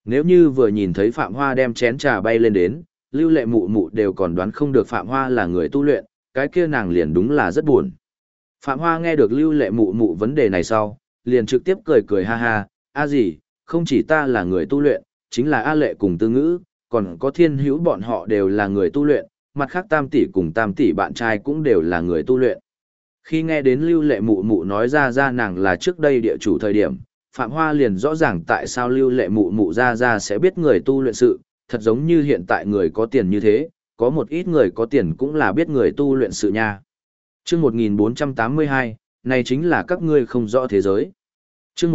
Nếu như vừa nhìn thấy Phạm Hoa đem chén trà bay lên đến, Lưu Lệ mụ mụ đều còn đoán không được Phạm Hoa là người tu luyện, cái kia nàng liền đúng là rất buồn. Phạm Hoa nghe được Lưu Lệ mụ mụ vấn đề này sau, liền trực tiếp cười cười ha ha, a gì, không chỉ ta là người tu luyện, chính là A Lệ cùng Tư Ngữ, còn có Thiên Hữu bọn họ đều là người tu luyện, mặt khác Tam tỷ cùng Tam tỷ bạn trai cũng đều là người tu luyện. Khi nghe đến Lưu Lệ mụ mụ nói ra nàng là trước đây địa chủ thời điểm, Phạm Hoa liền rõ ràng tại sao Lưu Lệ mụ mụ ra sẽ biết người tu luyện sự, thật giống như hiện tại người có tiền như thế, có một ít người có tiền cũng là biết người tu luyện sự nha. Chương 1482, này chính là các ngươi không rõ thế giới. Chương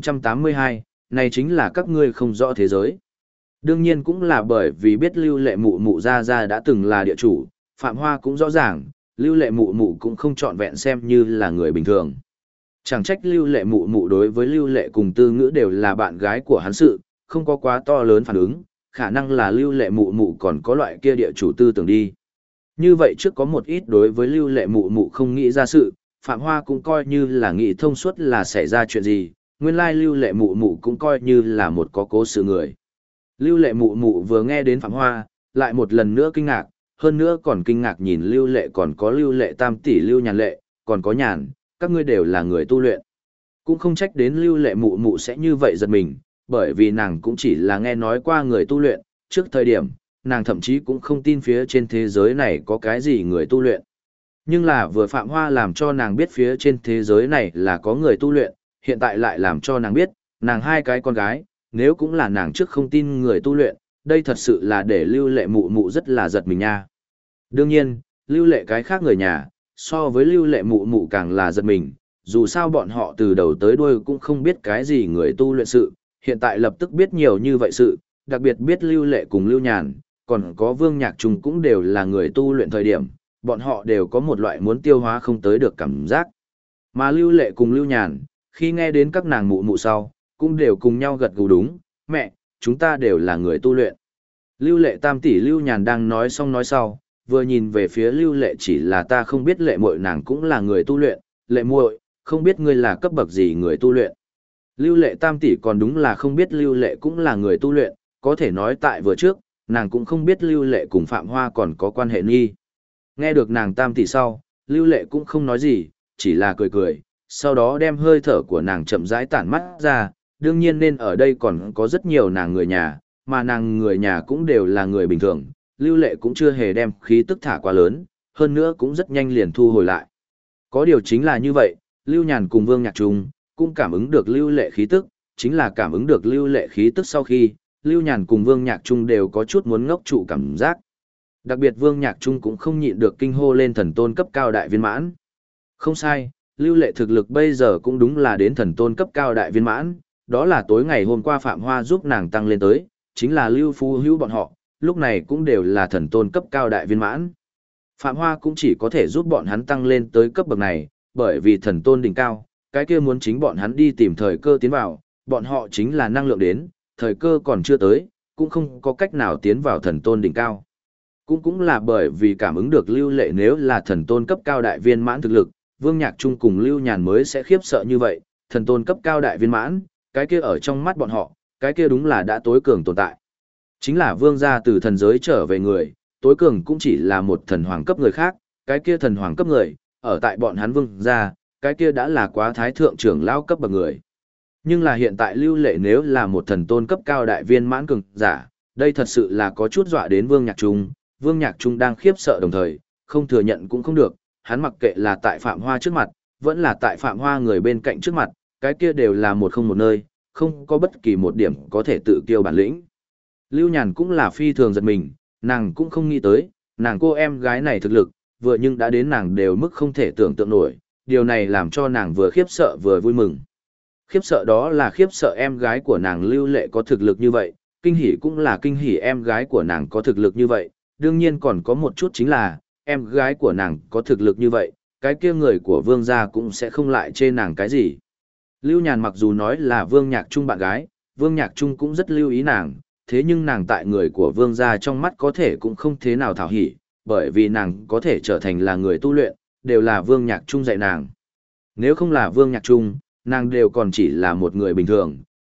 1482, này chính là các ngươi không rõ thế giới. Đương nhiên cũng là bởi vì biết Lưu Lệ mụ mụ ra đã từng là địa chủ, Phạm Hoa cũng rõ ràng, Lưu Lệ mụ mụ cũng không trọn vẹn xem như là người bình thường. Chẳng trách Lưu Lệ mụ mụ đối với Lưu Lệ cùng Tư Ngữ đều là bạn gái của hắn sự, không có quá to lớn phản ứng, khả năng là Lưu Lệ mụ mụ còn có loại kia địa chủ tư tưởng đi. Như vậy trước có một ít đối với Lưu Lệ mụ mụ không nghĩ ra sự, Phạm Hoa cũng coi như là nghĩ thông suốt là xảy ra chuyện gì, nguyên lai Lưu Lệ mụ mụ cũng coi như là một có cố sự người. Lưu Lệ mụ mụ vừa nghe đến Phạm Hoa, lại một lần nữa kinh ngạc, hơn nữa còn kinh ngạc nhìn Lưu Lệ còn có Lưu Lệ Tam tỷ Lưu Nhàn Lệ, còn có Nhàn, các ngươi đều là người tu luyện. Cũng không trách đến Lưu Lệ mụ mụ sẽ như vậy giật mình, bởi vì nàng cũng chỉ là nghe nói qua người tu luyện, trước thời điểm, nàng thậm chí cũng không tin phía trên thế giới này có cái gì người tu luyện. Nhưng là vừa Phạm Hoa làm cho nàng biết phía trên thế giới này là có người tu luyện, hiện tại lại làm cho nàng biết, nàng hai cái con gái, nếu cũng là nàng trước không tin người tu luyện, đây thật sự là để Lưu Lệ mụ mụ rất là giật mình nha. Đương nhiên, Lưu Lệ cái khác người nhà, so với Lưu Lệ mụ mụ càng là giật mình, dù sao bọn họ từ đầu tới đuôi cũng không biết cái gì người tu luyện sự, hiện tại lập tức biết nhiều như vậy sự, đặc biệt biết Lưu Lệ cùng Lưu Nhàn, còn có Vương Nhạc Trung cũng đều là người tu luyện thời điểm, bọn họ đều có một loại muốn tiêu hóa không tới được cảm giác. Mà Lưu Lệ cùng Lưu Nhàn, khi nghe đến các nàng mụ mụ sau, cũng đều cùng nhau gật gù đúng, mẹ, chúng ta đều là người tu luyện. Lưu Lệ Tam tỷ Lưu Nhàn đang nói xong nói sau, vừa nhìn về phía Lưu Lệ chỉ là ta không biết Lệ muội nàng cũng là người tu luyện, Lệ muội, không biết ngươi là cấp bậc gì người tu luyện. Lưu Lệ Tam tỷ còn đúng là không biết Lưu Lệ cũng là người tu luyện, có thể nói tại vừa trước, nàng cũng không biết Lưu Lệ cùng Phạm Hoa còn có quan hệ nghi. Nghe được nàng Tam tỷ sau, Lưu Lệ cũng không nói gì, chỉ là cười cười, sau đó đem hơi thở của nàng chậm rãi tản mắt ra, đương nhiên nên ở đây còn có rất nhiều nàng người nhà, mà nàng người nhà cũng đều là người bình thường, Lưu Lệ cũng chưa hề đem khí tức thả quá lớn, hơn nữa cũng rất nhanh liền thu hồi lại. Có điều chính là như vậy, Lưu Nhàn cùng Vương Nhạc Trung cũng cảm ứng được Lưu Lệ khí tức, chính là cảm ứng được Lưu Lệ khí tức sau khi, Lưu Nhàn cùng Vương Nhạc Trung đều có chút muốn ngốc trụ cảm giác. Đặc biệt Vương Nhạc Trung cũng không nhịn được kinh hô lên thần tôn cấp cao đại viên mãn. Không sai, Lưu Lệ thực lực bây giờ cũng đúng là đến thần tôn cấp cao đại viên mãn, đó là tối ngày hôm qua Phạm Hoa giúp nàng tăng lên tới, chính là Lưu Phú Hữu bọn họ, lúc này cũng đều là thần tôn cấp cao đại viên mãn. Phạm Hoa cũng chỉ có thể giúp bọn hắn tăng lên tới cấp bậc này, bởi vì thần tôn đỉnh cao, cái kia muốn chính bọn hắn đi tìm thời cơ tiến vào, bọn họ chính là năng lượng đến, thời cơ còn chưa tới, cũng không có cách nào tiến vào thần tôn đỉnh cao. Cũng là bởi vì cảm ứng được Lưu Lệ nếu là thần tôn cấp cao đại viên mãn thực lực, Vương Nhạc Trung cùng Lưu Nhàn mới sẽ khiếp sợ như vậy, thần tôn cấp cao đại viên mãn, cái kia ở trong mắt bọn họ, cái kia đúng là đã tối cường tồn tại. Chính là vương gia từ thần giới trở về người, tối cường cũng chỉ là một thần hoàng cấp người khác, cái kia thần hoàng cấp người, ở tại bọn hắn vương gia, cái kia đã là quá thái thượng trưởng lao cấp bậc người. Nhưng là hiện tại Lưu Lệ nếu là một thần tôn cấp cao đại viên mãn cường giả, đây thật sự là có chút dọa đến Vương Nhạc Trung. Vương Nhạc Trung đang khiếp sợ đồng thời, không thừa nhận cũng không được, hắn mặc kệ là tại Phạm Hoa trước mặt, vẫn là tại Phạm Hoa người bên cạnh trước mặt, cái kia đều là một không một nơi, không có bất kỳ một điểm có thể tự kiêu bản lĩnh. Lưu Nhàn cũng là phi thường giật mình, nàng cũng không nghĩ tới, nàng cô em gái này thực lực, vừa nhưng đã đến nàng đều mức không thể tưởng tượng nổi, điều này làm cho nàng vừa khiếp sợ vừa vui mừng. Khiếp sợ đó là khiếp sợ em gái của nàng Lưu Lệ có thực lực như vậy, kinh hỉ cũng là kinh hỉ em gái của nàng có thực lực như vậy, đương nhiên còn có một chút chính là, em gái của nàng có thực lực như vậy, cái kia người của vương gia cũng sẽ không lại chê nàng cái gì. Lưu Nhàn mặc dù nói là Vương Nhạc Trung bạn gái, Vương Nhạc Trung cũng rất lưu ý nàng, thế nhưng nàng tại người của vương gia trong mắt có thể cũng không thế nào thảo hỉ, bởi vì nàng có thể trở thành là người tu luyện, đều là Vương Nhạc Trung dạy nàng. Nếu không là Vương Nhạc Trung, nàng đều còn chỉ là một người bình thường,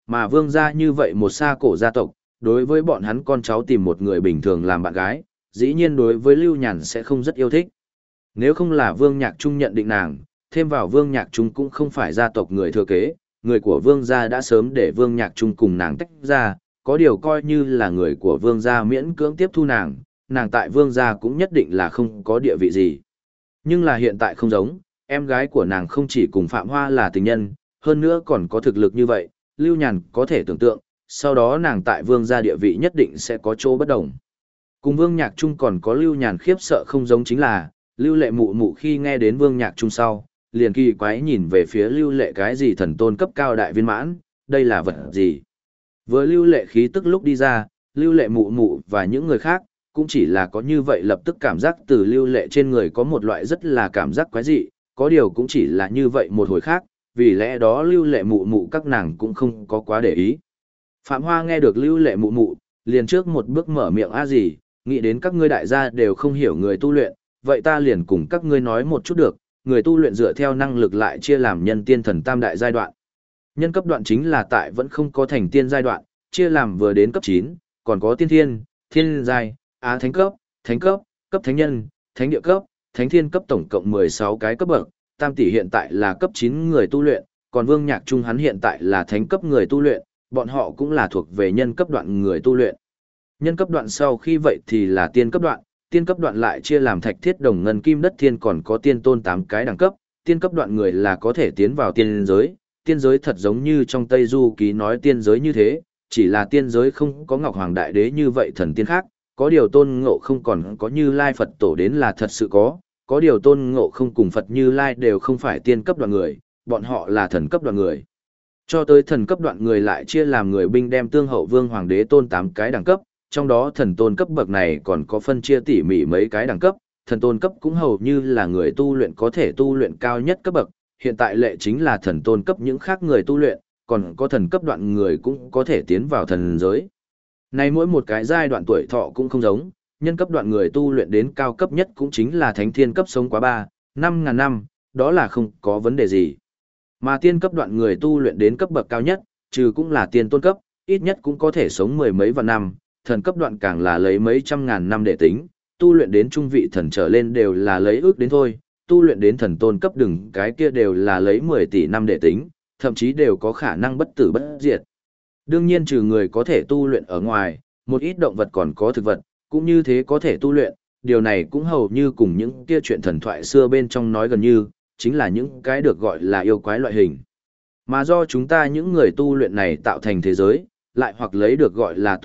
mà vương gia như vậy một xa cổ gia tộc, đối với bọn hắn con cháu tìm một người bình thường làm bạn gái, dĩ nhiên đối với Lưu Nhàn sẽ không rất yêu thích. Nếu không là Vương Nhạc Trung nhận định nàng, thêm vào Vương Nhạc Trung cũng không phải gia tộc người thừa kế, người của Vương gia đã sớm để Vương Nhạc Trung cùng nàng tách ra, có điều coi như là người của Vương gia miễn cưỡng tiếp thu nàng, nàng tại Vương gia cũng nhất định là không có địa vị gì. Nhưng là hiện tại không giống, em gái của nàng không chỉ cùng Phạm Hoa là tình nhân, hơn nữa còn có thực lực như vậy, Lưu Nhàn có thể tưởng tượng, sau đó nàng tại Vương gia địa vị nhất định sẽ có chỗ bất đồng. Cùng Vương Nhạc Trung còn có Lưu Nhàn khiếp sợ không giống chính là, Lưu Lệ mụ mụ khi nghe đến Vương Nhạc Trung sau, liền kỳ quái nhìn về phía Lưu Lệ cái gì thần tôn cấp cao đại viên mãn, đây là vật gì? Với Lưu Lệ khí tức lúc đi ra, Lưu Lệ mụ mụ và những người khác, cũng chỉ là có như vậy lập tức cảm giác từ Lưu Lệ trên người có một loại rất là cảm giác quái dị, có điều cũng chỉ là như vậy một hồi khác, vì lẽ đó Lưu Lệ mụ mụ các nàng cũng không có quá để ý. Phạm Hoa nghe được Lưu Lệ mụ mụ, liền trước một bước mở miệng gì, nghĩ đến các ngươi đại gia đều không hiểu người tu luyện, vậy ta liền cùng các ngươi nói một chút được, người tu luyện dựa theo năng lực lại chia làm nhân tiên thần tam đại giai đoạn. Nhân cấp đoạn chính là tại vẫn không có thành tiên giai đoạn, chia làm vừa đến cấp 9, còn có tiên thiên, thiên giai, á thánh cấp, cấp thánh nhân, thánh địa cấp, thánh thiên cấp tổng cộng 16 cái cấp bậc, Tam tỷ hiện tại là cấp 9 người tu luyện, còn Vương Nhạc Trung hắn hiện tại là thánh cấp người tu luyện, bọn họ cũng là thuộc về nhân cấp đoạn người tu luyện. Nhân cấp đoạn sau khi vậy thì là tiên cấp đoạn, tiên cấp đoạn lại chia làm thạch thiết đồng ngân kim đất thiên còn có tiên tôn 8 cái đẳng cấp, tiên cấp đoạn người là có thể tiến vào tiên giới thật giống như trong Tây Du Ký nói tiên giới như thế, chỉ là tiên giới không có Ngọc Hoàng Đại Đế như vậy thần tiên khác, có điều Tôn Ngộ không còn có Như Lai Phật Tổ đến là thật sự có điều Tôn Ngộ không cùng Phật Như Lai đều không phải tiên cấp đoạn người, bọn họ là thần cấp đoạn người. Cho tới thần cấp đoạn người lại chia làm người binh đem tương hậu vương hoàng đế tôn 8 cái đẳng cấp, trong đó thần tôn cấp bậc này còn có phân chia tỉ mỉ mấy cái đẳng cấp, thần tôn cấp cũng hầu như là người tu luyện có thể tu luyện cao nhất cấp bậc, hiện tại lệ chính là thần tôn cấp những khác người tu luyện, còn có thần cấp đoạn người cũng có thể tiến vào thần giới. Này mỗi một cái giai đoạn tuổi thọ cũng không giống, nhân cấp đoạn người tu luyện đến cao cấp nhất cũng chính là thánh thiên cấp sống quá 5.000 năm, đó là không có vấn đề gì. Mà tiên cấp đoạn người tu luyện đến cấp bậc cao nhất, trừ cũng là tiên tôn cấp, ít nhất cũng có thể sống mười mấy vạn năm, thần cấp đoạn càng là lấy mấy trăm ngàn năm để tính, tu luyện đến trung vị thần trở lên đều là lấy ước đến thôi, tu luyện đến thần tôn cấp đừng cái kia đều là lấy 10 tỷ năm để tính, thậm chí đều có khả năng bất tử bất diệt. Đương nhiên trừ người có thể tu luyện ở ngoài, một ít động vật còn có thực vật, cũng như thế có thể tu luyện, điều này cũng hầu như cùng những kia chuyện thần thoại xưa bên trong nói gần như, chính là những cái được gọi là yêu quái loại hình. Mà do chúng ta những người tu luyện này tạo thành thế giới, lại hoặc lấy được gọi là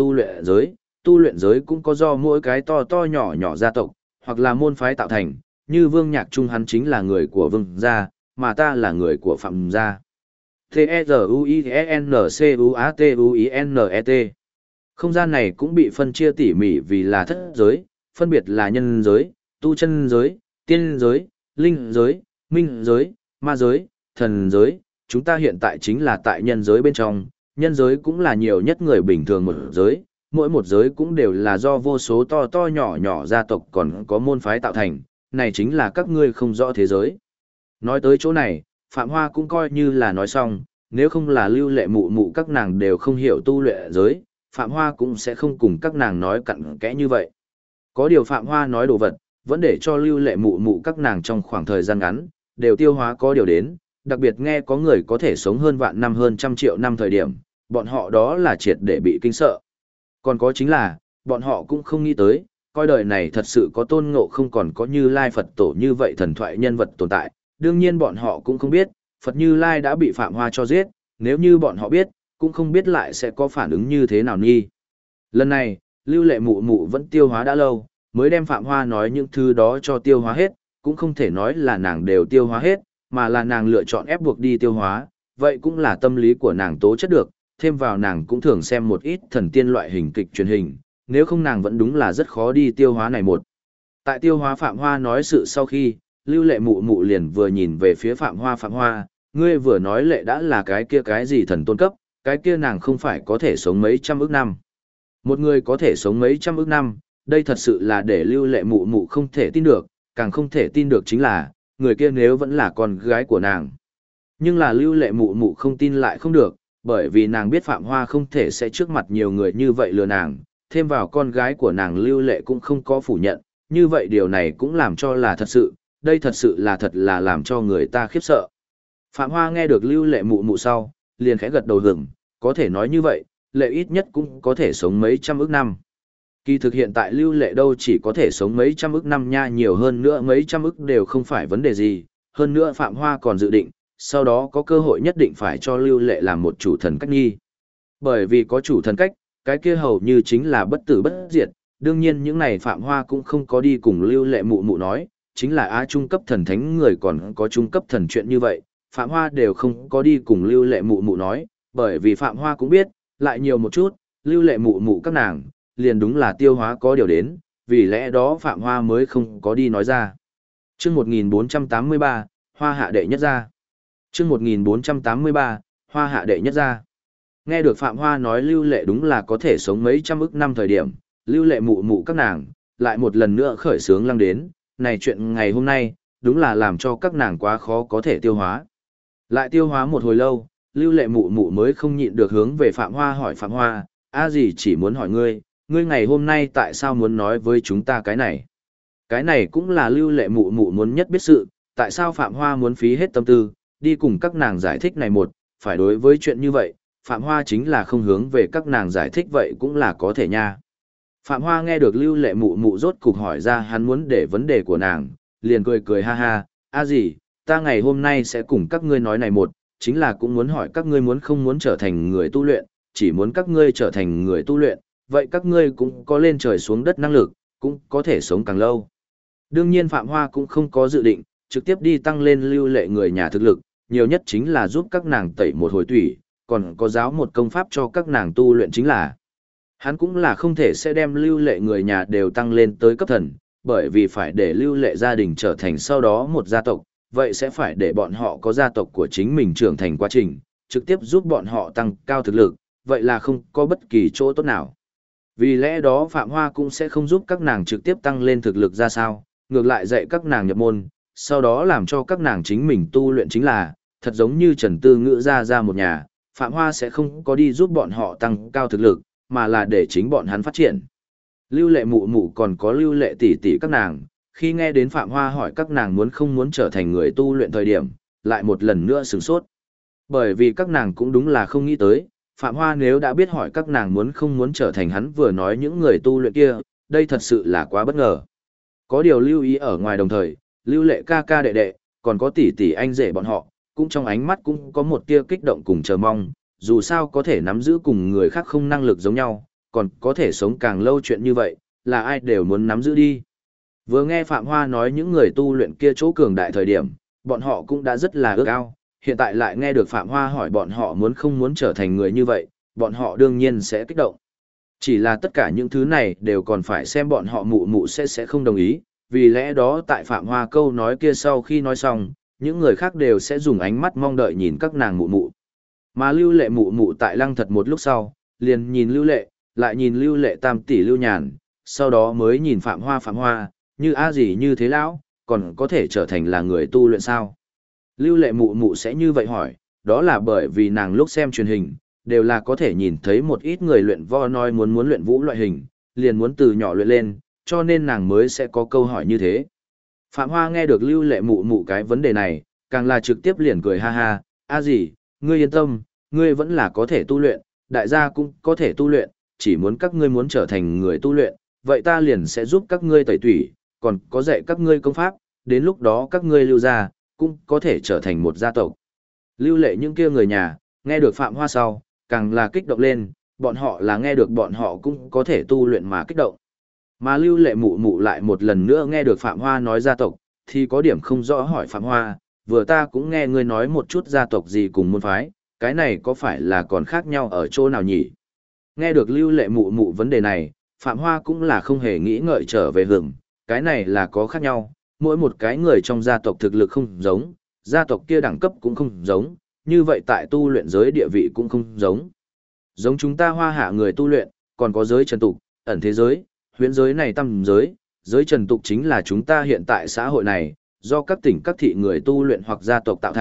tu luyện giới cũng có do mỗi cái to to nhỏ nhỏ gia tộc, hoặc là môn phái tạo thành, như Vương Nhạc Trung hắn chính là người của Vương gia, mà ta là người của Phạm gia. T-E-Z-U-I-N-C-U-A-T-U-I-N-E-T. Không gian này cũng bị phân chia tỉ mỉ vì là thất giới, phân biệt là nhân giới, tu chân giới, tiên giới, linh giới, minh giới, ma giới, thần giới. Chúng ta hiện tại chính là tại nhân giới bên trong, nhân giới cũng là nhiều nhất người bình thường một giới, mỗi một giới cũng đều là do vô số to to nhỏ nhỏ gia tộc còn có môn phái tạo thành, này chính là các ngươi không rõ thế giới. Nói tới chỗ này, Phạm Hoa cũng coi như là nói xong, nếu không là Lưu Lệ mụ mụ các nàng đều không hiểu tu luyện giới, Phạm Hoa cũng sẽ không cùng các nàng nói cặn kẽ như vậy. Có điều Phạm Hoa nói đồ vật, vẫn để cho Lưu Lệ mụ mụ các nàng trong khoảng thời gian ngắn, đều tiêu hóa có điều đến, đặc biệt nghe có người có thể sống hơn vạn năm hơn trăm triệu năm thời điểm, bọn họ đó là triệt để bị kinh sợ. Còn có chính là, bọn họ cũng không nghĩ tới, coi đời này thật sự có Tôn Ngộ không còn có Như Lai Phật Tổ như vậy thần thoại nhân vật tồn tại, đương nhiên bọn họ cũng không biết, Phật Như Lai đã bị Phạm Hoa cho giết, nếu như bọn họ biết, cũng không biết lại sẽ có phản ứng như thế nào nghi. Lần này, Lưu Lệ mụ mụ vẫn tiêu hóa đã lâu, mới đem Phạm Hoa nói những thứ đó cho tiêu hóa hết, cũng không thể nói là nàng đều tiêu hóa hết, mà là nàng lựa chọn ép buộc đi tiêu hóa, vậy cũng là tâm lý của nàng tố chất được, thêm vào nàng cũng thường xem một ít thần tiên loại hình kịch truyền hình, nếu không nàng vẫn đúng là rất khó đi tiêu hóa này một. Tại tiêu hóa Phạm Hoa nói sự sau khi, Lưu Lệ mụ mụ liền vừa nhìn về phía Phạm Hoa, ngươi vừa nói lệ đã là cái kia cái gì thần tôn cấp, cái kia nàng không phải có thể sống mấy trăm ức năm. Một người có thể sống mấy trăm ức năm, đây thật sự là để Lưu Lệ mụ mụ không thể tin được, càng không thể tin được chính là, người kia nếu vẫn là con gái của nàng. Nhưng là Lưu Lệ mụ mụ không tin lại không được, bởi vì nàng biết Phạm Hoa không thể sẽ trước mặt nhiều người như vậy lừa nàng, thêm vào con gái của nàng Lưu Lệ cũng không có phủ nhận, như vậy điều này cũng làm cho là thật sự, đây thật sự là thật là làm cho người ta khiếp sợ. Phạm Hoa nghe được Lưu Lệ mụ mụ sau, liền khẽ gật đầu hưởng, có thể nói như vậy, Lệ ít nhất cũng có thể sống mấy trăm ức năm. Kỳ thực hiện tại Lưu Lệ đâu chỉ có thể sống mấy trăm ức năm nha, nhiều hơn nữa mấy trăm ức đều không phải vấn đề gì, hơn nữa Phạm Hoa còn dự định, sau đó có cơ hội nhất định phải cho Lưu Lệ làm một chủ thần cách nghi. Bởi vì có chủ thần cách, cái kia hầu như chính là bất tử bất diệt, đương nhiên những này Phạm Hoa cũng không có đi cùng Lưu Lệ mụ mụ nói, chính là trung cấp thần thánh người còn có trung cấp thần chuyện như vậy, Phạm Hoa đều không có đi cùng Lưu Lệ mụ mụ nói, bởi vì Phạm Hoa cũng biết, lại nhiều một chút, Lưu Lệ mụ mụ các nàng, liền đúng là tiêu hóa có điều đến, vì lẽ đó Phạm Hoa mới không có đi nói ra. Chương 1483, Hoa hạ đệ nhất gia. Chương 1483, Hoa hạ đệ nhất gia. Nghe được Phạm Hoa nói Lưu Lệ đúng là có thể sống mấy trăm ức năm thời điểm, Lưu Lệ mụ mụ các nàng, lại một lần nữa khởi sướng lăng đến, này chuyện ngày hôm nay, đúng là làm cho các nàng quá khó có thể tiêu hóa. Lại tiêu hóa một hồi lâu, Lưu Lệ mụ mụ mới không nhịn được hướng về Phạm Hoa hỏi Phạm Hoa, gì chỉ muốn hỏi ngươi, ngươi ngày hôm nay tại sao muốn nói với chúng ta cái này? Cái này cũng là Lưu Lệ mụ mụ muốn nhất biết sự, tại sao Phạm Hoa muốn phí hết tâm tư, đi cùng các nàng giải thích này một, phải đối với chuyện như vậy, Phạm Hoa chính là không hướng về các nàng giải thích vậy cũng là có thể nha. Phạm Hoa nghe được Lưu Lệ mụ mụ rốt cục hỏi ra hắn muốn để vấn đề của nàng, liền cười cười ha ha, gì, ta ngày hôm nay sẽ cùng các ngươi nói này một, chính là cũng muốn hỏi các ngươi muốn không muốn trở thành người tu luyện, chỉ muốn các ngươi trở thành người tu luyện, vậy các ngươi cũng có lên trời xuống đất năng lực, cũng có thể sống càng lâu. Đương nhiên Phạm Hoa cũng không có dự định, trực tiếp đi tăng lên Lưu Lệ người nhà thực lực, nhiều nhất chính là giúp các nàng tẩy một hồi tủy, còn có giáo một công pháp cho các nàng tu luyện chính là. Hắn cũng là không thể sẽ đem Lưu Lệ người nhà đều tăng lên tới cấp thần, bởi vì phải để Lưu Lệ gia đình trở thành sau đó một gia tộc, vậy sẽ phải để bọn họ có gia tộc của chính mình trưởng thành quá trình, trực tiếp giúp bọn họ tăng cao thực lực, vậy là không có bất kỳ chỗ tốt nào. Vì lẽ đó Phạm Hoa cũng sẽ không giúp các nàng trực tiếp tăng lên thực lực ra sao, ngược lại dạy các nàng nhập môn, sau đó làm cho các nàng chính mình tu luyện chính là, thật giống như Trần Tư Ngữ ra một nhà, Phạm Hoa sẽ không có đi giúp bọn họ tăng cao thực lực, mà là để chính bọn hắn phát triển. Lưu Lệ mụ mụ còn có Lưu Lệ tỷ tỷ các nàng, khi nghe đến Phạm Hoa hỏi các nàng muốn không muốn trở thành người tu luyện thời điểm, lại một lần nữa sửng sốt. Bởi vì các nàng cũng đúng là không nghĩ tới, Phạm Hoa nếu đã biết hỏi các nàng muốn không muốn trở thành hắn vừa nói những người tu luyện kia, đây thật sự là quá bất ngờ. Có điều lưu ý ở ngoài đồng thời, Lưu Lệ ca ca đệ đệ, còn có tỷ tỷ anh rể bọn họ, cũng trong ánh mắt cũng có một tia kích động cùng chờ mong, dù sao có thể nắm giữ cùng người khác không năng lực giống nhau, còn có thể sống càng lâu chuyện như vậy, là ai đều muốn nắm giữ đi. Vừa nghe Phạm Hoa nói những người tu luyện kia chỗ cường đại thời điểm, bọn họ cũng đã rất là ước ao, hiện tại lại nghe được Phạm Hoa hỏi bọn họ muốn không muốn trở thành người như vậy, bọn họ đương nhiên sẽ kích động. Chỉ là tất cả những thứ này đều còn phải xem bọn họ mụ mụ sẽ không đồng ý, vì lẽ đó tại Phạm Hoa câu nói kia sau khi nói xong, những người khác đều sẽ dùng ánh mắt mong đợi nhìn các nàng mụ mụ. Mà Lưu Lệ mụ mụ tại Lăng Thật một lúc sau, liền nhìn Lưu Lệ, lại nhìn Lưu Lệ tam tỷ Lưu Nhàn, sau đó mới nhìn Phạm Hoa, như gì như thế lão, còn có thể trở thành là người tu luyện sao? Lưu Lệ mụ mụ sẽ như vậy hỏi, đó là bởi vì nàng lúc xem truyền hình, đều là có thể nhìn thấy một ít người luyện võ nói muốn luyện vũ loại hình, liền muốn từ nhỏ luyện lên, cho nên nàng mới sẽ có câu hỏi như thế. Phạm Hoa nghe được Lưu Lệ mụ mụ cái vấn đề này, càng là trực tiếp liền cười ha ha, gì, ngươi yên tâm, ngươi vẫn là có thể tu luyện, đại gia cũng có thể tu luyện, chỉ muốn các ngươi muốn trở thành người tu luyện, vậy ta liền sẽ giúp các ngươi tẩy tủy, còn có dạy các ngươi công pháp, đến lúc đó các ngươi Lưu gia cũng có thể trở thành một gia tộc. Lưu Lệ những kia người nhà, nghe được Phạm Hoa sau, càng là kích động lên, bọn họ là nghe được bọn họ cũng có thể tu luyện mà kích động. Mà Lưu Lệ mụ mụ lại một lần nữa nghe được Phạm Hoa nói gia tộc, thì có điểm không rõ hỏi Phạm Hoa, vừa ta cũng nghe ngươi nói một chút gia tộc gì cùng môn phái, cái này có phải là còn khác nhau ở chỗ nào nhỉ? Nghe được Lưu Lệ mụ mụ vấn đề này, Phạm Hoa cũng là không hề nghĩ ngợi trở về hưởng, cái này là có khác nhau, mỗi một cái người trong gia tộc thực lực không giống, gia tộc kia đẳng cấp cũng không giống, như vậy tại tu luyện giới địa vị cũng không giống. Giống chúng ta Hoa hạ người tu luyện, còn có giới trần tục, ẩn thế giới, huyễn giới này tăm giới, giới trần tục chính là chúng ta hiện tại xã hội này, do các tỉnh các thị người tu luyện hoặc gia tộc tạo thành,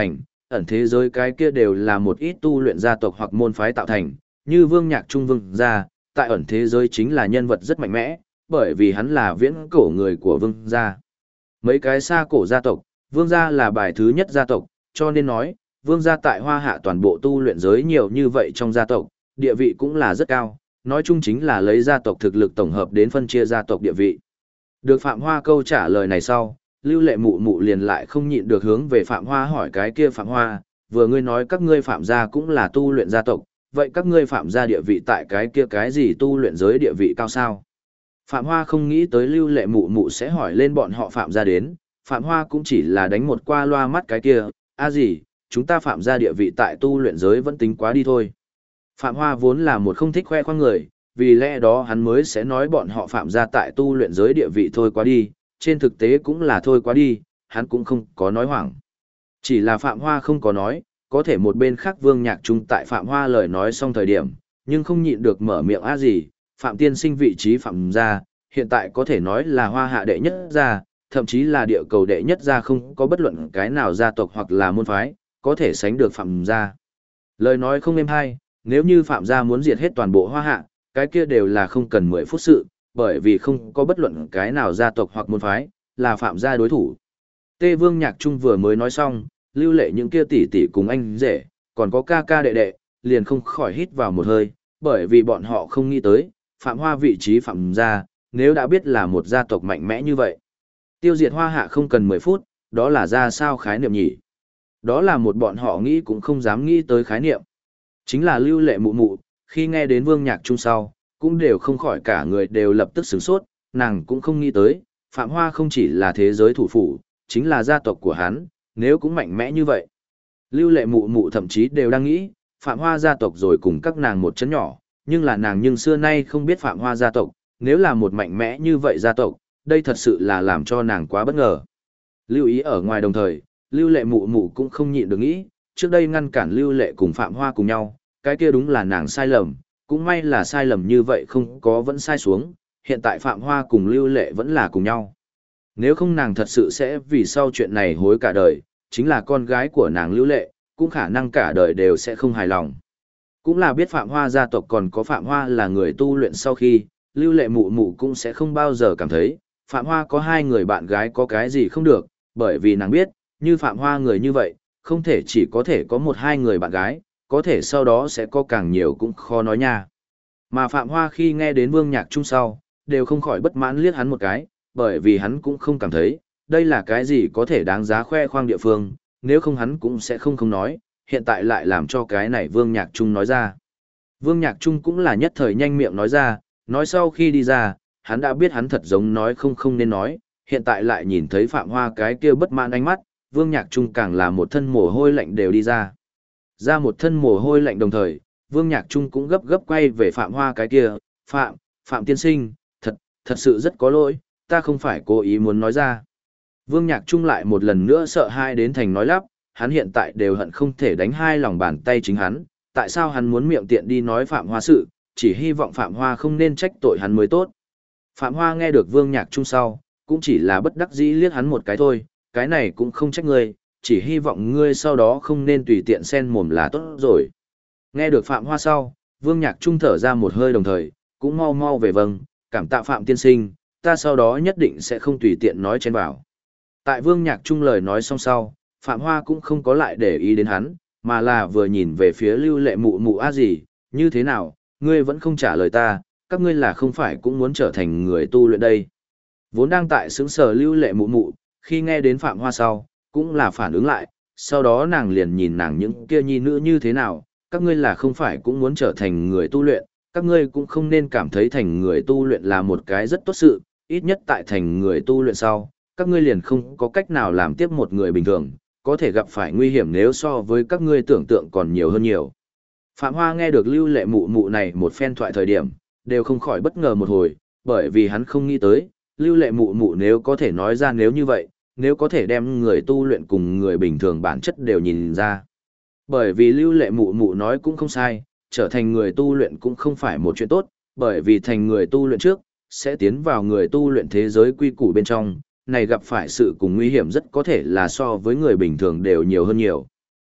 ẩn thế giới cái kia đều là một ít tu luyện gia tộc hoặc môn phái tạo thành, như Vương Nhạc Trung Vương gia, tại ẩn thế giới chính là nhân vật rất mạnh mẽ, bởi vì hắn là viễn cổ người của Vương gia. Mấy cái xa cổ gia tộc, Vương gia là bài thứ nhất gia tộc, cho nên nói, Vương gia tại Hoa Hạ toàn bộ tu luyện giới nhiều như vậy trong gia tộc, địa vị cũng là rất cao, nói chung chính là lấy gia tộc thực lực tổng hợp đến phân chia gia tộc địa vị. Được Phạm Hoa câu trả lời này sau, Lưu Lệ Mụ Mụ liền lại không nhịn được hướng về Phạm Hoa hỏi cái kia Phạm Hoa, vừa ngươi nói các ngươi Phạm gia cũng là tu luyện gia tộc, vậy các ngươi Phạm gia địa vị tại cái kia cái gì tu luyện giới địa vị cao sao? Phạm Hoa không nghĩ tới Lưu Lệ Mụ Mụ sẽ hỏi lên bọn họ Phạm gia đến, Phạm Hoa cũng chỉ là đánh một qua loa mắt cái kia, gì, chúng ta Phạm gia địa vị tại tu luyện giới vẫn tính quá đi thôi. Phạm Hoa vốn là một không thích khoe khoang người, vì lẽ đó hắn mới sẽ nói bọn họ Phạm gia tại tu luyện giới địa vị thôi quá đi, trên thực tế cũng là thôi quá đi, hắn cũng không có nói hoảng. Chỉ là Phạm Hoa không có nói, có thể một bên khác Vương Nhạc Trung tại Phạm Hoa lời nói xong thời điểm, nhưng không nhịn được mở miệng gì, Phạm tiên sinh vị trí Phạm gia, hiện tại có thể nói là Hoa Hạ đệ nhất gia, thậm chí là địa cầu đệ nhất gia, không có bất luận cái nào gia tộc hoặc là môn phái, có thể sánh được Phạm gia. Lời nói không êm hay, nếu như Phạm gia muốn diệt hết toàn bộ Hoa Hạ, cái kia đều là không cần 10 phút sự, bởi vì không có bất luận cái nào gia tộc hoặc môn phái, là Phạm gia đối thủ. Tê Vương Nhạc Trung vừa mới nói xong, Lưu Lệ những kia tỷ tỷ cùng anh rể, còn có ca ca đệ đệ, liền không khỏi hít vào một hơi, bởi vì bọn họ không nghĩ tới, Phạm Hoa vị trí Phạm gia, nếu đã biết là một gia tộc mạnh mẽ như vậy. Tiêu diệt Hoa Hạ không cần 10 phút, đó là ra sao khái niệm nhỉ? Đó là một bọn họ nghĩ cũng không dám nghĩ tới khái niệm. Chính là Lưu Lệ Mụ Mụ, khi nghe đến Vương Nhạc Trung sau, cũng đều không khỏi cả người đều lập tức sửng sốt, nàng cũng không nghĩ tới, Phạm Hoa không chỉ là thế giới thủ phủ, chính là gia tộc của hắn, nếu cũng mạnh mẽ như vậy. Lưu Lệ Mụ Mụ thậm chí đều đang nghĩ, Phạm Hoa gia tộc rồi cùng các nàng một chấn nhỏ, nhưng là nàng nhưng xưa nay không biết Phạm Hoa gia tộc, nếu là một mạnh mẽ như vậy gia tộc, đây thật sự là làm cho nàng quá bất ngờ. Lưu ý ở ngoài đồng thời, Lưu Lệ Mụ Mụ cũng không nhịn được nghĩ, trước đây ngăn cản Lưu Lệ cùng Phạm Hoa cùng nhau, cái kia đúng là nàng sai lầm, cũng may là sai lầm như vậy không có vẫn sai xuống, hiện tại Phạm Hoa cùng Lưu Lệ vẫn là cùng nhau. Nếu không nàng thật sự sẽ vì sau chuyện này hối cả đời, chính là con gái của nàng Lưu Lệ, cũng khả năng cả đời đều sẽ không hài lòng. Cũng là biết Phạm Hoa gia tộc còn có Phạm Hoa là người tu luyện sau khi, Lưu Lệ Mụ Mụ cũng sẽ không bao giờ cảm thấy, Phạm Hoa có hai người bạn gái có cái gì không được, bởi vì nàng biết, như Phạm Hoa người như vậy, không thể chỉ có thể có một hai người bạn gái, có thể sau đó sẽ có càng nhiều cũng khó nói nha. Mà Phạm Hoa khi nghe đến Vương Nhạc Trung sau, đều không khỏi bất mãn liếc hắn một cái, bởi vì hắn cũng không cảm thấy, đây là cái gì có thể đáng giá khoe khoang địa phương, nếu không hắn cũng sẽ không nói, hiện tại lại làm cho cái này Vương Nhạc Trung nói ra. Vương Nhạc Trung cũng là nhất thời nhanh miệng nói ra, nói sau khi đi ra, hắn đã biết hắn thật giống nói không nên nói, hiện tại lại nhìn thấy Phạm Hoa cái kia bất mãn ánh mắt, Vương Nhạc Trung càng là một thân mồ hôi lạnh đều đi ra. Ra một thân mồ hôi lạnh đồng thời, Vương Nhạc Trung cũng gấp gấp quay về Phạm Hoa cái kia, Phạm tiên sinh, thật sự rất có lỗi, ta không phải cố ý muốn nói ra. Vương Nhạc Trung lại một lần nữa sợ hai đến thành nói lắp, hắn hiện tại đều hận không thể đánh hai lòng bàn tay chính hắn, tại sao hắn muốn miệng tiện đi nói Phạm Hoa sự, chỉ hy vọng Phạm Hoa không nên trách tội hắn mới tốt. Phạm Hoa nghe được Vương Nhạc Trung sau, cũng chỉ là bất đắc dĩ liếc hắn một cái thôi, cái này cũng không trách ngươi, chỉ hy vọng ngươi sau đó không nên tùy tiện xen mồm là tốt rồi. Nghe được Phạm Hoa sau, Vương Nhạc Trung thở ra một hơi đồng thời, cũng mau mau về vâng, cảm tạ Phạm tiên sinh, ta sau đó nhất định sẽ không tùy tiện nói chen vào. Tại Vương Nhạc Trung lời nói xong sau, Phạm Hoa cũng không có lại để ý đến hắn, mà là vừa nhìn về phía Lưu Lệ Mụ Mụ gì, như thế nào, ngươi vẫn không trả lời ta, các ngươi là không phải cũng muốn trở thành người tu luyện đây. Vốn đang tại xứng sở Lưu Lệ Mụ Mụ, khi nghe đến Phạm Hoa sau, cũng là phản ứng lại, sau đó nàng liền nhìn nàng những kia nhi nữ như thế nào, các ngươi là không phải cũng muốn trở thành người tu luyện, các ngươi cũng không nên cảm thấy thành người tu luyện là một cái rất tốt sự, ít nhất tại thành người tu luyện sau, các ngươi liền không có cách nào làm tiếp một người bình thường, có thể gặp phải nguy hiểm nếu so với các ngươi tưởng tượng còn nhiều hơn nhiều. Phạm Hoa nghe được Lưu Lệ Mụ Mụ này một phen thoại thời điểm, đều không khỏi bất ngờ một hồi, bởi vì hắn không nghĩ tới, Lưu Lệ Mụ Mụ nếu có thể nói ra nếu như vậy, nếu có thể đem người tu luyện cùng người bình thường bản chất đều nhìn ra. Bởi vì Lưu Lệ Mụ Mụ nói cũng không sai, trở thành người tu luyện cũng không phải một chuyện tốt, bởi vì thành người tu luyện trước, sẽ tiến vào người tu luyện thế giới quy củ bên trong, này gặp phải sự cùng nguy hiểm rất có thể là so với người bình thường đều nhiều hơn nhiều.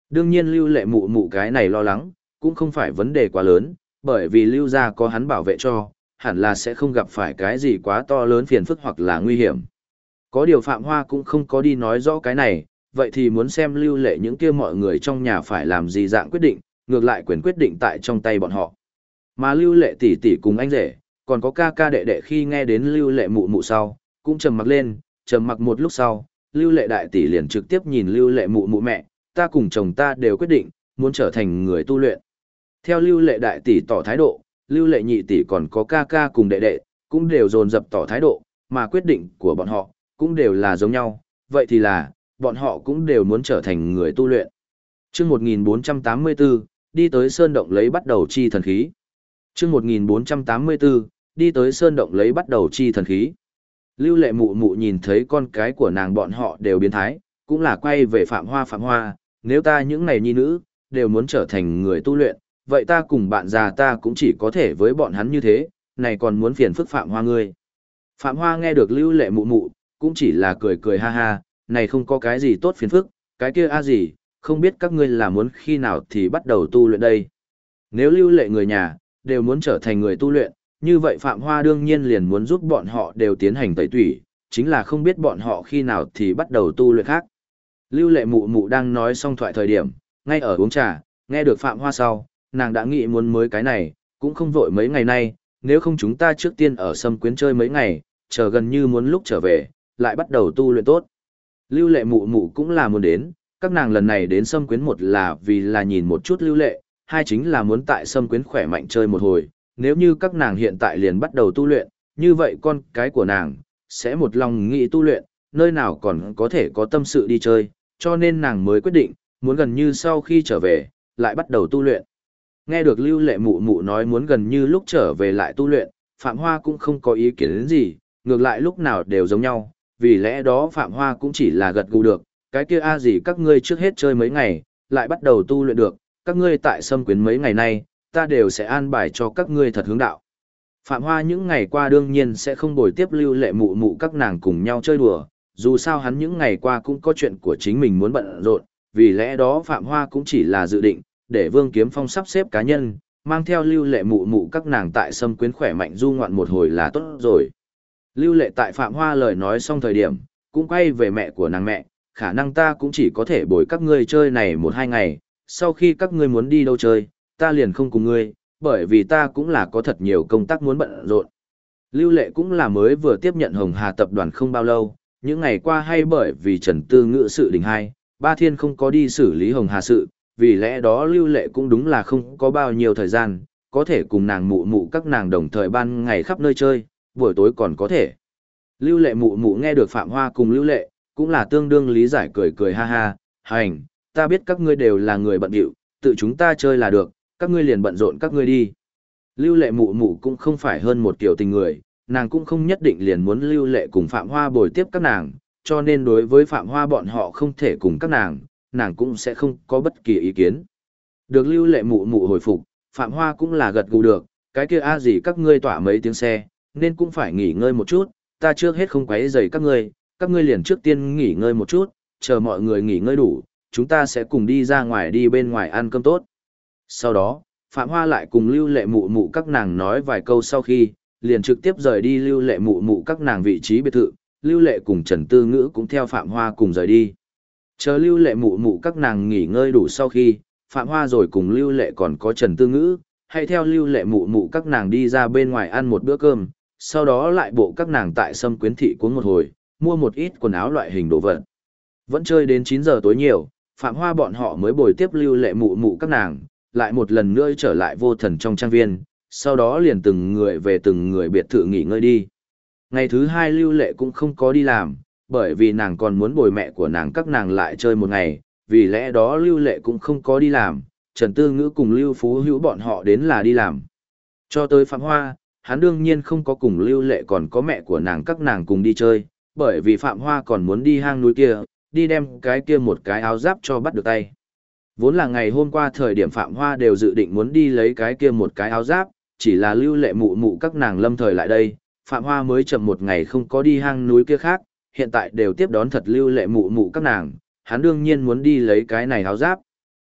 Đương nhiên lưu lệ mụ mụ cái này lo lắng, cũng không phải vấn đề quá lớn, bởi vì lưu gia có hắn bảo vệ cho, hẳn là sẽ không gặp phải cái gì quá to lớn phiền phức hoặc là nguy hiểm. Có điều Phạm Hoa cũng không có đi nói rõ cái này, vậy thì muốn xem lưu lệ những kia mọi người trong nhà phải làm gì dạng quyết định, ngược lại quyền quyết định tại trong tay bọn họ. Mà lưu lệ tỷ tỷ cùng anh rể, còn có ca ca đệ đệ khi nghe đến lưu lệ mụ mụ sau, cũng trầm mặc lên, trầm mặc một lúc sau, lưu lệ đại tỷ liền trực tiếp nhìn lưu lệ mụ mụ mẹ, ta cùng chồng ta đều quyết định, muốn trở thành người tu luyện. Theo lưu lệ đại tỷ tỏ thái độ, lưu lệ nhị tỷ còn có ca ca cùng đệ đệ, cũng đều dồn dập tỏ thái độ, mà quyết định của bọn họ, cũng đều là giống nhau, vậy thì là, bọn họ cũng đều muốn trở thành người tu luyện. Chương 1484, đi tới sơn động lấy bắt đầu chi thần khí. Chương 1484, đi tới sơn động lấy bắt đầu chi thần khí. Lưu lệ mụ mụ nhìn thấy con cái của nàng bọn họ đều biến thái, cũng là quay về Phạm Hoa, nếu ta những này nhi nữ, đều muốn trở thành người tu luyện, vậy ta cùng bạn già ta cũng chỉ có thể với bọn hắn như thế, này còn muốn phiền phức Phạm Hoa ngươi. Phạm Hoa nghe được lưu lệ mụ mụ, cũng chỉ là cười cười ha ha, này không có cái gì tốt phiền phức, cái kia gì, không biết các ngươi là muốn khi nào thì bắt đầu tu luyện đây. Nếu lưu lệ người nhà, đều muốn trở thành người tu luyện, như vậy Phạm Hoa đương nhiên liền muốn giúp bọn họ đều tiến hành tẩy tủy, chính là không biết bọn họ khi nào thì bắt đầu tu luyện khác. Lưu lệ mụ mụ đang nói xong thoại thời điểm, ngay ở uống trà, nghe được Phạm Hoa sau, nàng đã nghĩ muốn mới cái này, cũng không vội mấy ngày nay, nếu không chúng ta trước tiên ở Sâm Quyến chơi mấy ngày, chờ gần như muốn lúc trở về, lại bắt đầu tu luyện tốt. Lưu lệ mụ mụ cũng là muốn đến, các nàng lần này đến Sâm Quyến một là vì là nhìn một chút lưu lệ, hai chính là muốn tại Sâm Quyến khỏe mạnh chơi một hồi, nếu như các nàng hiện tại liền bắt đầu tu luyện, như vậy con cái của nàng, sẽ một lòng nghĩ tu luyện, nơi nào còn có thể có tâm sự đi chơi, cho nên nàng mới quyết định, muốn gần như sau khi trở về, lại bắt đầu tu luyện. Nghe được lưu lệ mụ mụ nói muốn gần như lúc trở về lại tu luyện, Phạm Hoa cũng không có ý kiến đến gì, ngược lại lúc nào đều giống nhau, vì lẽ đó Phạm Hoa cũng chỉ là gật gù được, cái kia gì các ngươi trước hết chơi mấy ngày, lại bắt đầu tu luyện được, các ngươi tại Sâm Quyến mấy ngày nay, ta đều sẽ an bài cho các ngươi thật hướng đạo. Phạm Hoa những ngày qua đương nhiên sẽ không bồi tiếp lưu lệ mụ mụ các nàng cùng nhau chơi đùa, dù sao hắn những ngày qua cũng có chuyện của chính mình muốn bận rộn, vì lẽ đó Phạm Hoa cũng chỉ là dự định, để Vương Kiếm Phong sắp xếp cá nhân, mang theo lưu lệ mụ mụ các nàng tại Sâm Quyến khỏe mạnh du ngoạn một hồi là tốt rồi. Lưu lệ tại Phạm Hoa lời nói xong thời điểm, cũng quay về mẹ của nàng mẹ, khả năng ta cũng chỉ có thể bồi các ngươi chơi này 1-2 ngày, sau khi các ngươi muốn đi đâu chơi, ta liền không cùng ngươi, bởi vì ta cũng là có thật nhiều công tác muốn bận rộn. Lưu lệ cũng là mới vừa tiếp nhận Hồng Hà tập đoàn không bao lâu, những ngày qua hay bởi vì Trần Tư Ngữ sự đình 2-3 thiên không có đi xử lý Hồng Hà sự, vì lẽ đó lưu lệ cũng đúng là không có bao nhiêu thời gian, có thể cùng nàng mụ mụ các nàng đồng thời ban ngày khắp nơi chơi, buổi tối còn có thể. Lưu lệ mụ mụ nghe được Phạm Hoa cùng lưu lệ, cũng là tương đương lý giải cười cười ha ha, hành, ta biết các ngươi đều là người bận rộn, tự chúng ta chơi là được, các ngươi liền bận rộn các ngươi đi. Lưu lệ mụ mụ cũng không phải hơn một kiểu tình người, nàng cũng không nhất định liền muốn lưu lệ cùng Phạm Hoa bồi tiếp các nàng, cho nên đối với Phạm Hoa bọn họ không thể cùng các nàng cũng sẽ không có bất kỳ ý kiến. Được lưu lệ mụ mụ hồi phục, Phạm Hoa cũng là gật gù được, cái kia gì các ngươi tỏa mấy tiếng xe, nên cũng phải nghỉ ngơi một chút, ta trước hết không quấy rầy các ngươi liền trước tiên nghỉ ngơi một chút, chờ mọi người nghỉ ngơi đủ, chúng ta sẽ cùng đi ra ngoài đi bên ngoài ăn cơm tốt. Sau đó, Phạm Hoa lại cùng lưu lệ mụ mụ các nàng nói vài câu sau khi, liền trực tiếp rời đi lưu lệ mụ mụ các nàng vị trí biệt thự, lưu lệ cùng Trần Tư Ngữ cũng theo Phạm Hoa cùng rời đi. Chờ lưu lệ mụ mụ các nàng nghỉ ngơi đủ sau khi, Phạm Hoa rồi cùng lưu lệ còn có Trần Tư Ngữ, hay theo lưu lệ mụ mụ các nàng đi ra bên ngoài ăn một bữa cơm, sau đó lại bộ các nàng tại Sâm Quyến thị cuốn một hồi, mua một ít quần áo loại hình đồ vật. Vẫn chơi đến 9 giờ tối nhiều, Phạm Hoa bọn họ mới bồi tiếp lưu lệ mụ mụ các nàng, lại một lần nữa trở lại Vô Thần trong trang viên, sau đó liền từng người về từng người biệt thự nghỉ ngơi đi. Ngày thứ 2 lưu lệ cũng không có đi làm, bởi vì nàng còn muốn bồi mẹ của nàng các nàng lại chơi một ngày, vì lẽ đó lưu lệ cũng không có đi làm, Trần Tư Ngữ cùng Lưu Phú Hữu bọn họ đến là đi làm. Cho tới Phạm Hoa, hắn đương nhiên không có cùng lưu lệ còn có mẹ của nàng các nàng cùng đi chơi, bởi vì Phạm Hoa còn muốn đi hang núi kia, đi đem cái kia một cái áo giáp cho bắt được tay. Vốn là ngày hôm qua thời điểm Phạm Hoa đều dự định muốn đi lấy cái kia một cái áo giáp, chỉ là lưu lệ mụ mụ các nàng lâm thời lại đây, Phạm Hoa mới chậm một ngày không có đi hang núi kia khác, hiện tại đều tiếp đón thật lưu lệ mụ mụ các nàng, hắn đương nhiên muốn đi lấy cái này áo giáp.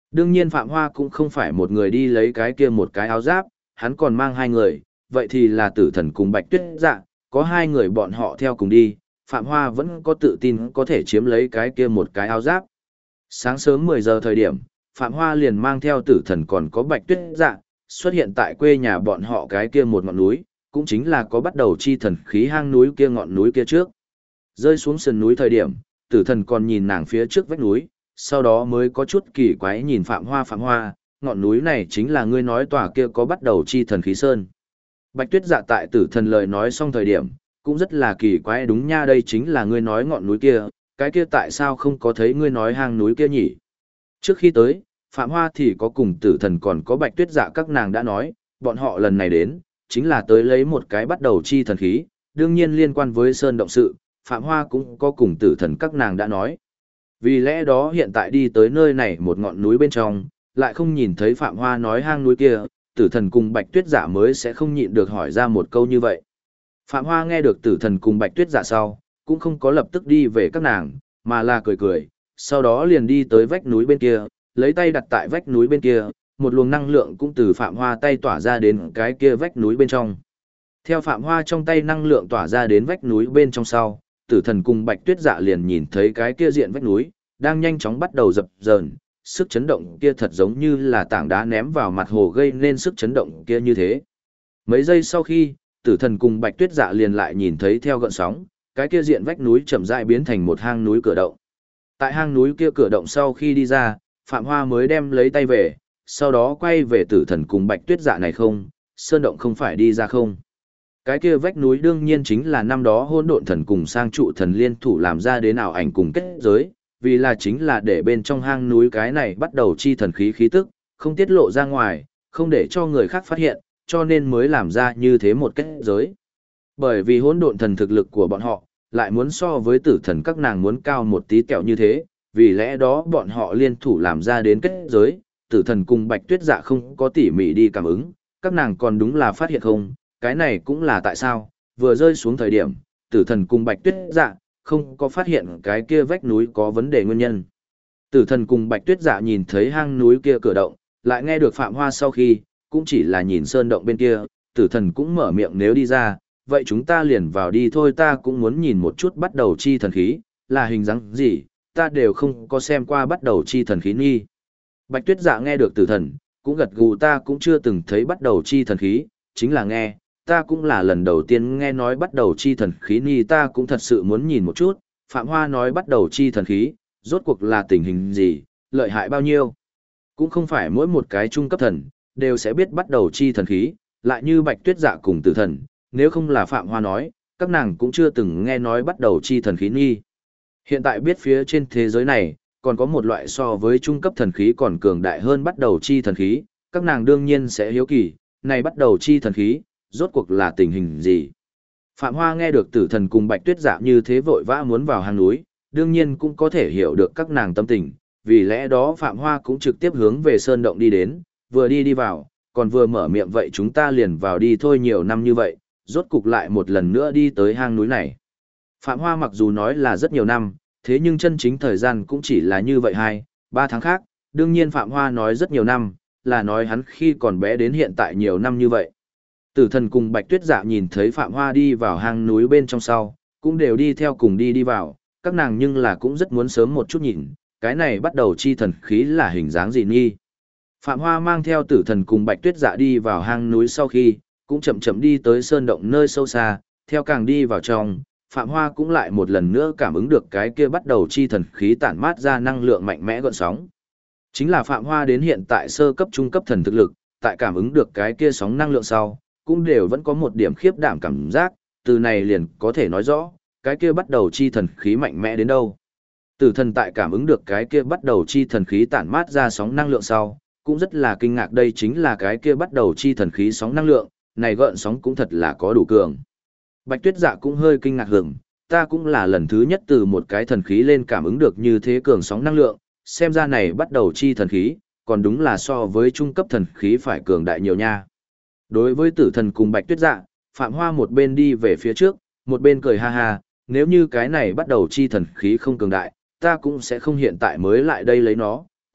Đương nhiên Phạm Hoa cũng không phải một người đi lấy cái kia một cái áo giáp, hắn còn mang hai người, vậy thì là Tử Thần cùng Bạch Tuyết Dạ, có hai người bọn họ theo cùng đi, Phạm Hoa vẫn có tự tin có thể chiếm lấy cái kia một cái áo giáp. Sáng sớm 10 giờ thời điểm, Phạm Hoa liền mang theo Tử Thần còn có Bạch Tuyết Dạ, xuất hiện tại quê nhà bọn họ cái kia một ngọn núi, cũng chính là có bắt đầu chi thần khí hang núi kia ngọn núi kia trước. Rơi xuống sườn núi thời điểm, Tử Thần còn nhìn nàng phía trước vách núi, sau đó mới có chút kỳ quái nhìn Phạm Hoa, ngọn núi này chính là ngươi nói tòa kia có bắt đầu chi thần khí sơn. Bạch Tuyết Dạ tại Tử Thần lời nói xong thời điểm, cũng rất là kỳ quái, đúng nha, đây chính là ngươi nói ngọn núi kia, cái kia tại sao không có thấy ngươi nói hang núi kia nhỉ? Trước khi tới, Phạm Hoa thì có cùng Tử Thần còn có Bạch Tuyết Dạ các nàng đã nói, bọn họ lần này đến, chính là tới lấy một cái bắt đầu chi thần khí, đương nhiên liên quan với sơn động sự, Phạm Hoa cũng có cùng Tử Thần các nàng đã nói. Vì lẽ đó hiện tại đi tới nơi này một ngọn núi bên trong, lại không nhìn thấy Phạm Hoa nói hang núi kia, Tử Thần cùng Bạch Tuyết Dạ mới sẽ không nhịn được hỏi ra một câu như vậy. Phạm Hoa nghe được Tử Thần cùng Bạch Tuyết Dạ sau, cũng không có lập tức đi về các nàng, mà là cười cười, sau đó liền đi tới vách núi bên kia, lấy tay đặt tại vách núi bên kia, một luồng năng lượng cũng từ Phạm Hoa tay tỏa ra đến cái kia vách núi bên trong. Theo Phạm Hoa trong tay năng lượng tỏa ra đến vách núi bên trong sau, Tử Thần cùng Bạch Tuyết Dạ liền nhìn thấy cái kia diện vách núi, đang nhanh chóng bắt đầu dập dờn, sức chấn động kia thật giống như là tảng đá ném vào mặt hồ gây nên sức chấn động kia như thế. Mấy giây sau khi, Tử Thần cùng Bạch Tuyết Dạ liền lại nhìn thấy theo gợn sóng, cái kia diện vách núi chậm rãi biến thành một hang núi cửa động. Tại hang núi kia cửa động sau khi đi ra, Phạm Hoa mới đem lấy tay về, sau đó quay về Tử Thần cùng Bạch Tuyết Dạ này không, sơn động không phải đi ra không. Cái kia vách núi đương nhiên chính là năm đó Hỗn Độn Thần cùng Sang Trụ Thần liên thủ làm ra đến ảo ảnh cùng kết giới, vì là chính là để bên trong hang núi cái này bắt đầu chi thần khí khí tức, không tiết lộ ra ngoài, không để cho người khác phát hiện, cho nên mới làm ra như thế một kết giới. Bởi vì Hỗn Độn Thần thực lực của bọn họ, lại muốn so với Tử Thần các nàng muốn cao một tí kẹo như thế, vì lẽ đó bọn họ liên thủ làm ra đến kết giới, Tử Thần cùng Bạch Tuyết Dạ không có tỉ mỉ đi cảm ứng, các nàng còn đúng là phát hiện không, cái này cũng là tại sao, vừa rơi xuống thời điểm, Tử Thần cùng Bạch Tuyết Dạ không có phát hiện cái kia vách núi có vấn đề nguyên nhân. Tử Thần cùng Bạch Tuyết Dạ nhìn thấy hang núi kia cửa động, lại nghe được Phạm Hoa sau khi, cũng chỉ là nhìn sơn động bên kia, Tử Thần cũng mở miệng nếu đi ra, vậy chúng ta liền vào đi thôi, ta cũng muốn nhìn một chút bắt đầu chi thần khí, là hình dáng gì, ta đều không có xem qua bắt đầu chi thần khí nghi. Bạch Tuyết Dạ nghe được Tử Thần, cũng gật gù, ta cũng chưa từng thấy bắt đầu chi thần khí, chính là nghe, ta cũng là lần đầu tiên nghe nói bắt đầu chi thần khí nghi, ta cũng thật sự muốn nhìn một chút, Phạm Hoa nói bắt đầu chi thần khí, rốt cuộc là tình hình gì, lợi hại bao nhiêu. Cũng không phải mỗi một cái trung cấp thần, đều sẽ biết bắt đầu chi thần khí, lại như Bạch Tuyết Dạ cùng Tử Thần, nếu không là Phạm Hoa nói, các nàng cũng chưa từng nghe nói bắt đầu chi thần khí nghi. Hiện tại biết phía trên thế giới này, còn có một loại so với trung cấp thần khí còn cường đại hơn bắt đầu chi thần khí, các nàng đương nhiên sẽ hiếu kỳ, này bắt đầu chi thần khí, rốt cuộc là tình hình gì. Phạm Hoa nghe được Tử Thần cùng Bạch Tuyết Dạ như thế vội vã muốn vào hang núi, đương nhiên cũng có thể hiểu được các nàng tâm tình, vì lẽ đó Phạm Hoa cũng trực tiếp hướng về sơn động đi đến, vừa đi vào, còn vừa mở miệng vậy chúng ta liền vào đi thôi, nhiều năm như vậy, rốt cục lại một lần nữa đi tới hang núi này. Phạm Hoa mặc dù nói là rất nhiều năm, thế nhưng chân chính thời gian cũng chỉ là như vậy 2-3 tháng khác, đương nhiên Phạm Hoa nói rất nhiều năm, là nói hắn khi còn bé đến hiện tại nhiều năm như vậy. Tử Thần cùng Bạch Tuyết Dạ nhìn thấy Phạm Hoa đi vào hang núi bên trong sau, cũng đều đi theo cùng đi vào, các nàng nhưng là cũng rất muốn sớm một chút nhìn, cái này bắt đầu chi thần khí là hình dáng gì nghi. Phạm Hoa mang theo Tử Thần cùng Bạch Tuyết Dạ đi vào hang núi sau khi, cũng chậm chậm đi tới sơn động nơi sâu xa, theo càng đi vào trong, Phạm Hoa cũng lại một lần nữa cảm ứng được cái kia bắt đầu chi thần khí tản mát ra năng lượng mạnh mẽ gợn sóng. Chính là Phạm Hoa đến hiện tại sơ cấp trung cấp thần thực lực, tại cảm ứng được cái kia sóng năng lượng sau, cũng đều vẫn có một điểm khiếp đảm cảm giác, từ này liền có thể nói rõ, cái kia bắt đầu chi thần khí mạnh mẽ đến đâu. Tử Thần tại cảm ứng được cái kia bắt đầu chi thần khí tản mát ra sóng năng lượng sau, cũng rất là kinh ngạc, đây chính là cái kia bắt đầu chi thần khí sóng năng lượng, này gợn sóng cũng thật là có đủ cường. Bạch Tuyết Dạ cũng hơi kinh ngạc hưởng, ta cũng là lần thứ nhất từ một cái thần khí lên cảm ứng được như thế cường sóng năng lượng, xem ra này bắt đầu chi thần khí, còn đúng là so với trung cấp thần khí phải cường đại nhiều nha. Đối với Tử Thần cùng Bạch Tuyết Dạ, Phạm Hoa một bên đi về phía trước, một bên cười ha ha, nếu như cái này bắt đầu chi thần khí không cường đại, ta cũng sẽ không hiện tại mới lại đây lấy nó,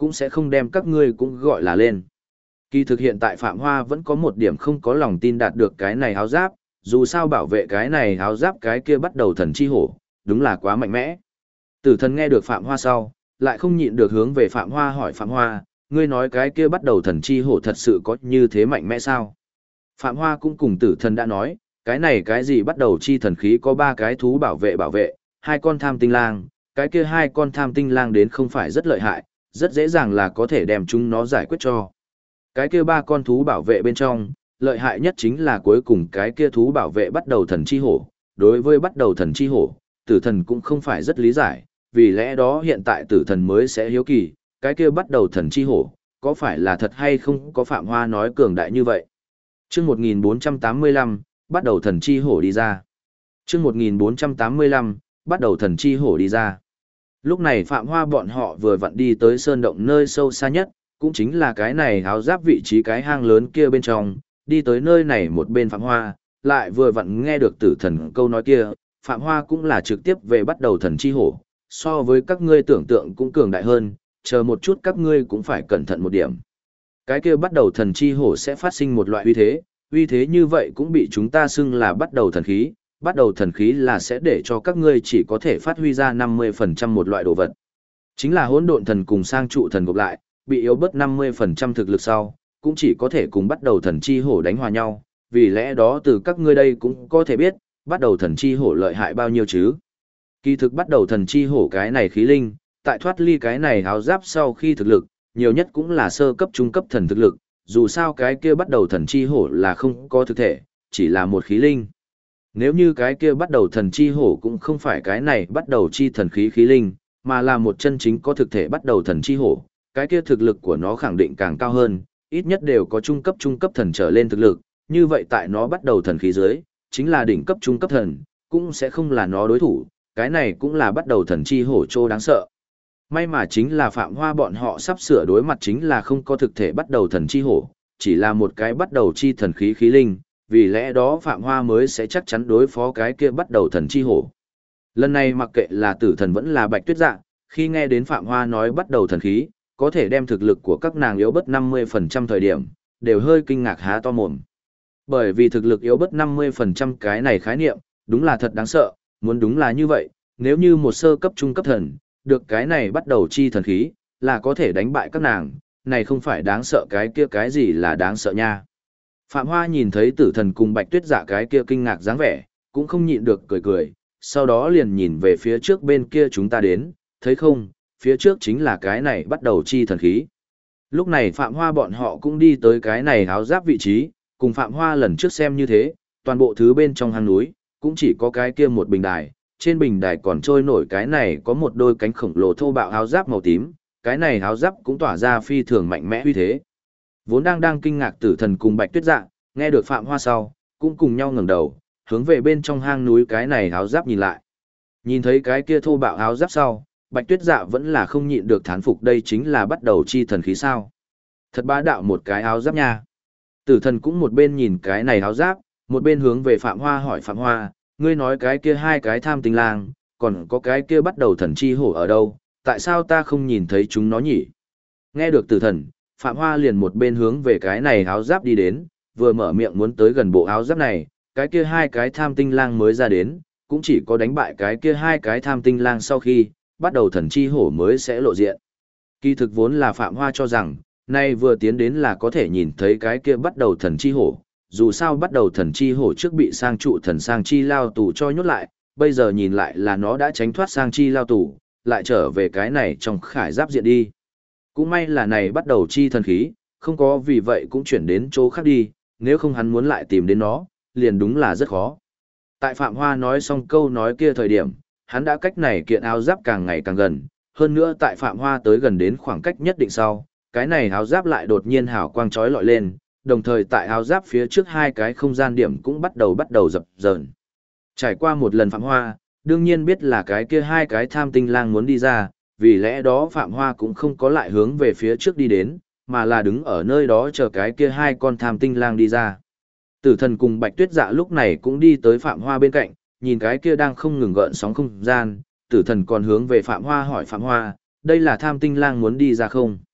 cũng sẽ không đem các ngươi cũng gọi là lên. Kỳ thực hiện tại Phạm Hoa vẫn có một điểm không có lòng tin đạt được cái này áo giáp, dù sao bảo vệ cái này áo giáp cái kia bắt đầu thần chi hổ, đúng là quá mạnh mẽ. Tử thần nghe được Phạm Hoa sau, lại không nhịn được hướng về Phạm Hoa hỏi Phạm Hoa, ngươi nói cái kia bắt đầu thần chi hổ thật sự có như thế mạnh mẽ sao? Phạm Hoa cũng cùng tử thần đã nói, cái này cái gì bắt đầu chi thần khí có 3 cái thú bảo vệ, 2 con tham tinh lang, cái kia 2 con tham tinh lang đến không phải rất lợi hại, rất dễ dàng là có thể đem chúng nó giải quyết cho. Cái kia 3 con thú bảo vệ bên trong, lợi hại nhất chính là cuối cùng cái kia thú bảo vệ bắt đầu thần chi hổ. Đối với bắt đầu thần chi hổ, tử thần cũng không phải rất lý giải, vì lẽ đó hiện tại tử thần mới sẽ hiếu kỳ, cái kia bắt đầu thần chi hổ, có phải là thật hay không có Phạm Hoa nói cường đại như vậy. Chương 1485, bắt đầu thần chi hổ đi ra. Chương 1485, bắt đầu thần chi hổ đi ra. Lúc này Phạm Hoa bọn họ vừa vặn đi tới sơn động nơi sâu xa nhất, cũng chính là cái này áo giáp vị trí cái hang lớn kia bên trong, đi tới nơi này một bên Phạm Hoa, lại vừa vặn nghe được tử thần câu nói kia, Phạm Hoa cũng là trực tiếp về bắt đầu thần chi hổ, so với các ngươi tưởng tượng cũng cường đại hơn, chờ một chút các ngươi cũng phải cẩn thận một điểm. Cái kia bắt đầu thần chi hổ sẽ phát sinh một loại uy thế như vậy cũng bị chúng ta xưng là bắt đầu thần khí, bắt đầu thần khí là sẽ để cho các ngươi chỉ có thể phát huy ra 50% một loại đồ vật. Chính là hỗn độn thần cùng sang trụ thần gộp lại, bị yếu bớt 50% thực lực sau, cũng chỉ có thể cùng bắt đầu thần chi hổ đánh hòa nhau, vì lẽ đó từ các ngươi đây cũng có thể biết, bắt đầu thần chi hổ lợi hại bao nhiêu chứ. Kỳ thực bắt đầu thần chi hổ cái này khí linh, tại thoát ly cái này áo giáp sau khi thực lực, nhiều nhất cũng là sơ cấp trung cấp thần thực lực, dù sao cái kia bắt đầu thần chi hổ là không có thực thể, chỉ là một khí linh. Nếu như cái kia bắt đầu thần chi hổ cũng không phải cái này bắt đầu chi thần khí khí linh, mà là một chân chính có thực thể bắt đầu thần chi hổ, cái kia thực lực của nó khẳng định càng cao hơn, ít nhất đều có trung cấp thần trở lên thực lực, như vậy tại nó bắt đầu thần khí dưới, chính là đỉnh cấp trung cấp thần, cũng sẽ không là nó đối thủ, cái này cũng là bắt đầu thần chi hổ trô đáng sợ. May mà chính là Phạm Hoa bọn họ sắp sửa đối mặt chính là không có thực thể bắt đầu thần chi hổ, chỉ là một cái bắt đầu chi thần khí khí linh, vì lẽ đó Phạm Hoa mới sẽ chắc chắn đối phó cái kia bắt đầu thần chi hổ. Lần này mặc kệ là tử thần vẫn là Bạch Tuyết Dạ, khi nghe đến Phạm Hoa nói bắt đầu thần khí, có thể đem thực lực của các nàng yếu bớt 50% thời điểm, đều hơi kinh ngạc há to mồm. Bởi vì thực lực yếu bớt 50% cái này khái niệm, đúng là thật đáng sợ, muốn đúng là như vậy, nếu như một sơ cấp trung cấp thần, được cái này bắt đầu chi thần khí, là có thể đánh bại các nàng, này không phải đáng sợ cái kia cái gì là đáng sợ nha. Phạm Hoa nhìn thấy tử thần cùng Bạch Tuyết Dạ cái kia kinh ngạc dáng vẻ, cũng không nhịn được cười cười, sau đó liền nhìn về phía trước bên kia chúng ta đến, thấy không, phía trước chính là cái này bắt đầu chi thần khí. Lúc này Phạm Hoa bọn họ cũng đi tới cái này áo giáp vị trí, cùng Phạm Hoa lần trước xem như thế, toàn bộ thứ bên trong hang núi, cũng chỉ có cái kia một bình đài, trên bình đài còn trôi nổi cái này có một đôi cánh khổng lồ thô bạo áo giáp màu tím, cái này áo giáp cũng tỏa ra phi thường mạnh mẽ uy thế. Vốn đang kinh ngạc tử thần cùng Bạch Tuyết Dạ, nghe được Phạm Hoa sau, cũng cùng nhau ngẩng đầu, hướng về bên trong hang núi cái này áo giáp nhìn lại. Nhìn thấy cái kia thô bạo áo giáp sau, Bạch Tuyết Dạ vẫn là không nhịn được thán phục đây chính là bắt đầu chi thần khí sao. Thật bá đạo một cái áo giáp nha. Tử thần cũng một bên nhìn cái này áo giáp, một bên hướng về Phạm Hoa hỏi Phạm Hoa, ngươi nói cái kia 2 cái tham tinh lang, còn có cái kia bắt đầu thần chi hổ ở đâu, tại sao ta không nhìn thấy chúng nó nhỉ? Nghe được tử thần, Phạm Hoa liền một bên hướng về cái này áo giáp đi đến, vừa mở miệng muốn tới gần bộ áo giáp này, cái kia 2 cái tham tinh lang mới ra đến, cũng chỉ có đánh bại cái kia 2 cái tham tinh lang sau khi, bắt đầu thần chi hổ mới sẽ lộ diện. Kỳ thực vốn là Phạm Hoa cho rằng, nay vừa tiến đến là có thể nhìn thấy cái kia bắt đầu thần chi hổ, dù sao bắt đầu thần chi hổ trước bị sang trụ thần sang chi lao tù cho nhốt lại, bây giờ nhìn lại là nó đã tránh thoát sang chi lao tù, lại trở về cái này trong khải giáp diện đi. Cũng may là này bắt đầu chi thần khí, không có vì vậy cũng chuyển đến chỗ khác đi, nếu không hắn muốn lại tìm đến nó, liền đúng là rất khó. Tại Phạm Hoa nói xong câu nói kia thời điểm, hắn đã cách này kiện áo giáp càng ngày càng gần, hơn nữa tại Phạm Hoa tới gần đến khoảng cách nhất định sau, cái này áo giáp lại đột nhiên hào quang chói lọi lên, đồng thời tại áo giáp phía trước 2 cái không gian điểm cũng bắt đầu dập dờn. Trải qua một lần Phạm Hoa, đương nhiên biết là cái kia 2 cái tham tinh lang muốn đi ra, vì lẽ đó Phạm Hoa cũng không có lại hướng về phía trước đi đến, mà là đứng ở nơi đó chờ cái kia 2 con tham tinh lang đi ra. Tử thần cùng Bạch Tuyết Dạ lúc này cũng đi tới Phạm Hoa bên cạnh, nhìn cái kia đang không ngừng gợn sóng không gian, tử thần còn hướng về Phạm Hoa hỏi Phạm Hoa, đây là tham tinh lang muốn đi ra không?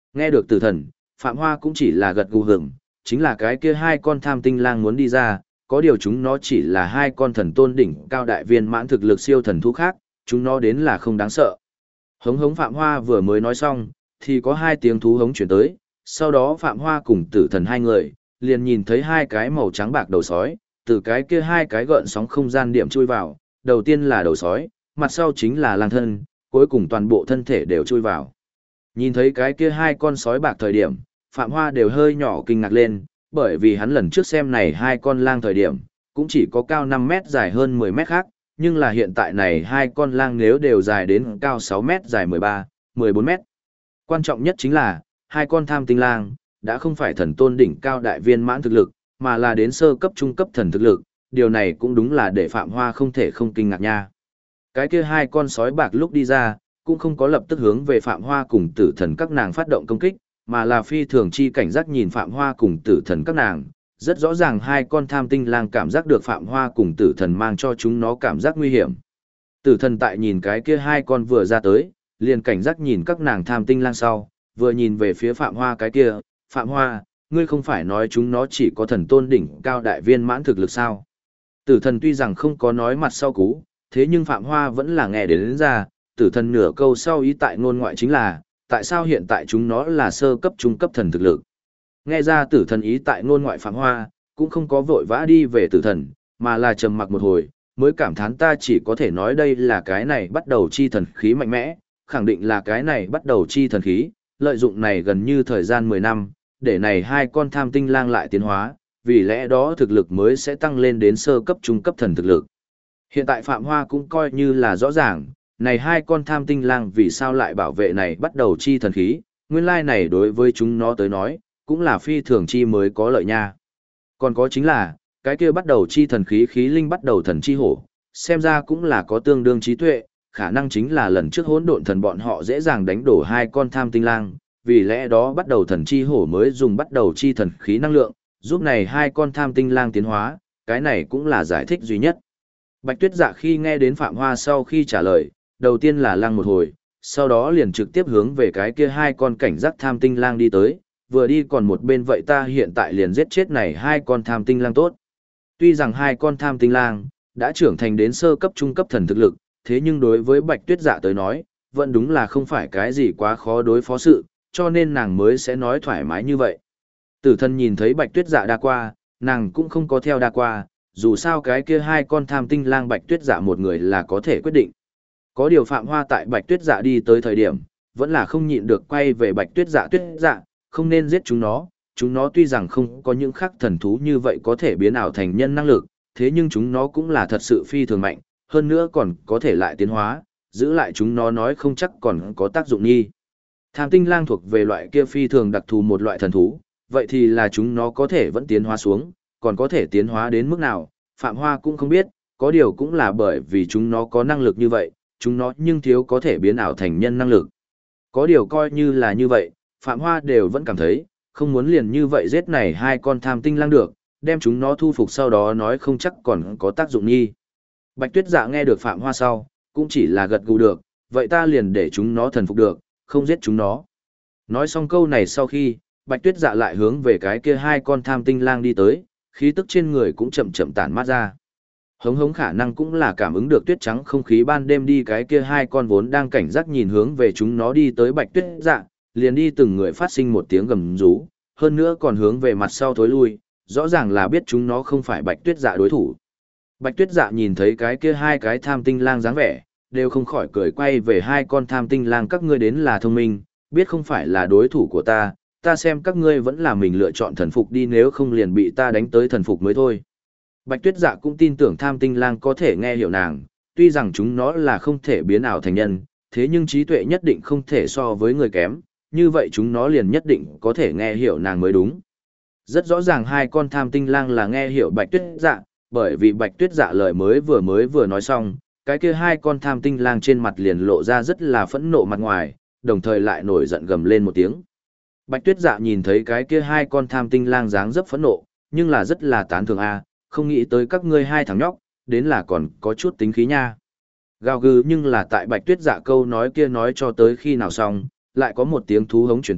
Nghe được tử thần, Phạm Hoa cũng chỉ là gật gù hưởng, chính là cái kia hai con tham tinh lang muốn đi ra, có điều chúng nó chỉ là hai con thần tôn đỉnh cao đại viên mãn thực lực siêu thần thú khác, chúng nó đến là không đáng sợ. Hống hống Phạm Hoa vừa mới nói xong, thì có hai tiếng thú hống chuyển tới, sau đó Phạm Hoa cùng tử thần hai người, liền nhìn thấy hai cái màu trắng bạc đầu sói, từ cái kia hai cái gợn sóng không gian điểm chui vào, đầu tiên là đầu sói, mặt sau chính là lang thân, cuối cùng toàn bộ thân thể đều chui vào. Nhìn thấy cái kia hai con sói bạc thời điểm, Phạm Hoa đều hơi nhỏ kinh ngạc lên, bởi vì hắn lần trước xem này hai con lang thời điểm, cũng chỉ có cao 5 mét dài hơn 10 mét khác, nhưng là hiện tại này hai con lang nếu đều dài đến cao 6 mét dài 13, 14 mét. Quan trọng nhất chính là, hai con tham tinh lang, đã không phải thần tôn đỉnh cao đại viên mãn thực lực, mà là đến sơ cấp trung cấp thần thực lực, điều này cũng đúng là để Phạm Hoa không thể không kinh ngạc nha. Cái kia hai con sói bạc lúc đi ra, cũng không có lập tức hướng về Phạm Hoa cùng tử thần các nàng phát động công kích, mà là phi thường chi cảnh giác nhìn Phạm Hoa cùng tử thần các nàng. Rất rõ ràng hai con tham tinh lang cảm giác được Phạm Hoa cùng tử thần mang cho chúng nó cảm giác nguy hiểm. Tử thần tại nhìn cái kia hai con vừa ra tới, liền cảnh giác nhìn các nàng tham tinh lang sau, vừa nhìn về phía Phạm Hoa cái kia, Phạm Hoa, ngươi không phải nói chúng nó chỉ có thần tôn đỉnh cao đại viên mãn thực lực sao? Tử thần tuy rằng không có nói mặt sau cú, thế nhưng Phạm Hoa vẫn là nghe đến ra, tử thần nửa câu sau ý tại ngôn ngoại chính là, tại sao hiện tại chúng nó là sơ cấp trung cấp thần thực lực. Nghe ra tử thần ý tại ngôn ngoại Phạm Hoa, cũng không có vội vã đi về tử thần, mà là trầm mặc một hồi, mới cảm thán ta chỉ có thể nói đây là cái này bắt đầu chi thần khí mạnh mẽ, khẳng định là cái này bắt đầu chi thần khí, lợi dụng này gần như thời gian 10 năm, để này hai con tham tinh lang lại tiến hóa, vì lẽ đó thực lực mới sẽ tăng lên đến sơ cấp trung cấp thần thực lực. Hiện tại Phạm Hoa cũng coi như là rõ ràng, này hai con tham tinh lang vì sao lại bảo vệ này bắt đầu chi thần khí, nguyên lai này đối với chúng nó tới nói, cũng là phi thường chi mới có lợi nha. Còn có chính là, cái kia bắt đầu chi thần khí khí linh bắt đầu thần chi hổ, xem ra cũng là có tương đương trí tuệ, khả năng chính là lần trước hỗn độn thần bọn họ dễ dàng đánh đổ hai con tham tinh lang, vì lẽ đó bắt đầu thần chi hổ mới dùng bắt đầu chi thần khí năng lượng, giúp này hai con tham tinh lang tiến hóa, cái này cũng là giải thích duy nhất. Bạch Tuyết Dạ khi nghe đến Phạm Hoa sau khi trả lời, đầu tiên là lăng một hồi, sau đó liền trực tiếp hướng về cái kia hai con cảnh giác tham tinh lang đi tới, vừa đi còn một bên vậy ta hiện tại liền giết chết này hai con tham tinh lang tốt. Tuy rằng hai con tham tinh lang đã trưởng thành đến sơ cấp trung cấp thần thực lực, thế nhưng đối với Bạch Tuyết Dạ tới nói, vẫn đúng là không phải cái gì quá khó đối phó sự, cho nên nàng mới sẽ nói thoải mái như vậy. Tử thần nhìn thấy Bạch Tuyết Dạ đa qua, nàng cũng không có theo đa qua, dù sao cái kia hai con tham tinh lang Bạch Tuyết Dạ một người là có thể quyết định. Có điều Phạm Hoa tại Bạch Tuyết Dạ đi tới thời điểm, vẫn là không nhịn được quay về Bạch Tuyết Dạ, không nên giết chúng nó tuy rằng không có những khắc thần thú như vậy có thể biến ảo thành nhân năng lực, thế nhưng chúng nó cũng là thật sự phi thường mạnh, hơn nữa còn có thể lại tiến hóa, giữ lại chúng nó nói không chắc còn có tác dụng nghi. Tham tinh lang thuộc về loại kia phi thường đặc thù một loại thần thú, vậy thì là chúng nó có thể vẫn tiến hóa xuống, còn có thể tiến hóa đến mức nào, Phạm Hoa cũng không biết, có điều cũng là bởi vì chúng nó có năng lực như vậy, chúng nó nhưng thiếu có thể biến ảo thành nhân năng lực. Có điều coi như là như vậy, Phạm Hoa đều vẫn cảm thấy, không muốn liền như vậy giết này hai con tham tinh lang được, đem chúng nó thu phục sau đó nói không chắc còn có tác dụng nghi. Bạch Tuyết Dạ nghe được Phạm Hoa sau, cũng chỉ là gật gù được, vậy ta liền để chúng nó thần phục được, không giết chúng nó. Nói xong câu này sau khi, Bạch Tuyết Dạ lại hướng về cái kia hai con tham tinh lang đi tới, khí tức trên người cũng chậm chậm tản mát ra. Hống hống khả năng cũng là cảm ứng được tuyết trắng không khí ban đêm đi cái kia hai con vốn đang cảnh giác nhìn hướng về chúng nó đi tới Bạch Tuyết Dạ, liền đi từng người phát sinh một tiếng gầm rú, hơn nữa còn hướng về mặt sau thối lui, rõ ràng là biết chúng nó không phải Bạch Tuyết Dạ đối thủ. Bạch Tuyết Dạ nhìn thấy cái kia hai cái tham tinh lang dáng vẻ, đều không khỏi cười quay về hai con tham tinh lang các ngươi đến là thông minh, biết không phải là đối thủ của ta xem các ngươi vẫn là mình lựa chọn thần phục đi nếu không liền bị ta đánh tới thần phục mới thôi. Bạch Tuyết Dạ cũng tin tưởng tham tinh lang có thể nghe hiểu nàng, tuy rằng chúng nó là không thể biến ảo thành nhân, thế nhưng trí tuệ nhất định không thể so với người kém, như vậy chúng nó liền nhất định có thể nghe hiểu nàng mới đúng. Rất rõ ràng hai con tham tinh lang là nghe hiểu Bạch Tuyết Dạ, bởi vì Bạch Tuyết Dạ lời mới vừa nói xong, cái kia hai con tham tinh lang trên mặt liền lộ ra rất là phẫn nộ mặt ngoài, đồng thời lại nổi giận gầm lên một tiếng. Bạch Tuyết Dạ nhìn thấy cái kia hai con tham tinh lang dáng dấp phẫn nộ, nhưng là rất là tán thưởng a, không nghĩ tới các ngươi hai thằng nhóc, đến là còn có chút tính khí nha. Gào gừ nhưng là tại Bạch Tuyết Dạ câu nói kia nói cho tới khi nào xong, lại có một tiếng thú hống chuyển tới,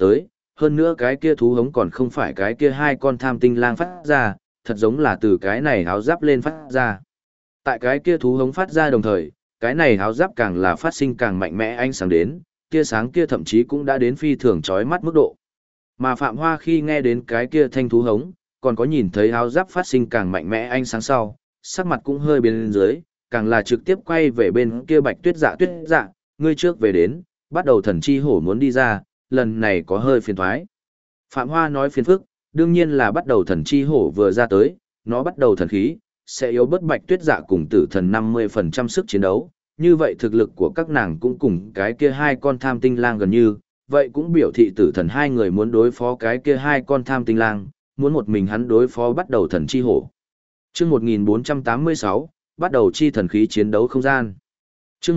hơn nữa cái kia thú hống còn không phải cái kia hai con tham tinh lang phát ra, thật giống là từ cái này áo giáp lên phát ra. Tại cái kia thú hống phát ra đồng thời, cái này áo giáp càng là phát sinh càng mạnh mẽ ánh sáng đến, kia sáng kia thậm chí cũng đã đến phi thường chói mắt mức độ. Mà Phạm Hoa khi nghe đến cái kia thanh thú hống, còn có nhìn thấy áo giáp phát sinh càng mạnh mẽ ánh sáng sau, sắc mặt cũng hơi biến lên dưới, càng là trực tiếp quay về bên kia Bạch Tuyết Dạ, ngươi trước về đến, bắt đầu thần chi hổ muốn đi ra, lần này có hơi phiền thoái. Phạm Hoa nói phiền phức, đương nhiên là bắt đầu thần chi hổ vừa ra tới, nó bắt đầu thần khí, sẽ yếu bớt Bạch Tuyết Dạ cùng tử thần 50% sức chiến đấu, như vậy thực lực của các nàng cũng cùng cái kia hai con tham tinh lang gần như, vậy cũng biểu thị tử thần hai người muốn đối phó cái kia hai con tham tinh lang, muốn một mình hắn đối phó bắt đầu thần chi hổ. Chương 1486, bắt đầu chi thần khí chiến đấu không gian. Chương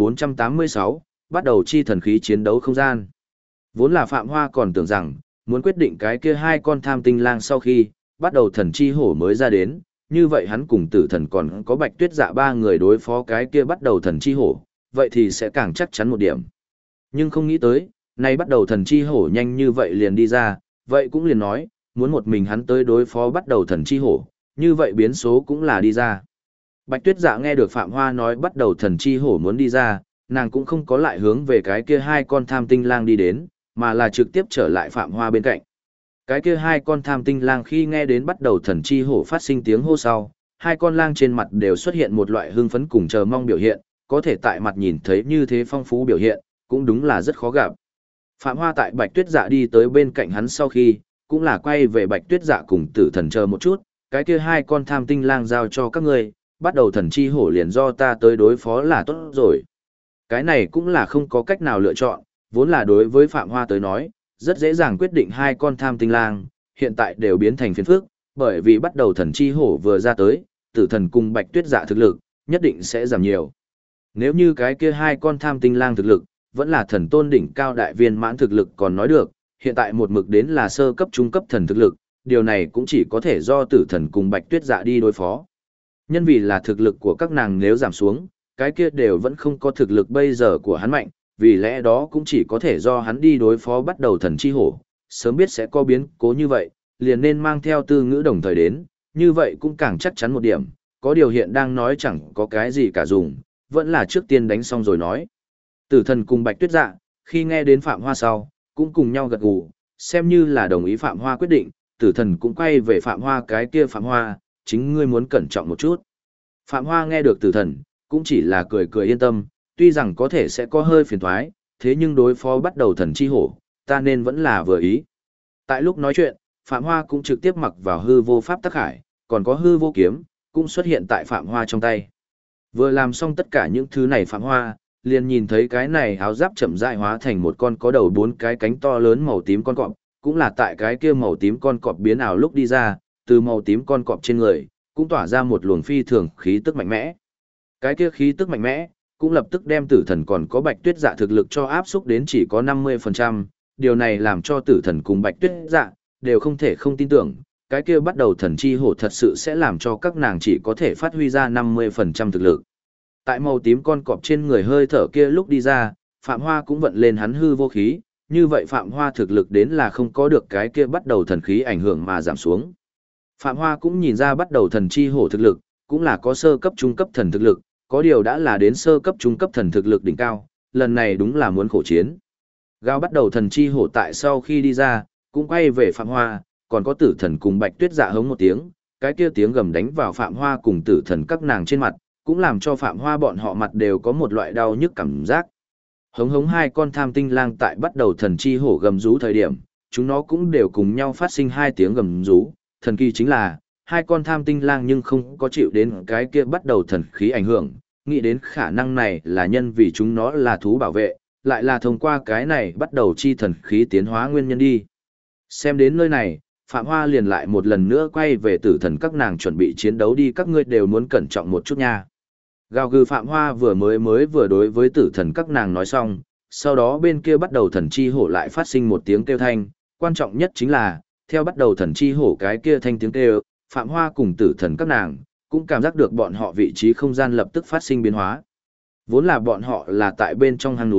1486, bắt đầu chi thần khí chiến đấu không gian. Vốn là Phạm Hoa còn tưởng rằng, muốn quyết định cái kia hai con tham tinh lang sau khi, bắt đầu thần chi hổ mới ra đến, như vậy hắn cùng tử thần còn có Bạch Tuyết Dạ ba người đối phó cái kia bắt đầu thần chi hổ, vậy thì sẽ càng chắc chắn một điểm. Nhưng không nghĩ tới, nay bắt đầu thần chi hổ nhanh như vậy liền đi ra, vậy cũng liền nói, muốn một mình hắn tới đối phó bắt đầu thần chi hổ, như vậy biến số cũng là đi ra. Bạch Tuyết Dạ nghe được Phạm Hoa nói bắt đầu thần chi hổ muốn đi ra, nàng cũng không có lại hướng về cái kia hai con tham tinh lang đi đến, mà là trực tiếp trở lại Phạm Hoa bên cạnh. Cái kia hai con tham tinh lang khi nghe đến bắt đầu thần chi hổ phát sinh tiếng hô sau, hai con lang trên mặt đều xuất hiện một loại hưng phấn cùng chờ mong biểu hiện, có thể tại mặt nhìn thấy như thế phong phú biểu hiện, cũng đúng là rất khó gặp. Phạm Hoa tại Bạch Tuyết Dạ đi tới bên cạnh hắn sau khi, cũng là quay về Bạch Tuyết Dạ cùng tử thần chờ một chút, cái kia hai con tham tinh lang giao cho các ngươi, bắt đầu thần chi hổ liền do ta tới đối phó là tốt rồi. Cái này cũng là không có cách nào lựa chọn, vốn là đối với Phạm Hoa tới nói, rất dễ dàng quyết định hai con tham tinh lang, hiện tại đều biến thành phiền phức, bởi vì bắt đầu thần chi hổ vừa ra tới, tử thần cùng Bạch Tuyết Dạ thực lực, nhất định sẽ giảm nhiều. Nếu như cái kia hai con tham tinh lang thực lực, vẫn là thần tôn đỉnh cao đại viên mãn thực lực còn nói được, hiện tại một mực đến là sơ cấp trung cấp thần thực lực, điều này cũng chỉ có thể do tử thần cùng Bạch Tuyết Dạ đi đối phó. Nhân vì là thực lực của các nàng nếu giảm xuống, cái kia đều vẫn không có thực lực bây giờ của hắn mạnh, vì lẽ đó cũng chỉ có thể do hắn đi đối phó bắt đầu thần chi hổ, sớm biết sẽ có biến cố như vậy, liền nên mang theo tư ngữ đồng thời đến, như vậy cũng càng chắc chắn một điểm, có điều hiện đang nói chẳng có cái gì cả dùng, vẫn là trước tiên đánh xong rồi nói. Tử thần cùng Bạch Tuyết Dạ, khi nghe đến Phạm Hoa sau, cũng cùng nhau gật gù, xem như là đồng ý Phạm Hoa quyết định, tử thần cũng quay về Phạm Hoa cái kia Phạm Hoa, chính ngươi muốn cẩn trọng một chút. Phạm Hoa nghe được tử thần, cũng chỉ là cười cười yên tâm, tuy rằng có thể sẽ có hơi phiền thoái, thế nhưng đối phó bắt đầu thần chi hổ, ta nên vẫn là vừa ý. Tại lúc nói chuyện, Phạm Hoa cũng trực tiếp mặc vào hư vô pháp tắc hải, còn có hư vô kiếm, cũng xuất hiện tại Phạm Hoa trong tay. Vừa làm xong tất cả những thứ này Phạm Hoa, liền nhìn thấy cái này áo giáp chậm rãi hóa thành một con có đầu 4 cái cánh to lớn màu tím con cọp, cũng là tại cái kia màu tím con cọp biến ảo lúc đi ra, từ màu tím con cọp trên người, cũng tỏa ra một luồng phi thường khí tức mạnh mẽ. Cái kia khí tức mạnh mẽ, cũng lập tức đem tử thần còn có Bạch Tuyết Dạ thực lực cho áp xúc đến chỉ có 50%, điều này làm cho tử thần cùng Bạch Tuyết Dạ đều không thể không tin tưởng, cái kia bắt đầu thần chi hổ thật sự sẽ làm cho các nàng chỉ có thể phát huy ra 50% thực lực. Tại màu tím con cọp trên người hơi thở kia lúc đi ra, Phạm Hoa cũng vận lên hắn hư vô khí, như vậy Phạm Hoa thực lực đến là không có được cái kia bắt đầu thần khí ảnh hưởng mà giảm xuống. Phạm Hoa cũng nhìn ra bắt đầu thần chi hổ thực lực, cũng là có sơ cấp trung cấp thần thực lực, có điều đã là đến sơ cấp trung cấp thần thực lực đỉnh cao, lần này đúng là muốn khổ chiến. Gao bắt đầu thần chi hổ tại sau khi đi ra, cũng quay về Phạm Hoa, còn có tử thần cùng Bạch Tuyết Dạ hống một tiếng, cái kia tiếng gầm đánh vào Phạm Hoa cùng tử thần các nàng trên mặt, cũng làm cho Phạm Hoa bọn họ mặt đều có một loại đau nhức cảm giác. Hống hống hai con tham tinh lang tại bắt đầu thần chi hổ gầm rú thời điểm, chúng nó cũng đều cùng nhau phát sinh hai tiếng gầm rú, thần kỳ chính là, hai con tham tinh lang nhưng không có chịu đến cái kia bắt đầu thần khí ảnh hưởng, nghĩ đến khả năng này là nhân vì chúng nó là thú bảo vệ, lại là thông qua cái này bắt đầu chi thần khí tiến hóa nguyên nhân đi. Xem đến nơi này, Phạm Hoa liền lại một lần nữa quay về tử thần các nàng chuẩn bị chiến đấu đi, các ngươi đều muốn cẩn trọng một chút nha. Gào gừ Phạm Hoa vừa vừa đối với tử thần các nàng nói xong, sau đó bên kia bắt đầu thần chi hổ lại phát sinh một tiếng kêu thanh, quan trọng nhất chính là, theo bắt đầu thần chi hổ cái kia thanh tiếng kêu, Phạm Hoa cùng tử thần các nàng, cũng cảm giác được bọn họ vị trí không gian lập tức phát sinh biến hóa. Vốn là bọn họ là tại bên trong hang núi,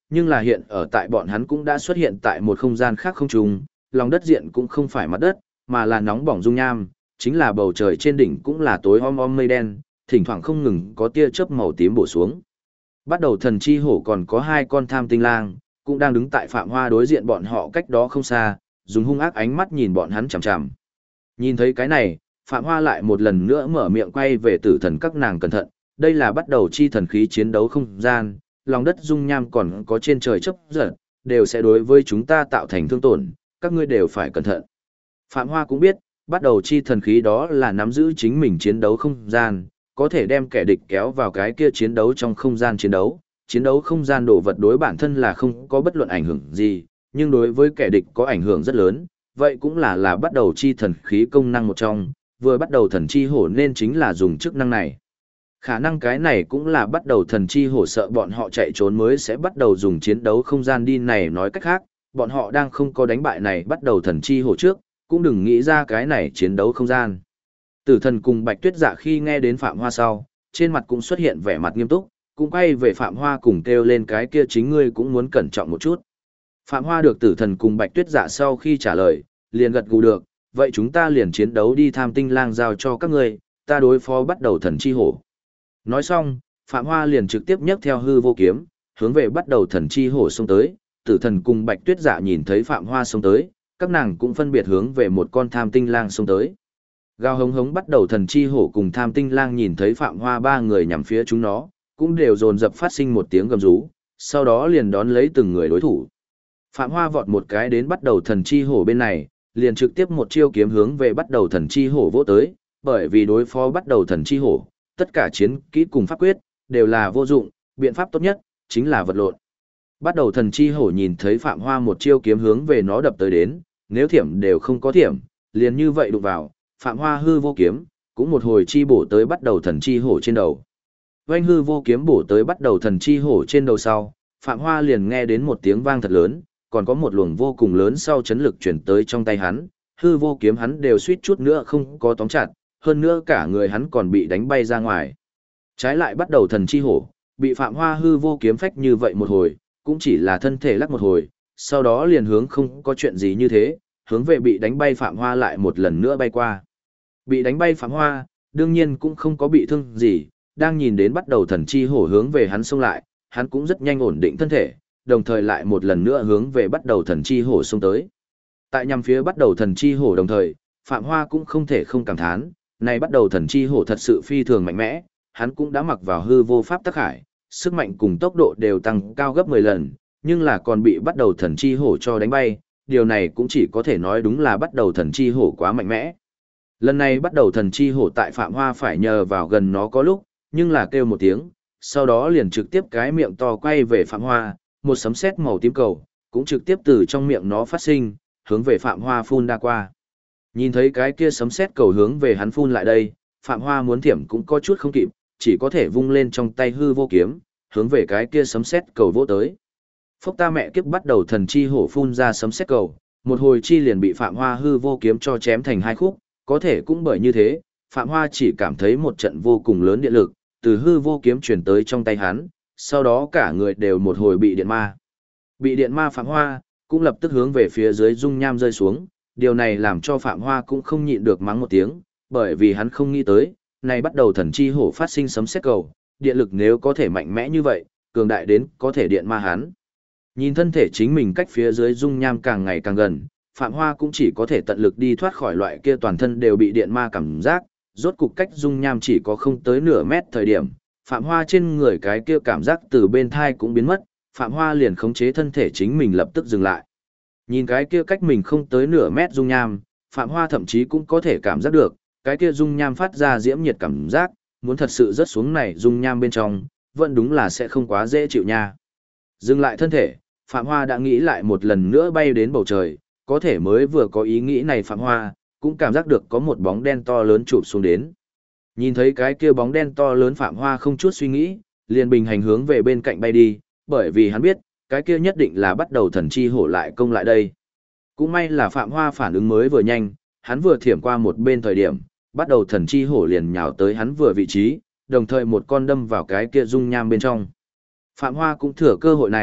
Nhưng là hiện ở tại bọn hắn cũng đã xuất hiện tại một không gian khác không trùng, lòng đất diện cũng không phải mặt đất, mà là nóng bỏng dung nham, chính là bầu trời trên đỉnh cũng là tối om om mây đen, thỉnh thoảng không ngừng có tia chớp màu tím bổ xuống. Bắt đầu thần chi hổ còn có hai con tham tinh lang, cũng đang đứng tại Phạm Hoa đối diện bọn họ cách đó không xa, dùng hung ác ánh mắt nhìn bọn hắn chằm chằm. Nhìn thấy cái này, Phạm Hoa lại một lần nữa mở miệng quay về tử thần các nàng cẩn thận, đây là bắt đầu chi thần khí chiến đấu không gian, lòng đất dung nham còn có trên trời chấp giật, đều sẽ đối với chúng ta tạo thành thương tổn, các ngươi đều phải cẩn thận. Phạm Hoa cũng biết, bắt đầu chi thần khí đó là nắm giữ chính mình chiến đấu không gian, có thể đem kẻ địch kéo vào cái kia chiến đấu trong không gian chiến đấu không gian đồ vật đối bản thân là không có bất luận ảnh hưởng gì, nhưng đối với kẻ địch có ảnh hưởng rất lớn, vậy cũng là bắt đầu chi thần khí công năng một trong, vừa bắt đầu thần chi hổ nên chính là dùng chức năng này. Khả năng cái này cũng là bắt đầu thần chi hổ sợ bọn họ chạy trốn mới sẽ bắt đầu dùng chiến đấu không gian đi này, nói cách khác, bọn họ đang không có đánh bại này bắt đầu thần chi hổ trước, cũng đừng nghĩ ra cái này chiến đấu không gian. Tử thần cùng Bạch Tuyết Dạ khi nghe đến Phạm Hoa sau, trên mặt cũng xuất hiện vẻ mặt nghiêm túc, cũng quay về Phạm Hoa cùng kêu lên cái kia chính ngươi cũng muốn cẩn trọng một chút. Phạm Hoa được Tử thần cùng Bạch Tuyết Dạ sau khi trả lời, liền gật gù được, vậy chúng ta liền chiến đấu đi, tham tinh lang giao cho các ngươi, ta đối phó bắt đầu thần chi hổ. Nói xong, Phạm Hoa liền trực tiếp nhấc theo hư vô kiếm, hướng về bắt đầu thần chi hổ xông tới, Tử thần cùng Bạch Tuyết Dạ nhìn thấy Phạm Hoa xông tới, các nàng cũng phân biệt hướng về một con tham tinh lang xông tới. Gào hống hống bắt đầu thần chi hổ cùng tham tinh lang nhìn thấy Phạm Hoa ba người nhằm phía chúng nó, cũng đều dồn dập phát sinh một tiếng gầm rú, sau đó liền đón lấy từng người đối thủ. Phạm Hoa vọt một cái đến bắt đầu thần chi hổ bên này, liền trực tiếp một chiêu kiếm hướng về bắt đầu thần chi hổ vỗ tới, bởi vì đối phó bắt đầu thần chi hổ, tất cả chiến kỹ cùng pháp quyết đều là vô dụng, biện pháp tốt nhất chính là vật lộn. Bắt đầu thần chi hổ nhìn thấy Phạm Hoa một chiêu kiếm hướng về nó đập tới đến, nếu thiểm đều không có thiểm, liền như vậy đụng vào, Phạm Hoa hư vô kiếm, cũng một hồi chi bổ tới bắt đầu thần chi hổ trên đầu. Oanh hư vô kiếm bổ tới bắt đầu thần chi hổ trên đầu sau, Phạm Hoa liền nghe đến một tiếng vang thật lớn, còn có một luồng vô cùng lớn sau chấn lực chuyển tới trong tay hắn, hư vô kiếm hắn đều suýt chút nữa không có tóm chặt, hơn nữa cả người hắn còn bị đánh bay ra ngoài. Trái lại bắt đầu thần chi hổ, bị Phạm Hoa hư vô kiếm phách như vậy một hồi, cũng chỉ là thân thể lắc một hồi, sau đó liền hướng không có chuyện gì như thế, hướng về bị đánh bay Phạm Hoa lại một lần nữa bay qua. Bị đánh bay Phạm Hoa, đương nhiên cũng không có bị thương gì, đang nhìn đến bắt đầu thần chi hổ hướng về hắn xông lại, hắn cũng rất nhanh ổn định thân thể, đồng thời lại một lần nữa hướng về bắt đầu thần chi hổ xông tới. Tại nhằm phía bắt đầu thần chi hổ đồng thời, Phạm Hoa cũng không thể không cảm thán, này bắt đầu thần chi hổ thật sự phi thường mạnh mẽ, hắn cũng đã mặc vào hư vô pháp tắc hải, sức mạnh cùng tốc độ đều tăng cao gấp 10 lần, nhưng là còn bị bắt đầu thần chi hổ cho đánh bay, điều này cũng chỉ có thể nói đúng là bắt đầu thần chi hổ quá mạnh mẽ. Lần này bắt đầu thần chi hổ tại Phạm Hoa phải nhờ vào gần nó có lúc, nhưng là kêu một tiếng, sau đó liền trực tiếp cái miệng to quay về Phạm Hoa, một sấm sét màu tím cầu, cũng trực tiếp từ trong miệng nó phát sinh, hướng về Phạm Hoa phun đa qua. Nhìn thấy cái kia sấm sét cầu hướng về hắn phun lại đây, Phạm Hoa muốn thiểm cũng có chút không kịp, chỉ có thể vung lên trong tay hư vô kiếm, hướng về cái kia sấm sét cầu vỗ tới. Phốc ta mẹ kiếp bắt đầu thần chi hổ phun ra sấm sét cầu, một hồi chi liền bị Phạm Hoa hư vô kiếm cho chém thành hai khúc, có thể cũng bởi như thế, Phạm Hoa chỉ cảm thấy một trận vô cùng lớn điện lực, từ hư vô kiếm chuyển tới trong tay hắn, sau đó cả người đều một hồi bị điện ma. Bị điện ma Phạm Hoa, cũng lập tức hướng về phía dưới dung nham rơi xuống, điều này làm cho Phạm Hoa cũng không nhịn được mắng một tiếng, bởi vì hắn không nghĩ tới, này bắt đầu thần chi hổ phát sinh sấm sét cầu, điện lực nếu có thể mạnh mẽ như vậy, cường đại đến có thể điện ma hắn. Nhìn thân thể chính mình cách phía dưới dung nham càng ngày càng gần, Phạm Hoa cũng chỉ có thể tận lực đi thoát khỏi loại kia toàn thân đều bị điện ma cảm giác, rốt cục cách dung nham chỉ có không tới nửa mét thời điểm, Phạm Hoa trên người cái kia cảm giác từ bên thai cũng biến mất, Phạm Hoa liền khống chế thân thể chính mình lập tức dừng lại. Nhìn cái kia cách mình không tới nửa mét dung nham, Phạm Hoa thậm chí cũng có thể cảm giác được, cái kia dung nham phát ra diễm nhiệt cảm giác, muốn thật sự rớt xuống này dung nham bên trong, vẫn đúng là sẽ không quá dễ chịu nha. Dừng lại thân thể, Phạm Hoa đã nghĩ lại một lần nữa bay đến bầu trời, có thể mới vừa có ý nghĩ này Phạm Hoa, cũng cảm giác được có một bóng đen to lớn chụp xuống đến. Nhìn thấy cái kia bóng đen to lớn Phạm Hoa không chút suy nghĩ, liền bình hành hướng về bên cạnh bay đi, bởi vì hắn biết, cái kia nhất định là bắt đầu thần chi hổ lại công lại đây. Cũng may là Phạm Hoa phản ứng mới vừa nhanh, hắn vừa thiểm qua một bên thời điểm, bắt đầu thần chi hổ liền nhào tới hắn vừa vị trí, đồng thời một con đâm vào cái kia dung nham bên trong. Phạm Hoa cũng thừa cơ hội này,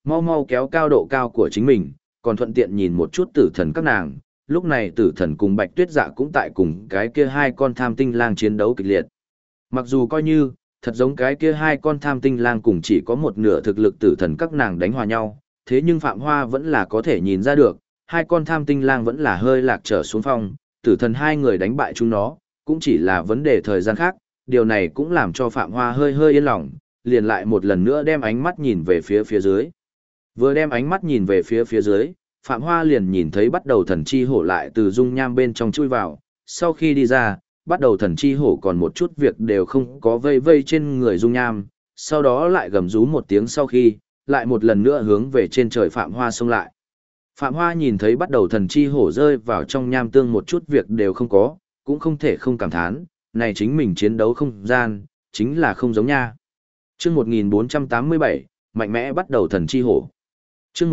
mau mau kéo cao độ cao của chính mình, còn thuận tiện nhìn một chút tử thần các nàng. Lúc này tử thần cùng Bạch Tuyết Dạ cũng tại cùng cái kia hai con tham tinh lang chiến đấu kịch liệt. Mặc dù coi như, thật giống cái kia hai con tham tinh lang cùng chỉ có một nửa thực lực tử thần các nàng đánh hòa nhau, thế nhưng Phạm Hoa vẫn là có thể nhìn ra được, hai con tham tinh lang vẫn là hơi lạc trở xuống phong, tử thần hai người đánh bại chúng nó, cũng chỉ là vấn đề thời gian khác, điều này cũng làm cho Phạm Hoa hơi hơi yên lòng, liền lại một lần nữa đem ánh mắt nhìn về phía dưới. Vừa đem ánh mắt nhìn về phía dưới, Phạm Hoa liền nhìn thấy bắt đầu thần chi hổ lại từ dung nham bên trong chui vào, sau khi đi ra, bắt đầu thần chi hổ còn một chút việc đều không có vây vây trên người dung nham, sau đó lại gầm rú một tiếng sau khi, lại một lần nữa hướng về trên trời Phạm Hoa xông lại. Phạm Hoa nhìn thấy bắt đầu thần chi hổ rơi vào trong nham tương một chút việc đều không có, cũng không thể không cảm thán, này chính mình chiến đấu không gian, chính là không giống nha. Chương 1487, mạnh mẽ bắt đầu thần chi hổ. Chương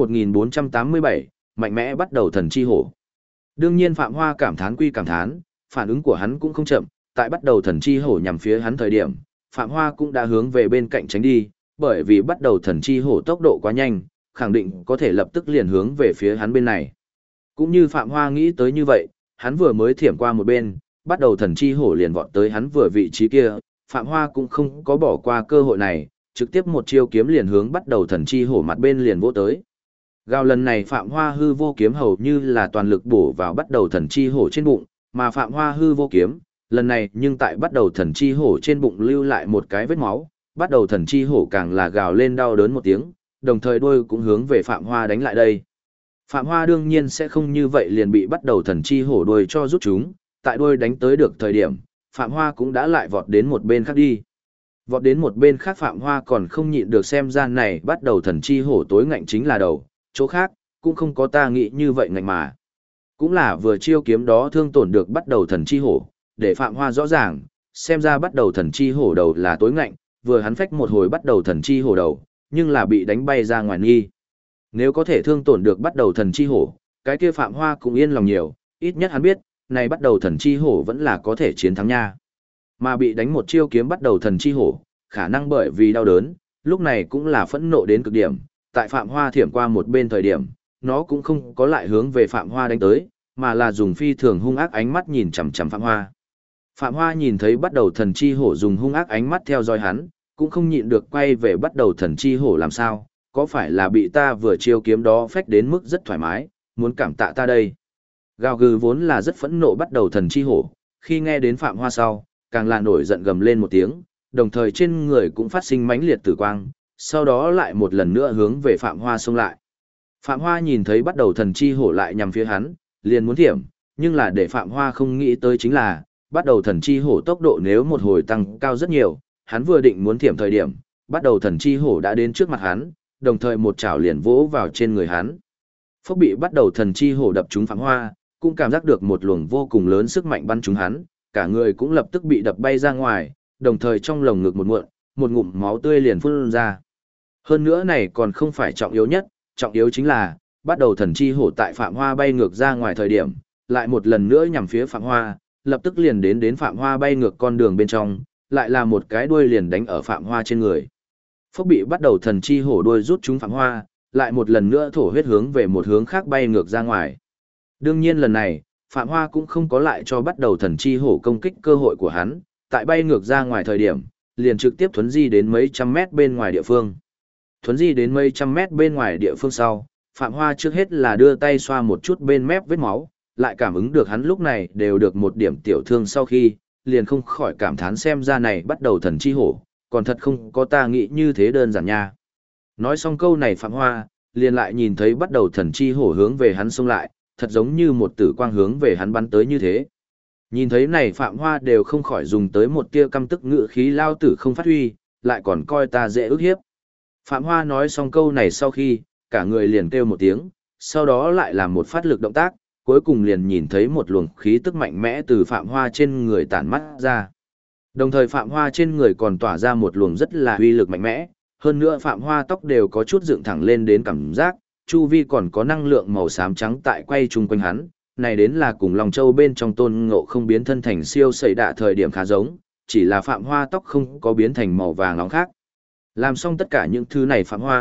1487, mạnh mẽ bắt đầu thần chi hổ. Đương nhiên Phạm Hoa cảm thán quy cảm thán, phản ứng của hắn cũng không chậm, tại bắt đầu thần chi hổ nhằm phía hắn thời điểm, Phạm Hoa cũng đã hướng về bên cạnh tránh đi, bởi vì bắt đầu thần chi hổ tốc độ quá nhanh, khẳng định có thể lập tức liền hướng về phía hắn bên này. Cũng như Phạm Hoa nghĩ tới như vậy, hắn vừa mới thiểm qua một bên, bắt đầu thần chi hổ liền vọt tới hắn vừa vị trí kia, Phạm Hoa cũng không có bỏ qua cơ hội này, trực tiếp một chiêu kiếm liền hướng bắt đầu thần chi hổ mặt bên liền vỗ tới. Gào lần này Phạm Hoa hư vô kiếm hầu như là toàn lực bổ vào bắt đầu thần chi hổ trên bụng, mà Phạm Hoa hư vô kiếm, lần này nhưng tại bắt đầu thần chi hổ trên bụng lưu lại một cái vết máu, bắt đầu thần chi hổ càng là gào lên đau đớn một tiếng, đồng thời đôi cũng hướng về Phạm Hoa đánh lại đây. Phạm Hoa đương nhiên sẽ không như vậy liền bị bắt đầu thần chi hổ đuôi cho rút chúng, tại đuôi đánh tới được thời điểm, Phạm Hoa cũng đã lại vọt đến một bên khác đi. Vọt đến một bên khác Phạm Hoa còn không nhịn được xem ra này bắt đầu thần chi hổ tối ngạnh chính là đầu, chỗ khác, cũng không có ta nghĩ như vậy ngạnh mà. Cũng là vừa chiêu kiếm đó thương tổn được bắt đầu thần chi hổ, để Phạm Hoa rõ ràng, xem ra bắt đầu thần chi hổ đầu là tối ngạnh, vừa hắn phách một hồi bắt đầu thần chi hổ đầu, nhưng là bị đánh bay ra ngoài nghi. Nếu có thể thương tổn được bắt đầu thần chi hổ, cái kia Phạm Hoa cũng yên lòng nhiều, ít nhất hắn biết, này bắt đầu thần chi hổ vẫn là có thể chiến thắng nha. Mà bị đánh một chiêu kiếm bắt đầu thần chi hổ, khả năng bởi vì đau đớn, lúc này cũng là phẫn nộ đến cực điểm, tại Phạm Hoa thiểm qua một bên thời điểm, nó cũng không có lại hướng về Phạm Hoa đánh tới, mà là dùng phi thường hung ác ánh mắt nhìn chằm chằm Phạm Hoa. Phạm Hoa nhìn thấy bắt đầu thần chi hổ dùng hung ác ánh mắt theo dõi hắn, cũng không nhịn được quay về bắt đầu thần chi hổ làm sao, có phải là bị ta vừa chiêu kiếm đó phách đến mức rất thoải mái, muốn cảm tạ ta đây. Gào gừ vốn là rất phẫn nộ bắt đầu thần chi hổ, khi nghe đến Phạm Hoa sau, càng là nổi giận gầm lên một tiếng, đồng thời trên người cũng phát sinh mãnh liệt tử quang, sau đó lại một lần nữa hướng về Phạm Hoa xông lại. Phạm Hoa nhìn thấy bắt đầu thần chi hổ lại nhằm phía hắn, liền muốn thiểm, nhưng là để Phạm Hoa không nghĩ tới chính là, bắt đầu thần chi hổ tốc độ nếu một hồi tăng cao rất nhiều, hắn vừa định muốn thiểm thời điểm, bắt đầu thần chi hổ đã đến trước mặt hắn, đồng thời một chảo liền vỗ vào trên người hắn. Phốc bị bắt đầu thần chi hổ đập trúng Phạm Hoa, cũng cảm giác được một luồng vô cùng lớn sức mạnh bắn trúng hắn, cả người cũng lập tức bị đập bay ra ngoài, đồng thời trong lồng ngực một ngụm máu tươi liền phun ra. Hơn nữa này còn không phải trọng yếu nhất, trọng yếu chính là, bắt đầu thần chi hổ tại Phạm Hoa bay ngược ra ngoài thời điểm, lại một lần nữa nhằm phía Phạm Hoa, lập tức liền đến Phạm Hoa bay ngược con đường bên trong, lại là một cái đuôi liền đánh ở Phạm Hoa trên người. Phốc bị bắt đầu thần chi hổ đuôi rút trúng Phạm Hoa, lại một lần nữa thổ huyết hướng về một hướng khác bay ngược ra ngoài. Đương nhiên lần này, Phạm Hoa cũng không có lại cho bắt đầu thần chi hổ công kích cơ hội của hắn, tại bay ngược ra ngoài thời điểm, liền trực tiếp thuấn di đến mấy trăm mét bên ngoài địa phương. Thuấn di đến mấy trăm mét bên ngoài địa phương sau, Phạm Hoa trước hết là đưa tay xoa một chút bên mép vết máu, lại cảm ứng được hắn lúc này đều được một điểm tiểu thương sau khi, liền không khỏi cảm thán xem ra này bắt đầu thần chi hổ, còn thật không có ta nghĩ như thế đơn giản nha. Nói xong câu này Phạm Hoa, liền lại nhìn thấy bắt đầu thần chi hổ hướng về hắn xông lại, thật giống như một tử quang hướng về hắn bắn tới như thế. Nhìn thấy này Phạm Hoa đều không khỏi dùng tới một tia căm tức ngữ khí lao tử không phát huy, lại còn coi ta dễ ức hiếp. Phạm Hoa nói xong câu này sau khi, cả người liền kêu một tiếng, sau đó lại làm một phát lực động tác, cuối cùng liền nhìn thấy một luồng khí tức mạnh mẽ từ Phạm Hoa trên người tản mắt ra. Đồng thời Phạm Hoa trên người còn tỏa ra một luồng rất là uy lực mạnh mẽ, hơn nữa Phạm Hoa tóc đều có chút dựng thẳng lên đến cảm giác, chu vi còn có năng lượng màu xám trắng tại quay chung quanh hắn, này đến là cùng Long Châu bên trong Tôn Ngộ không biến thân thành siêu sẩy đạ thời điểm khá giống, chỉ là Phạm Hoa tóc không có biến thành màu vàng nóng khác. Làm xong tất cả những thứ này Phạm Hoa,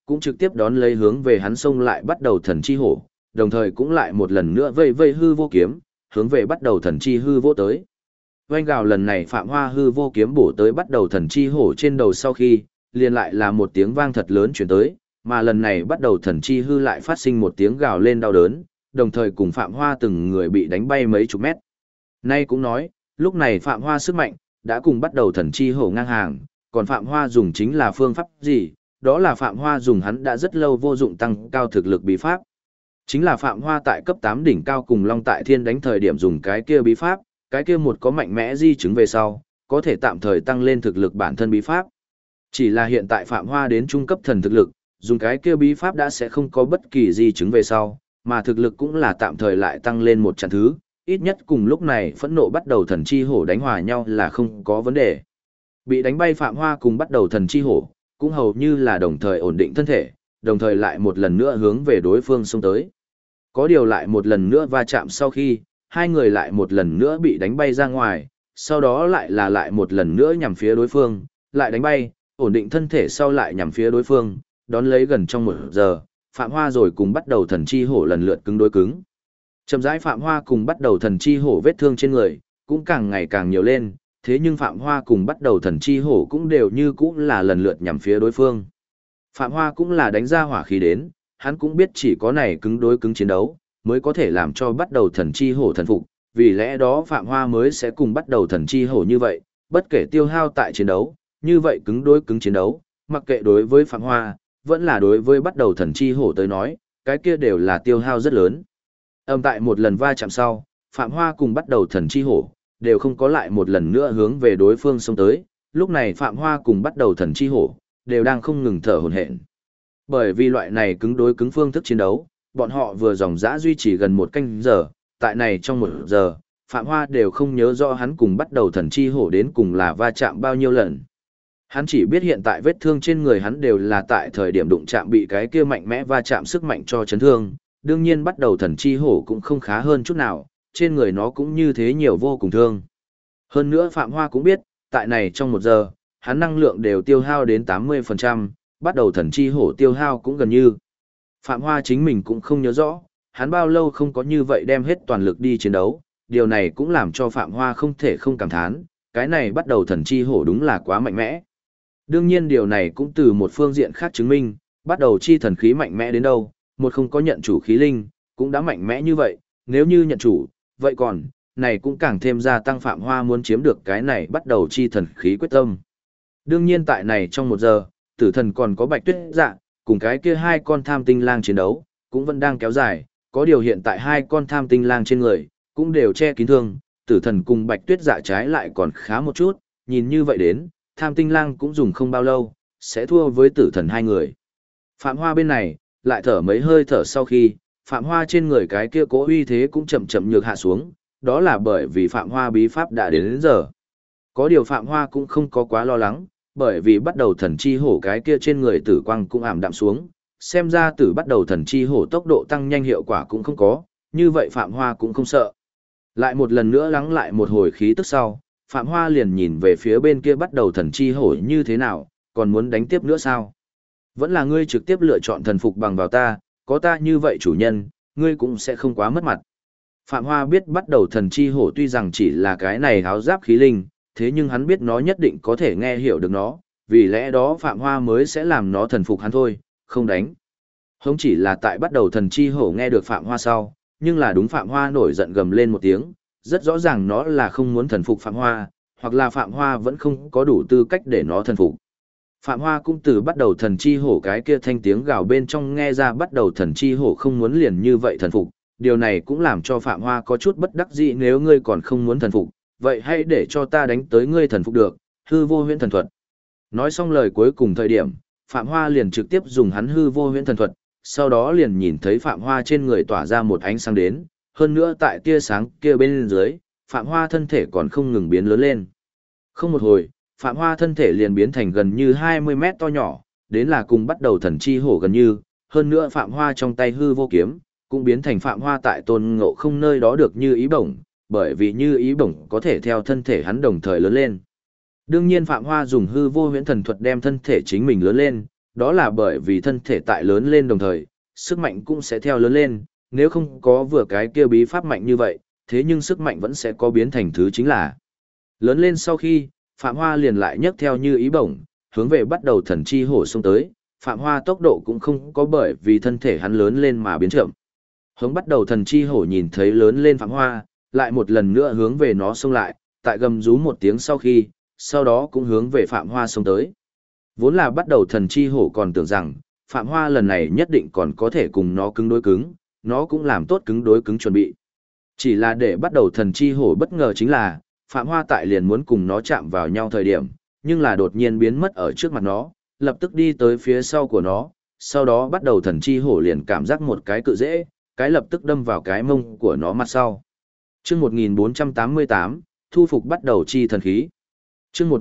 cũng trực tiếp đón lấy hướng về hắn xông lại bắt đầu thần chi hổ, đồng thời cũng lại một lần nữa vây vây hư vô kiếm, hướng về bắt đầu thần chi hư vô tới. Oanh gào lần này Phạm Hoa hư vô kiếm bổ tới bắt đầu thần chi hổ trên đầu sau khi, liền lại là một tiếng vang thật lớn chuyển tới, mà lần này bắt đầu thần chi hư lại phát sinh một tiếng gào lên đau đớn, đồng thời cùng Phạm Hoa từng người bị đánh bay mấy chục mét. Nay cũng nói, lúc này Phạm Hoa sức mạnh, đã cùng bắt đầu thần chi hổ ngang hàng, còn Phạm Hoa dùng chính là phương pháp gì, đó là Phạm Hoa dùng hắn đã rất lâu vô dụng tăng cao thực lực bí pháp. Chính là Phạm Hoa tại cấp 8 đỉnh cao cùng Long Tại Thiên đánh thời điểm dùng cái kia bí pháp, cái kia một có mạnh mẽ di chứng về sau, có thể tạm thời tăng lên thực lực bản thân bí pháp. Chỉ là hiện tại Phạm Hoa đến trung cấp thần thực lực, dùng cái kia bí pháp đã sẽ không có bất kỳ di chứng về sau, mà thực lực cũng là tạm thời lại tăng lên một trận thứ, ít nhất cùng lúc này phẫn nộ bắt đầu thần chi hổ đánh hòa nhau là không có vấn đề. Bị đánh bay Phạm Hoa cùng bắt đầu thần chi hổ, cũng hầu như là đồng thời ổn định thân thể, đồng thời lại một lần nữa hướng về đối phương xông tới. Có điều lại một lần nữa va chạm sau khi, hai người lại một lần nữa bị đánh bay ra ngoài, sau đó lại một lần nữa nhằm phía đối phương, lại đánh bay, ổn định thân thể sau lại nhằm phía đối phương, đón lấy gần trong 1 giờ, Phạm Hoa rồi cùng bắt đầu thần chi hổ lần lượt cứng đối cứng. Chậm rãi Phạm Hoa cùng bắt đầu thần chi hổ vết thương trên người, cũng càng ngày càng nhiều lên, thế nhưng Phạm Hoa cùng bắt đầu thần chi hổ cũng đều như cũng là lần lượt nhằm phía đối phương. Phạm Hoa cũng là đánh ra hỏa khí đến, hắn cũng biết chỉ có này cứng đối cứng chiến đấu, mới có thể làm cho bắt đầu thần chi hổ thần phục, vì lẽ đó Phạm Hoa mới sẽ cùng bắt đầu thần chi hổ như vậy, bất kể tiêu hao tại chiến đấu, như vậy cứng đối cứng chiến đấu, mặc kệ đối với Phạm Hoa, vẫn là đối với bắt đầu thần chi hổ tới nói, cái kia đều là tiêu hao rất lớn. Tại một lần va chạm sau, Phạm Hoa cùng bắt đầu thần chi hổ, đều không có lại một lần nữa hướng về đối phương xông tới, lúc này Phạm Hoa cùng bắt đầu thần chi hổ, đều đang không ngừng thở hổn hển. Bởi vì loại này cứng đối cứng phương thức chiến đấu, bọn họ vừa dòng dã duy trì gần 1 canh giờ, tại này trong 1 giờ, Phạm Hoa đều không nhớ rõ hắn cùng bắt đầu thần chi hổ đến cùng là va chạm bao nhiêu lần. Hắn chỉ biết hiện tại vết thương trên người hắn đều là tại thời điểm đụng chạm bị cái kia mạnh mẽ va chạm sức mạnh cho chấn thương, đương nhiên bắt đầu thần chi hổ cũng không khá hơn chút nào, trên người nó cũng như thế nhiều vô cùng thương. Hơn nữa Phạm Hoa cũng biết, tại này trong 1 giờ, hắn năng lượng đều tiêu hao đến 80%, bắt đầu thần chi hổ tiêu hao cũng gần như. Phạm Hoa chính mình cũng không nhớ rõ, hắn bao lâu không có như vậy đem hết toàn lực đi chiến đấu, điều này cũng làm cho Phạm Hoa không thể không cảm thán, cái này bắt đầu thần chi hổ đúng là quá mạnh mẽ. Đương nhiên điều này cũng từ một phương diện khác chứng minh, bắt đầu chi thần khí mạnh mẽ đến đâu, một không có nhận chủ khí linh, cũng đã mạnh mẽ như vậy, nếu như nhận chủ, vậy còn, này cũng càng thêm gia tăng Phạm Hoa muốn chiếm được cái này bắt đầu chi thần khí quyết tâm. Đương nhiên tại này trong 1 giờ, tử thần còn có Bạch Tuyết Dạ, cùng cái kia hai con tham tinh lang chiến đấu, cũng vẫn đang kéo dài, có điều hiện tại hai con tham tinh lang trên người, cũng đều che kín thương, tử thần cùng Bạch Tuyết Dạ trái lại còn khá một chút, nhìn như vậy đến, tham tinh lang cũng dùng không bao lâu, sẽ thua với tử thần hai người. Phạm Hoa bên này, lại thở mấy hơi thở sau khi, Phạm Hoa trên người cái kia cố uy thế cũng chậm chậm nhược hạ xuống, đó là bởi vì Phạm Hoa bí pháp đã đến giờ. Có điều Phạm Hoa cũng không có quá lo lắng, bởi vì bắt đầu thần chi hổ cái kia trên người tử quang cũng ảm đạm xuống, xem ra tử bắt đầu thần chi hổ tốc độ tăng nhanh hiệu quả cũng không có, như vậy Phạm Hoa cũng không sợ. Lại một lần nữa lắng lại một hồi khí tức sau, Phạm Hoa liền nhìn về phía bên kia bắt đầu thần chi hổ như thế nào, còn muốn đánh tiếp nữa sao? Vẫn là ngươi trực tiếp lựa chọn thần phục bằng vào ta, có ta như vậy chủ nhân, ngươi cũng sẽ không quá mất mặt. Phạm Hoa biết bắt đầu thần chi hổ tuy rằng chỉ là cái này áo giáp khí linh, thế nhưng hắn biết nó nhất định có thể nghe hiểu được nó, vì lẽ đó Phạm Hoa mới sẽ làm nó thần phục hắn thôi, không đánh. Không chỉ là tại bắt đầu thần chi hổ nghe được Phạm Hoa sau, nhưng là đúng Phạm Hoa nổi giận gầm lên một tiếng, rất rõ ràng nó là không muốn thần phục Phạm Hoa, hoặc là Phạm Hoa vẫn không có đủ tư cách để nó thần phục. Phạm Hoa cũng từ bắt đầu thần chi hổ cái kia thanh tiếng gào bên trong nghe ra bắt đầu thần chi hổ không muốn liền như vậy thần phục, điều này cũng làm cho Phạm Hoa có chút bất đắc dĩ, nếu ngươi còn không muốn thần phục, vậy hãy để cho ta đánh tới ngươi thần phục được, hư vô huyễn thần thuật. Nói xong lời cuối cùng thời điểm, Phạm Hoa liền trực tiếp dùng hắn hư vô huyễn thần thuật, sau đó liền nhìn thấy Phạm Hoa trên người tỏa ra một ánh sáng đến, hơn nữa tại tia sáng kia bên dưới, Phạm Hoa thân thể còn không ngừng biến lớn lên. Không một hồi, Phạm Hoa thân thể liền biến thành gần như 20 mét to nhỏ, đến là cùng bắt đầu thần chi hổ gần như, hơn nữa Phạm Hoa trong tay hư vô kiếm, cũng biến thành Phạm Hoa tại Tôn Ngộ Không nơi đó được như ý bổng, bởi vì như ý bổng có thể theo thân thể hắn đồng thời lớn lên. Đương nhiên Phạm Hoa dùng hư vô huyễn thần thuật đem thân thể chính mình lớn lên, đó là bởi vì thân thể tại lớn lên đồng thời, sức mạnh cũng sẽ theo lớn lên, nếu không có vừa cái kia bí pháp mạnh như vậy, thế nhưng sức mạnh vẫn sẽ có biến thành thứ chính là. Lớn lên sau khi, Phạm Hoa liền lại nhấc theo như ý bổng, hướng về bắt đầu thần chi hổ xông tới, Phạm Hoa tốc độ cũng không có bởi vì thân thể hắn lớn lên mà biến chậm. Hướng bắt đầu thần chi hổ nhìn thấy lớn lên Phạm Hoa, lại một lần nữa hướng về nó xông lại, tại gầm rú một tiếng sau khi, sau đó cũng hướng về Phạm Hoa xông tới. Vốn là bắt đầu thần chi hổ còn tưởng rằng, Phạm Hoa lần này nhất định còn có thể cùng nó cứng đối cứng, nó cũng làm tốt cứng đối cứng chuẩn bị. Chỉ là để bắt đầu thần chi hổ bất ngờ chính là, Phạm Hoa tại liền muốn cùng nó chạm vào nhau thời điểm, nhưng là đột nhiên biến mất ở trước mặt nó, lập tức đi tới phía sau của nó, sau đó bắt đầu thần chi hổ liền cảm giác một cái cự dễ, cái lập tức đâm vào cái mông của nó mặt sau. Chương 1488, thu phục bắt đầu chi thần khí. Chương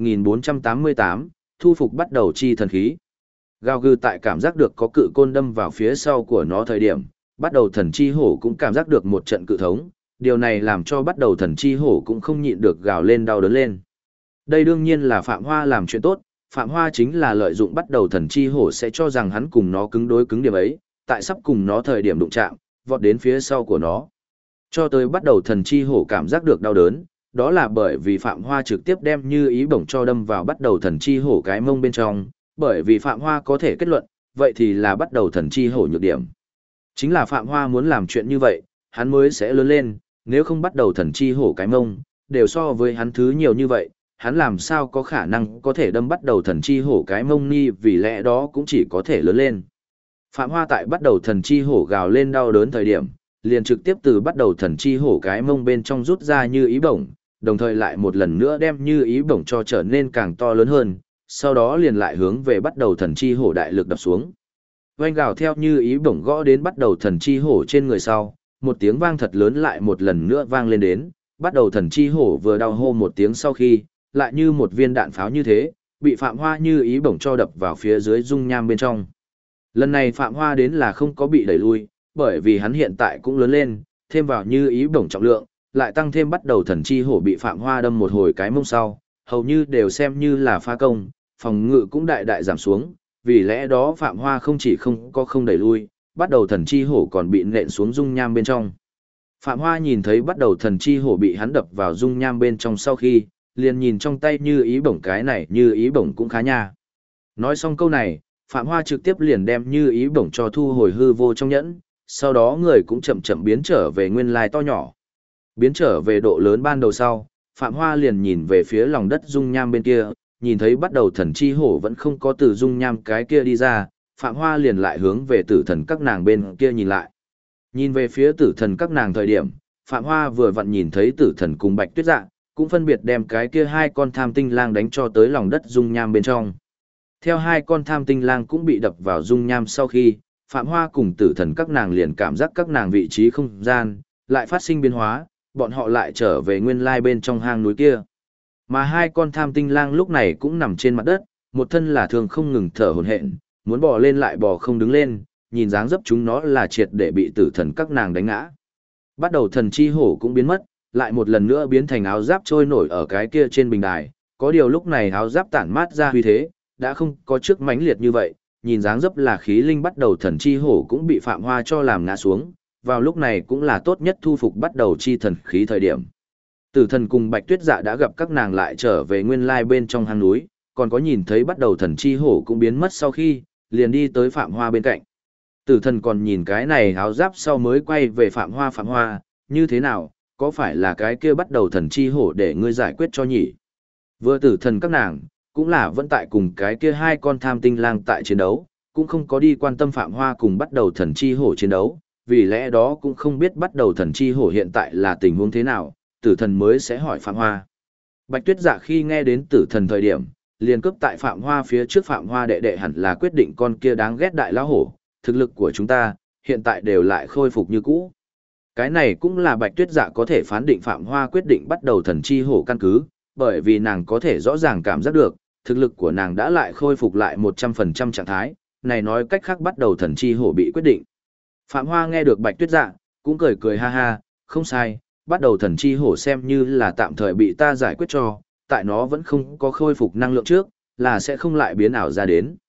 1488, thu phục bắt đầu chi thần khí. Gào gừ tại cảm giác được có cự côn đâm vào phía sau của nó thời điểm, bắt đầu thần chi hổ cũng cảm giác được một trận cự thống, điều này làm cho bắt đầu thần chi hổ cũng không nhịn được gào lên đau đớn lên. Đây đương nhiên là Phạm Hoa làm chuyện tốt, Phạm Hoa chính là lợi dụng bắt đầu thần chi hổ sẽ cho rằng hắn cùng nó cứng đối cứng điểm ấy, tại sắp cùng nó thời điểm đụng chạm, vọt đến phía sau của nó. Cho tới bắt đầu thần chi hổ cảm giác được đau đớn, đó là bởi vì Phạm Hoa trực tiếp đem như ý bổng cho đâm vào bắt đầu thần chi hổ cái mông bên trong, bởi vì Phạm Hoa có thể kết luận, vậy thì là bắt đầu thần chi hổ nhược điểm. Chính là Phạm Hoa muốn làm chuyện như vậy, hắn mới sẽ lớn lên, nếu không bắt đầu thần chi hổ cái mông, đều so với hắn thứ nhiều như vậy, hắn làm sao có khả năng có thể đâm bắt đầu thần chi hổ cái mông ni, vì lẽ đó cũng chỉ có thể lớn lên. Phạm Hoa tại bắt đầu thần chi hổ gào lên đau đớn thời điểm, liền trực tiếp từ bắt đầu thần chi hổ cái mông bên trong rút ra như ý bổng, đồng thời lại một lần nữa đem như ý bổng cho trở nên càng to lớn hơn, sau đó liền lại hướng về bắt đầu thần chi hổ đại lực đập xuống. Oanh gào theo như ý bổng gõ đến bắt đầu thần chi hổ trên người sau, một tiếng vang thật lớn lại một lần nữa vang lên đến, bắt đầu thần chi hổ vừa đau hô một tiếng sau khi, lại như một viên đạn pháo như thế, bị Phạm Hoa như ý bổng cho đập vào phía dưới dung nham bên trong. Lần này Phạm Hoa đến là không có bị đẩy lui, bởi vì hắn hiện tại cũng lớn lên, thêm vào như ý bổng trọng lượng, lại tăng thêm bắt đầu thần chi hổ bị Phạm Hoa đâm một hồi cái mông sau, hầu như đều xem như là phá công, phòng ngự cũng đại đại giảm xuống, vì lẽ đó Phạm Hoa không chỉ không đẩy lui, bắt đầu thần chi hổ còn bị nện xuống dung nham bên trong. Phạm Hoa nhìn thấy bắt đầu thần chi hổ bị hắn đập vào dung nham bên trong sau khi, liền nhìn trong tay như ý bổng cái này như ý bổng cũng khá nha. Nói xong câu này, Phạm Hoa trực tiếp liền đem như ý bổng cho thu hồi hư vô trong nhẫn, sau đó người cũng chậm chậm biến trở về nguyên lai to nhỏ. Biến trở về độ lớn ban đầu sau, Phạm Hoa liền nhìn về phía lòng đất dung nham bên kia, nhìn thấy bắt đầu thần chi hổ vẫn không có từ dung nham cái kia đi ra, Phạm Hoa liền lại hướng về tử thần các nàng bên kia nhìn lại. Nhìn về phía tử thần các nàng thời điểm, Phạm Hoa vừa vặn nhìn thấy tử thần cùng Bạch Tuyết Dạ, cũng phân biệt đem cái kia hai con tham tinh lang đánh cho tới lòng đất dung nham bên trong. Theo hai con tham tinh lang cũng bị đập vào dung nham sau khi, Phạm Hoa cùng tử thần các nàng liền cảm giác các nàng vị trí không gian, lại phát sinh biến hóa, bọn họ lại trở về nguyên lai bên trong hang núi kia. Mà hai con tham tinh lang lúc này cũng nằm trên mặt đất, một thân là thường không ngừng thở hổn hển, muốn bò lên lại bò không đứng lên, nhìn dáng dấp chúng nó là triệt để bị tử thần các nàng đánh ngã. Bắt đầu thần chi hổ cũng biến mất, lại một lần nữa biến thành áo giáp trôi nổi ở cái kia trên bình đài, có điều lúc này áo giáp tản mát ra huy thế, đã không có trước mãnh liệt như vậy, nhìn dáng dấp là khí linh bắt đầu thần chi hổ cũng bị Phạm Hoa cho làm ngã xuống, vào lúc này cũng là tốt nhất thu phục bắt đầu chi thần khí thời điểm. Tử thần cùng Bạch Tuyết Dạ đã gặp các nàng lại trở về nguyên lai bên trong hang núi, còn có nhìn thấy bắt đầu thần chi hổ cũng biến mất sau khi, liền đi tới Phạm Hoa bên cạnh. Tử thần còn nhìn cái này áo giáp sau mới quay về Phạm Hoa, như thế nào, có phải là cái kia bắt đầu thần chi hổ để ngươi giải quyết cho nhỉ? Vừa tử thần các nàng, cũng là vẫn tại cùng cái kia hai con tham tinh lang tại chiến đấu, cũng không có đi quan tâm Phạm Hoa cùng bắt đầu thần chi hổ chiến đấu, vì lẽ đó cũng không biết bắt đầu thần chi hổ hiện tại là tình huống thế nào, tử thần mới sẽ hỏi Phạm Hoa. Bạch Tuyết Dạ khi nghe đến tử thần thời điểm, liền cướp tại Phạm Hoa phía trước Phạm Hoa đệ đệ hẳn là quyết định con kia đáng ghét đại lão hổ, thực lực của chúng ta, hiện tại đều lại khôi phục như cũ. Cái này cũng là Bạch Tuyết Dạ có thể phán định Phạm Hoa quyết định bắt đầu thần chi hổ căn cứ, bởi vì nàng có thể rõ ràng cảm giác được, thực lực của nàng đã lại khôi phục lại 100% trạng thái, này nói cách khác bắt đầu thần chi hổ bị quyết định. Phạm Hoa nghe được Bạch Tuyết Dạ, cũng cười cười ha ha, không sai, bắt đầu thần chi hổ xem như là tạm thời bị ta giải quyết cho, tại nó vẫn không có khôi phục năng lượng trước, là sẽ không lại biến ảo ra đến.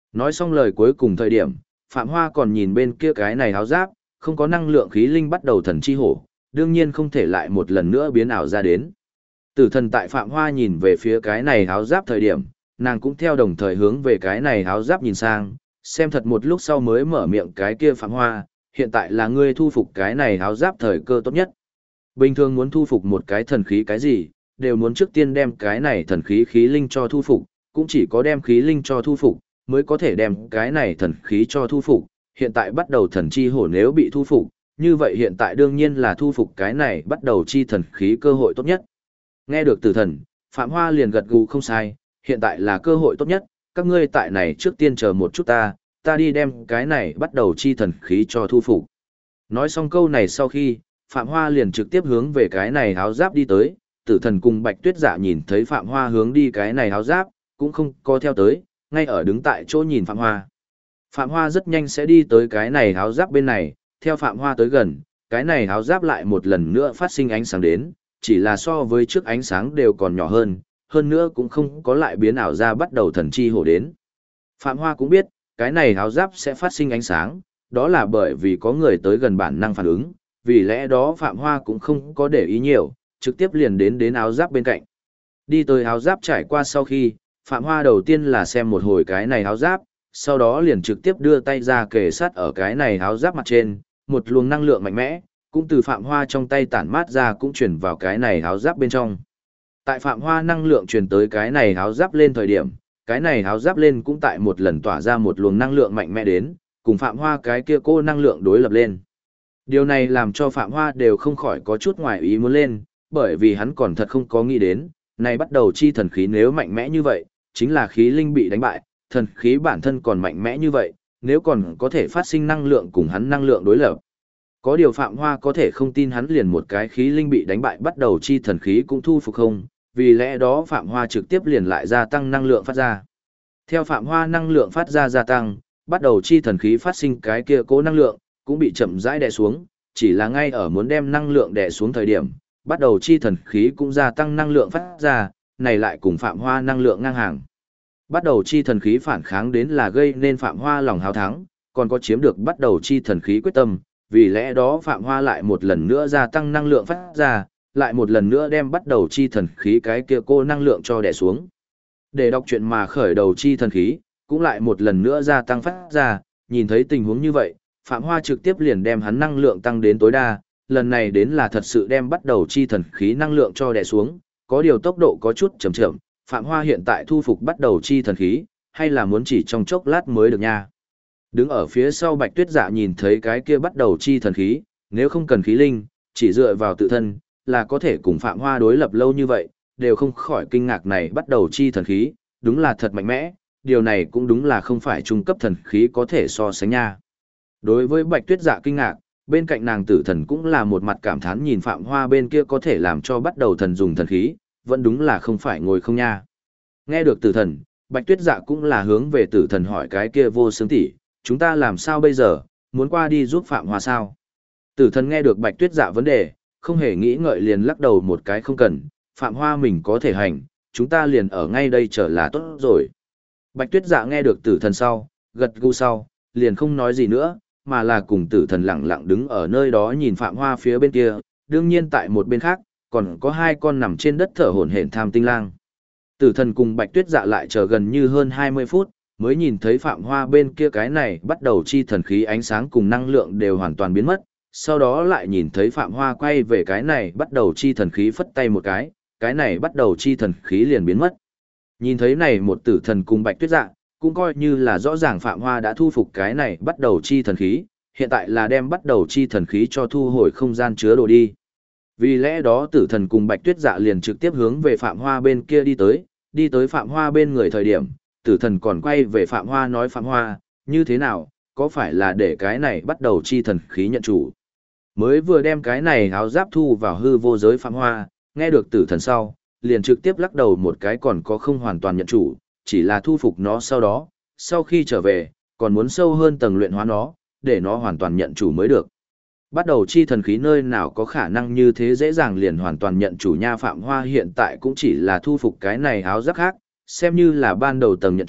Nói xong lời cuối cùng thời điểm, Phạm Hoa còn nhìn bên kia cái này áo giáp, không có năng lượng khí linh bắt đầu thần chi hổ, đương nhiên không thể lại một lần nữa biến ảo ra đến. Tử thần tại Phạm Hoa nhìn về phía cái này áo giáp thời điểm, nàng cũng theo đồng thời hướng về cái này áo giáp nhìn sang, xem thật một lúc sau mới mở miệng cái kia Phạm Hoa, hiện tại là ngươi thu phục cái này áo giáp thời cơ tốt nhất. Bình thường muốn thu phục một cái thần khí cái gì, đều muốn trước tiên đem cái này thần khí khí linh cho thu phục, cũng chỉ có đem khí linh cho thu phục, mới có thể đem cái này thần khí cho thu phục. Hiện tại bắt đầu thần chi hổ nếu bị thu phục, như vậy hiện tại đương nhiên là thu phục cái này bắt đầu chi thần khí cơ hội tốt nhất. Nghe được tử thần, Phạm Hoa liền gật gù không sai, hiện tại là cơ hội tốt nhất, các ngươi tại này trước tiên chờ một chút ta đi đem cái này bắt đầu chi thần khí cho thu phục. Nói xong câu này sau khi, Phạm Hoa liền trực tiếp hướng về cái này áo giáp đi tới, tử thần cùng Bạch Tuyết Dạ nhìn thấy Phạm Hoa hướng đi cái này áo giáp, cũng không có theo tới, ngay ở đứng tại chỗ nhìn Phạm Hoa. Phạm Hoa rất nhanh sẽ đi tới cái này áo giáp bên này, theo Phạm Hoa tới gần, cái này áo giáp lại một lần nữa phát sinh ánh sáng đến, chỉ là so với trước ánh sáng đều còn nhỏ hơn nữa cũng không có lại biến ảo ra bắt đầu thần chi hổ đến. Phạm Hoa cũng biết, cái này áo giáp sẽ phát sinh ánh sáng, đó là bởi vì có người tới gần bản năng phản ứng, vì lẽ đó Phạm Hoa cũng không có để ý nhiều, trực tiếp liền đến áo giáp bên cạnh. Đi tới áo giáp trải qua sau khi, Phạm Hoa đầu tiên là xem một hồi cái này áo giáp, sau đó liền trực tiếp đưa tay ra kề sát ở cái này áo giáp mặt trên, một luồng năng lượng mạnh mẽ, cũng từ Phạm Hoa trong tay tản mát ra cũng chuyển vào cái này áo giáp bên trong. Tại Phạm Hoa năng lượng truyền tới cái này áo giáp lên thời điểm, cái này áo giáp lên cũng tại một lần tỏa ra một luồng năng lượng mạnh mẽ đến, cùng Phạm Hoa cái kia cô năng lượng đối lập lên. Điều này làm cho Phạm Hoa đều không khỏi có chút ngoài ý muốn lên, bởi vì hắn còn thật không có nghĩ đến, này bắt đầu chi thần khí nếu mạnh mẽ như vậy, chính là khí linh bị đánh bại, thần khí bản thân còn mạnh mẽ như vậy, nếu còn có thể phát sinh năng lượng cùng hắn năng lượng đối lập. Có điều Phạm Hoa có thể không tin hắn liền một cái khí linh bị đánh bại bắt đầu chi thần khí cũng thu phục không, vì lẽ đó Phạm Hoa trực tiếp liền lại gia tăng năng lượng phát ra. Theo Phạm Hoa năng lượng phát ra gia tăng, bắt đầu chi thần khí phát sinh cái kia cố năng lượng, cũng bị chậm rãi đè xuống, chỉ là ngay ở muốn đem năng lượng đè xuống thời điểm, bắt đầu chi thần khí cũng gia tăng năng lượng phát ra, này lại cùng Phạm Hoa năng lượng ngang hàng. Bắt đầu chi thần khí phản kháng đến là gây nên Phạm Hoa lòng háo thắng, còn có chiếm được bắt đầu chi thần khí quyết tâm, vì lẽ đó Phạm Hoa lại một lần nữa gia tăng năng lượng phát ra, lại một lần nữa đem bắt đầu chi thần khí cái kia cô năng lượng cho đè xuống. Để đọc chuyện mà khởi đầu chi thần khí, cũng lại một lần nữa gia tăng phát ra, nhìn thấy tình huống như vậy, Phạm Hoa trực tiếp liền đem hắn năng lượng tăng đến tối đa, lần này đến là thật sự đem bắt đầu chi thần khí năng lượng cho đè xuống, có điều tốc độ có chút chậm chậm, Phạm Hoa hiện tại thu phục bắt đầu chi thần khí, hay là muốn chỉ trong chốc lát mới được nha. Đứng ở phía sau Bạch Tuyết Dạ nhìn thấy cái kia bắt đầu chi thần khí, nếu không cần khí linh, chỉ dựa vào tự thân, là có thể cùng Phạm Hoa đối lập lâu như vậy, đều không khỏi kinh ngạc này bắt đầu chi thần khí, đúng là thật mạnh mẽ, điều này cũng đúng là không phải trung cấp thần khí có thể so sánh nha. Đối với Bạch Tuyết Dạ kinh ngạc, bên cạnh nàng tử thần cũng là một mặt cảm thán nhìn Phạm Hoa bên kia có thể làm cho bắt đầu thần dùng thần khí, vẫn đúng là không phải ngồi không nha. Nghe được tử thần, Bạch Tuyết Dạ cũng là hướng về tử thần hỏi cái kia vô xương tỷ, chúng ta làm sao bây giờ, muốn qua đi giúp Phạm Hoa sao? Tử thần nghe được Bạch Tuyết Dạ vấn đề, không hề nghĩ ngợi liền lắc đầu một cái không cần, Phạm Hoa mình có thể hành, chúng ta liền ở ngay đây chờ là tốt rồi. Bạch Tuyết Dạ nghe được tử thần sau, gật gù sau, liền không nói gì nữa, mà là cùng tử thần lặng lặng đứng ở nơi đó nhìn Phạm Hoa phía bên kia, đương nhiên tại một bên khác, còn có hai con nằm trên đất thở hổn hển tham tinh lang. Tử thần cùng Bạch Tuyết Dạ lại chờ gần như hơn 20 phút, mới nhìn thấy Phạm Hoa bên kia cái này bắt đầu chi thần khí ánh sáng cùng năng lượng đều hoàn toàn biến mất, sau đó lại nhìn thấy Phạm Hoa quay về cái này bắt đầu chi thần khí phất tay một cái này bắt đầu chi thần khí liền biến mất. Nhìn thấy này một tử thần cùng Bạch Tuyết Dạ, cũng coi như là rõ ràng Phạm Hoa đã thu phục cái này bắt đầu chi thần khí, hiện tại là đem bắt đầu chi thần khí cho thu hồi không gian chứa đồ đi. Vì lẽ đó tử thần cùng Bạch Tuyết Dạ liền trực tiếp hướng về Phạm Hoa bên kia đi tới Phạm Hoa bên người thời điểm, tử thần còn quay về Phạm Hoa nói Phạm Hoa, như thế nào, có phải là để cái này bắt đầu chi thần khí nhận chủ. Mới vừa đem cái này áo giáp thu vào hư vô giới Phạm Hoa, nghe được tử thần sau, liền trực tiếp lắc đầu một cái còn có không hoàn toàn nhận chủ, chỉ là thu phục nó sau đó, sau khi trở về, còn muốn sâu hơn tầng luyện hóa nó, để nó hoàn toàn nhận chủ mới được. Bắt đầu chi thần khí nơi nào có khả năng như thế dễ dàng liền hoàn toàn nhận chủ nha. Phạm Hoa hiện tại cũng chỉ là thu phục cái này áo giáp khác, xem như là ban đầu tầng nhận chủ,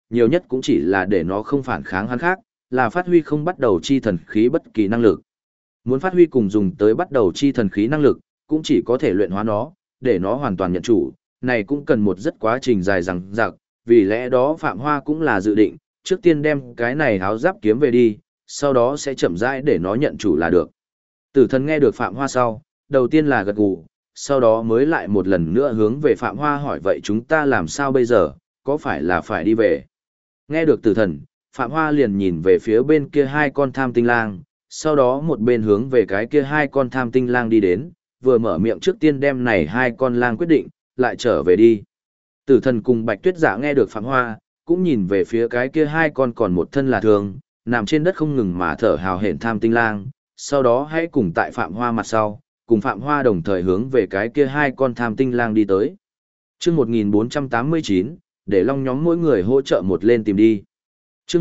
nhiều nhất cũng chỉ là để nó không phản kháng hắn khác, là phát huy không bắt đầu chi thần khí bất kỳ năng lực. Muốn phát huy cùng dùng tới bắt đầu chi thần khí năng lực, cũng chỉ có thể luyện hóa nó, để nó hoàn toàn nhận chủ, này cũng cần một rất quá trình dài dằng dặc, vì lẽ đó Phạm Hoa cũng là dự định, trước tiên đem cái này áo giáp kiếm về đi, sau đó sẽ chậm rãi để nó nhận chủ là được. Tử thần nghe được Phạm Hoa sau, đầu tiên là gật gù, sau đó mới lại một lần nữa hướng về Phạm Hoa hỏi vậy chúng ta làm sao bây giờ, có phải là phải đi về? Nghe được tử thần, Phạm Hoa liền nhìn về phía bên kia hai con tham tinh lang, sau đó một bên hướng về cái kia hai con tham tinh lang đi đến, vừa mở miệng trước tiên đem này hai con lang quyết định, lại trở về đi. Tử thần cùng Bạch Tuyết Dạ nghe được Phạm Hoa, cũng nhìn về phía cái kia hai con còn một thân là thường, nằm trên đất không ngừng mà thở hào hển tham tinh lang, sau đó hãy cùng tại Phạm Hoa mặt sau, cùng Phạm Hoa đồng thời hướng về cái kia hai con tham tinh lang đi tới. Chương 1489, để long nhóm mỗi người hỗ trợ một lên tìm đi. Chương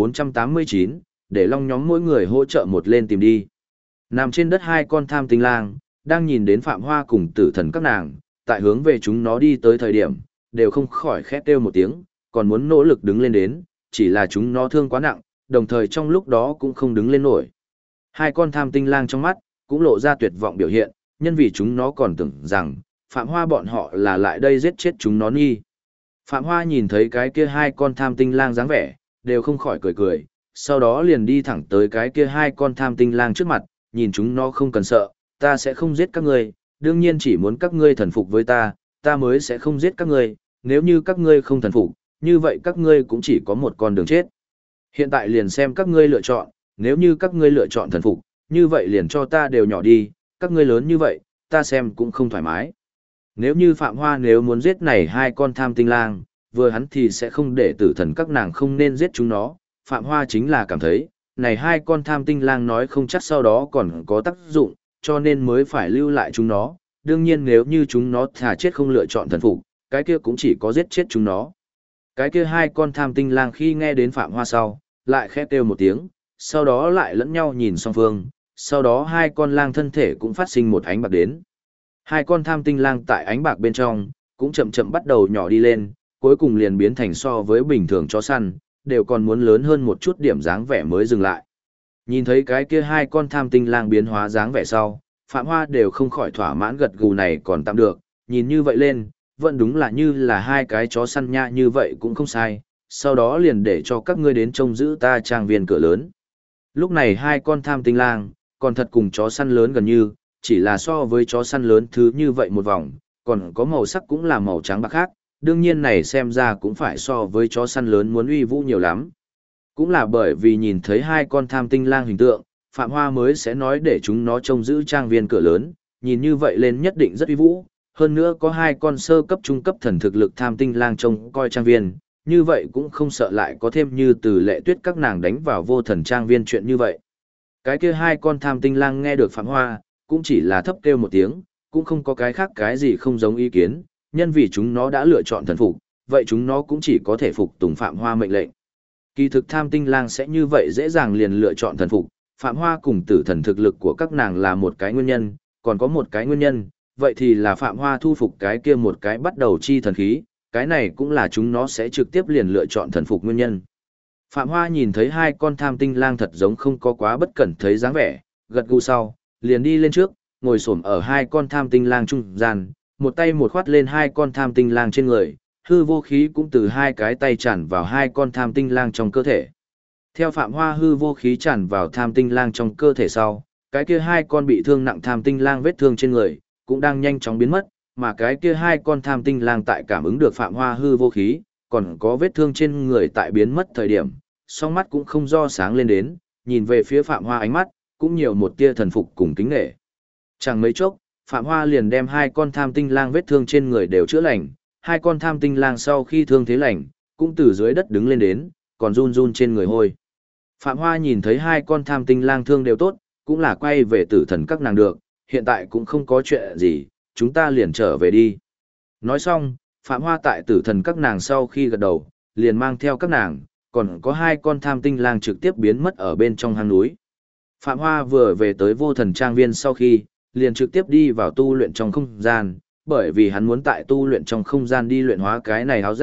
1489, để long nhóm mỗi người hỗ trợ một lên tìm đi. Nằm trên đất hai con tham tinh lang, đang nhìn đến Phạm Hoa cùng tử thần các nàng, tại hướng về chúng nó đi tới thời điểm, đều không khỏi khét kêu một tiếng, còn muốn nỗ lực đứng lên đến, chỉ là chúng nó thương quá nặng, đồng thời trong lúc đó cũng không đứng lên nổi. Hai con tham tinh lang trong mắt, cũng lộ ra tuyệt vọng biểu hiện, nhân vì chúng nó còn tưởng rằng, Phạm Hoa bọn họ là lại đây giết chết chúng nó nghi. Phạm Hoa nhìn thấy cái kia hai con tham tinh lang dáng vẻ, đều không khỏi cười cười, sau đó liền đi thẳng tới cái kia hai con tham tinh lang trước mặt, nhìn chúng nó không cần sợ, ta sẽ không giết các ngươi, đương nhiên chỉ muốn các ngươi thần phục với ta, ta mới sẽ không giết các ngươi, nếu như các ngươi không thần phục, như vậy các ngươi cũng chỉ có một con đường chết. Hiện tại liền xem các ngươi lựa chọn, nếu như các ngươi lựa chọn thần phục, như vậy liền cho ta đều nhỏ đi, các ngươi lớn như vậy, ta xem cũng không thoải mái. Nếu như Phạm Hoa nếu muốn giết này hai con tham tinh lang, vừa hắn thì sẽ không để tử thần các nàng không nên giết chúng nó, Phạm Hoa chính là cảm thấy, này hai con tham tinh lang nói không chắc sau đó còn có tác dụng, cho nên mới phải lưu lại chúng nó, đương nhiên nếu như chúng nó thà chết không lựa chọn thần phục, cái kia cũng chỉ có giết chết chúng nó. Cái kia hai con tham tinh lang khi nghe đến Phạm Hoa sau, lại khẽ kêu một tiếng, sau đó lại lẫn nhau nhìn song phương, sau đó hai con lang thân thể cũng phát sinh một ánh bạc đến. Hai con tham tinh lang tại ánh bạc bên trong, cũng chậm chậm bắt đầu nhỏ đi lên, cuối cùng liền biến thành so với bình thường chó săn, đều còn muốn lớn hơn một chút điểm dáng vẻ mới dừng lại. Nhìn thấy cái kia hai con tham tinh lang biến hóa dáng vẻ sau, Phạm Hoa đều không khỏi thỏa mãn gật gù này còn tạm được, nhìn như vậy lên, vẫn đúng là như là hai cái chó săn nha như vậy cũng không sai, sau đó liền để cho các ngươi đến trông giữ ta trang viên cửa lớn. Lúc này hai con tham tinh lang, còn thật cùng chó săn lớn gần như, chỉ là so với chó săn lớn thứ như vậy một vòng, còn có màu sắc cũng là màu trắng bạc khác, đương nhiên này xem ra cũng phải so với chó săn lớn muốn uy vũ nhiều lắm. Cũng là bởi vì nhìn thấy hai con tham tinh lang hình tượng, Phạm Hoa mới sẽ nói để chúng nó trông giữ trang viên cửa lớn, nhìn như vậy lên nhất định rất uy vũ, hơn nữa có hai con sơ cấp trung cấp thần thực lực tham tinh lang trông coi trang viên, như vậy cũng không sợ lại có thêm như từ Lệ Tuyết các nàng đánh vào vô thần trang viên chuyện như vậy. Cái kia hai con tham tinh lang nghe được Phạm Hoa, cũng chỉ là thấp kêu một tiếng, cũng không có cái khác cái gì không giống ý kiến, nhân vì chúng nó đã lựa chọn thần phục, vậy chúng nó cũng chỉ có thể phục tùng Phạm Hoa mệnh lệnh. Kỳ thực tham tinh lang sẽ như vậy dễ dàng liền lựa chọn thần phục, Phạm Hoa cùng tử thần thực lực của các nàng là một cái nguyên nhân, còn có một cái nguyên nhân, vậy thì là Phạm Hoa thu phục cái kia một cái bắt đầu chi thần khí, cái này cũng là chúng nó sẽ trực tiếp liền lựa chọn thần phục nguyên nhân. Phạm Hoa nhìn thấy hai con tham tinh lang thật giống không có quá bất cẩn thấy dáng vẻ, gật gù sau, liền đi lên trước, ngồi xổm ở hai con tham tinh lang trung gian, một tay một khoát lên hai con tham tinh lang trên người, hư vô khí cũng từ hai cái tay tràn vào hai con tham tinh lang trong cơ thể. Theo Phạm Hoa hư vô khí tràn vào tham tinh lang trong cơ thể sau, cái kia hai con bị thương nặng tham tinh lang vết thương trên người, cũng đang nhanh chóng biến mất, mà cái kia hai con tham tinh lang tại cảm ứng được Phạm Hoa hư vô khí, còn có vết thương trên người tại biến mất thời điểm, song mắt cũng không do sáng lên đến, nhìn về phía Phạm Hoa ánh mắt, cũng nhiều một tia thần phục cùng kính nghệ. Chẳng mấy chốc, Phạm Hoa liền đem hai con tham tinh lang vết thương trên người đều chữa lành, hai con tham tinh lang sau khi thương thế lành, cũng từ dưới đất đứng lên đến, còn run run trên người hôi. Phạm Hoa nhìn thấy hai con tham tinh lang thương đều tốt, cũng là quay về tử thần các nàng được, hiện tại cũng không có chuyện gì, chúng ta liền trở về đi. Nói xong, Phạm Hoa tại tử thần các nàng sau khi gật đầu, liền mang theo các nàng, còn có hai con tham tinh lang trực tiếp biến mất ở bên trong hang núi. Phạm Hoa vừa về tới vô thần trang viên sau khi, liền trực tiếp đi vào tu luyện trong không gian, bởi vì hắn muốn tại tu luyện trong không gian đi luyện hóa cái này áo giáp,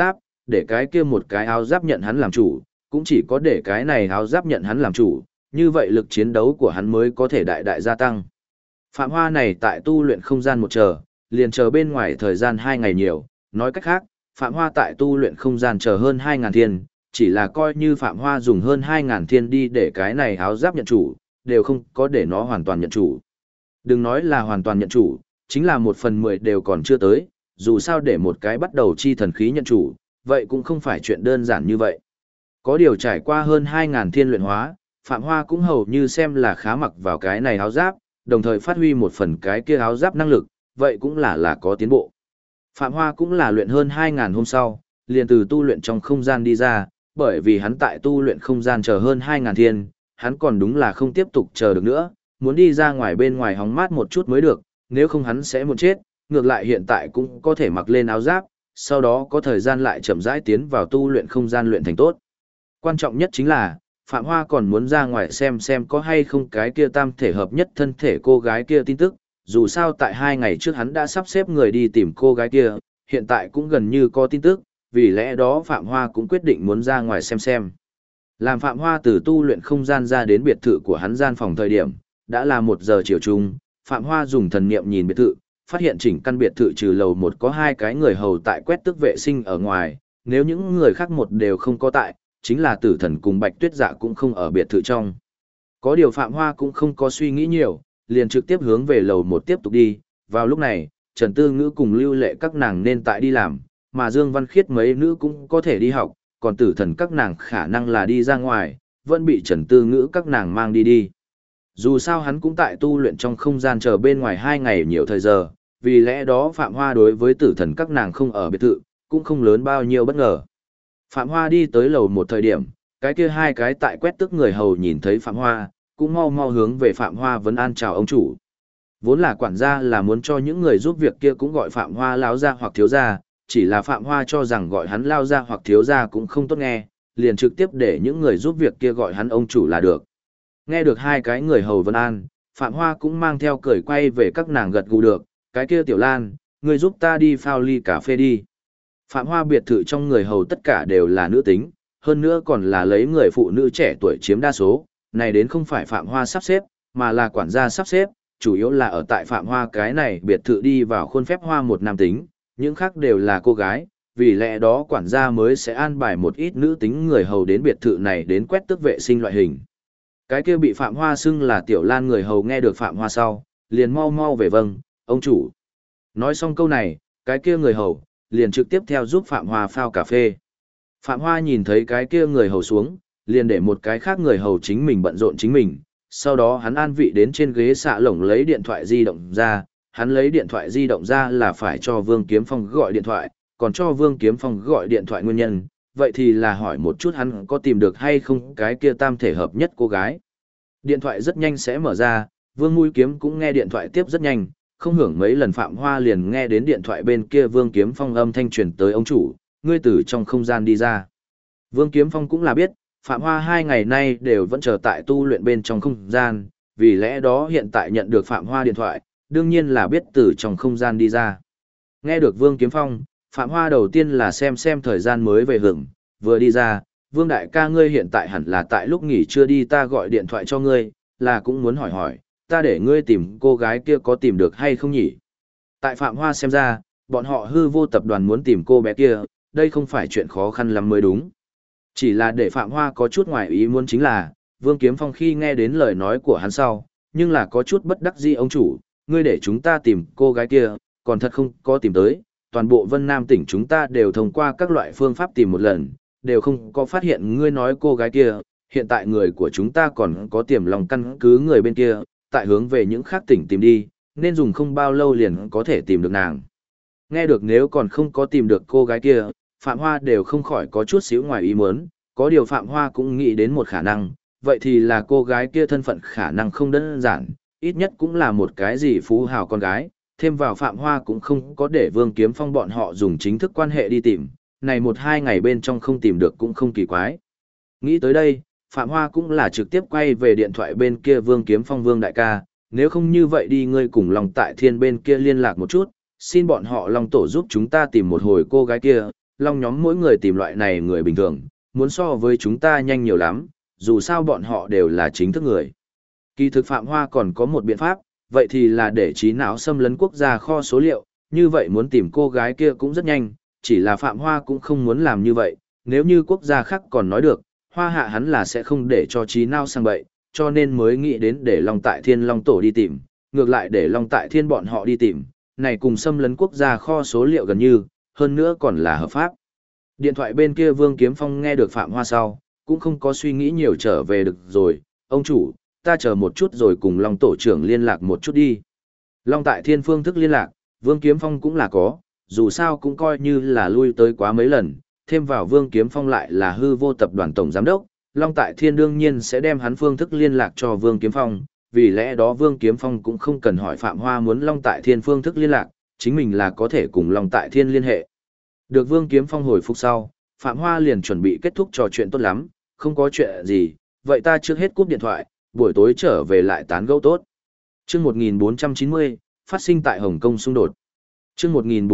để cái kia một cái áo giáp nhận hắn làm chủ, cũng chỉ có để cái này áo giáp nhận hắn làm chủ, như vậy lực chiến đấu của hắn mới có thể đại đại gia tăng. Phạm Hoa này tại tu luyện không gian một chờ, liền chờ bên ngoài thời gian 2 ngày nhiều, nói cách khác, Phạm Hoa tại tu luyện không gian chờ hơn 2.000 thiên, chỉ là coi như Phạm Hoa dùng hơn 2.000 thiên đi để cái này áo giáp nhận chủ, đều không có để nó hoàn toàn nhận chủ. Đừng nói là hoàn toàn nhận chủ, chính là 1/10 đều còn chưa tới, dù sao để một cái bắt đầu chi thần khí nhận chủ, vậy cũng không phải chuyện đơn giản như vậy. Có điều trải qua hơn 2.000 thiên luyện hóa, Phạm Hoa cũng hầu như xem là khá mặc vào cái này áo giáp, đồng thời phát huy một phần cái kia áo giáp năng lực, vậy cũng là có tiến bộ. Phạm Hoa cũng là luyện hơn 2.000 hôm sau, liền từ tu luyện trong không gian đi ra, bởi vì hắn tại tu luyện không gian chờ hơn 2.000 thiên, hắn còn đúng là không tiếp tục chờ được nữa, muốn đi ra ngoài bên ngoài hóng mát một chút mới được, nếu không hắn sẽ muốn chết, ngược lại hiện tại cũng có thể mặc lên áo giáp, sau đó có thời gian lại chậm rãi tiến vào tu luyện không gian luyện thành tốt. Quan trọng nhất chính là, Phạm Hoa còn muốn ra ngoài xem có hay không cái kia tam thể hợp nhất thân thể cô gái kia tin tức, dù sao tại 2 ngày trước hắn đã sắp xếp người đi tìm cô gái kia, hiện tại cũng gần như có tin tức, vì lẽ đó Phạm Hoa cũng quyết định muốn ra ngoài xem. Làm Phạm Hoa từ tu luyện không gian ra đến biệt thự của hắn gian phòng thời điểm, đã là 1 giờ chiều chung, Phạm Hoa dùng thần niệm nhìn biệt thự, phát hiện chỉnh căn biệt thự trừ lầu 1 có 2 cái người hầu tại quét tước vệ sinh ở ngoài, nếu những người khác một đều không có tại, chính là Tử Thần cùng Bạch Tuyết Dạ cũng không ở biệt thự trong. Có điều Phạm Hoa cũng không có suy nghĩ nhiều, liền trực tiếp hướng về lầu 1 tiếp tục đi, vào lúc này, Trần Tư Ngữ cùng Lưu Lệ các nàng nên tại đi làm, mà Dương Văn Khiết mấy nữ cũng có thể đi học, còn Tử Thần các nàng khả năng là đi ra ngoài, vẫn bị Trần Tư Ngữ các nàng mang đi. Dù sao hắn cũng tại tu luyện trong không gian chờ bên ngoài 2 ngày nhiều thời giờ, vì lẽ đó Phạm Hoa đối với Tử Thần các nàng không ở biệt thự, cũng không lớn bao nhiêu bất ngờ. Phạm Hoa đi tới lầu 1 thời điểm, cái kia 2 cái tại quét tước người hầu nhìn thấy Phạm Hoa, cũng mau hướng về Phạm Hoa vấn an chào ông chủ. Vốn là quản gia là muốn cho những người giúp việc kia cũng gọi Phạm Hoa lão gia hoặc thiếu gia, chỉ là Phạm Hoa cho rằng gọi hắn lao gia hoặc thiếu gia cũng không tốt nghe, liền trực tiếp để những người giúp việc kia gọi hắn ông chủ là được. Nghe được 2 cái người hầu vấn an, Phạm Hoa cũng mang theo cười quay về các nàng gật gù được, cái kia Tiểu Lan, người giúp ta đi phao ly cà phê đi. Phạm Hoa biệt thự trong người hầu tất cả đều là nữ tính, hơn nữa còn là lấy người phụ nữ trẻ tuổi chiếm đa số, này đến không phải Phạm Hoa sắp xếp, mà là quản gia sắp xếp, chủ yếu là ở tại Phạm Hoa cái này biệt thự đi vào khuôn phép hoa một nam tính, những khác đều là cô gái, vì lẽ đó quản gia mới sẽ an bài một ít nữ tính người hầu đến biệt thự này đến quét tước vệ sinh loại hình. Cái kia bị Phạm Hoa xưng là Tiểu Lan người hầu nghe được Phạm Hoa sau, liền mau về vâng, ông chủ. Nói xong câu này, cái kia người hầu, liền trực tiếp theo giúp Phạm Hoa phao cà phê. Phạm Hoa nhìn thấy cái kia người hầu xuống, liền để một cái khác người hầu chính mình bận rộn chính mình, sau đó hắn an vị đến trên ghế xạ lồng lấy điện thoại di động ra, hắn lấy điện thoại di động ra là phải cho Vương Kiếm Phong gọi điện thoại, còn cho Vương Kiếm Phong gọi điện thoại nguyên nhân, vậy thì là hỏi một chút hắn có tìm được hay không cái kia tam thể hợp nhất cô gái. Điện thoại rất nhanh sẽ mở ra, Vương Mũi Kiếm cũng nghe điện thoại tiếp rất nhanh, không hưởng mấy lần Phạm Hoa liền nghe đến điện thoại bên kia Vương Kiếm Phong âm thanh truyền tới ông chủ, ngươi từ trong không gian đi ra. Vương Kiếm Phong cũng là biết, Phạm Hoa 2 ngày nay đều vẫn chờ tại tu luyện bên trong không gian, vì lẽ đó hiện tại nhận được Phạm Hoa điện thoại, đương nhiên là biết từ trong không gian đi ra. Nghe được Vương Kiếm Phong, Phạm Hoa đầu tiên là xem thời gian mới về hưởng, vừa đi ra, Vương đại ca ngươi hiện tại hẳn là tại lúc nghỉ trưa đi, ta gọi điện thoại cho ngươi, là cũng muốn hỏi, ta để ngươi tìm cô gái kia có tìm được hay không nhỉ? Tại Phạm Hoa xem ra, bọn họ Hư Vô tập đoàn muốn tìm cô bé kia, đây không phải chuyện khó khăn lắm mới đúng. Chỉ là để Phạm Hoa có chút ngoài ý muốn chính là, Vương Kiếm Phong khi nghe đến lời nói của hắn sau, nhưng là có chút bất đắc dĩ ông chủ, ngươi để chúng ta tìm cô gái kia, còn thật không có tìm tới, toàn bộ Vân Nam tỉnh chúng ta đều thông qua các loại phương pháp tìm một lần, đều không có phát hiện ngươi nói cô gái kia, hiện tại người của chúng ta còn có tiềm lòng căn cứ người bên kia, tại hướng về những khác tỉnh tìm đi, nên dùng không bao lâu liền có thể tìm được nàng. Nghe được nếu còn không có tìm được cô gái kia, Phạm Hoa đều không khỏi có chút xíu ngoài ý muốn, có điều Phạm Hoa cũng nghĩ đến một khả năng, vậy thì là cô gái kia thân phận khả năng không đơn giản, ít nhất cũng là một cái gì phú hào con gái, thêm vào Phạm Hoa cũng không có để Vương Kiếm Phong bọn họ dùng chính thức quan hệ đi tìm, này 1-2 ngày bên trong không tìm được cũng không kỳ quái. Nghĩ tới đây, Phạm Hoa cũng là trực tiếp quay về điện thoại bên kia Vương Kiếm Phong Vương đại ca, nếu không như vậy đi ngươi cùng Long Tại Thiên bên kia liên lạc một chút, xin bọn họ Long Tổ giúp chúng ta tìm một hồi cô gái kia, long nhóm mỗi người tìm loại này người bình thường, muốn so với chúng ta nhanh nhiều lắm, dù sao bọn họ đều là chính thức người. Kỳ thực Phạm Hoa còn có một biện pháp, vậy thì là để trí não xâm lấn quốc gia kho số liệu, như vậy muốn tìm cô gái kia cũng rất nhanh, chỉ là Phạm Hoa cũng không muốn làm như vậy, nếu như quốc gia khác còn nói được, Hoa Hạ hắn là sẽ không để cho trí não sang bậy, cho nên mới nghĩ đến để Long Tại Thiên Long Tổ đi tìm, ngược lại để Long Tại Thiên bọn họ đi tìm, này cùng xâm lấn quốc gia kho số liệu gần như, hơn nữa còn là hợp pháp. Điện thoại bên kia Vương Kiếm Phong nghe được Phạm Hoa sau, cũng không có suy nghĩ nhiều trở về được rồi, ông chủ, ta chờ một chút rồi cùng Long Tổ trưởng liên lạc một chút đi. Long Tại Thiên phương thức liên lạc, Vương Kiếm Phong cũng là có, dù sao cũng coi như là lui tới quá mấy lần, thêm vào Vương Kiếm Phong lại là hư vô tập đoàn tổng giám đốc, Long Tại Thiên đương nhiên sẽ đem hắn phương thức liên lạc cho Vương Kiếm Phong, vì lẽ đó Vương Kiếm Phong cũng không cần hỏi Phạm Hoa muốn Long Tại Thiên phương thức liên lạc, chính mình là có thể cùng Long Tại Thiên liên hệ. Được Vương Kiếm Phong hồi phục sau, Phạm Hoa liền chuẩn bị kết thúc trò chuyện tốt lắm, không có chuyện gì, vậy ta trước hết cúp điện thoại, buổi tối trở về lại tán gẫu tốt. Chương 1490, phát sinh tại Hồng Kông xung đột. Chương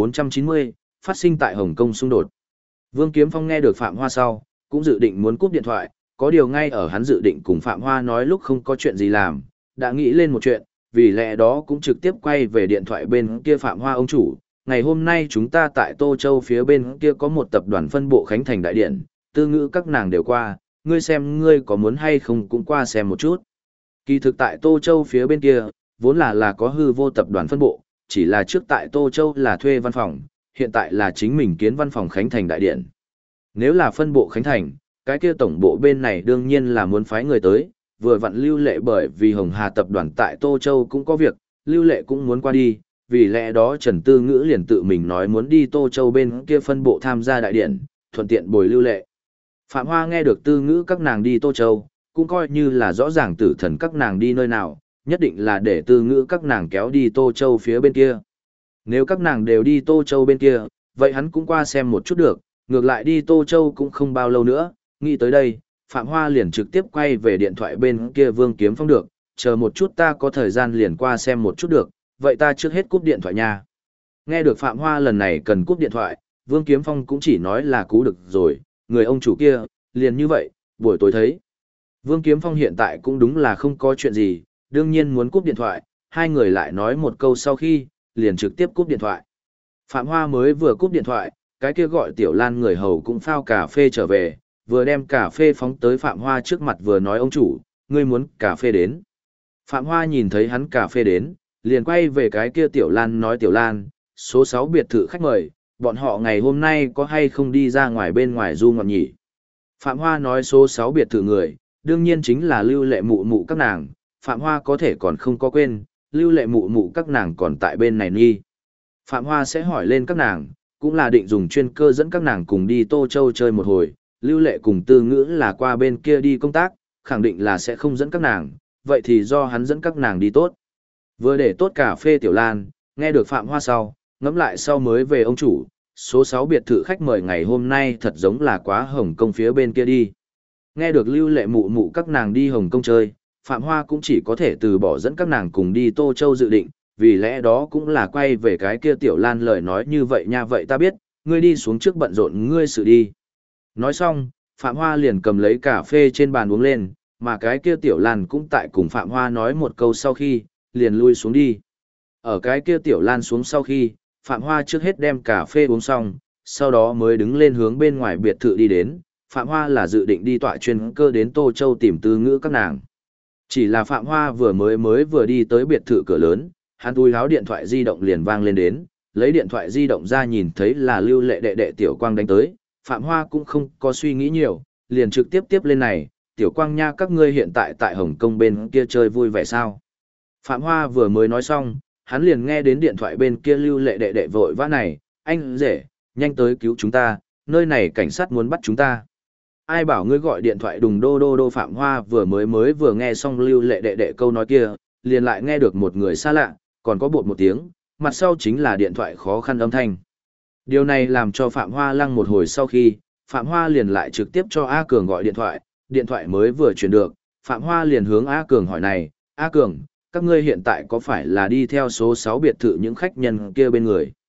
1490, phát sinh tại Hồng Kông xung đột. Vương Kiếm Phong nghe được Phạm Hoa sau, cũng dự định muốn cúp điện thoại, có điều ngay ở hắn dự định cùng Phạm Hoa nói lúc không có chuyện gì làm, đã nghĩ lên một chuyện, vì lẽ đó cũng trực tiếp quay về điện thoại bên kia Phạm Hoa ông chủ. Ngày hôm nay chúng ta tại Tô Châu phía bên kia có một tập đoàn phân bộ khánh thành đại điện, tư ngữ các nàng đều qua, ngươi xem ngươi có muốn hay không cũng qua xem một chút. Kỳ thực tại Tô Châu phía bên kia, vốn là có hư vô tập đoàn phân bộ, chỉ là trước tại Tô Châu là thuê văn phòng, hiện tại là chính mình kiến văn phòng khánh thành đại điện. Nếu là phân bộ khánh thành, cái kia tổng bộ bên này đương nhiên là muốn phái người tới, vừa vặn Lưu Lệ bởi vì Hồng Hà tập đoàn tại Tô Châu cũng có việc, Lưu Lệ cũng muốn qua đi, vì lẽ đó Trần Tư Ngữ liền tự mình nói muốn đi Tô Châu bên kia phân bộ tham gia đại điện, thuận tiện bồi Lưu Lệ. Phạm Hoa nghe được Tư Ngữ các nàng đi Tô Châu, cũng coi như là rõ ràng tử thần các nàng đi nơi nào, nhất định là để Tư Ngữ các nàng kéo đi Tô Châu phía bên kia. Nếu các nàng đều đi Tô Châu bên kia, vậy hắn cũng qua xem một chút được, ngược lại đi Tô Châu cũng không bao lâu nữa, nghĩ tới đây, Phạm Hoa liền trực tiếp quay về điện thoại bên kia Vương Kiếm Phong được, chờ một chút ta có thời gian liền qua xem một chút được, vậy ta trước hết cúp điện thoại nha. Nghe được Phạm Hoa lần này cần cúp điện thoại, Vương Kiếm Phong cũng chỉ nói là cú được rồi, người ông chủ kia, liền như vậy, buổi tối thấy. Vương Kiếm Phong hiện tại cũng đúng là không có chuyện gì, đương nhiên muốn cúp điện thoại, hai người lại nói một câu sau khi, liền trực tiếp cúp điện thoại. Phạm Hoa mới vừa cúp điện thoại, cái kia gọi Tiểu Lan người hầu cũng phao cà phê trở về, vừa đem cà phê phóng tới Phạm Hoa trước mặt vừa nói ông chủ, ngươi muốn cà phê đến. Phạm Hoa nhìn thấy hắn cà phê đến, liền quay về cái kia Tiểu Lan nói Tiểu Lan, số 6 biệt thự khách mời, bọn họ ngày hôm nay có hay không đi ra ngoài bên ngoài du ngoạn nhỉ? Phạm Hoa nói số 6 biệt thự người, đương nhiên chính là Lưu Lệ mụ mụ các nàng, Phạm Hoa có thể còn không có quên, Lưu Lệ mụ mụ các nàng còn tại bên này nghi. Phạm Hoa sẽ hỏi lên các nàng, cũng là định dùng chuyên cơ dẫn các nàng cùng đi Tô Châu chơi một hồi, Lưu Lệ cùng Tư Ngữ là qua bên kia đi công tác, khẳng định là sẽ không dẫn các nàng, vậy thì do hắn dẫn các nàng đi tốt. Vừa để tốt cà phê Tiểu Lan, nghe được Phạm Hoa sau, ngẫm lại sau mới về ông chủ, số 6 biệt thự khách mời ngày hôm nay thật giống là quá Hồng Kông phía bên kia đi. Nghe được Lưu Lệ mụ mụ các nàng đi Hồng Kông chơi, Phạm Hoa cũng chỉ có thể từ bỏ dẫn các nàng cùng đi Tô Châu dự định, vì lẽ đó cũng là quay về cái kia Tiểu Lan lời nói như vậy nha, vậy ta biết, ngươi đi xuống trước bận rộn ngươi sự đi. Nói xong, Phạm Hoa liền cầm lấy cà phê trên bàn uống lên, mà cái kia Tiểu Lan cũng tại cùng Phạm Hoa nói một câu sau khi, liền lui xuống đi. Ở cái kia Tiểu Lan xuống sau khi, Phạm Hoa trước hết đem cà phê uống xong, sau đó mới đứng lên hướng bên ngoài biệt thự đi đến, Phạm Hoa là dự định đi tọa chuyên cơ đến Tô Châu tìm Tư Ngữ các nàng. Chỉ là Phạm Hoa vừa đi tới biệt thự cửa lớn, hắn túi áo điện thoại di động liền vang lên đến, lấy điện thoại di động ra nhìn thấy là Lưu Lệ đệ đệ Tiểu Quang đánh tới, Phạm Hoa cũng không có suy nghĩ nhiều, liền trực tiếp tiếp lên này, Tiểu Quang nha, các ngươi hiện tại tại Hồng Kông bên kia chơi vui vẻ sao? Phạm Hoa vừa mới nói xong, hắn liền nghe đến điện thoại bên kia Lưu Lệ đệ đệ vội vã này, anh rể, nhanh tới cứu chúng ta, nơi này cảnh sát muốn bắt chúng ta. Ai bảo ngươi gọi điện thoại đùng đô đô đô. Phạm Hoa vừa nghe xong Lưu Lệ đệ đệ câu nói kia, liền lại nghe được một người xa lạ, còn có bột một tiếng, mặt sau chính là điện thoại khó khăn âm thanh. Điều này làm cho Phạm Hoa lăng một hồi sau khi, Phạm Hoa liền lại trực tiếp cho A Cường gọi điện thoại mới vừa chuyển được, Phạm Hoa liền hướng A Cường hỏi này, A Cường, các ngươi hiện tại có phải là đi theo số 6 biệt thự những khách nhân kia bên người?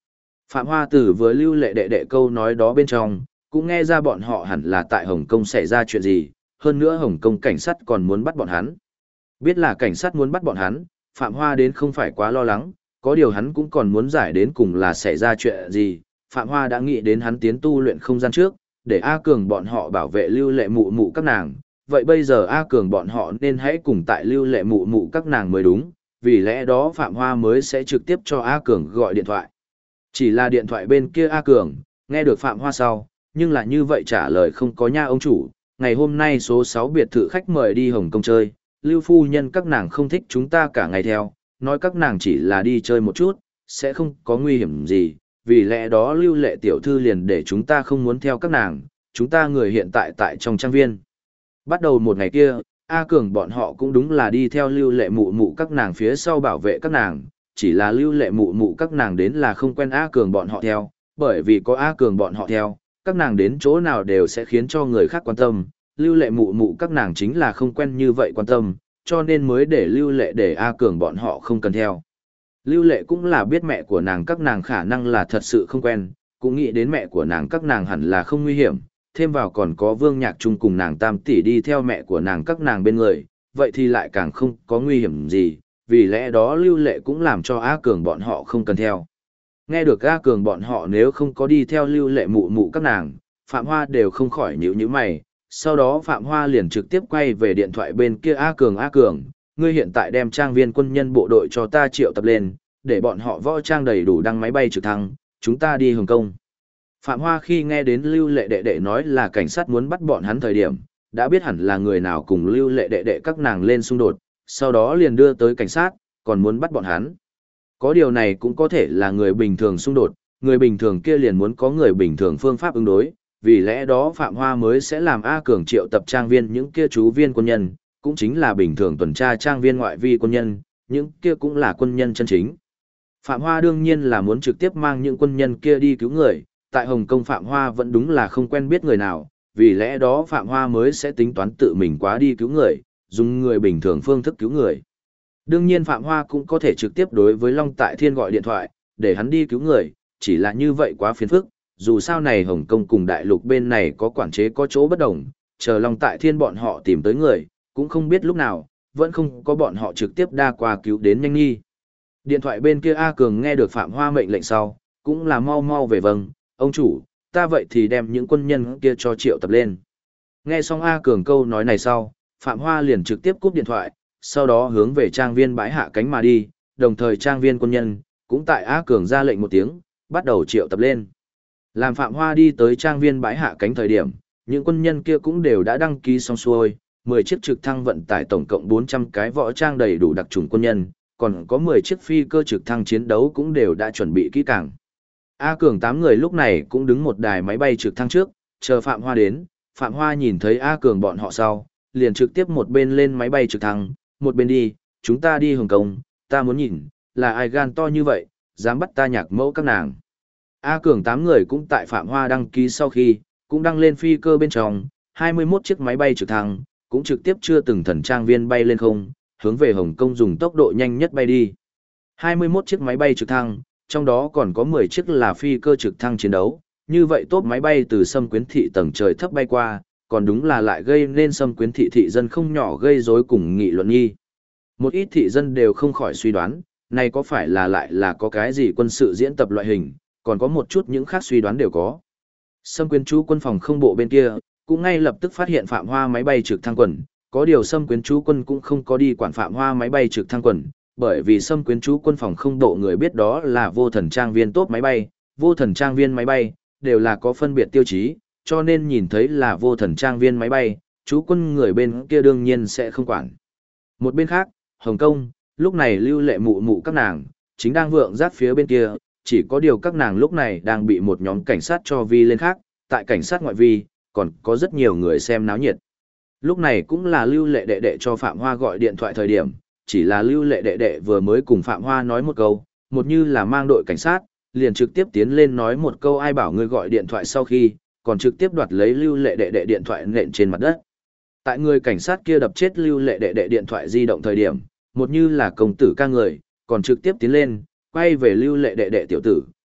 Phạm Hoa Tử vừa lưu lệ đệ đệ câu nói đó bên trong, cũng nghe ra bọn họ hẳn là tại Hồng Kông xảy ra chuyện gì, hơn nữa Hồng Kông cảnh sát còn muốn bắt bọn hắn. Biết là cảnh sát muốn bắt bọn hắn, Phạm Hoa đến không phải quá lo lắng, có điều hắn cũng còn muốn giải đến cùng là xảy ra chuyện gì. Phạm Hoa đã nghĩ đến hắn tiến tu luyện không gian trước, để A Cường bọn họ bảo vệ lưu lệ mụ mụ các nàng. Vậy bây giờ A Cường bọn họ nên hãy cùng tại lưu lệ mụ mụ các nàng mới đúng, vì lẽ đó Phạm Hoa mới sẽ trực tiếp cho A Cường gọi điện thoại. Chỉ là điện thoại bên kia A Cường, nghe được Phạm Hoa sau, nhưng là như vậy trả lời không có nha ông chủ, ngày hôm nay số 6 biệt thự khách mời đi Hồng Kông chơi, lưu phu nhân các nàng không thích chúng ta cả ngày theo, nói các nàng chỉ là đi chơi một chút, sẽ không có nguy hiểm gì, vì lẽ đó lưu lệ tiểu thư liền để chúng ta không muốn theo các nàng, chúng ta người hiện tại tại trong trang viên. Bắt đầu một ngày kia, A Cường bọn họ cũng đúng là đi theo lưu lệ mụ mụ các nàng phía sau bảo vệ các nàng, chỉ là lưu lệ mụ mụ các nàng đến là không quen A Cường bọn họ theo, bởi vì có A Cường bọn họ theo, các nàng đến chỗ nào đều sẽ khiến cho người khác quan tâm, lưu lệ mụ mụ các nàng chính là không quen như vậy quan tâm, cho nên mới để lưu lệ để A Cường bọn họ không cần theo. Lưu lệ cũng là biết mẹ của nàng các nàng khả năng là thật sự không quen, cũng nghĩ đến mẹ của nàng các nàng hẳn là không nguy hiểm, thêm vào còn có Vương Nhạc Trung cùng nàng Tam tỷ đi theo mẹ của nàng các nàng bên người, vậy thì lại càng không có nguy hiểm gì, vì lẽ đó lưu lệ cũng làm cho A Cường bọn họ không cần theo. Nghe được A Cường bọn họ nếu không có đi theo lưu lệ mụ mụ các nàng, Phạm Hoa đều không khỏi nhíu nhíu mày, sau đó Phạm Hoa liền trực tiếp quay về điện thoại bên kia A Cường, ngươi hiện tại đem trang viên quân nhân bộ đội cho ta triệu tập lên, để bọn họ võ trang đầy đủ đăng máy bay trực thăng, chúng ta đi Hồng Kông. Phạm Hoa khi nghe đến lưu lệ đệ đệ nói là cảnh sát muốn bắt bọn hắn thời điểm, đã biết hẳn là người nào cùng lưu lệ đệ đệ các nàng lên xung đột, sau đó liền đưa tới cảnh sát, còn muốn bắt bọn hắn. Có điều này cũng có thể là người bình thường xung đột, người bình thường kia liền muốn có người bình thường phương pháp ứng đối, vì lẽ đó Phạm Hoa mới sẽ làm A Cường triệu tập trang viên những kia chú viên quân nhân, cũng chính là bình thường tuần tra trang viên ngoại vi quân nhân, những kia cũng là quân nhân chân chính. Phạm Hoa đương nhiên là muốn trực tiếp mang những quân nhân kia đi cứu người, tại Hồng Kông Phạm Hoa vẫn đúng là không quen biết người nào, vì lẽ đó Phạm Hoa mới sẽ tính toán tự mình quá đi cứu người, dùng người bình thường phương thức cứu người. Đương nhiên Phạm Hoa cũng có thể trực tiếp đối với Long Tại Thiên gọi điện thoại, để hắn đi cứu người, chỉ là như vậy quá phiền phức, dù sao này Hồng Kông cùng đại lục bên này có quản chế có chỗ bất đồng, chờ Long Tại Thiên bọn họ tìm tới người, cũng không biết lúc nào, vẫn không có bọn họ trực tiếp đa qua cứu đến nhanh nghi. Điện thoại bên kia A Cường nghe được Phạm Hoa mệnh lệnh sau, cũng là mau mau về vâng, ông chủ, ta vậy thì đem những quân nhân kia cho triệu tập lên. Nghe xong A Cường câu nói này sau, Phạm Hoa liền trực tiếp cúp điện thoại, sau đó hướng về trang viên bãi hạ cánh mà đi, đồng thời trang viên quân nhân, cũng tại A Cường ra lệnh một tiếng, bắt đầu triệu tập lên. Làm Phạm Hoa đi tới trang viên bãi hạ cánh thời điểm, những quân nhân kia cũng đều đã đăng ký xong xuôi, 10 chiếc trực thăng vận tải tổng cộng 400 cái võ trang đầy đủ đặc trùng quân nhân, còn có 10 chiếc phi cơ trực thăng chiến đấu cũng đều đã chuẩn bị kỹ càng. A Cường 8 người lúc này cũng đứng một đài máy bay trực thăng trước, chờ Phạm Hoa đến, Phạm Hoa nhìn thấy A Cường bọn họ sau, liền trực tiếp một bên lên máy bay trực thăng, một bên đi, chúng ta đi Hồng Kông, ta muốn nhìn, là ai gan to như vậy, dám bắt ta nhạc mẫu các nàng. A Cường 8 người cũng tại Phạm Hoa đăng ký sau khi, cũng đăng lên phi cơ bên trong, 21 chiếc máy bay trực thăng, cũng trực tiếp chưa từng thần trang viên bay lên không, hướng về Hồng Kông dùng tốc độ nhanh nhất bay đi. 21 chiếc máy bay trực thăng, trong đó còn có 10 chiếc là phi cơ trực thăng chiến đấu, như vậy tốt máy bay từ Sâm Quyến thị tầng trời thấp bay qua, còn đúng là lại gây nên Sâm Quyến thị thị dân không nhỏ gây rối cùng nghị luận nghi. Một ít thị dân đều không khỏi suy đoán, này có phải là lại là có cái gì quân sự diễn tập loại hình, còn có một chút những khác suy đoán đều có. Sâm Quyến chú quân phòng không bộ bên kia, cũng ngay lập tức phát hiện Phạm Hoa máy bay trực thăng quần, có điều Sâm Quyến chú quân cũng không có đi quản Phạm Hoa máy bay trực thăng quần, bởi vì Sâm Quyến chú quân phòng không bộ người biết đó là vô thần trang viên tốt máy bay, vô thần trang viên máy bay, đều là có phân biệt tiêu chí, cho nên nhìn thấy là vô thần trang viên máy bay, chú quân người bên kia đương nhiên sẽ không quản. Một bên khác, Hồng Kông, lúc này lưu lệ mụ mụ các nàng, chính đang vượng giác phía bên kia, chỉ có điều các nàng lúc này đang bị một nhóm cảnh sát cho vi lên khác, tại cảnh sát ngoại vi, còn có rất nhiều người xem náo nhiệt. Lúc này cũng là lưu lệ đệ đệ cho Phạm Hoa gọi điện thoại thời điểm, chỉ là lưu lệ đệ đệ vừa mới cùng Phạm Hoa nói một câu, một như là mang đội cảnh sát, liền trực tiếp tiến lên nói một câu ai bảo ngươi gọi điện thoại sau khi, còn trực tiếp đoạt lấy lưu lệ đệ đệ điện thoại nện trên mặt đất. Tại người cảnh sát kia đập chết lưu lệ đệ đệ điện thoại di động thời điểm, một như là công tử ca người, còn trực tiếp tiến lên, quay về lưu lệ đệ đệ tiểu tử,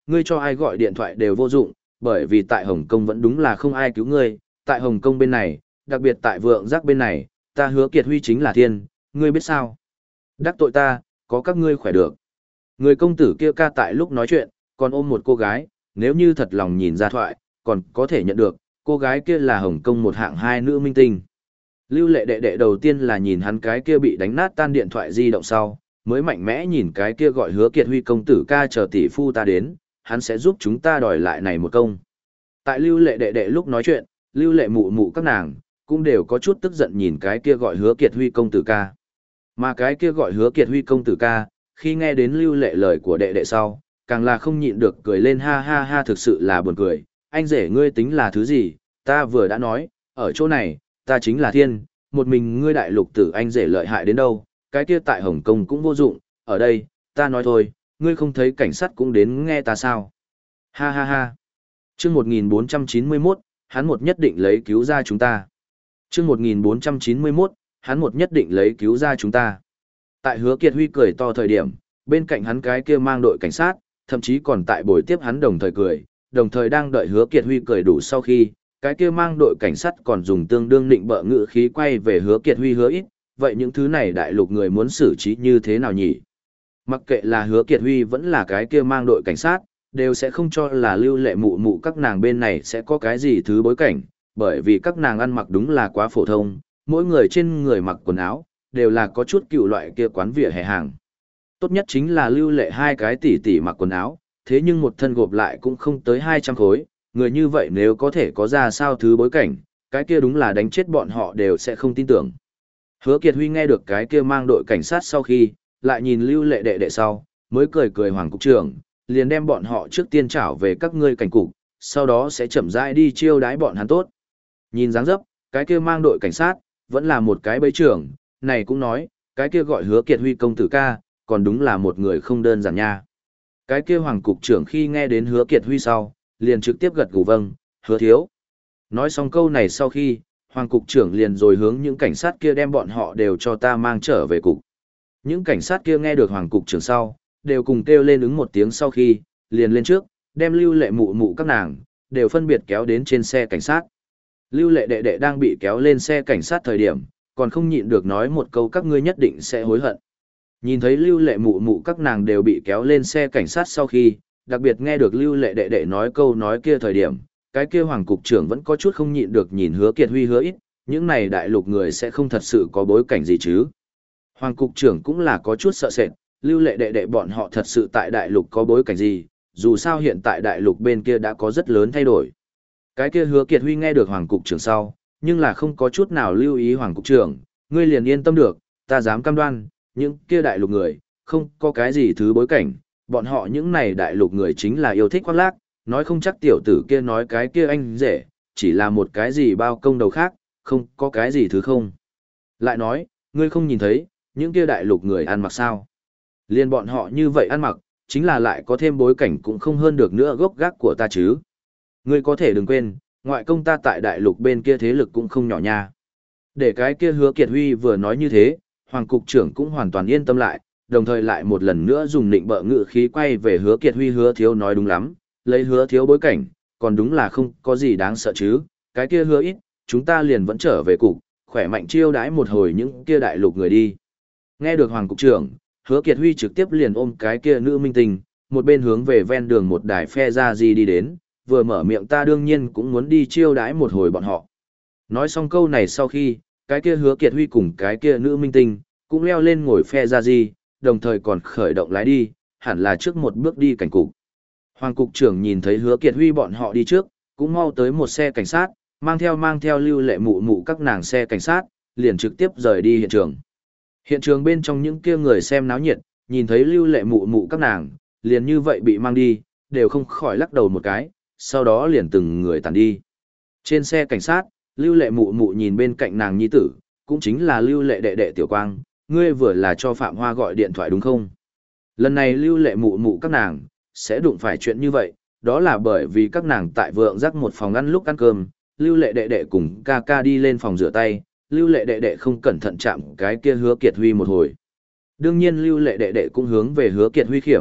ngươi cho ai gọi điện thoại đều vô dụng, bởi vì tại Hồng Kông vẫn đúng là không ai cứu ngươi, tại Hồng Kông bên này, đặc biệt tại Vượng Giác bên này, ta Hứa Kiệt Huy chính là thiên, ngươi biết sao? Đắc tội ta, có các ngươi khỏe được. Người công tử kia ca tại lúc nói chuyện, còn ôm một cô gái, nếu như thật lòng nhìn ra thoại, còn có thể nhận được, cô gái kia là Hồng Kông một hạng hai nữ minh tinh. Lưu Lệ đệ đệ đầu tiên là nhìn hắn cái kia bị đánh nát tan điện thoại di động sau, mới mạnh mẽ nhìn cái kia gọi Hứa Kiệt Huy công tử ca chờ tỷ phu ta đến, hắn sẽ giúp chúng ta đòi lại này một công. Tại Lưu Lệ đệ đệ lúc nói chuyện, Lưu Lệ mụ mụ các nàng, cũng đều có chút tức giận nhìn cái kia gọi Hứa Kiệt Huy công tử ca. Mà cái kia gọi Hứa Kiệt Huy công tử ca, khi nghe đến Lưu Lệ lời của đệ đệ sau, càng là không nhịn được cười lên ha ha ha, thực sự là buồn cười, anh rể ngươi tính là thứ gì, ta vừa đã nói, ở chỗ này, ta chính là thiên, một mình ngươi đại lục tử anh rể lợi hại đến đâu, cái kia tại Hồng Kông cũng vô dụng, ở đây, ta nói thôi, ngươi không thấy cảnh sát cũng đến nghe ta sao. Ha ha ha. Chương 1491, hắn một nhất định lấy cứu ra chúng ta. Chương 1491, hắn một nhất định lấy cứu ra chúng ta. Tại Hứa Kiệt Huy cười to thời điểm, bên cạnh hắn cái kia mang đội cảnh sát, thậm chí còn tại buổi tiếp hắn đồng thời cười, đồng thời đang đợi Hứa Kiệt Huy cười đủ sau khi, cái kia mang đội cảnh sát còn dùng tương đương định bợ ngữ khí quay về Hứa Kiệt Huy hứa ít, vậy những thứ này đại lục người muốn xử trí như thế nào nhỉ? Mặc kệ là Hứa Kiệt Huy vẫn là cái kia mang đội cảnh sát, đều sẽ không cho là Lưu Lệ mụ mụ các nàng bên này sẽ có cái gì thứ bối cảnh, bởi vì các nàng ăn mặc đúng là quá phổ thông, mỗi người trên người mặc quần áo, đều là có chút cựu loại kia quán vỉa hè hàng. Tốt nhất chính là Lưu Lệ hai cái tỷ tỷ mặc quần áo, thế nhưng một thân gộp lại cũng không tới 200 khối, người như vậy nếu có thể có ra sao thứ bối cảnh, cái kia đúng là đánh chết bọn họ đều sẽ không tin tưởng. Hứa Kiệt Huy nghe được cái kia mang đội cảnh sát sau khi, lại nhìn Lưu Lệ đệ đệ sau, mới cười cười Hoàng cục trưởng, liền đem bọn họ trước tiên trảo về các ngươi cảnh cục, sau đó sẽ chậm rãi đi chiêu đái bọn hắn tốt. Nhìn dáng dấp, cái kia mang đội cảnh sát, vẫn là một cái bẫy trưởng, này cũng nói, cái kia gọi Hứa Kiệt Huy công tử ca, còn đúng là một người không đơn giản nha. Cái kia Hoàng cục trưởng khi nghe đến Hứa Kiệt Huy sau, liền trực tiếp gật gù vâng, Hứa thiếu. Nói xong câu này sau khi, Hoàng cục trưởng liền rồi hướng những cảnh sát kia đem bọn họ đều cho ta mang trở về cục. Những cảnh sát kia nghe được Hoàng cục trưởng sau, đều cùng kêu lên ứng một tiếng sau khi, liền lên trước, đem Lưu Lệ mụ mụ các nàng, đều phân biệt kéo đến trên xe cảnh sát. Lưu Lệ đệ đệ đang bị kéo lên xe cảnh sát thời điểm, còn không nhịn được nói một câu các ngươi nhất định sẽ hối hận. Nhìn thấy Lưu Lệ mụ mụ các nàng đều bị kéo lên xe cảnh sát sau khi, đặc biệt nghe được Lưu Lệ đệ đệ nói câu nói kia thời điểm, cái kia Hoàng cục trưởng vẫn có chút không nhịn được nhìn Hứa Kiệt Huy hứa ít, những này đại lục người sẽ không thật sự có bối cảnh gì chứ. Hoàng cục trưởng cũng là có chút sợ sệt, Lưu Lệ đệ đệ bọn họ thật sự tại đại lục có bối cảnh gì, dù sao hiện tại đại lục bên kia đã có rất lớn thay đổi. Cái kia Hứa Kiệt Huy nghe được Hoàng cục trưởng sau, nhưng là không có chút nào lưu ý Hoàng cục trưởng, ngươi liền yên tâm được, ta dám cam đoan, những kia đại lục người, không có cái gì thứ bối cảnh, bọn họ những này đại lục người chính là yêu thích khoác lác, nói không chắc tiểu tử kia nói cái kia anh rể, chỉ là một cái gì bao công đầu khác, không có cái gì thứ không. Lại nói, ngươi không nhìn thấy, những kia đại lục người ăn mặc sao. Liên bọn họ như vậy ăn mặc, chính là lại có thêm bối cảnh cũng không hơn được nữa gốc gác của ta chứ. Ngươi có thể đừng quên, ngoại công ta tại đại lục bên kia thế lực cũng không nhỏ nha. Để cái kia Hứa Kiệt Huy vừa nói như thế, Hoàng cục trưởng cũng hoàn toàn yên tâm lại, đồng thời lại một lần nữa dùng nịnh bợ ngữ khí quay về Hứa Kiệt Huy Hứa thiếu nói đúng lắm, lấy Hứa thiếu bối cảnh, còn đúng là không có gì đáng sợ chứ, cái kia Hứa ít, chúng ta liền vẫn trở về cục, khỏe mạnh chiêu đãi một hồi những kia đại lục người đi. Nghe được Hoàng cục trưởng, Hứa Kiệt Huy trực tiếp liền ôm cái kia nữ minh tinh, một bên hướng về ven đường một đài phe ra gì đi đến, vừa mở miệng ta đương nhiên cũng muốn đi chiêu đãi một hồi bọn họ. Nói xong câu này sau khi, cái kia Hứa Kiệt Huy cùng cái kia nữ minh tinh, cũng leo lên ngồi phe ra gì, đồng thời còn khởi động lái đi, hẳn là trước một bước đi cảnh cục. Hoàng cục trưởng nhìn thấy Hứa Kiệt Huy bọn họ đi trước, cũng mau tới một xe cảnh sát, mang theo Lưu Lệ mụ mụ các nàng xe cảnh sát, liền trực tiếp rời đi hiện trường. Hiện trường bên trong những kia người xem náo nhiệt, nhìn thấy Lưu Lệ mụ mụ các nàng, liền như vậy bị mang đi, đều không khỏi lắc đầu một cái, sau đó liền từng người tàn đi. Trên xe cảnh sát, Lưu Lệ mụ mụ nhìn bên cạnh nàng nhi tử, cũng chính là Lưu Lệ đệ đệ Tiểu Quang, ngươi vừa là cho Phạm Hoa gọi điện thoại đúng không? Lần này Lưu Lệ mụ mụ các nàng, sẽ đụng phải chuyện như vậy, đó là bởi vì các nàng tại Vượng Giác một phòng ăn lúc ăn cơm, Lưu Lệ đệ đệ cùng ca ca đi lên phòng rửa tay, Lưu Lệ đệ đệ không cẩn thận chạm cái kia Hứa Kiệt Huy một hồi. Đương nhiên Lưu Lệ đệ đệ cũng hướng về Hứa Kiệt Huy khiểm,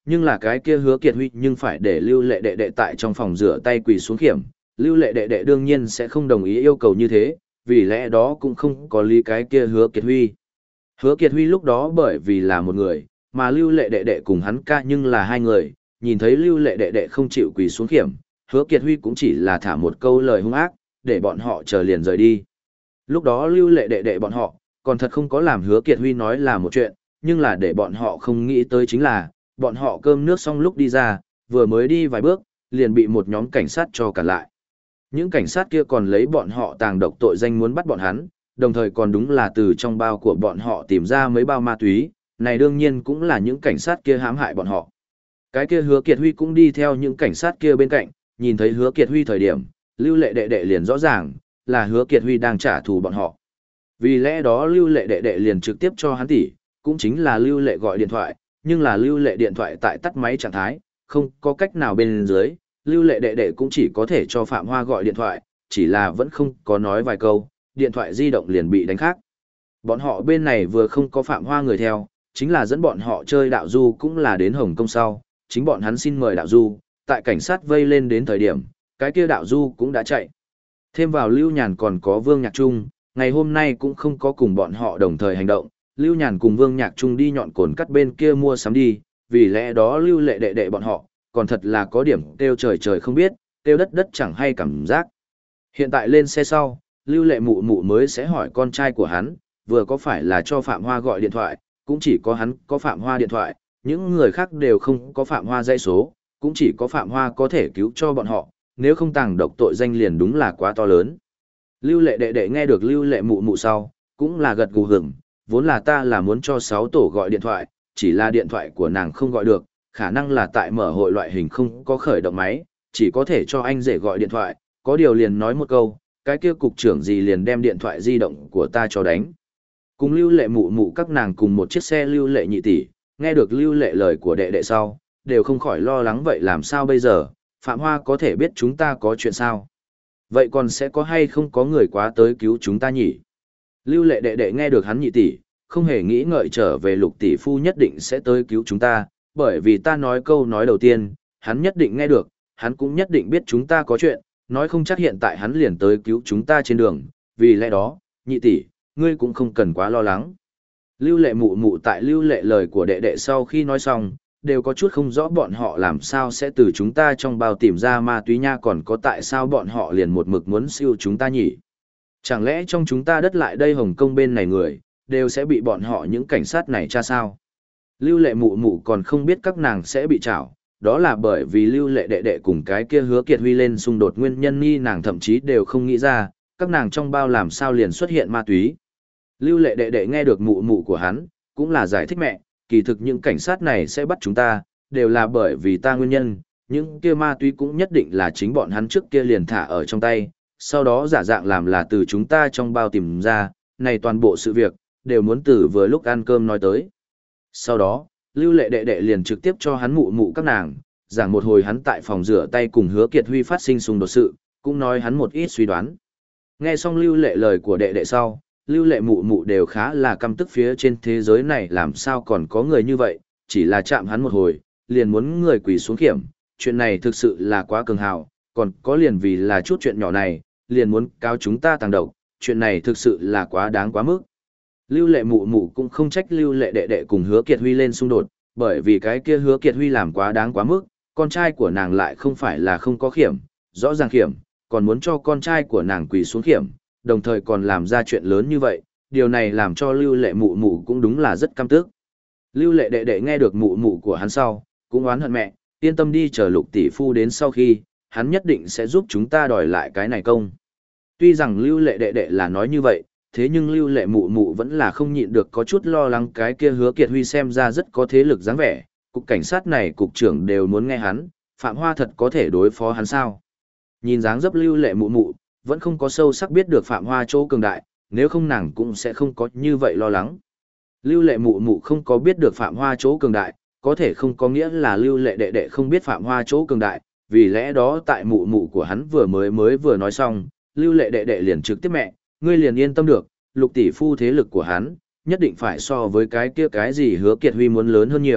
Nhưng là cái kia Hứa Kiệt Huy nhưng phải để Lưu Lệ đệ đệ tại trong phòng rửa tay quỳ xuống khiểm, Lưu Lệ đệ đệ đương nhiên sẽ không đồng ý yêu cầu như thế, vì lẽ đó cũng không có lý cái kia Hứa Kiệt Huy. Hứa Kiệt Huy lúc đó bởi vì là một người, mà Lưu Lệ đệ đệ cùng hắn ca nhưng là hai người, nhìn thấy Lưu Lệ đệ đệ không chịu quỳ xuống khiểm, Hứa Kiệt Huy cũng chỉ là thả một câu lời hung ác, để bọn họ chờ liền rời đi. Lúc đó Lưu Lệ đệ đệ bọn họ, còn thật không có làm Hứa Kiệt Huy nói là một chuyện, nhưng là để bọn họ không nghĩ tới chính là, bọn họ cơm nước xong lúc đi ra, vừa mới đi vài bước, liền bị một nhóm cảnh sát cho cản lại. Những cảnh sát kia còn lấy bọn họ tàng độc tội danh muốn bắt bọn hắn, đồng thời còn đúng là từ trong bao của bọn họ tìm ra mấy bao ma túy, này đương nhiên cũng là những cảnh sát kia hãm hại bọn họ. Cái kia Hứa Kiệt Huy cũng đi theo những cảnh sát kia bên cạnh, nhìn thấy Hứa Kiệt Huy thời điểm, Lưu Lệ đệ đệ liền rõ ràng, là Hứa Kiệt Huy đang trả thù bọn họ. Vì lẽ đó Lưu Lệ đệ đệ liền trực tiếp cho hắn tỉ, cũng chính là Lưu Lệ gọi điện thoại, nhưng là Lưu Lệ điện thoại tại tắt máy trạng thái, không có cách nào bên dưới, Lưu Lệ đệ đệ cũng chỉ có thể cho Phạm Hoa gọi điện thoại, chỉ là vẫn không có nói vài câu, điện thoại di động liền bị đánh khác. Bọn họ bên này vừa không có Phạm Hoa người theo, chính là dẫn bọn họ chơi đạo du cũng là đến Hồng Kông sau, chính bọn hắn xin mời đạo du, tại cảnh sát vây lên đến thời điểm, cái kia đạo du cũng đã chạy. Thêm vào Lưu Nhàn còn có Vương Nhạc Trung, ngày hôm nay cũng không có cùng bọn họ đồng thời hành động, Lưu Nhàn cùng Vương Nhạc Trung đi nhọn cồn cắt bên kia mua sắm đi, vì lẽ đó Lưu Lệ đệ đệ bọn họ, còn thật là có điểm kêu trời trời không biết, kêu đất đất chẳng hay cảm giác. Hiện tại lên xe sau, Lưu Lệ mụ mụ mới sẽ hỏi con trai của hắn, vừa có phải là cho Phạm Hoa gọi điện thoại, cũng chỉ có hắn có Phạm Hoa điện thoại, những người khác đều không có Phạm Hoa dãy số, cũng chỉ có Phạm Hoa có thể cứu cho bọn họ, nếu không tàng độc tội danh liền đúng là quá to lớn. Lưu Lệ đệ đệ nghe được Lưu Lệ mụ mụ sau, cũng là gật gù hửng, vốn là ta là muốn cho 6 tổ gọi điện thoại, chỉ là điện thoại của nàng không gọi được, khả năng là tại mở hội loại hình không có khởi động máy, chỉ có thể cho anh rể gọi điện thoại, có điều liền nói một câu, cái kia cục trưởng gì liền đem điện thoại di động của ta cho đánh. Cùng Lưu Lệ mụ mụ các nàng cùng một chiếc xe Lưu Lệ nhị tỷ, nghe được Lưu Lệ lời của đệ đệ sau, đều không khỏi lo lắng vậy làm sao bây giờ, Phạm Hoa có thể biết chúng ta có chuyện sao? Vậy còn sẽ có hay không có người quá tới cứu chúng ta nhỉ? Lưu Lệ đệ đệ nghe được hắn nhị tỷ, không hề nghĩ ngợi trở về Lục tỷ phu nhất định sẽ tới cứu chúng ta, bởi vì ta nói câu nói đầu tiên, hắn nhất định nghe được, hắn cũng nhất định biết chúng ta có chuyện, nói không chắc hiện tại hắn liền tới cứu chúng ta trên đường, vì lẽ đó, nhị tỷ, ngươi cũng không cần quá lo lắng. Lưu Lệ mụ mụ tại Lưu Lệ lời của đệ đệ sau khi nói xong, đều có chút không rõ bọn họ làm sao sẽ từ chúng ta trong bao tìm ra ma túy nha, còn có tại sao bọn họ liền một mực muốn siêu chúng ta nhỉ. Chẳng lẽ trong chúng ta đất lại đây Hồng Kông bên này người, đều sẽ bị bọn họ những cảnh sát này tra sao? Lưu Lệ mụ mụ còn không biết các nàng sẽ bị trảo, đó là bởi vì Lưu Lệ đệ đệ cùng cái kia Hứa Kiệt Huy lên xung đột nguyên nhân ni nàng thậm chí đều không nghĩ ra, các nàng trong bao làm sao liền xuất hiện ma túy. Lưu Lệ đệ đệ nghe được mụ mụ của hắn, cũng là giải thích mẹ, kỳ thực những cảnh sát này sẽ bắt chúng ta, đều là bởi vì ta nguyên nhân, những kia ma túy cũng nhất định là chính bọn hắn trước kia liền thả ở trong tay, sau đó giả dạng làm là từ chúng ta trong bao tìm ra, này toàn bộ sự việc, đều muốn từ vừa lúc ăn cơm nói tới. Sau đó, Lưu Lệ đệ đệ liền trực tiếp cho hắn mụ mụ các nàng, giảng một hồi hắn tại phòng rửa tay cùng Hứa Kiệt Huy phát sinh xung đột sự, cũng nói hắn một ít suy đoán. Nghe xong Lưu Lệ lời của đệ đệ sau, Lưu Lệ mụ mụ đều khá là căm tức phía trên thế giới này làm sao còn có người như vậy, chỉ là chạm hắn một hồi, liền muốn người quỳ xuống khiểm, chuyện này thực sự là quá cường hào, còn có liền vì là chút chuyện nhỏ này, liền muốn cáo chúng ta tàng độc, chuyện này thực sự là quá đáng quá mức. Lưu Lệ mụ mụ cũng không trách Lưu Lệ đệ đệ cùng Hứa Kiệt Huy lên xung đột, bởi vì cái kia Hứa Kiệt Huy làm quá đáng quá mức, con trai của nàng lại không phải là không có khiểm, rõ ràng khiểm, còn muốn cho con trai của nàng quỳ xuống khiểm, đồng thời còn làm ra chuyện lớn như vậy, điều này làm cho Lưu Lệ mụ mụ cũng đúng là rất căm tức. Lưu Lệ đệ đệ nghe được mụ mụ của hắn sau, cũng oán hận mẹ, yên tâm đi chờ Lục tỷ phu đến sau khi, hắn nhất định sẽ giúp chúng ta đòi lại cái này công. Tuy rằng Lưu Lệ đệ đệ là nói như vậy, thế nhưng Lưu Lệ mụ mụ vẫn là không nhịn được có chút lo lắng cái kia Hứa Kiệt Huy xem ra rất có thế lực dáng vẻ, cục cảnh sát này cục trưởng đều muốn nghe hắn, Phạm Hoa thật có thể đối phó hắn sao. Nhìn dáng dấp Lưu Lệ mụ mụ, vẫn không có sâu sắc biết được Phạm Hoa chỗ cường đại, nếu không nàng cũng sẽ không có như vậy lo lắng. Lưu Lệ mụ mụ không có biết được Phạm Hoa chỗ cường đại, có thể không có nghĩa là Lưu Lệ đệ đệ không biết Phạm Hoa chỗ cường đại, vì lẽ đó tại mụ mụ của hắn vừa nói xong, Lưu Lệ đệ đệ liền trực tiếp mẹ, ngươi liền yên tâm được, Lục tỷ phu thế lực của hắn, nhất định phải so với cái kia cái gì Hứa Kiệt Huy muốn lớn hơn nhiều,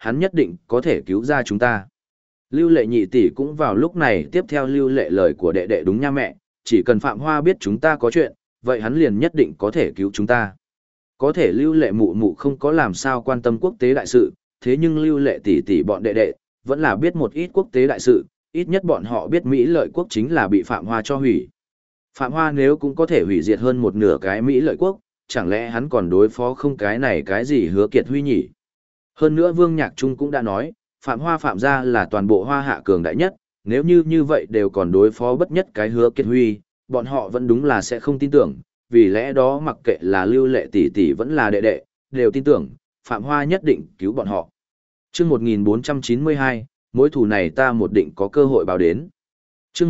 hắn nhất định có thể cứu ra chúng ta. Lưu Lệ nhị tỷ cũng vào lúc này tiếp theo Lưu Lệ lời của đệ đệ đúng nha mẹ, chỉ cần Phạm Hoa biết chúng ta có chuyện, vậy hắn liền nhất định có thể cứu chúng ta. Có thể Lưu Lệ mụ mụ không có làm sao quan tâm quốc tế đại sự, thế nhưng Lưu Lệ tỷ tỷ bọn đệ đệ vẫn là biết một ít quốc tế đại sự, ít nhất bọn họ biết Mỹ lợi quốc chính là bị Phạm Hoa cho hủy. Phạm Hoa nếu cũng có thể hủy diệt hơn một nửa cái Mỹ lợi quốc, chẳng lẽ hắn còn đối phó không cái này cái gì Hứa Kiệt Huy nhỉ? Hơn nữa Vương Nhạc Trung cũng đã nói, Phạm Hoa Phạm gia là toàn bộ Hoa Hạ cường đại nhất, nếu như vậy đều còn đối phó bất nhất cái Hứa Kiệt Huy, bọn họ vẫn đúng là sẽ không tin tưởng, vì lẽ đó mặc kệ là Lưu Lệ tỷ tỷ vẫn là đệ đệ, đều tin tưởng, Phạm Hoa nhất định cứu bọn họ. Chương 1492, mối thù này ta một định có cơ hội báo đến. Chương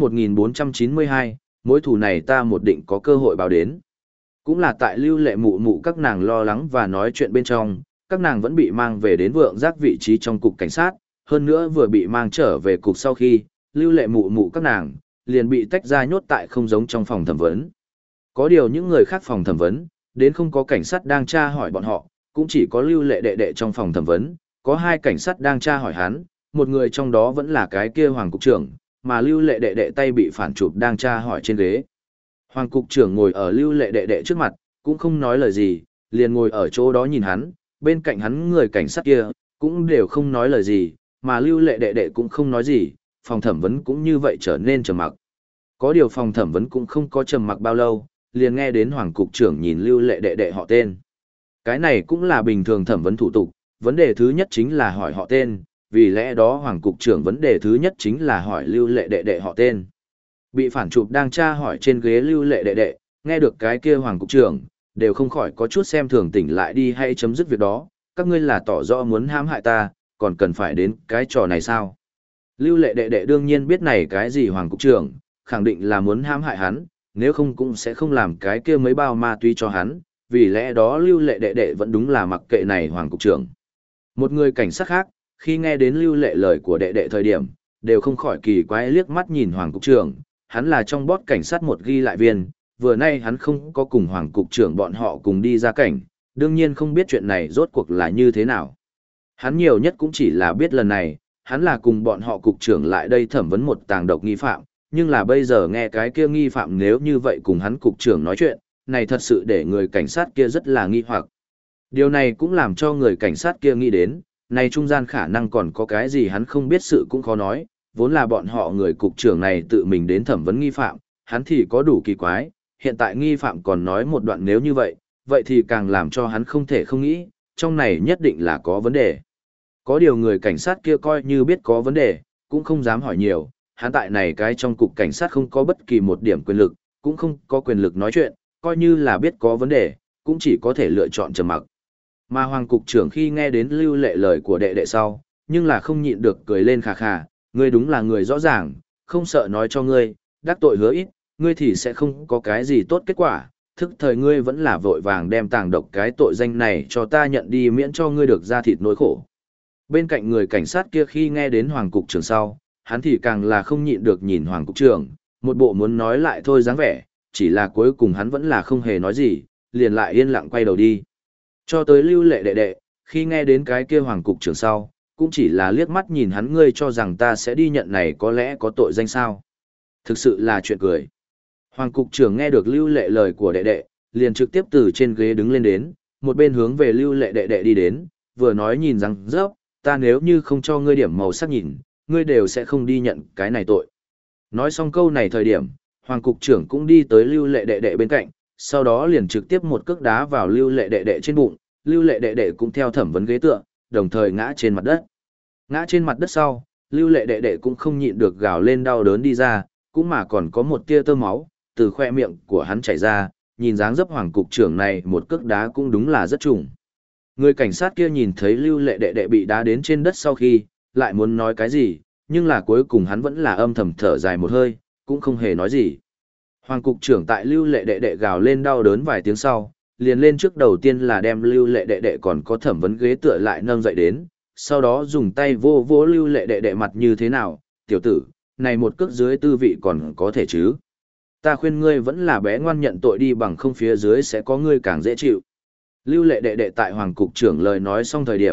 1492, mối thù này ta một định có cơ hội báo đến. Cũng là tại Lưu Lệ mụ mụ các nàng lo lắng và nói chuyện bên trong, các nàng vẫn bị mang về đến vượng giác vị trí trong cục cảnh sát, hơn nữa vừa bị mang trở về cục sau khi, Lưu Lệ mụ mụ các nàng liền bị tách ra nhốt tại không giống trong phòng thẩm vấn. Có điều những người khác phòng thẩm vấn, đến không có cảnh sát đang tra hỏi bọn họ, cũng chỉ có Lưu Lệ đệ đệ trong phòng thẩm vấn, có 2 cảnh sát đang tra hỏi hắn, một người trong đó vẫn là cái kia Hoàng cục trưởng, mà Lưu Lệ đệ đệ tay bị phản chụp đang tra hỏi trên ghế. Hoàng cục trưởng ngồi ở Lưu Lệ đệ đệ trước mặt, cũng không nói lời gì, liền ngồi ở chỗ đó nhìn hắn, bên cạnh hắn người cảnh sát kia, cũng đều không nói lời gì, mà Lưu Lệ đệ đệ cũng không nói gì, phòng thẩm vấn cũng như vậy trở nên trầm mặc. Có điều phòng thẩm vấn cũng không có trầm mặc bao lâu, liền nghe đến Hoàng cục trưởng nhìn Lưu Lệ đệ đệ họ tên. Cái này cũng là bình thường thẩm vấn thủ tục, vấn đề thứ nhất chính là hỏi họ tên, vì lẽ đó Hoàng cục trưởng vấn đề thứ nhất chính là hỏi Lưu Lệ đệ đệ họ tên. Bị phản chụp đang tra hỏi trên ghế Lưu Lệ đệ đệ, nghe được cái kia Hoàng cục trưởng, đều không khỏi có chút xem thường tỉnh lại đi hay chấm dứt việc đó, các ngươi là tỏ rõ muốn hãm hại ta, còn cần phải đến cái trò này sao? Lưu Lệ đệ đệ đương nhiên biết này cái gì Hoàng cục trưởng, khẳng định là muốn hãm hại hắn, nếu không cũng sẽ không làm cái kia mấy bao ma túy cho hắn, vì lẽ đó Lưu Lệ đệ đệ vẫn đúng là mặc kệ này Hoàng cục trưởng. Một người cảnh sát khác, khi nghe đến Lưu Lệ lời của đệ đệ thời điểm, đều không khỏi kỳ quái liếc mắt nhìn Hoàng cục trưởng, hắn là trong bót cảnh sát một ghi lại viên, vừa nay hắn không có cùng Hoàng cục trưởng bọn họ cùng đi ra cảnh, đương nhiên không biết chuyện này rốt cuộc là như thế nào. Hắn nhiều nhất cũng chỉ là biết lần này, hắn là cùng bọn họ cục trưởng lại đây thẩm vấn một tàng độc nghi phạm, nhưng là bây giờ nghe cái kia nghi phạm nếu như vậy cùng hắn cục trưởng nói chuyện, này thật sự để người cảnh sát kia rất là nghi hoặc. Điều này cũng làm cho người cảnh sát kia nghĩ đến, này trung gian khả năng còn có cái gì hắn không biết sự cũng khó nói, vốn là bọn họ người cục trưởng này tự mình đến thẩm vấn nghi phạm, hắn thì có đủ kỳ quái, hiện tại nghi phạm còn nói một đoạn nếu như vậy, vậy thì càng làm cho hắn không thể không nghĩ, trong này nhất định là có vấn đề. Có điều người cảnh sát kia coi như biết có vấn đề, cũng không dám hỏi nhiều, hắn tại này cái trong cục cảnh sát không có bất kỳ một điểm quyền lực, cũng không có quyền lực nói chuyện, coi như là biết có vấn đề, cũng chỉ có thể lựa chọn trầm mặc. Mà Hoàng cục trưởng khi nghe đến Lưu Lệ lời của đệ đệ sau, nhưng là không nhịn được cười lên khà khà, ngươi đúng là người rõ ràng, không sợ nói cho ngươi, đắc tội hứa ít, ngươi thì sẽ không có cái gì tốt kết quả, thức thời ngươi vẫn là vội vàng đem tàng độc cái tội danh này cho ta nhận đi miễn cho ngươi được ra thịt nỗi khổ. Bên cạnh người cảnh sát kia khi nghe đến Hoàng cục trưởng sau, hắn thì càng là không nhịn được nhìn Hoàng cục trưởng, một bộ muốn nói lại thôi dáng vẻ, chỉ là cuối cùng hắn vẫn là không hề nói gì, liền lại yên lặng quay đầu đi. Cho tới Lưu Lệ đệ đệ, khi nghe đến cái kia Hoàng cục trưởng sau, cũng chỉ là liếc mắt nhìn hắn, ngươi cho rằng ta sẽ đi nhận này có lẽ có tội danh sao. Thực sự là chuyện cười. Hoàng cục trưởng nghe được Lưu Lệ lời của đệ đệ, liền trực tiếp từ trên ghế đứng lên đến, một bên hướng về Lưu Lệ đệ đệ đi đến, vừa nói nhìn rằng rớp, ta nếu như không cho ngươi điểm màu sắc nhìn, ngươi đều sẽ không đi nhận cái này tội. Nói xong câu này thời điểm, Hoàng cục trưởng cũng đi tới Lưu Lệ đệ đệ bên cạnh, sau đó liền trực tiếp một cước đá vào Lưu Lệ đệ đệ trên bụng, Lưu Lệ đệ đệ cũng theo thẩm vấn ghế tựa, đồng thời ngã trên mặt đất. Ngã trên mặt đất sau, Lưu Lệ đệ đệ cũng không nhịn được gào lên đau đớn đi ra, cũng mà còn có một tia tơ máu từ khoe miệng của hắn chảy ra, nhìn dáng dấp Hoàng cục trưởng này một cước đá cũng đúng là rất trùng. Người cảnh sát kia nhìn thấy Lưu Lệ đệ đệ bị đá đến trên đất sau khi, lại muốn nói cái gì, nhưng là cuối cùng hắn vẫn là âm thầm thở dài một hơi, cũng không hề nói gì. Hoàng cục trưởng tại Lưu Lệ đệ đệ gào lên đau đớn vài tiếng sau, liền lên trước đầu tiên là đem Lưu Lệ đệ đệ còn có thẩm vấn ghế tựa lại nâng dậy đến, sau đó dùng tay vô vô Lưu Lệ đệ đệ mặt như thế nào, tiểu tử, này một cước dưới tư vị còn có thể chứ. Ta khuyên ngươi vẫn là bé ngoan nhận tội đi, bằng không phía dưới sẽ có ngươi càng dễ chịu. Lưu Lệ đệ đệ tại Hoàng cục trưởng lời nói xong thời điểm,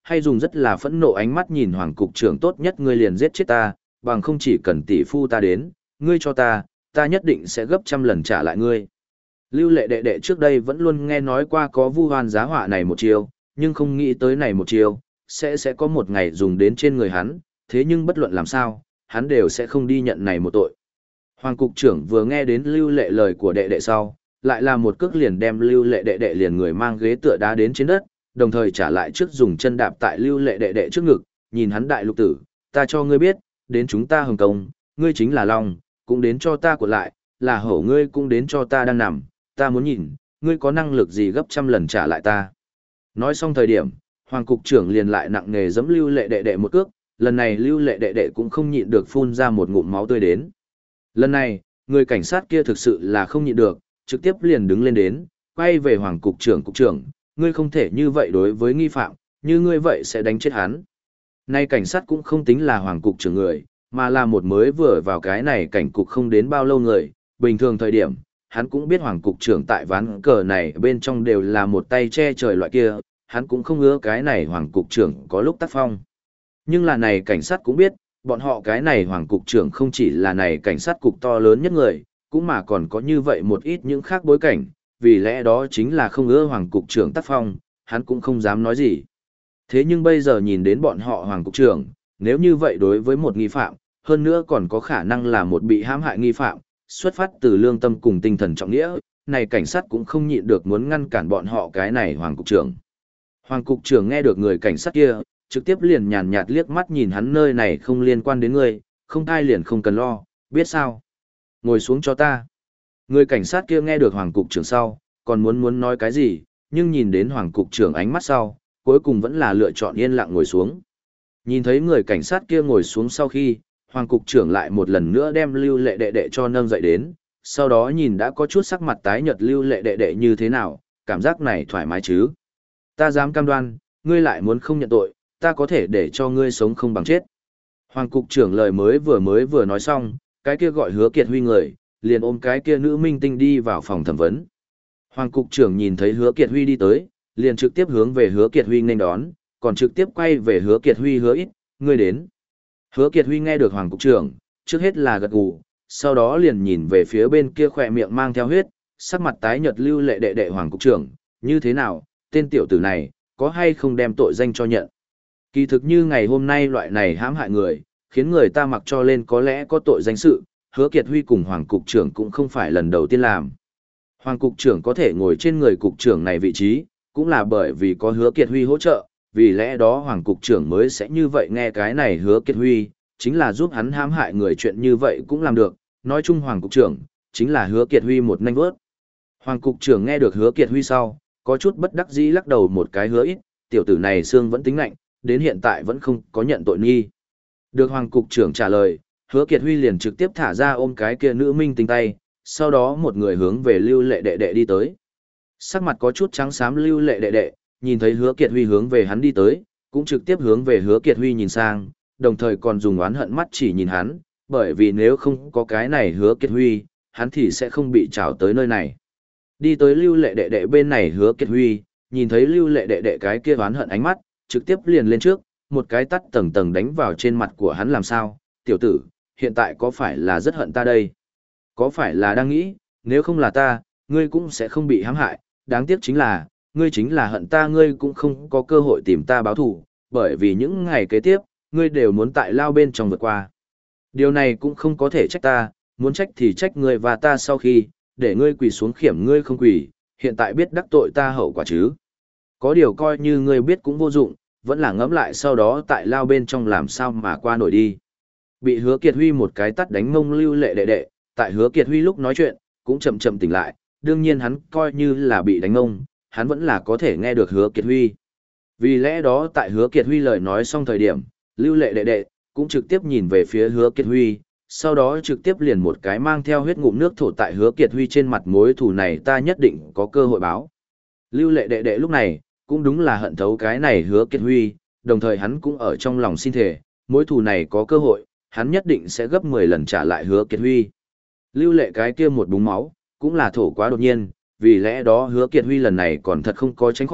hay dùng rất là phẫn nộ ánh mắt nhìn Hoàng cục trưởng, tốt nhất ngươi liền giết chết ta, bằng không chỉ cần tỷ phu ta đến, ngươi cho ta nhất định sẽ gấp trăm lần trả lại ngươi. Lưu Lệ đệ đệ trước đây vẫn luôn nghe nói qua có vu hoan giá họa này một chiêu, nhưng không nghĩ tới này một chiêu, sẽ có một ngày dùng đến trên người hắn, thế nhưng bất luận làm sao, hắn đều sẽ không đi nhận này một tội. Hoàng cục trưởng vừa nghe đến Lưu Lệ lời của đệ đệ sau, lại là một cước liền đem Lưu Lệ đệ đệ liền người mang ghế tựa đá đến trên đất, đồng thời trả lại trước dùng chân đạp tại Lưu Lệ đệ đệ trước ngực, nhìn hắn đại lục tử, ta cho ngươi biết, đến chúng ta Hồng Kông, ngươi chính là Long, cũng đến cho ta của lại, là hổ ngươi cũng đến cho ta đang nằm, ta muốn nhìn, ngươi có năng lực gì gấp trăm lần trả lại ta. Nói xong thời điểm, Hoàng cục trưởng liền lại nặng nề giẫm Lưu Lệ đệ đệ một cước, lần này Lưu Lệ đệ đệ cũng không nhịn được phun ra một ngụm máu tươi đến. Lần này, người cảnh sát kia thực sự là không nhịn được, trực tiếp liền đứng lên đến, quay về Hoàng cục trưởng, ngươi không thể như vậy đối với nghi phạm, như ngươi vậy sẽ đánh chết hắn. Nay cảnh sát cũng không tính là Hoàng cục trưởng người, mà là một mới vừa vào cái này cảnh cục không đến bao lâu người, bình thường thời điểm, hắn cũng biết Hoàng cục trưởng tại ván cờ này bên trong đều là một tay che trời loại kia, hắn cũng không ngứa cái này Hoàng cục trưởng có lúc tác phong. Nhưng là này cảnh sát cũng biết, bọn họ cái này Hoàng cục trưởng không chỉ là này cảnh sát cục to lớn nhất người, cũng mà còn có như vậy một ít những khác bối cảnh, vì lẽ đó chính là không ngứa Hoàng cục trưởng tác phong, hắn cũng không dám nói gì. Thế nhưng bây giờ nhìn đến bọn họ Hoàng cục trưởng, nếu như vậy đối với một nghi phạm, hơn nữa còn có khả năng là một bị hãm hại nghi phạm, xuất phát từ lương tâm cùng tinh thần trọng nghĩa, này cảnh sát cũng không nhịn được muốn ngăn cản bọn họ cái này Hoàng cục trưởng. Hoàng cục trưởng nghe được người cảnh sát kia, trực tiếp liền nhàn nhạt liếc mắt nhìn hắn, nơi này không liên quan đến ngươi, không thai liền không cần lo, biết sao? Ngồi xuống cho ta. Người cảnh sát kia nghe được Hoàng cục trưởng sau, còn muốn nói cái gì, nhưng nhìn đến Hoàng cục trưởng ánh mắt sau, cuối cùng vẫn là lựa chọn yên lặng ngồi xuống. Nhìn thấy người cảnh sát kia ngồi xuống sau khi, Hoàng cục trưởng lại một lần nữa đem Lưu Lệ đệ đệ cho nâng dậy đến, sau đó nhìn đã có chút sắc mặt tái nhợt Lưu Lệ đệ đệ như thế nào, cảm giác này thoải mái chứ. Ta dám cam đoan, ngươi lại muốn không nhận tội, ta có thể để cho ngươi sống không bằng chết. Hoàng cục trưởng lời mới vừa nói xong, cái kia gọi Hứa Kiệt Huy người, liền ôm cái kia nữ minh tinh đi vào phòng thẩm vấn. Hoàng cục trưởng nhìn thấy Hứa Kiệt Huy đi tới, liền trực tiếp hướng về Hứa Kiệt Huy nghênh đón, còn trực tiếp quay về Hứa Kiệt Huy, hứa ít, ngươi đến. Hứa Kiệt Huy nghe được Hoàng cục trưởng, trước hết là gật gù, sau đó liền nhìn về phía bên kia khỏe miệng mang theo huyết, sắc mặt tái nhợt Lưu Lệ đệ đệ Hoàng cục trưởng, như thế nào, tên tiểu tử này, có hay không đem tội danh cho nhận. Kỳ thực như ngày hôm nay loại này hãm hại người, khiến người ta mặc cho lên có lẽ có tội danh sự, Hứa Kiệt Huy cùng Hoàng cục trưởng cũng không phải lần đầu tiên làm. Hoàng cục trưởng có thể ngồi trên người cục trưởng này vị trí, cũng là bởi vì có Hứa Kiệt Huy hỗ trợ, vì lẽ đó Hoàng cục trưởng mới sẽ như vậy nghe cái này Hứa Kiệt Huy, chính là giúp hắn hãm hại người chuyện như vậy cũng làm được, nói chung Hoàng cục trưởng, chính là Hứa Kiệt Huy một nanh vớt. Hoàng cục trưởng nghe được Hứa Kiệt Huy sau, có chút bất đắc dĩ lắc đầu một cái, hứa ít, tiểu tử này xương vẫn tính lạnh, đến hiện tại vẫn không có nhận tội nghi. Được Hoàng cục trưởng trả lời, Hứa Kiệt Huy liền trực tiếp thả ra ôm cái kia nữ minh tinh tay, sau đó một người hướng về Lưu Lệ đệ đệ đi tới. Sắc mặt có chút trắng xám Lưu Lệ đệ đệ, nhìn thấy Hứa Kiệt Huy hướng về hắn đi tới, cũng trực tiếp hướng về Hứa Kiệt Huy nhìn sang, đồng thời còn dùng oán hận mắt chỉ nhìn hắn, bởi vì nếu không có cái này Hứa Kiệt Huy, hắn thì sẽ không bị trảo tới nơi này. Đi tới Lưu Lệ đệ đệ bên này Hứa Kiệt Huy, nhìn thấy Lưu Lệ đệ đệ cái kia oán hận ánh mắt, trực tiếp liền lên trước, một cái tát tầng tầng đánh vào trên mặt của hắn. Làm sao, tiểu tử, hiện tại có phải là rất hận ta đây? Có phải là đang nghĩ, nếu không là ta, ngươi cũng sẽ không bị hãm hại, đáng tiếc chính là, ngươi chính là hận ta, ngươi cũng không có cơ hội tìm ta báo thù, bởi vì những ngày kế tiếp, ngươi đều muốn tại lao bên trong vượt qua. Điều này cũng không có thể trách ta, muốn trách thì trách ngươi và ta sau khi, để ngươi quỳ xuống khiểm ngươi không quỳ, hiện tại biết đắc tội ta hậu quả chứ. Có điều coi như ngươi biết cũng vô dụng, vẫn là ngẫm lại sau đó tại lao bên trong làm sao mà qua nổi đi. Bị Hứa Kiệt Huy một cái tát đánh mông Lưu Lệ đệ đệ, tại Hứa Kiệt Huy lúc nói chuyện, cũng chậm chậm tỉnh lại, đương nhiên hắn coi như là bị đánh mông, hắn vẫn là có thể nghe được Hứa Kiệt Huy. Vì lẽ đó tại Hứa Kiệt Huy lời nói xong thời điểm, Lưu Lệ đệ đệ cũng trực tiếp nhìn về phía Hứa Kiệt Huy, sau đó trực tiếp liền một cái mang theo huyết ngụm nước thổ tại Hứa Kiệt Huy trên mặt, mối thù này ta nhất định có cơ hội báo. Lưu Lệ đệ đệ lúc này cũng đúng là hận thấu cái này Hứa Kiệt Huy, đồng thời hắn cũng ở trong lòng xin thề, mối thù này có cơ hội, hắn nhất định sẽ gấp 10 lần trả lại Hứa Kiệt Huy. Lưu Lệ cái kia một búng máu, cũng là thổ quá đột nhiên, vì lẽ đó Hứa Kiệt Huy lần này còn thật không có tránh khỏi,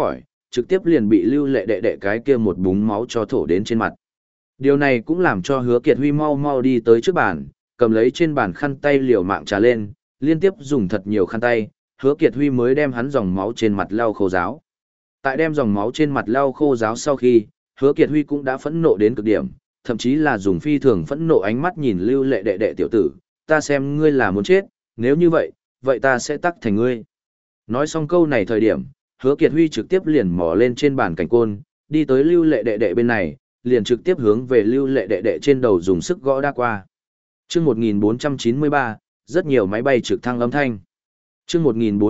trực tiếp liền bị lưu lệ đệ đệ cái kia một búng máu cho thổ đến trên mặt. Điều này cũng làm cho Hứa Kiệt Huy mau mau đi tới trước bàn, cầm lấy trên bàn khăn tay liều mạng trà lên, liên tiếp dùng thật nhiều khăn tay, Hứa Kiệt Huy mới đem hắn dòng máu trên mặt lau khô ráo. Tại đem dòng máu trên mặt lau khô ráo sau khi, Hứa Kiệt Huy cũng đã phẫn nộ đến cực điểm, thậm chí là dùng phi thường phẫn nộ ánh mắt nhìn lưu lệ đệ đệ tiểu tử, ta xem ngươi là muốn chết, nếu như vậy, vậy ta sẽ tắc thành ngươi. Nói xong câu này thời điểm, Hứa Kiệt Huy trực tiếp liền mò lên trên bàn cảnh côn, đi tới lưu lệ đệ đệ bên này, liền trực tiếp hướng về lưu lệ đệ đệ trên đầu dùng sức gõ đa qua. Chương 1493, rất nhiều máy bay trực thăng âm thanh. Chương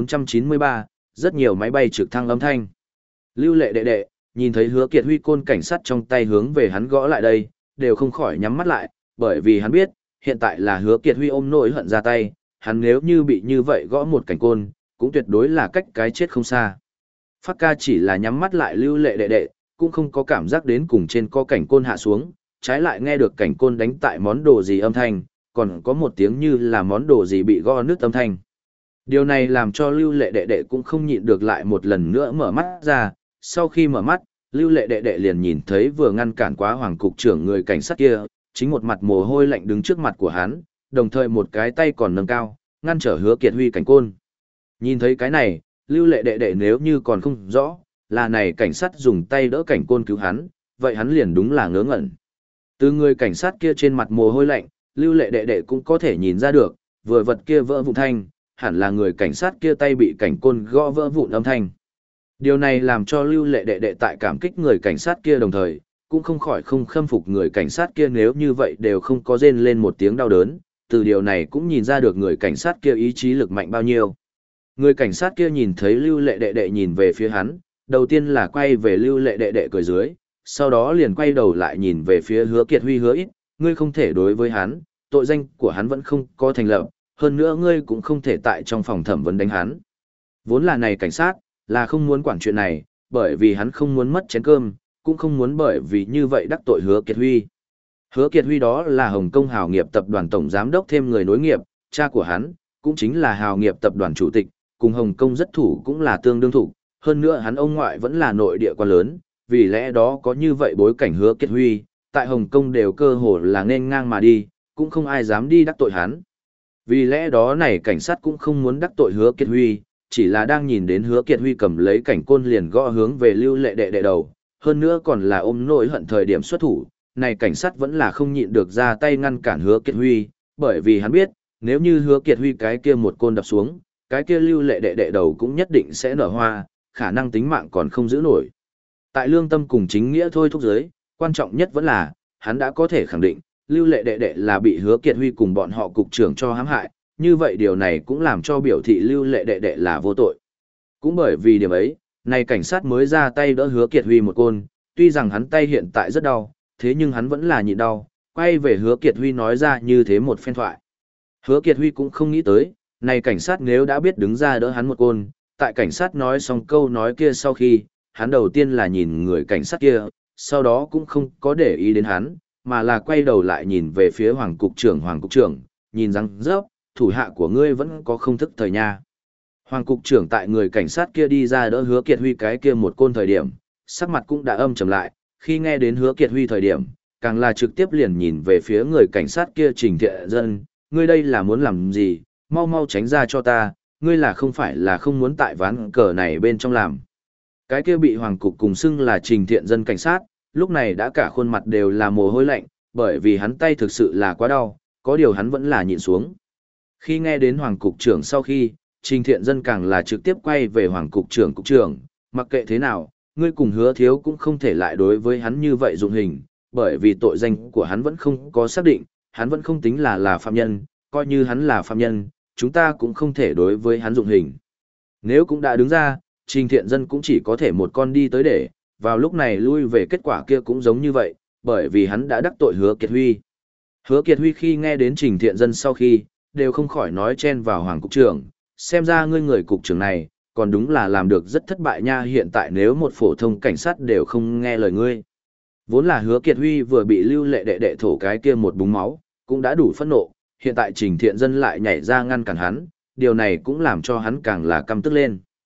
1493, rất nhiều máy bay trực thăng âm thanh. Lưu lệ đệ đệ, nhìn thấy Hứa Kiệt Huy côn cảnh sát trong tay hướng về hắn gõ lại đây, đều không khỏi nhắm mắt lại, bởi vì hắn biết, hiện tại là Hứa Kiệt Huy ôm nỗi hận ra tay, hắn nếu như bị như vậy gõ một cảnh côn, cũng tuyệt đối là cách cái chết không xa. Phát ca chỉ là nhắm mắt lại lưu lệ đệ đệ, cũng không có cảm giác đến cùng trên co cảnh côn hạ xuống, trái lại nghe được cảnh côn đánh tại món đồ gì âm thanh, còn có một tiếng như là món đồ gì bị gõ nứt âm thanh. Điều này làm cho lưu lệ đệ đệ cũng không nhịn được lại một lần nữa mở mắt ra, sau khi mở mắt, lưu lệ đệ đệ liền nhìn thấy vừa ngăn cản quá hoàng cục trưởng người cảnh sát kia, chính một mặt mồ hôi lạnh đứng trước mặt của hắn, đồng thời một cái tay còn nâng cao, ngăn trở Hứa Kiệt Huy cảnh côn. Nhìn thấy cái này, lưu lệ đệ đệ nếu như còn không rõ, là này cảnh sát dùng tay đỡ cảnh côn cứu hắn, vậy hắn liền đúng là ngớ ngẩn. Từ người cảnh sát kia trên mặt mồ hôi lạnh, lưu lệ đệ đệ cũng có thể nhìn ra được, vừa vật kia vỡ vụn thanh, hẳn là người cảnh sát kia tay bị cảnh côn gõ vỡ vụn âm thanh. Điều này làm cho lưu lệ đệ đệ tại cảm kích người cảnh sát kia đồng thời, cũng không khỏi không khâm phục người cảnh sát kia nếu như vậy đều không có rên lên một tiếng đau đớn, từ điều này cũng nhìn ra được người cảnh sát kia ý chí lực mạnh bao nhiêu. Người cảnh sát kia nhìn thấy lưu lệ đệ đệ nhìn về phía hắn, đầu tiên là quay về lưu lệ đệ đệ cười dưới, sau đó liền quay đầu lại nhìn về phía Hứa Kiệt Huy hứa ít, ngươi không thể đối với hắn, tội danh của hắn vẫn không có thành lập, hơn nữa ngươi cũng không thể tại trong phòng thẩm vấn đánh hắn. Vốn là này cảnh sát, là không muốn quản chuyện này, bởi vì hắn không muốn mất chén cơm, cũng không muốn bởi vì như vậy đắc tội Hứa Kiệt Huy. Hứa Kiệt Huy đó là Hồng Kông Hào Nghiệp Tập đoàn Tổng Giám đốc thêm người nối nghiệp, cha của hắn, cũng chính là Hào Nghiệp Tập đoàn Chủ tịch, cùng Hồng Kông rất thủ cũng là tương đương thủ, hơn nữa hắn ông ngoại vẫn là nội địa quan lớn, vì lẽ đó có như vậy bối cảnh Hứa Kiệt Huy, tại Hồng Kông đều cơ hồ là nên ngang mà đi, cũng không ai dám đi đắc tội hắn. Vì lẽ đó này cảnh sát cũng không muốn đắc tội Hứa Kiệt Huy, chỉ là đang nhìn đến Hứa Kiệt Huy cầm lấy cảnh côn liền gõ hướng về lưu lệ đệ đệ đầu, hơn nữa còn là ôm nỗi hận thời điểm xuất thủ, này cảnh sát vẫn là không nhịn được ra tay ngăn cản Hứa Kiệt Huy, bởi vì hắn biết, nếu như Hứa Kiệt Huy cái kia một côn đập xuống, cái kia lưu lệ đệ đệ đầu cũng nhất định sẽ nở hoa, khả năng tính mạng còn không giữ nổi. Tại lương tâm cùng chính nghĩa thôi thúc giới, quan trọng nhất vẫn là, hắn đã có thể khẳng định, lưu lệ đệ đệ là bị Hứa Kiệt Huy cùng bọn họ cục trưởng cho hãm hại, như vậy điều này cũng làm cho biểu thị lưu lệ đệ đệ là vô tội. Cũng bởi vì điểm ấy, này cảnh sát mới ra tay đỡ Hứa Kiệt Huy một côn, tuy rằng hắn tay hiện tại rất đau, thế nhưng hắn vẫn là nhịn đau, quay về Hứa Kiệt Huy nói ra như thế một phen thoại. Hứa Kiệt Huy cũng không nghĩ tới, này cảnh sát nếu đã biết đứng ra đỡ hắn một côn, tại cảnh sát nói xong câu nói kia sau khi, hắn đầu tiên là nhìn người cảnh sát kia, sau đó cũng không có để ý đến hắn, mà là quay đầu lại nhìn về phía Hoàng Cục trưởng, nhìn răng rớp, thủ hạ của ngươi vẫn có không thức thời nha. Hoàng Cục trưởng tại người cảnh sát kia đi ra đỡ Hứa Kiệt Huy cái kia một côn thời điểm, sắc mặt cũng đã âm trầm lại, khi nghe đến Hứa Kiệt Huy thời điểm, càng là trực tiếp liền nhìn về phía người cảnh sát kia Trình Thiện Dân, ngươi đây là muốn làm gì, mau mau tránh ra cho ta, ngươi là không phải là không muốn tại ván cờ này bên trong làm. Cái kia bị Hoàng Cục cùng xưng là Trình Thiện Dân cảnh sát, lúc này đã cả khuôn mặt đều là mồ hôi lạnh, bởi vì hắn tay thực sự là quá đau, có điều hắn vẫn là nhịn xuống. Khi nghe đến Hoàng Cục trưởng sau khi, Trình Thiện Dân càng là trực tiếp quay về Hoàng Cục trưởng, mặc kệ thế nào, ngươi cùng Hứa Thiếu cũng không thể lại đối với hắn như vậy dụng hình, bởi vì tội danh của hắn vẫn không có xác định, hắn vẫn không tính là phạm nhân, coi như hắn là phạm nhân, chúng ta cũng không thể đối với hắn dụng hình. Nếu cũng đã đứng ra, Trình Thiện Dân cũng chỉ có thể một con đi tới để, vào lúc này lui về kết quả kia cũng giống như vậy, bởi vì hắn đã đắc tội Hứa Kiệt Huy. Hứa Kiệt Huy khi nghe đến Trình Thiện Dân sau khi, đều không khỏi nói chen vào Hoàng Cục trưởng, xem ra ngươi người cục trưởng này, còn đúng là làm được rất thất bại nha, hiện tại nếu một phổ thông cảnh sát đều không nghe lời ngươi. Vốn là Hứa Kiệt Huy vừa bị lưu lệ đệ đệ thổ cái kia một búng máu, cũng đã đủ phẫn nộ, hiện tại Trình Thiện Dân lại nhảy ra ngăn cản hắn, điều này cũng làm cho hắn càng là căm tức lên.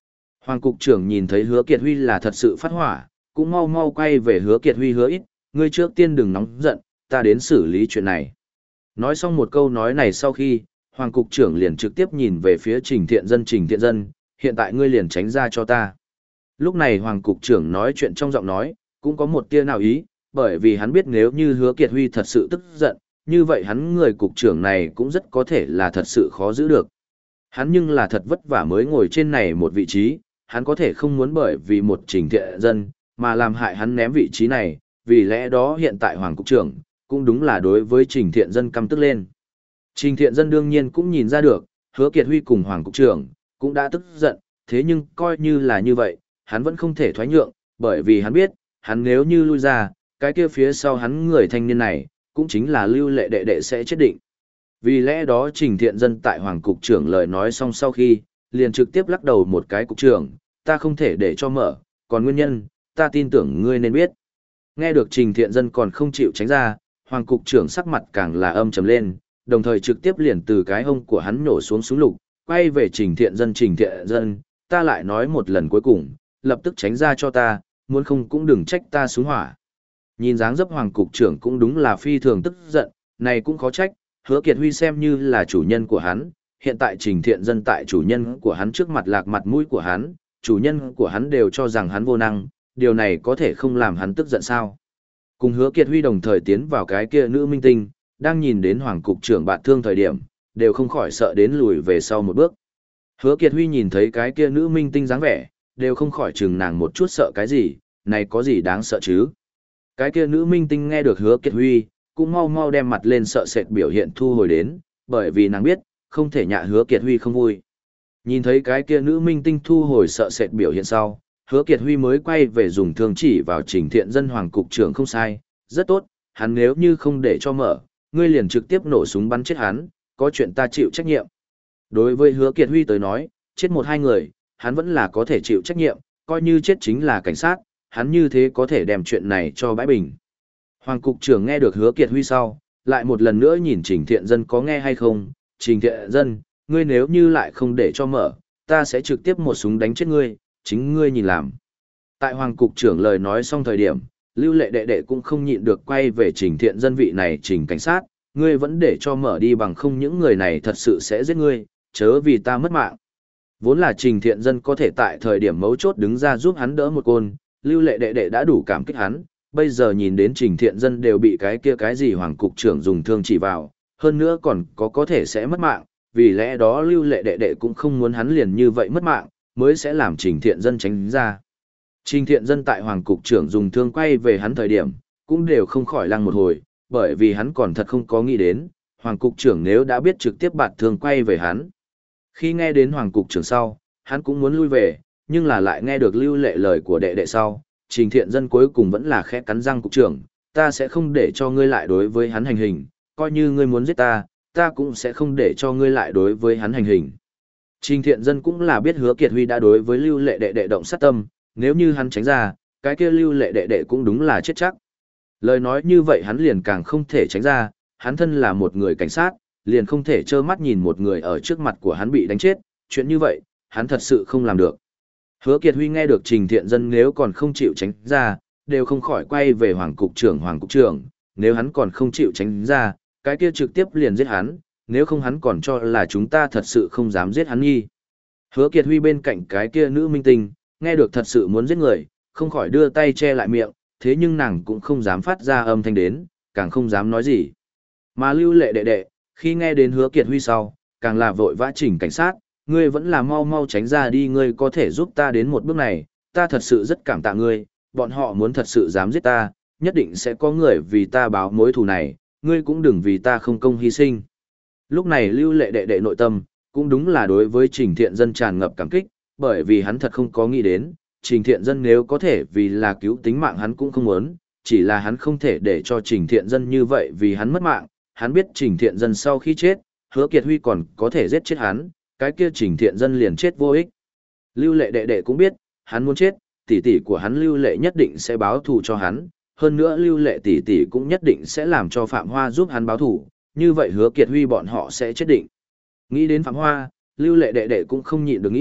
Hoàng cục trưởng nhìn thấy Hứa Kiệt Huy là thật sự phát hỏa, cũng mau mau quay về Hứa Kiệt Huy hứa ít, ngươi trước tiên đừng nóng giận, ta đến xử lý chuyện này. Nói xong một câu nói này sau khi, Hoàng cục trưởng liền trực tiếp nhìn về phía Trình Thiện Dân, hiện tại ngươi liền tránh ra cho ta. Lúc này Hoàng cục trưởng nói chuyện trong giọng nói, cũng có một tia nào ý, bởi vì hắn biết nếu như Hứa Kiệt Huy thật sự tức giận, như vậy hắn người cục trưởng này cũng rất có thể là thật sự khó giữ được. Hắn nhưng là thật vất vả mới ngồi trên này một vị trí, hắn có thể không muốn bởi vì một Trình Thiện Dân, mà làm hại hắn ném vị trí này, vì lẽ đó hiện tại Hoàng cục trưởng, cũng đúng là đối với Trình Thiện Dân căm tức lên. Trình Thiện Dân đương nhiên cũng nhìn ra được, Hứa Kiệt Huy cùng Hoàng cục trưởng, cũng đã tức giận, thế nhưng coi như là như vậy, hắn vẫn không thể thoái nhượng, bởi vì hắn biết, hắn nếu như lui ra, cái kia phía sau hắn người thanh niên này, cũng chính là Lưu Lệ đệ đệ sẽ chết định. Vì lẽ đó Trình Thiện Dân tại Hoàng cục trưởng lời nói xong sau khi, liền trực tiếp lắc đầu một cái cục trưởng, ta không thể để cho mở, còn nguyên nhân, ta tin tưởng ngươi nên biết. Nghe được Trình Thiện Dân còn không chịu tránh ra, Hoàng cục trưởng sắc mặt càng là âm trầm lên, đồng thời trực tiếp liền từ cái hông của hắn nổ xuống súng lục, quay về Trình Thiện Dân, ta lại nói một lần cuối cùng, lập tức tránh ra cho ta, muốn không cũng đừng trách ta xuống hỏa. Nhìn dáng dấp Hoàng cục trưởng cũng đúng là phi thường tức giận, này cũng khó trách, Hứa Kiệt Huy xem như là chủ nhân của hắn, hiện tại Trình Thiện Dân tại chủ nhân của hắn trước mặt lạc mặt mũi của hắn, chủ nhân của hắn đều cho rằng hắn vô năng, điều này có thể không làm hắn tức giận sao. Cùng Hứa Kiệt Huy đồng thời tiến vào cái kia nữ minh tinh, đang nhìn đến Hoàng cục trưởng bạt thương thời điểm, đều không khỏi sợ đến lùi về sau một bước. Hứa Kiệt Huy nhìn thấy cái kia nữ minh tinh dáng vẻ, đều không khỏi chừng nàng một chút sợ cái gì, này có gì đáng sợ chứ. Cái kia nữ minh tinh nghe được Hứa Kiệt Huy, cũng mau mau đem mặt lên sợ sệt biểu hiện thu hồi đến, bởi vì nàng biết, không thể nhạ Hứa Kiệt Huy không vui. Nhìn thấy cái kia nữ minh tinh thu hồi sợ sệt biểu hiện sau, Hứa Kiệt Huy mới quay về dùng thương chỉ vào Trình Thiện Dân Hoàng cục trưởng không sai, rất tốt, hắn nếu như không để cho mở, ngươi liền trực tiếp nổ súng bắn chết hắn, có chuyện ta chịu trách nhiệm. Đối với Hứa Kiệt Huy tới nói, chết một hai người, hắn vẫn là có thể chịu trách nhiệm, coi như chết chính là cảnh sát, hắn như thế có thể đem chuyện này cho bãi bình. Hoàng cục trưởng nghe được Hứa Kiệt Huy sau, lại một lần nữa nhìn Trình Thiện Dân có nghe hay không, Trình Thiện Dân, ngươi nếu như lại không để cho mở, ta sẽ trực tiếp một súng đánh chết ngươi, chính ngươi nhìn làm. Tại Hoàng cục trưởng lời nói xong thời điểm, Lưu Lệ đệ đệ cũng không nhịn được quay về Trình Thiện Dân vị này Trình cảnh sát, ngươi vẫn để cho mở đi bằng không những người này thật sự sẽ giết ngươi, chớ vì ta mất mạng. Vốn là Trình Thiện Dân có thể tại thời điểm mấu chốt đứng ra giúp hắn đỡ một côn, Lưu Lệ đệ đệ đã đủ cảm kích hắn, bây giờ nhìn đến Trình Thiện Dân đều bị cái kia cái gì Hoàng cục trưởng dùng thương chỉ vào, hơn nữa còn có thể sẽ mất mạng, vì lẽ đó Lưu Lệ đệ đệ cũng không muốn hắn liền như vậy mất mạng, mới sẽ làm Trình Thiện Dân tránh ra. Trình Thiện Dân tại Hoàng cục trưởng dùng thương quay về hắn thời điểm, cũng đều không khỏi lăng một hồi, bởi vì hắn còn thật không có nghĩ đến, Hoàng cục trưởng nếu đã biết trực tiếp bạt thương quay về hắn. Khi nghe đến Hoàng cục trưởng sau, hắn cũng muốn lui về, nhưng là lại nghe được Lưu Lệ lời của đệ đệ sau, Trình Thiện Dân cuối cùng vẫn là khẽ cắn răng cục trưởng, ta sẽ không để cho ngươi lại đối với hắn hành hình, coi như ngươi muốn giết ta, ta cũng sẽ không để cho ngươi lại đối với hắn hành hình. Trình Thiện Dân cũng là biết Hứa Kiệt Huy đã đối với Lưu Lệ đệ đệ động sát tâm, nếu như hắn tránh ra, cái kia Lưu Lệ đệ đệ cũng đúng là chết chắc. Lời nói như vậy hắn liền càng không thể tránh ra, hắn thân là một người cảnh sát, liền không thể trơ mắt nhìn một người ở trước mặt của hắn bị đánh chết, chuyện như vậy, hắn thật sự không làm được. Hứa Kiệt Huy nghe được Trình Thiện Dân nếu còn không chịu tránh ra, đều không khỏi quay về Hoàng cục trưởng, nếu hắn còn không chịu tránh ra, cái kia trực tiếp liền giết hắn, nếu không hắn còn cho là chúng ta thật sự không dám giết hắn nghi. Hứa Kiệt Huy bên cạnh cái kia nữ minh tinh, nghe được thật sự muốn giết người, không khỏi đưa tay che lại miệng, thế nhưng nàng cũng không dám phát ra âm thanh đến, càng không dám nói gì. Mà Lưu Lệ đệ đệ, khi nghe đến Hứa Kiệt Huy sau, càng là vội vã chỉnh cảnh sát, ngươi vẫn là mau mau tránh ra đi, ngươi có thể giúp ta đến một bước này, ta thật sự rất cảm tạ ngươi, bọn họ muốn thật sự dám giết ta, nhất định sẽ có người vì ta báo mối thù này, ngươi cũng đừng vì ta không công hy sinh. Lúc này Lưu Lệ đệ đệ nội tâm, cũng đúng là đối với Trình Thiện Dân tràn ngập cảm kích, bởi vì hắn thật không có nghĩ đến, Trình Thiện Dân nếu có thể vì là cứu tính mạng hắn cũng không muốn, chỉ là hắn không thể để cho Trình Thiện Dân như vậy vì hắn mất mạng, hắn biết Trình Thiện Dân sau khi chết, Hứa Kiệt Huy còn có thể giết chết hắn, cái kia Trình Thiện Dân liền chết vô ích. Lưu Lệ đệ đệ cũng biết, hắn muốn chết, tỷ tỷ của hắn Lưu Lệ nhất định sẽ báo thù cho hắn, hơn nữa Lưu Lệ tỷ tỷ cũng nhất định sẽ làm cho Phạm Hoa giúp hắn báo thù, như vậy Hứa Kiệt Huy bọn họ sẽ chết định. Nghĩ đến Phạm Hoa, Lưu Lệ đệ đệ cũng không nhịn được nghĩ,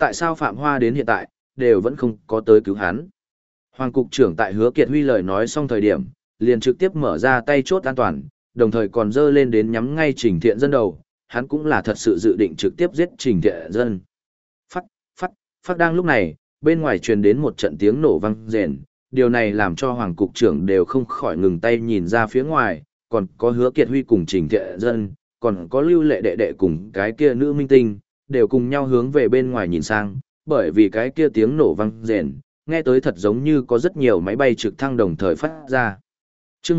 tại sao Phạm Hoa đến hiện tại, đều vẫn không có tới cứu hắn. Hoàng cục trưởng tại Hứa Kiệt Huy lời nói xong thời điểm, liền trực tiếp mở ra tay chốt an toàn, đồng thời còn dơ lên đến nhắm ngay Trình Thiện Dân đầu, hắn cũng là thật sự dự định trực tiếp giết Trình Thiện Dân. Phắt, phắt, phắt đang lúc này, bên ngoài truyền đến một trận tiếng nổ vang rền, điều này làm cho Hoàng cục trưởng đều không khỏi ngừng tay nhìn ra phía ngoài, còn có Hứa Kiệt Huy cùng Trình Thiện Dân, còn có Lưu Lệ đệ đệ cùng cái kia nữ minh tinh, đều cùng nhau hướng về bên ngoài nhìn sang, bởi vì cái kia tiếng nổ vang rền, nghe tới thật giống như có rất nhiều máy bay trực thăng đồng thời phát ra. Chương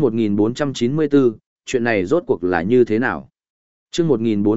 1494, chuyện này rốt cuộc là như thế nào? Chương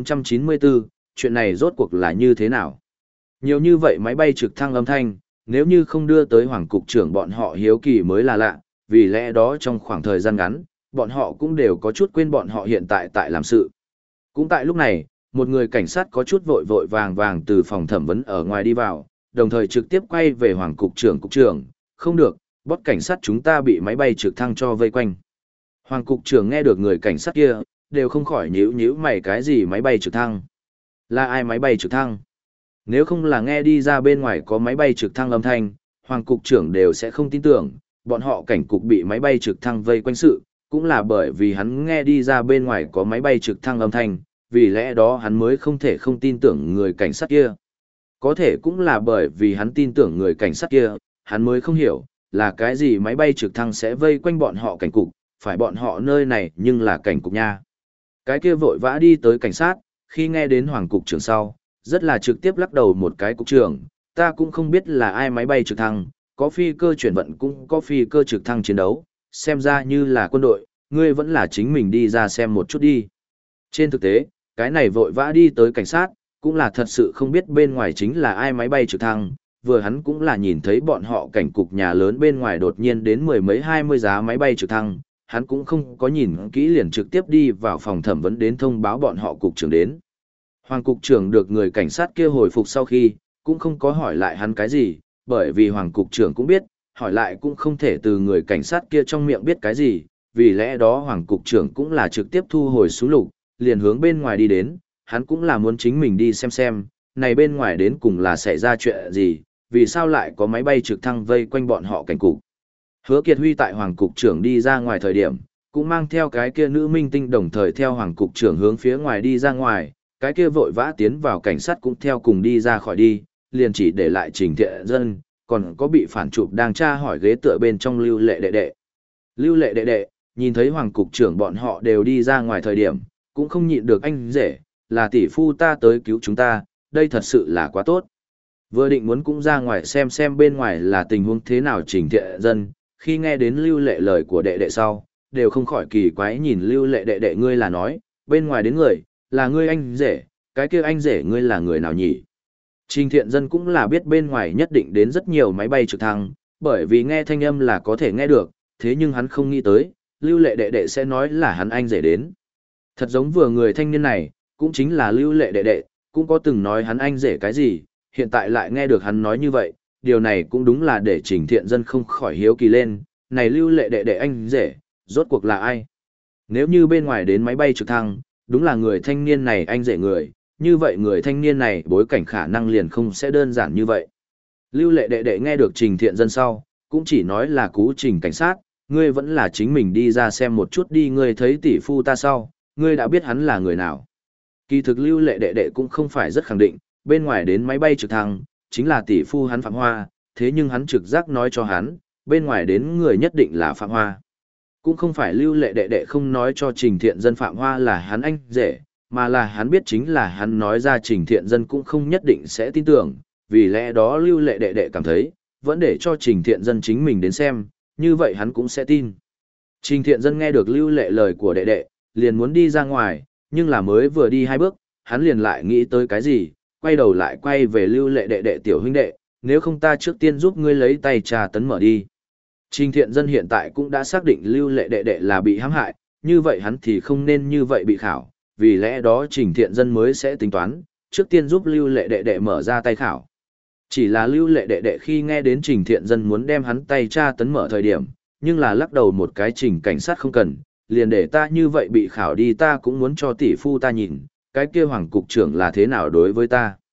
1494, chuyện này rốt cuộc là như thế nào? Nhiều như vậy máy bay trực thăng âm thanh, nếu như không đưa tới Hoàng cục trưởng bọn họ hiếu kỳ mới là lạ, vì lẽ đó trong khoảng thời gian ngắn, bọn họ cũng đều có chút quên bọn họ hiện tại tại làm sự. Cũng tại lúc này, một người cảnh sát có chút vội vội vàng vàng từ phòng thẩm vấn ở ngoài đi vào, đồng thời trực tiếp quay về Hoàng cục trưởng, không được, bốt cảnh sát chúng ta bị máy bay trực thăng cho vây quanh. Hoàng cục trưởng nghe được người cảnh sát kia, đều không khỏi nhíu mày cái gì máy bay trực thăng. Là ai máy bay trực thăng? Nếu không là nghe đi ra bên ngoài có máy bay trực thăng âm thanh, Hoàng cục trưởng đều sẽ không tin tưởng, bọn họ cảnh cục bị máy bay trực thăng vây quanh sự, cũng là bởi vì hắn nghe đi ra bên ngoài có máy bay trực thăng âm thanh, vì lẽ đó hắn mới không thể không tin tưởng người cảnh sát kia. Có thể cũng là bởi vì hắn tin tưởng người cảnh sát kia, hắn mới không hiểu, là cái gì máy bay trực thăng sẽ vây quanh bọn họ cảnh cục, phải bọn họ nơi này nhưng là cảnh cục nha. Cái kia vội vã đi tới cảnh sát, khi nghe đến Hoàng cục trưởng sau, rất là trực tiếp lắc đầu một cái cục trưởng, ta cũng không biết là ai máy bay trực thăng, có phi cơ chuyển vận cũng có phi cơ trực thăng chiến đấu, xem ra như là quân đội, ngươi vẫn là chính mình đi ra xem một chút đi. Trên thực tế, cái này vội vã đi tới cảnh sát, cũng là thật sự không biết bên ngoài chính là ai máy bay trực thăng, vừa hắn cũng là nhìn thấy bọn họ cảnh cục nhà lớn bên ngoài đột nhiên đến mười mấy 20 giá máy bay trực thăng, hắn cũng không có nhìn kỹ liền trực tiếp đi vào phòng thẩm vấn đến thông báo bọn họ cục trưởng đến. Hoàng cục trưởng được người cảnh sát kia hồi phục sau khi, cũng không có hỏi lại hắn cái gì, bởi vì Hoàng cục trưởng cũng biết, hỏi lại cũng không thể từ người cảnh sát kia trong miệng biết cái gì, vì lẽ đó Hoàng cục trưởng cũng là trực tiếp thu hồi súng lục, liền hướng bên ngoài đi đến, hắn cũng là muốn chính mình đi xem, này bên ngoài đến cùng là xảy ra chuyện gì, vì sao lại có máy bay trực thăng vây quanh bọn họ cảnh cục. Hứa Kiệt Huy tại Hoàng cục trưởng đi ra ngoài thời điểm, cũng mang theo cái kia nữ minh tinh đồng thời theo Hoàng cục trưởng hướng phía ngoài đi ra ngoài, cái kia vội vã tiến vào cảnh sát cũng theo cùng đi ra khỏi đi, liền chỉ để lại Trình Thiện Dân, còn có bị phản chụp đang tra hỏi ghế tựa bên trong Lưu Lệ đệ đệ. Lưu Lệ đệ đệ, nhìn thấy Hoàng cục trưởng bọn họ đều đi ra ngoài thời điểm, cũng không nhịn được anh rể, là tỷ phu ta tới cứu chúng ta, đây thật sự là quá tốt. Vừa định muốn cũng ra ngoài xem bên ngoài là tình huống thế nào Trình Thiện Dân, khi nghe đến Lưu Lệ lời của đệ đệ sau, đều không khỏi kỳ quái nhìn Lưu Lệ đệ đệ ngươi là nói, bên ngoài đến người, là ngươi anh rể, cái kia anh rể ngươi là người nào nhỉ? Trình Thiện Dân cũng là biết bên ngoài nhất định đến rất nhiều máy bay trực thăng, bởi vì nghe thanh âm là có thể nghe được, thế nhưng hắn không nghĩ tới, Lưu Lệ đệ đệ sẽ nói là hắn anh rể đến. Thật giống vừa người thanh niên này, cũng chính là Lưu Lệ đệ đệ, cũng có từng nói hắn anh rể cái gì, hiện tại lại nghe được hắn nói như vậy, điều này cũng đúng là để Trình Thiện Dân không khỏi hiếu kỳ lên, này Lưu Lệ đệ đệ anh rể, rốt cuộc là ai? Nếu như bên ngoài đến máy bay trực thăng, đúng là người thanh niên này anh rể người, như vậy người thanh niên này bối cảnh khả năng liền không sẽ đơn giản như vậy. Lưu Lệ đệ đệ nghe được Trình Thiện Dân sau, cũng chỉ nói là cú Trình cảnh sát, ngươi vẫn là chính mình đi ra xem một chút đi, ngươi thấy tỷ phu ta sau, ngươi đã biết hắn là người nào. Kỳ thực Lưu Lệ đệ đệ cũng không phải rất khẳng định, bên ngoài đến máy bay trực thăng, chính là tỷ phu hắn Phạm Hoa, thế nhưng hắn trực giác nói cho hắn, bên ngoài đến người nhất định là Phạm Hoa. Cũng không phải Lưu Lệ đệ đệ không nói cho Trình Thiện Dân Phạm Hoa là hắn anh rể, mà là hắn biết chính là hắn nói ra Trình Thiện Dân cũng không nhất định sẽ tin tưởng, vì lẽ đó Lưu Lệ đệ đệ cảm thấy, vẫn để cho Trình Thiện Dân chính mình đến xem, như vậy hắn cũng sẽ tin. Trình Thiện Dân nghe được Lưu Lệ lời của đệ đệ, liền muốn đi ra ngoài, nhưng là mới vừa đi 2 bước, hắn liền lại nghĩ tới cái gì, quay đầu lại quay về Lưu Lệ đệ đệ tiểu huynh đệ, nếu không ta trước tiên giúp ngươi lấy tay trà tấn mở đi. Trình Thiện Dân hiện tại cũng đã xác định Lưu Lệ đệ đệ là bị hãm hại, như vậy hắn thì không nên như vậy bị khảo, vì lẽ đó Trình Thiện Dân mới sẽ tính toán, trước tiên giúp Lưu Lệ đệ đệ mở ra tay khảo. Chỉ là Lưu Lệ đệ đệ khi nghe đến Trình Thiện Dân muốn đem hắn tay tra tấn mở thời điểm, nhưng là lắc đầu một cái Trình cảnh sát không cần, liền để ta như vậy bị khảo đi, ta cũng muốn cho tỷ phu ta nhìn, cái kia Hoàng cục trưởng là thế nào đối với ta.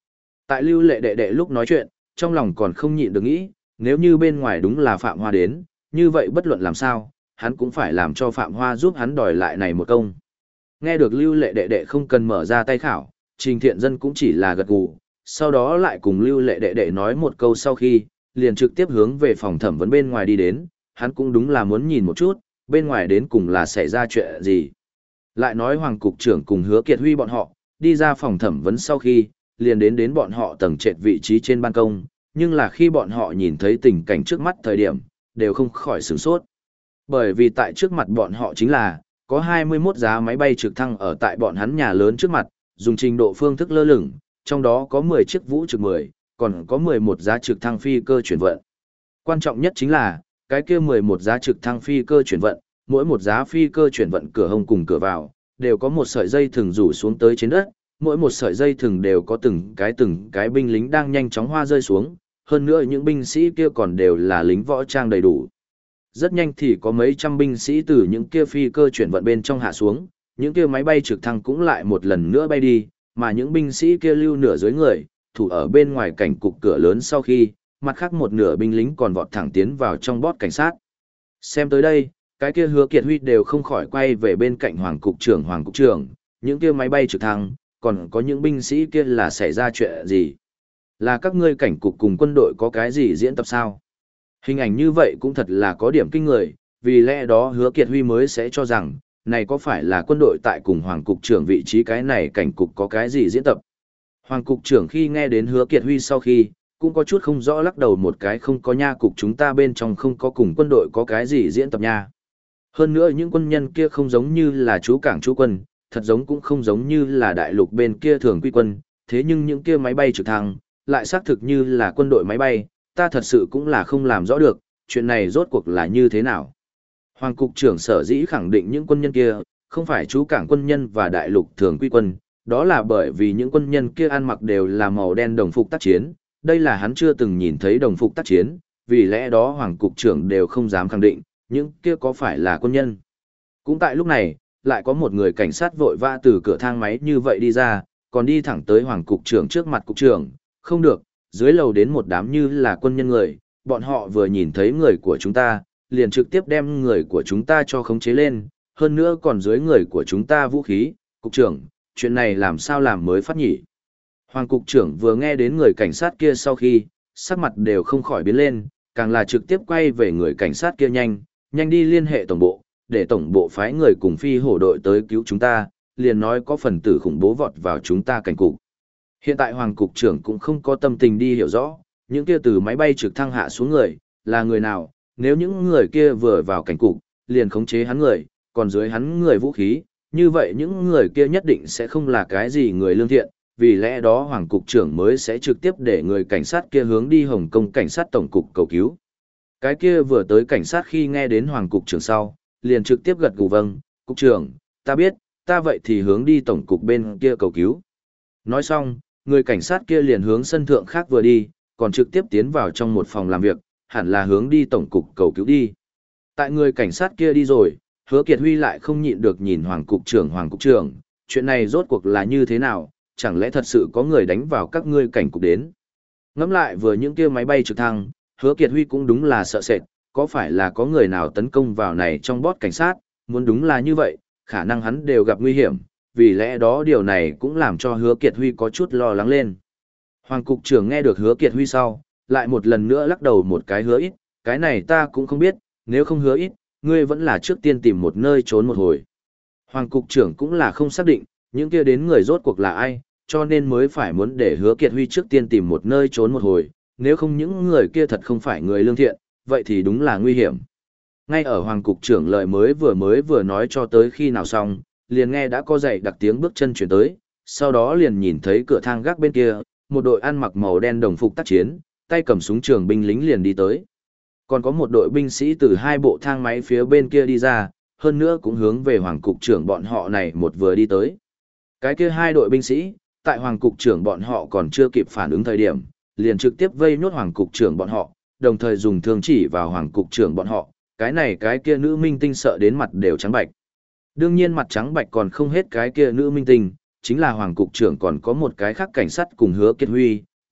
Tại Lưu Lệ đệ đệ lúc nói chuyện, trong lòng còn không nhịn được nghĩ, nếu như bên ngoài đúng là Phạm Hoa đến, như vậy bất luận làm sao, hắn cũng phải làm cho Phạm Hoa giúp hắn đòi lại này một công. Nghe được Lưu Lệ đệ đệ không cần mở ra tay khảo, Trình Thiện Dân cũng chỉ là gật gù, sau đó lại cùng Lưu Lệ đệ đệ nói một câu sau khi, liền trực tiếp hướng về phòng thẩm vấn bên ngoài đi đến, hắn cũng đúng là muốn nhìn một chút, bên ngoài đến cùng là xảy ra chuyện gì. Lại nói Hoàng cục trưởng cùng Hứa Kiệt Huy bọn họ, đi ra phòng thẩm vấn sau khi, liền đến bọn họ tầng trệt vị trí trên ban công, nhưng là khi bọn họ nhìn thấy tình cảnh trước mắt thời điểm, đều không khỏi sửng sốt. Bởi vì tại trước mặt bọn họ chính là, có 21 giá máy bay trực thăng ở tại bọn hắn nhà lớn trước mặt, dùng trình độ phương thức lơ lửng, trong đó có 10 chiếc vũ trực 10, còn có 11 giá trực thăng phi cơ chuyển vận. Quan trọng nhất chính là, cái kia 11 giá trực thăng phi cơ chuyển vận, mỗi một giá phi cơ chuyển vận cửa hông cùng cửa vào, đều có một sợi dây thừng rủ xuống tới trên đất, mỗi một sợi dây thừng đều có từng cái binh lính đang nhanh chóng hoa rơi xuống, hơn nữa những binh sĩ kia còn đều là lính võ trang đầy đủ. Rất nhanh thì có mấy trăm binh sĩ từ những kia phi cơ chuyển vận bên trong hạ xuống, những kia máy bay trực thăng cũng lại một lần nữa bay đi, mà những binh sĩ kia lưu nửa dưới người, thủ ở bên ngoài cảnh cục cửa lớn sau khi, mặt khác một nửa binh lính còn vọt thẳng tiến vào trong bót cảnh sát. Xem tới đây, cái kia Hứa Kiệt Huy đều không khỏi quay về bên cạnh Hoàng cục trưởng, những kia máy bay trực thăng, còn có những binh sĩ kia là xảy ra chuyện gì? Là các ngươi cảnh cục cùng quân đội có cái gì diễn tập sao? Hình ảnh như vậy cũng thật là có điểm kinh người, vì lẽ đó Hứa Kiệt Huy mới sẽ cho rằng, này có phải là quân đội tại cùng Hoàng cục trưởng vị trí cái này cảnh cục có cái gì diễn tập? Hoàng cục trưởng khi nghe đến Hứa Kiệt Huy sau khi, cũng có chút không rõ, lắc đầu một cái, không có nha, cục chúng ta bên trong không có cùng quân đội có cái gì diễn tập nha. Hơn nữa những quân nhân kia không giống như là chú cảng chú quân, thật giống cũng không giống như là đại lục bên kia thường quy quân, thế nhưng những kia máy bay trực thăng, lại xác thực như là quân đội máy bay, ta thật sự cũng là không làm rõ được, chuyện này rốt cuộc là như thế nào. Hoàng cục trưởng sở dĩ khẳng định những quân nhân kia, không phải chú cảng quân nhân và đại lục thường quy quân, đó là bởi vì những quân nhân kia ăn mặc đều là màu đen đồng phục tác chiến, đây là hắn chưa từng nhìn thấy đồng phục tác chiến, vì lẽ đó Hoàng cục trưởng đều không dám khẳng định, những kia có phải là quân nhân. Cũng tại lúc này, lại có một người cảnh sát vội vã từ cửa thang máy như vậy đi ra, còn đi thẳng tới Hoàng cục trưởng trước mặt cục trưởng, không được, dưới lầu đến một đám như là quân nhân người, bọn họ vừa nhìn thấy người của chúng ta, liền trực tiếp đem người của chúng ta cho khống chế lên, hơn nữa còn dưới người của chúng ta vũ khí, cục trưởng, chuyện này làm sao làm mới phát nhỉ. Hoàng cục trưởng vừa nghe đến người cảnh sát kia sau khi, sắc mặt đều không khỏi biến lên, càng là trực tiếp quay về người cảnh sát kia nhanh đi liên hệ tổng bộ, để tổng bộ phái người cùng phi hổ đội tới cứu chúng ta, liền nói có phần tử khủng bố vọt vào chúng ta cảnh cục. Hiện tại Hoàng cục trưởng cũng không có tâm tình đi hiểu rõ, những kia từ máy bay trực thăng hạ xuống người, là người nào, nếu những người kia vừa vào cảnh cục, liền khống chế hắn người, còn dưới hắn người vũ khí, như vậy những người kia nhất định sẽ không là cái gì người lương thiện, vì lẽ đó Hoàng cục trưởng mới sẽ trực tiếp để người cảnh sát kia hướng đi Hồng Kông cảnh sát tổng cục cầu cứu. Cái kia vừa tới cảnh sát khi nghe đến Hoàng cục trưởng sau, liền trực tiếp gật gù vâng, cục trưởng, ta biết, ta vậy thì hướng đi tổng cục bên kia cầu cứu. Nói xong, người cảnh sát kia liền hướng sân thượng khác vừa đi, còn trực tiếp tiến vào trong một phòng làm việc, hẳn là hướng đi tổng cục cầu cứu đi. Tại người cảnh sát kia đi rồi, Hứa Kiệt Huy lại không nhịn được nhìn Hoàng cục trưởng, chuyện này rốt cuộc là như thế nào, chẳng lẽ thật sự có người đánh vào các ngươi cảnh cục đến. Ngẫm lại vừa những kia máy bay trực thăng, Hứa Kiệt Huy cũng đúng là sợ sệt, có phải là có người nào tấn công vào này trong bót cảnh sát, muốn đúng là như vậy, khả năng hắn đều gặp nguy hiểm, vì lẽ đó điều này cũng làm cho Hứa Kiệt Huy có chút lo lắng lên. Hoàng cục trưởng nghe được Hứa Kiệt Huy sau, lại một lần nữa lắc đầu một cái, hứa ít, cái này ta cũng không biết, nếu không hứa ít, ngươi vẫn là trước tiên tìm một nơi trốn một hồi. Hoàng cục trưởng cũng là không xác định, những kia đến người rốt cuộc là ai, cho nên mới phải muốn để Hứa Kiệt Huy trước tiên tìm một nơi trốn một hồi, nếu không những người kia thật không phải người lương thiện, vậy thì đúng là nguy hiểm. Ngay ở Hoàng cục trưởng lời mới vừa nói cho tới khi nào xong, liền nghe đã có dậy đặc tiếng bước chân chuyển tới, sau đó liền nhìn thấy cửa thang gác bên kia, một đội ăn mặc màu đen đồng phục tác chiến, tay cầm súng trường binh lính liền đi tới. Còn có một đội binh sĩ từ hai bộ thang máy phía bên kia đi ra, hơn nữa cũng hướng về Hoàng cục trưởng bọn họ này một vừa đi tới. Cái kia hai đội binh sĩ, tại Hoàng cục trưởng bọn họ còn chưa kịp phản ứng thời điểm, liền trực tiếp vây nhốt Hoàng cục trưởng bọn họ, đồng thời dùng thương chỉ vào Hoàng cục trưởng bọn họ, cái này cái kia nữ minh tinh sợ đến mặt đều trắng bạch. Đương nhiên mặt trắng bạch còn không hết cái kia nữ minh tinh, chính là Hoàng cục trưởng còn có một cái khác cảnh sát cùng Hứa Kiệt Huy,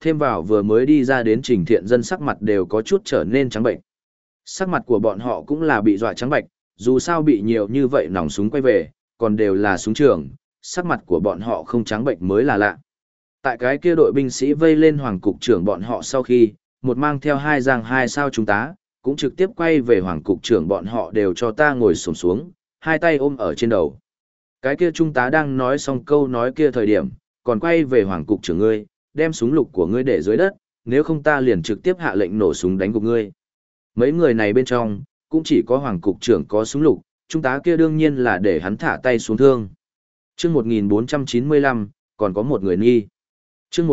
thêm vào vừa mới đi ra đến Trình Thiện Dân sắc mặt đều có chút trở nên trắng bệnh. Sắc mặt của bọn họ cũng là bị dọa trắng bệch, dù sao bị nhiều như vậy nòng súng quay về, còn đều là súng trường, sắc mặt của bọn họ không trắng bệnh mới là lạ. Tại cái kia đội binh sĩ vây lên Hoàng cục trưởng bọn họ sau khi, một mang theo hai giang hai sao trung tá, cũng trực tiếp quay về Hoàng cục trưởng bọn họ đều cho ta ngồi xổm xuống, hai tay ôm ở trên đầu. Cái kia trung tá đang nói xong câu nói kia thời điểm, còn quay về Hoàng cục trưởng ngươi, đem súng lục của ngươi để dưới đất, nếu không ta liền trực tiếp hạ lệnh nổ súng đánh gục ngươi. Mấy người này bên trong, cũng chỉ có Hoàng cục trưởng có súng lục, trung tá kia đương nhiên là để hắn thả tay xuống thương. Chương 1495, còn có một người nghi. Chương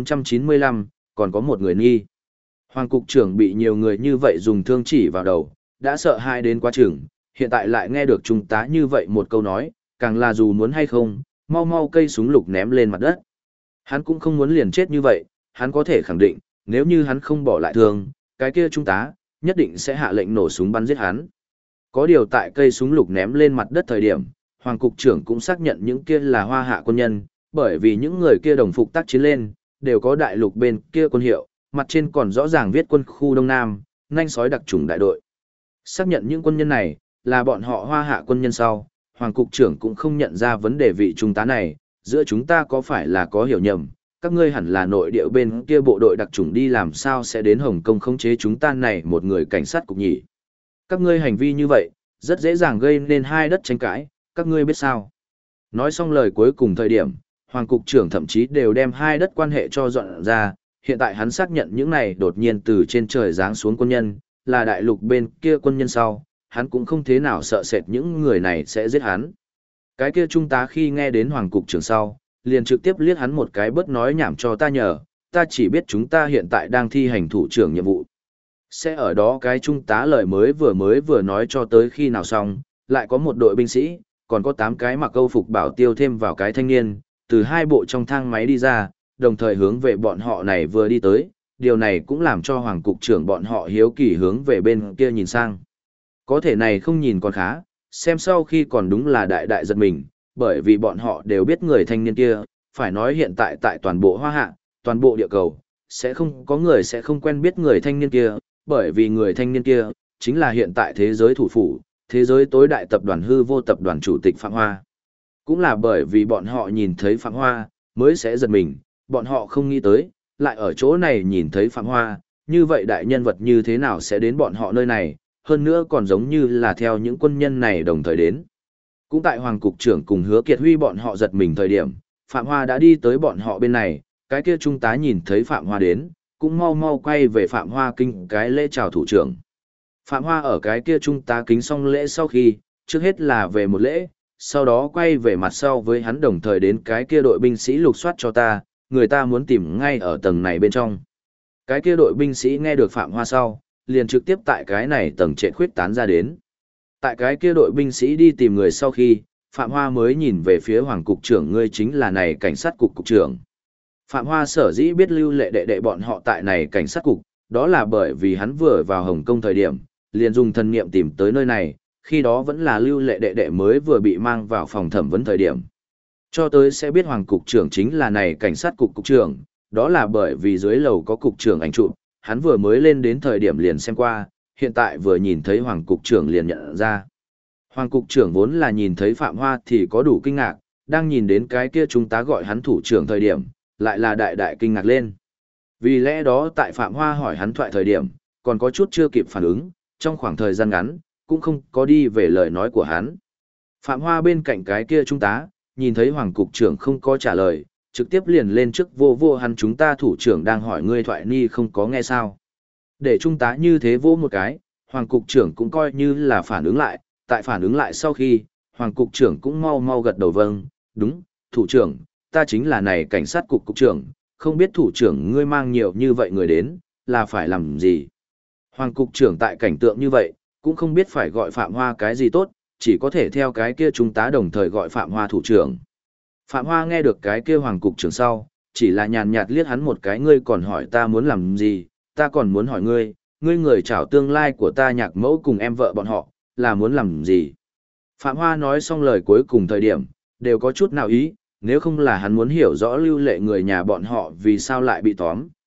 1495, còn có một người nghi. Hoàng cục trưởng bị nhiều người như vậy dùng thương chỉ vào đầu, đã sợ hãi đến quá chừng, hiện tại lại nghe được trung tá như vậy một câu nói, càng là dù muốn hay không, mau mau cây súng lục ném lên mặt đất. Hắn cũng không muốn liền chết như vậy, hắn có thể khẳng định, nếu như hắn không bỏ lại thương, cái kia trung tá, nhất định sẽ hạ lệnh nổ súng bắn giết hắn. Có điều tại cây súng lục ném lên mặt đất thời điểm, Hoàng cục trưởng cũng xác nhận những kia là Hoa Hạ quân nhân, bởi vì những người kia đồng phục tác chiến lên, đều có đại lục bên kia quân hiệu, mặt trên còn rõ ràng viết quân khu Đông Nam, nanh sói đặc chủng đại đội. Xác nhận những quân nhân này là bọn họ Hoa Hạ quân nhân sau, Hoàng cục trưởng cũng không nhận ra vấn đề vị trung tá này, giữa chúng ta có phải là có hiểu nhầm, các ngươi hẳn là nội địa bên kia bộ đội đặc chủng đi làm sao sẽ đến Hồng Kông khống chế chúng ta này một người cảnh sát cục nhỉ. Các ngươi hành vi như vậy, rất dễ dàng gây nên hai đất tranh cãi, các ngươi biết sao. Nói xong lời cuối cùng thời điểm, Hoàng cục trưởng thậm chí đều đem hai đất quan hệ cho dọn ra, hiện tại hắn xác nhận những này đột nhiên từ trên trời giáng xuống quân nhân, là đại lục bên kia quân nhân sau, hắn cũng không thế nào sợ sệt những người này sẽ giết hắn. Cái kia trung tá khi nghe đến Hoàng cục trưởng sau, liền trực tiếp liếc hắn một cái bớt nói nhảm cho ta nhờ, ta chỉ biết chúng ta hiện tại đang thi hành thủ trưởng nhiệm vụ. Sẽ ở đó cái trung tá lời mới vừa nói cho tới khi nào xong, lại có một đội binh sĩ, còn có 8 cái mặc câu phục bảo tiêu thêm vào cái thanh niên, từ hai bộ trong thang máy đi ra, đồng thời hướng về bọn họ này vừa đi tới, điều này cũng làm cho Hoàng cục trưởng bọn họ hiếu kỳ hướng về bên kia nhìn sang. Có thể này không nhìn còn khá, xem sau khi còn đúng là đại đại giật mình, bởi vì bọn họ đều biết người thanh niên kia, phải nói hiện tại tại toàn bộ Hoa Hạ, toàn bộ địa cầu, sẽ không có người sẽ không quen biết người thanh niên kia, bởi vì người thanh niên kia, chính là hiện tại thế giới thủ phủ, thế giới tối đại tập đoàn hư vô tập đoàn chủ tịch Phạm Hoa. Cũng là bởi vì bọn họ nhìn thấy Phạm Hoa, mới sẽ giật mình, bọn họ không nghĩ tới, lại ở chỗ này nhìn thấy Phạm Hoa, như vậy đại nhân vật như thế nào sẽ đến bọn họ nơi này, hơn nữa còn giống như là theo những quân nhân này đồng thời đến. Cũng tại Hoàng cục trưởng cùng Hứa Kiệt Huy bọn họ giật mình thời điểm, Phạm Hoa đã đi tới bọn họ bên này, cái kia trung tá nhìn thấy Phạm Hoa đến, cũng mau mau quay về Phạm Hoa kinh cái lễ chào thủ trưởng. Phạm Hoa ở cái kia trung tá kính xong lễ sau khi, trước hết là về một lễ, sau đó quay về mặt sau với hắn đồng thời đến cái kia đội binh sĩ lục soát cho ta, người ta muốn tìm ngay ở tầng này bên trong. Cái kia đội binh sĩ nghe được Phạm Hoa sau, liền trực tiếp tại cái này tầng trệt khuyết tán ra đến. Tại cái kia đội binh sĩ đi tìm người sau khi, Phạm Hoa mới nhìn về phía Hoàng cục trưởng ngươi chính là này cảnh sát cục cục trưởng. Phạm Hoa sở dĩ biết Lưu Lệ đệ đệ bọn họ tại này cảnh sát cục, đó là bởi vì hắn vừa vào Hồng Kông thời điểm, liền dùng thần niệm tìm tới nơi này, khi đó vẫn là Lưu Lệ đệ đệ mới vừa bị mang vào phòng thẩm vấn thời điểm. Cho tới sẽ biết Hoàng cục trưởng chính là này cảnh sát cục cục trưởng, đó là bởi vì dưới lầu có cục trưởng ảnh chụp, hắn vừa mới lên đến thời điểm liền xem qua, hiện tại vừa nhìn thấy Hoàng cục trưởng liền nhận ra. Hoàng cục trưởng vốn là nhìn thấy Phạm Hoa thì có đủ kinh ngạc, đang nhìn đến cái kia chúng ta gọi hắn thủ trưởng thời điểm, lại là đại đại kinh ngạc lên. Vì lẽ đó tại Phạm Hoa hỏi hắn thoại thời điểm, còn có chút chưa kịp phản ứng, trong khoảng thời gian ngắn, cũng không có đi về lời nói của hắn. Phạm Hoa bên cạnh cái kia trung tá, nhìn thấy Hoàng cục trưởng không có trả lời, trực tiếp liền lên trước vô vô hắn chúng ta thủ trưởng đang hỏi ngươi thoại ni không có nghe sao. Để trung tá như thế vô một cái, Hoàng cục trưởng cũng coi như là phản ứng lại, tại phản ứng lại sau khi, Hoàng cục trưởng cũng mau mau gật đầu vâng, đúng, thủ trưởng, ta chính là này cảnh sát cục cục trưởng, không biết thủ trưởng ngươi mang nhiều như vậy người đến, là phải làm gì. Hoàng cục trưởng tại cảnh tượng như vậy, cũng không biết phải gọi Phạm Hoa cái gì tốt, chỉ có thể theo cái kia trung tá đồng thời gọi Phạm Hoa thủ trưởng. Phạm Hoa nghe được cái kia Hoàng cục trưởng sau, chỉ là nhàn nhạt liếc hắn một cái ngươi còn hỏi ta muốn làm gì, ta còn muốn hỏi ngươi, ngươi người chảo tương lai của ta nhạc mẫu cùng em vợ bọn họ, là muốn làm gì. Phạm Hoa nói xong lời cuối cùng thời điểm, đều có chút nào ý, nếu không là hắn muốn hiểu rõ Lưu Lệ người nhà bọn họ vì sao lại bị tóm,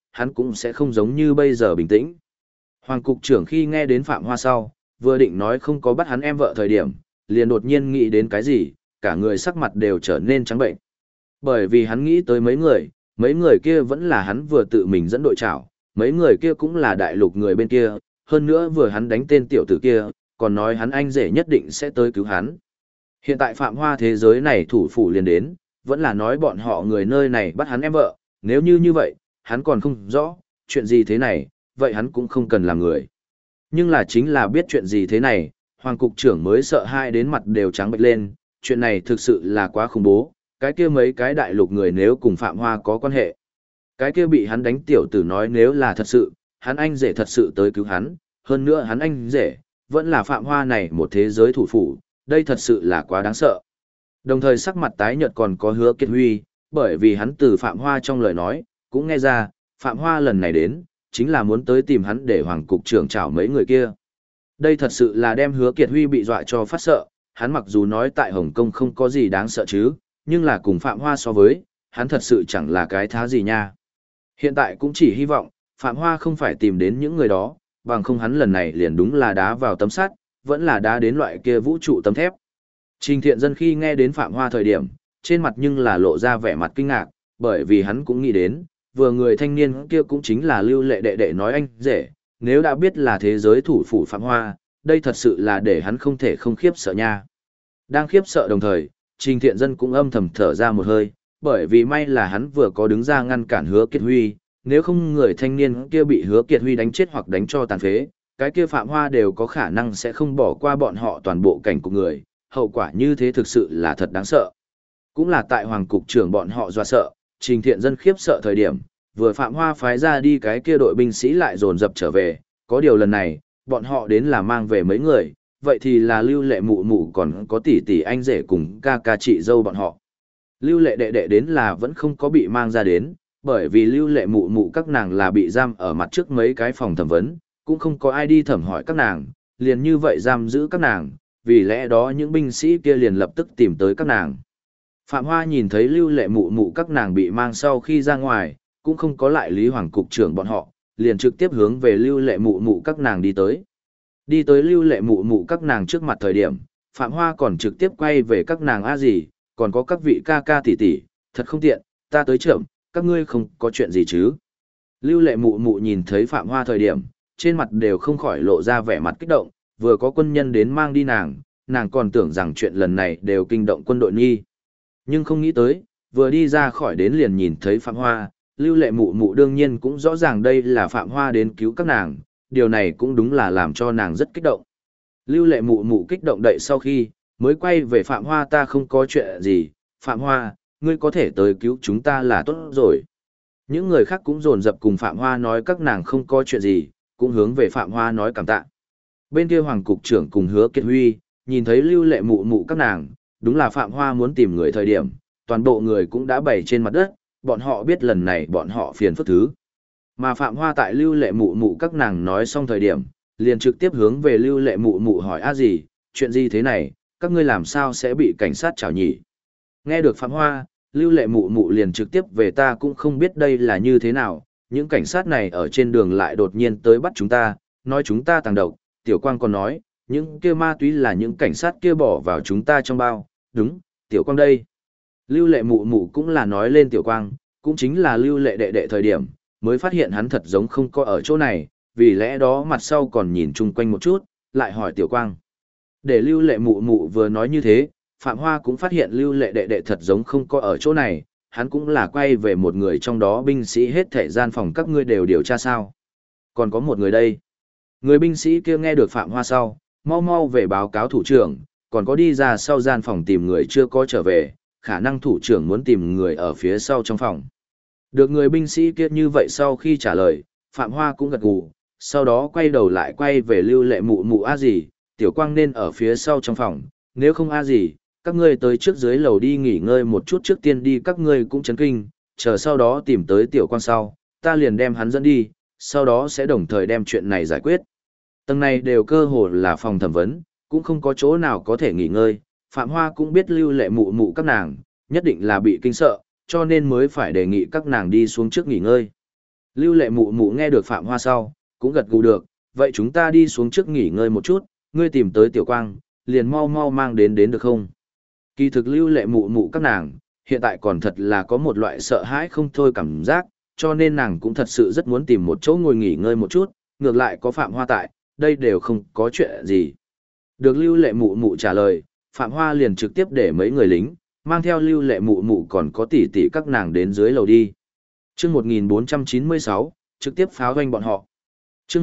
hắn cũng sẽ không giống như bây giờ bình tĩnh. Hoàng cục trưởng khi nghe đến Phạm Hoa sau, vừa định nói không có bắt hắn em vợ thời điểm, liền đột nhiên nghĩ đến cái gì, cả người sắc mặt đều trở nên trắng bệnh. Bởi vì hắn nghĩ tới mấy người kia vẫn là hắn vừa tự mình dẫn đội trảo, mấy người kia cũng là đại lục người bên kia, hơn nữa vừa hắn đánh tên tiểu tử kia, còn nói hắn anh rể nhất định sẽ tới cứu hắn. Hiện tại Phạm Hoa thế giới này thủ phủ liền đến, vẫn là nói bọn họ người nơi này bắt hắn em vợ, nếu như vậy, hắn còn không rõ, chuyện gì thế này, vậy hắn cũng không cần làm người. Nhưng là chính là biết chuyện gì thế này, Hoàng cục trưởng mới sợ hai đến mặt đều trắng bệch lên, chuyện này thực sự là quá khủng bố, cái kia mấy cái đại lục người nếu cùng Phạm Hoa có quan hệ. Cái kia bị hắn đánh tiểu tử nói nếu là thật sự, hắn anh rể thật sự tới cứu hắn, hơn nữa hắn anh rể, vẫn là Phạm Hoa này một thế giới thủ phủ, đây thật sự là quá đáng sợ. Đồng thời sắc mặt tái nhợt còn có Hứa Kiệt Huy, bởi vì hắn từ Phạm Hoa trong lời nói, cũng nghe ra, Phạm Hoa lần này đến, chính là muốn tới tìm hắn để Hoàng cục trưởng chào mấy người kia. Đây thật sự là đem Hứa Kiệt Huy bị dọa cho phát sợ, hắn mặc dù nói tại Hồng Kông không có gì đáng sợ chứ, nhưng là cùng Phạm Hoa so với, hắn thật sự chẳng là cái thá gì nha. Hiện tại cũng chỉ hy vọng, Phạm Hoa không phải tìm đến những người đó, bằng không hắn lần này liền đúng là đá vào tấm sắt, vẫn là đá đến loại kia vũ trụ tấm thép. Trình Thiện Dân khi nghe đến Phạm Hoa thời điểm, trên mặt nhưng là lộ ra vẻ mặt kinh ngạc, bởi vì hắn cũng nghĩ đến, vừa người thanh niên kia cũng chính là Lưu Lệ đệ đệ nói anh rể, nếu đã biết là thế giới thủ phủ Phạm Hoa, đây thật sự là để hắn không thể không khiếp sợ nha. Đang khiếp sợ đồng thời, Trình Thiện Dân cũng âm thầm thở ra một hơi, bởi vì may là hắn vừa có đứng ra ngăn cản Hứa Kiệt Huy, nếu không người thanh niên kia bị Hứa Kiệt Huy đánh chết hoặc đánh cho tàn phế, cái kia Phạm Hoa đều có khả năng sẽ không bỏ qua bọn họ toàn bộ cảnh của người, hậu quả như thế thực sự là thật đáng sợ. Cũng là tại Hoàng cục trưởng bọn họ dọa sợ, Trình Thiện Dân khiếp sợ thời điểm, vừa Phạm Hoa phái ra đi cái kia đội binh sĩ lại dồn dập trở về, có điều lần này, bọn họ đến là mang về mấy người, vậy thì là Lưu Lệ mụ mụ còn có tỷ tỷ anh rể cùng ca ca chị dâu bọn họ. Lưu Lệ đệ đệ đến là vẫn không có bị mang ra đến, bởi vì Lưu Lệ mụ mụ các nàng là bị giam ở mặt trước mấy cái phòng thẩm vấn, cũng không có ai đi thẩm hỏi các nàng, liền như vậy giam giữ các nàng, vì lẽ đó những binh sĩ kia liền lập tức tìm tới các nàng. Phạm Hoa nhìn thấy Lưu Lệ mụ mụ các nàng bị mang sau khi ra ngoài, cũng không có lại lý Hoàng cục trưởng bọn họ, liền trực tiếp hướng về Lưu Lệ mụ mụ các nàng đi tới. Đi tới Lưu Lệ mụ mụ các nàng trước mặt thời điểm, Phạm Hoa còn trực tiếp quay về các nàng a gì, còn có các vị ca ca tỷ tỷ, thật không tiện, ta tới trưởng, các ngươi không có chuyện gì chứ. Lưu Lệ mụ mụ nhìn thấy Phạm Hoa thời điểm, trên mặt đều không khỏi lộ ra vẻ mặt kích động, vừa có quân nhân đến mang đi nàng còn tưởng rằng chuyện lần này đều kinh động quân đội nghi. Nhưng không nghĩ tới, vừa đi ra khỏi đến liền nhìn thấy Phạm Hoa, Lưu Lệ mụ mụ đương nhiên cũng rõ ràng đây là Phạm Hoa đến cứu các nàng, điều này cũng đúng là làm cho nàng rất kích động. Lưu Lệ mụ mụ kích động đậy sau khi, mới quay về Phạm Hoa ta không có chuyện gì, Phạm Hoa, ngươi có thể tới cứu chúng ta là tốt rồi. Những người khác cũng dồn dập cùng Phạm Hoa nói các nàng không có chuyện gì, cũng hướng về Phạm Hoa nói cảm tạ. Bên kia Hoàng cục trưởng cùng Hứa Kiệt Huy, nhìn thấy Lưu Lệ mụ mụ các nàng, đúng là Phạm Hoa muốn tìm người thời điểm, toàn bộ người cũng đã bày trên mặt đất, bọn họ biết lần này bọn họ phiền phức thứ. Mà Phạm Hoa tại Lưu Lệ mụ mụ các nàng nói xong thời điểm, liền trực tiếp hướng về Lưu Lệ mụ mụ hỏi a gì, chuyện gì thế này, các ngươi làm sao sẽ bị cảnh sát trảo nhỉ? Nghe được Phạm Hoa, Lưu Lệ mụ mụ liền trực tiếp về ta cũng không biết đây là như thế nào, những cảnh sát này ở trên đường lại đột nhiên tới bắt chúng ta, nói chúng ta tàng độc, Tiểu Quang còn nói, những kia ma túy là những cảnh sát kia bỏ vào chúng ta trong bao, đúng, Tiểu Quang đây. Lưu Lệ mụ mụ cũng là nói lên Tiểu Quang, cũng chính là Lưu Lệ đệ đệ thời điểm, mới phát hiện hắn thật giống không có ở chỗ này, vì lẽ đó mặt sau còn nhìn chung quanh một chút, lại hỏi Tiểu Quang. Để Lưu Lệ mụ mụ vừa nói như thế, Phạm Hoa cũng phát hiện Lưu Lệ đệ đệ thật giống không có ở chỗ này, hắn cũng là quay về một người trong đó binh sĩ hết thảy gian phòng các ngươi đều điều tra sao. Còn có một người đây. Người binh sĩ kia nghe được Phạm Hoa sau, mau mau về báo cáo thủ trưởng, còn có đi ra sau gian phòng tìm người chưa có trở về, khả năng thủ trưởng muốn tìm người ở phía sau trong phòng. Được người binh sĩ kia như vậy sau khi trả lời, Phạm Hoa cũng gật gù, sau đó quay đầu lại quay về Lưu Lệ mụ mụ a gì, Tiểu Quang nên ở phía sau trong phòng, nếu không a gì, các ngươi tới trước dưới lầu đi nghỉ ngơi một chút trước tiên đi các ngươi cũng chấn kinh, chờ sau đó tìm tới Tiểu Quang sau, ta liền đem hắn dẫn đi, sau đó sẽ đồng thời đem chuyện này giải quyết. Tầng này đều cơ hồ là phòng thẩm vấn, cũng không có chỗ nào có thể nghỉ ngơi, Phạm Hoa cũng biết Lưu Lệ mụ mụ các nàng, nhất định là bị kinh sợ, cho nên mới phải đề nghị các nàng đi xuống trước nghỉ ngơi. Lưu Lệ mụ mụ nghe được Phạm Hoa sau, cũng gật gù được, vậy chúng ta đi xuống trước nghỉ ngơi một chút, ngươi tìm tới Tiểu Quang, liền mau mau mang đến được không? Kỳ thực Lưu Lệ mụ mụ các nàng, hiện tại còn thật là có một loại sợ hãi không thôi cảm giác, cho nên nàng cũng thật sự rất muốn tìm một chỗ ngồi nghỉ ngơi một chút, ngược lại có Phạm Hoa tại, đây đều không có chuyện gì. Được Lưu Lệ mụ mụ trả lời, Phạm Hoa liền trực tiếp để mấy người lính, mang theo Lưu Lệ mụ mụ còn có tỷ tỷ các nàng đến dưới lầu đi. Chương 1496, trực tiếp pháo doanh bọn họ. Chương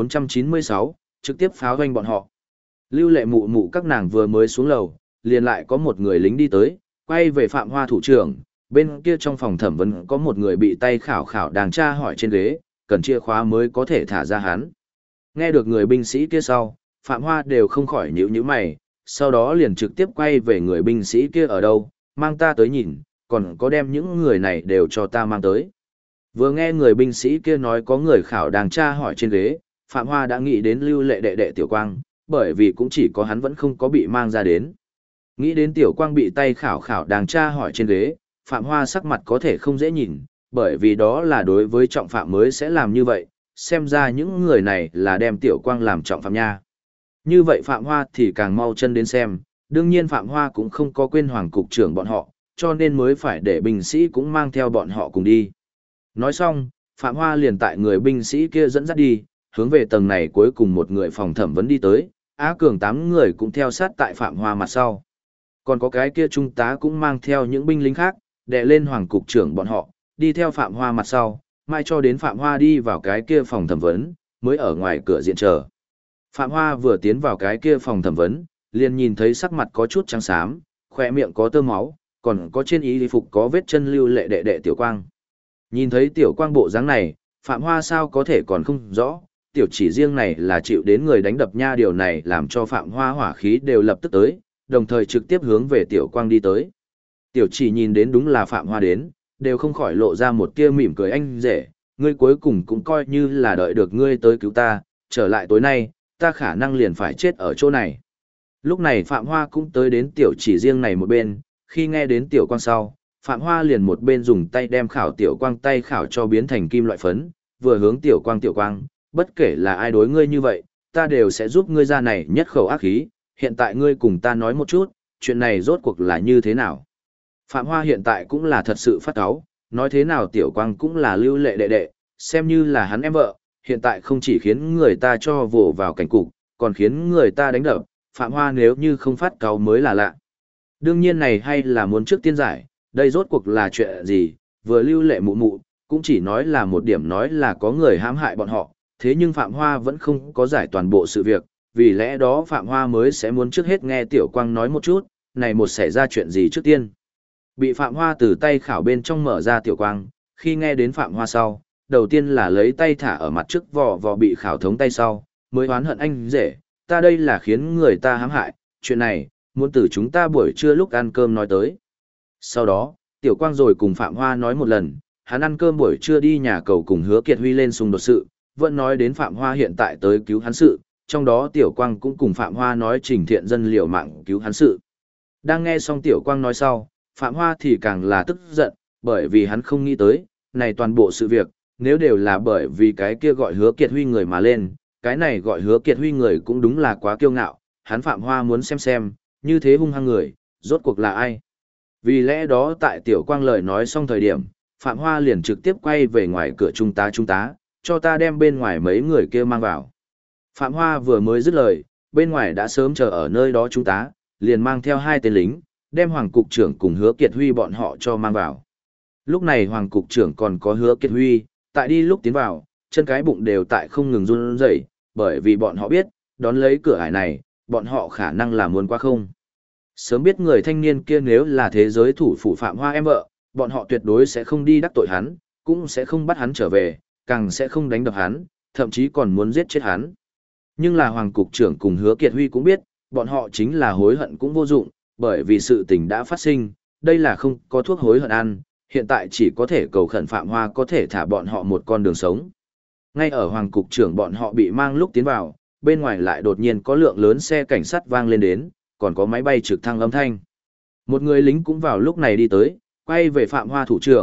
1496, trực tiếp pháo doanh bọn họ. Lưu Lệ mụ mụ các nàng vừa mới xuống lầu, liền lại có một người lính đi tới, quay về Phạm Hoa thủ trưởng, bên kia trong phòng thẩm vấn có một người bị tay khảo khảo đang tra hỏi trên ghế, cần chìa khóa mới có thể thả ra hắn. Nghe được người binh sĩ kia sau, Phạm Hoa đều không khỏi nhíu mày, sau đó liền trực tiếp quay về người binh sĩ kia ở đâu, mang ta tới nhìn, còn có đem những người này đều cho ta mang tới. Vừa nghe người binh sĩ kia nói có người khảo đang tra hỏi trên ghế, Phạm Hoa đã nghĩ đến Lưu Lệ đệ đệ Tiểu Quang, bởi vì cũng chỉ có hắn vẫn không có bị mang ra đến. Nghĩ đến Tiểu Quang bị tay khảo khảo đang tra hỏi trên ghế, Phạm Hoa sắc mặt có thể không dễ nhìn, bởi vì đó là đối với trọng phạm mới sẽ làm như vậy, xem ra những người này là đem Tiểu Quang làm trọng phạm nha. Như vậy Phạm Hoa thì càng mau chân đến xem, đương nhiên Phạm Hoa cũng không có quên Hoàng cục trưởng bọn họ, cho nên mới phải để binh sĩ cũng mang theo bọn họ cùng đi. Nói xong, Phạm Hoa liền tại người binh sĩ kia dẫn dắt đi, hướng về tầng này cuối cùng một người phòng thẩm vấn đi tới, Á Cường 8 người cũng theo sát tại Phạm Hoa mặt sau. Còn có cái kia trung tá cũng mang theo những binh lính khác, đè lên Hoàng cục trưởng bọn họ, đi theo Phạm Hoa mặt sau, mai cho đến Phạm Hoa đi vào cái kia phòng thẩm vấn, mới ở ngoài cửa diện chờ. Phạm Hoa vừa tiến vào cái kia phòng thẩm vấn, liền nhìn thấy sắc mặt có chút trắng xám, khỏe miệng có tơ máu, còn có trên y phục có vết chân Lưu Lệ đệ đệ Tiểu Quang. Nhìn thấy Tiểu Quang bộ dáng này, Phạm Hoa sao có thể còn không rõ, tiểu chỉ riêng này là chịu đến người đánh đập nha, điều này làm cho Phạm Hoa hỏa khí đều lập tức tới, đồng thời trực tiếp hướng về Tiểu Quang đi tới. Tiểu chỉ nhìn đến đúng là Phạm Hoa đến, đều không khỏi lộ ra một tia mỉm cười, anh rể, ngươi cuối cùng cũng coi như là đợi được ngươi tới cứu ta, trở lại tối nay, ta khả năng liền phải chết ở chỗ này. Lúc này Phạm Hoa cũng tới đến tiểu chỉ riêng này một bên, khi nghe đến Tiểu Quang sau, Phạm Hoa liền một bên dùng tay đem khảo Tiểu Quang tay khảo cho biến thành kim loại phấn, vừa hướng Tiểu Quang, bất kể là ai đối ngươi như vậy, ta đều sẽ giúp ngươi ra này nhất khẩu ác khí, hiện tại ngươi cùng ta nói một chút, chuyện này rốt cuộc là như thế nào. Phạm Hoa hiện tại cũng là thật sự phát cáu, nói thế nào Tiểu Quang cũng là Lưu Lệ đệ đệ, xem như là hắn em vợ, hiện tại không chỉ khiến người ta cho vồ vào cảnh cục, còn khiến người ta đánh đập, Phạm Hoa nếu như không phát cáu mới là lạ. Đương nhiên này hay là muốn trước tiên giải, đây rốt cuộc là chuyện gì, vừa Lưu Lệ mụ mụ, cũng chỉ nói là một điểm, nói là có người hãm hại bọn họ, thế nhưng Phạm Hoa vẫn không có giải toàn bộ sự việc, vì lẽ đó Phạm Hoa mới sẽ muốn trước hết nghe Tiểu Quang nói một chút, này một xảy ra chuyện gì trước tiên. Bị Phạm Hoa từ tay khảo bên trong mở ra Tiểu Quang, khi nghe đến Phạm Hoa sau, đầu tiên là lấy tay thả ở mặt trước vò bị khảo thống tay sau, mới oán hận, anh rể, ta đây là khiến người ta hãm hại, chuyện này, muốn từ chúng ta buổi trưa lúc ăn cơm nói tới. Sau đó, Tiểu Quang rồi cùng Phạm Hoa nói một lần, hắn ăn cơm buổi trưa đi nhà cầu cùng Hứa Kiệt Huy lên xung đột sự, vẫn nói đến Phạm Hoa hiện tại tới cứu hắn sự, trong đó Tiểu Quang cũng cùng Phạm Hoa nói Trình Thiện Dân liều mạng cứu hắn sự. Đang nghe xong Tiểu Quang nói sau, Phạm Hoa thì càng là tức giận, bởi vì hắn không nghĩ tới, này toàn bộ sự việc, nếu đều là bởi vì cái kia gọi Hứa Kiệt Huy người mà lên, cái này gọi Hứa Kiệt Huy người cũng đúng là quá kiêu ngạo, hắn Phạm Hoa muốn xem, như thế hung hăng người, rốt cuộc là ai. Vì lẽ đó tại Tiểu Quang lời nói xong thời điểm, Phạm Hoa liền trực tiếp quay về ngoài cửa trung tá, cho ta đem bên ngoài mấy người kia mang vào. Phạm Hoa vừa mới dứt lời, bên ngoài đã sớm chờ ở nơi đó trung tá, liền mang theo 2 tên lính, đem Hoàng cục trưởng cùng Hứa Kiệt Huy bọn họ cho mang vào. Lúc này Hoàng cục trưởng còn có Hứa Kiệt Huy, tại đi lúc tiến vào, chân cái bụng đều tại không ngừng run rẩy, bởi vì bọn họ biết, đón lấy cửa ải này, bọn họ khả năng là muốn qua không. Sớm biết người thanh niên kia nếu là thế giới thủ phủ Phạm Hoa em vợ, bọn họ tuyệt đối sẽ không đi đắc tội hắn, cũng sẽ không bắt hắn trở về, càng sẽ không đánh đập hắn, thậm chí còn muốn giết chết hắn. Nhưng là Hoàng cục trưởng cùng Hứa Kiệt Huy cũng biết, bọn họ chính là hối hận cũng vô dụng, bởi vì sự tình đã phát sinh, đây là không có thuốc hối hận ăn, hiện tại chỉ có thể cầu khẩn Phạm Hoa có thể thả bọn họ một con đường sống. Ngay ở Hoàng cục trưởng bọn họ bị mang lúc tiến vào, bên ngoài lại đột nhiên có lượng lớn xe cảnh sát vang lên đến, còn có máy bay trực thăng âm thanh. Một người lính cũng vào lúc này đi tới, quay về Phạm Hoa thủ trưởng,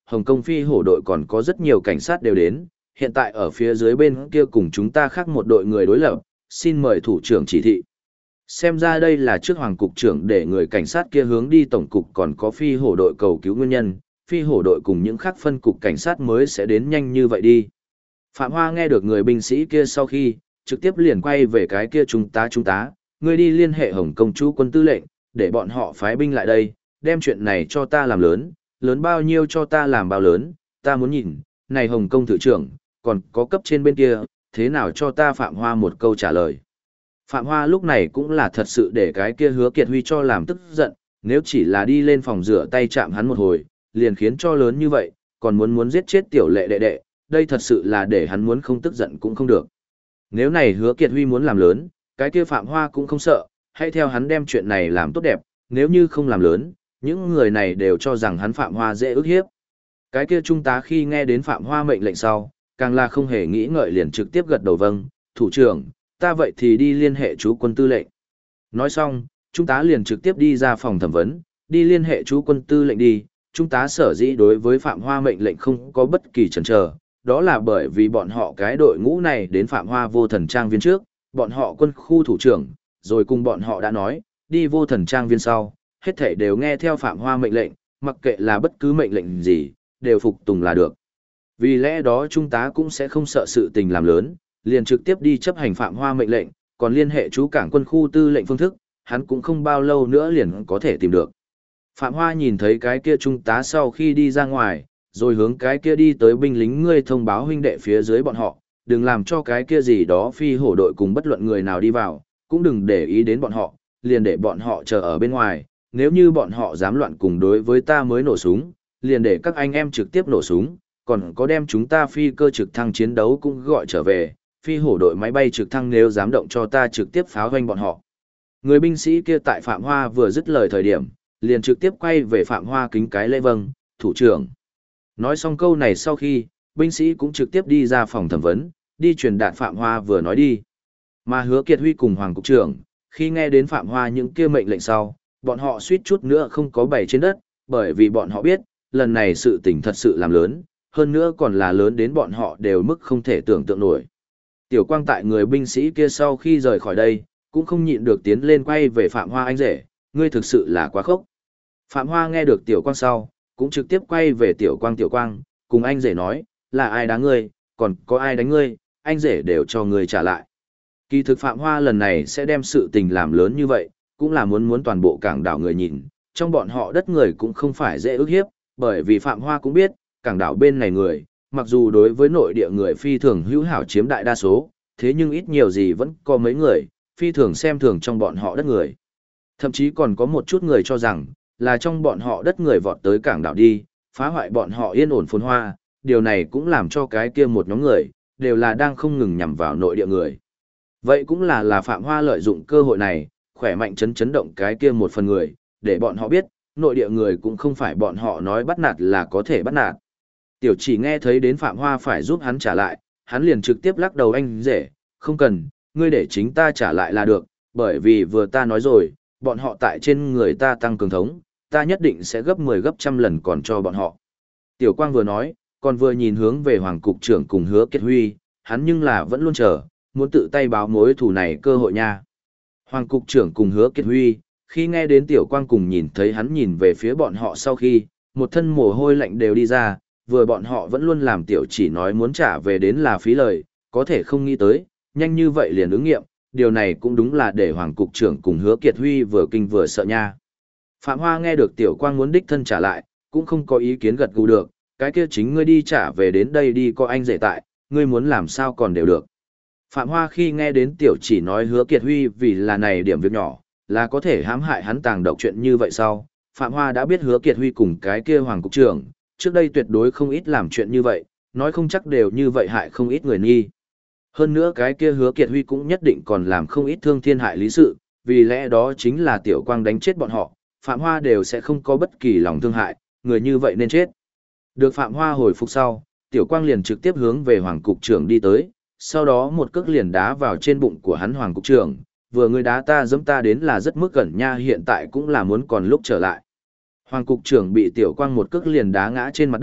Hồng Kông phi hổ đội còn có rất nhiều cảnh sát đều đến, hiện tại ở phía dưới bên kia cùng chúng ta khác một đội người đối lập, xin mời thủ trưởng chỉ thị. Xem ra đây là trước hoàng cục trưởng để người cảnh sát kia hướng đi tổng cục còn có phi hổ đội cầu cứu nguyên nhân, phi hổ đội cùng những khác phân cục cảnh sát mới sẽ đến nhanh như vậy đi. Phạm Hoa nghe được người binh sĩ kia sau khi, trực tiếp liền quay về cái kia trung tá, ngươi đi liên hệ Hồng Kông chú quân tư lệnh, để bọn họ phái binh lại đây, đem chuyện này cho ta làm lớn, lớn bao nhiêu cho ta làm bao lớn, ta muốn nhìn, này Hồng Kông thự trưởng, còn có cấp trên bên kia, thế nào cho ta Phạm Hoa một câu trả lời. Phạm Hoa lúc này cũng là thật sự để cái kia Hứa Kiệt Huy cho làm tức giận, nếu chỉ là đi lên phòng rửa tay chạm hắn một hồi, liền khiến cho lớn như vậy, còn muốn giết chết tiểu lệ đệ đệ, đây thật sự là để hắn muốn không tức giận cũng không được. Nếu này Hứa Kiệt Huy muốn làm lớn, cái kia Phạm Hoa cũng không sợ, hãy theo hắn đem chuyện này làm tốt đẹp, nếu như không làm lớn, những người này đều cho rằng hắn Phạm Hoa dễ ức hiếp. Cái kia trung tá khi nghe đến Phạm Hoa mệnh lệnh sau, càng là không hề nghĩ ngợi liền trực tiếp gật đầu vâng, thủ trưởng, ta vậy thì đi liên hệ chú quân tư lệnh. Nói xong, trung tá liền trực tiếp đi ra phòng thẩm vấn, đi liên hệ chú quân tư lệnh đi, trung tá sở dĩ đối với Phạm Hoa mệnh lệnh không có bất kỳ chần chờ, đó là bởi vì bọn họ cái đội ngũ này đến Phạm Hoa vô thần trang viên trước, bọn họ quân khu thủ trưởng, rồi cùng bọn họ đã nói, đi vô thần trang viên sau, hết thảy đều nghe theo Phạm Hoa mệnh lệnh, mặc kệ là bất cứ mệnh lệnh gì, đều phục tùng là được. Vì lẽ đó trung tá cũng sẽ không sợ sự tình làm lớn, liền trực tiếp đi chấp hành Phạm Hoa mệnh lệnh, còn liên hệ chú cảng quân khu tư lệnh phương thức, hắn cũng không bao lâu nữa liền có thể tìm được. Phạm Hoa nhìn thấy cái kia trung tá sau khi đi ra ngoài, rồi hướng cái kia đi tới binh lính ngươi thông báo huynh đệ phía dưới bọn họ, đừng làm cho cái kia gì đó phi hổ đội cùng bất luận người nào đi vào, cũng đừng để ý đến bọn họ, liền để bọn họ chờ ở bên ngoài, nếu như bọn họ dám loạn cùng đối với ta mới nổ súng, liền để các anh em trực tiếp nổ súng, còn có đem chúng ta phi cơ trực thăng chiến đấu cũng gọi trở về, phi hổ đội máy bay trực thăng nếu dám động cho ta trực tiếp pháo hoanh bọn họ. Người binh sĩ kia tại Phạm Hoa vừa dứt lời thời điểm, liền trực tiếp quay về Phạm Hoa kính cái lễ vâng, thủ trưởng. Nói xong câu này sau khi, binh sĩ cũng trực tiếp đi ra phòng thẩm vấn, đi truyền đạt Phạm Hoa vừa nói đi. Mà Hứa Kiệt Huy cùng Hoàng cục trưởng, khi nghe đến Phạm Hoa những kia mệnh lệnh sau, bọn họ suýt chút nữa không có bày trên đất, bởi vì bọn họ biết, lần này sự tình thật sự làm lớn, hơn nữa còn là lớn đến bọn họ đều mức không thể tưởng tượng nổi. Tiểu Quang tại người binh sĩ kia sau khi rời khỏi đây, cũng không nhịn được tiến lên quay về Phạm Hoa anh rể, ngươi thực sự là quá khốc. Phạm Hoa nghe được Tiểu Quang sau, cũng trực tiếp quay về Tiểu Quang, cùng anh rể nói, là ai đánh ngươi, còn có ai đánh ngươi, anh rể đều cho ngươi trả lại. Kỳ thực Phạm Hoa lần này sẽ đem sự tình làm lớn như vậy, cũng là muốn toàn bộ cảng đảo người nhìn, trong bọn họ đất người cũng không phải dễ ức hiếp, bởi vì Phạm Hoa cũng biết, cảng đảo bên này người, mặc dù đối với nội địa người phi thường hữu hảo chiếm đại đa số, thế nhưng ít nhiều gì vẫn có mấy người, phi thường xem thường trong bọn họ đất người. Thậm chí còn có một chút người cho rằng, là trong bọn họ đất người vọt tới cảng đảo đi, phá hoại bọn họ yên ổn phồn hoa, điều này cũng làm cho cái kia một nhóm người, đều là đang không ngừng nhằm vào nội địa người. Vậy cũng là Phạm Hoa lợi dụng cơ hội này, khỏe mạnh chấn động cái kia một phần người, để bọn họ biết, nội địa người cũng không phải bọn họ nói bắt nạt là có thể bắt nạt. Tiểu Chỉ nghe thấy đến Phạm Hoa phải giúp hắn trả lại, hắn liền trực tiếp lắc đầu anh rể, không cần, ngươi để chính ta trả lại là được, bởi vì vừa ta nói rồi, bọn họ tại trên người ta tăng cường thống, ta nhất định sẽ gấp 10 gấp trăm lần còn cho bọn họ. Tiểu Quang vừa nói, còn vừa nhìn hướng về Hoàng cục trưởng cùng Hứa Kiệt Huy, hắn nhưng là vẫn luôn chờ, muốn tự tay báo mối thù này cơ hội nha. Hoàng cục trưởng cùng Hứa Kiệt Huy, khi nghe đến Tiểu Quang cùng nhìn thấy hắn nhìn về phía bọn họ sau khi, một thân mồ hôi lạnh đều đi ra, vừa bọn họ vẫn luôn làm Tiểu Chỉ nói muốn trả về đến là phí lời, có thể không nghĩ tới, nhanh như vậy liền ứng nghiệm, điều này cũng đúng là để Hoàng cục trưởng cùng Hứa Kiệt Huy vừa kinh vừa sợ nha. Phạm Hoa nghe được Tiểu Quang muốn đích thân trả lại, cũng không có ý kiến gật gù được, cái kia chính ngươi đi trả về đến đây đi có anh rể tại, ngươi muốn làm sao còn đều được. Phạm Hoa khi nghe đến Tiểu Chỉ nói Hứa Kiệt Huy vì là này điểm việc nhỏ, là có thể hãm hại hắn tàng độc chuyện như vậy sau, Phạm Hoa đã biết Hứa Kiệt Huy cùng cái kia Hoàng cục trưởng, trước đây tuyệt đối không ít làm chuyện như vậy, nói không chắc đều như vậy hại không ít người nghi. Hơn nữa cái kia Hứa Kiệt Huy cũng nhất định còn làm không ít thương thiên hại lý sự, vì lẽ đó chính là Tiểu Quang đánh chết bọn họ, Phạm Hoa đều sẽ không có bất kỳ lòng thương hại, người như vậy nên chết. Được Phạm Hoa hồi phục sau, Tiểu Quang liền trực tiếp hướng về Hoàng cục trưởng đi tới, sau đó một cước liền đá vào trên bụng của hắn Hoàng cục trưởng, vừa người đá ta giẫm ta đến là rất mức gần nha, hiện tại cũng là muốn còn lúc trở lại. Hoàng cục trưởng bị Tiểu Quang một cước liền đá ngã trên mặt đất,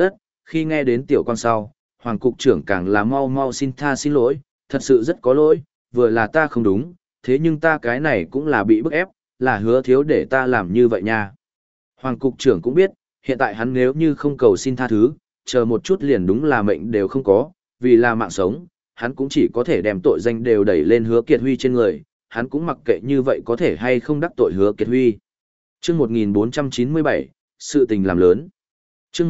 Khi nghe đến Tiểu Quang sau, Hoàng cục trưởng càng là mau mau xin tha xin lỗi, thật sự rất có lỗi, vừa là ta không đúng, thế nhưng ta cái này cũng là bị bức ép, là Hứa Thiếu để ta làm như vậy nha. Hoàng cục trưởng cũng biết, hiện tại hắn nếu như không cầu xin tha thứ, chờ một chút liền đúng là mệnh đều không có, vì là mạng sống, hắn cũng chỉ có thể đem tội danh đều đẩy lên Hứa Kiệt Huy trên người, hắn cũng mặc kệ như vậy có thể hay không đắc tội Hứa Kiệt Huy. Chương 1497, sự tình làm lớn. Chương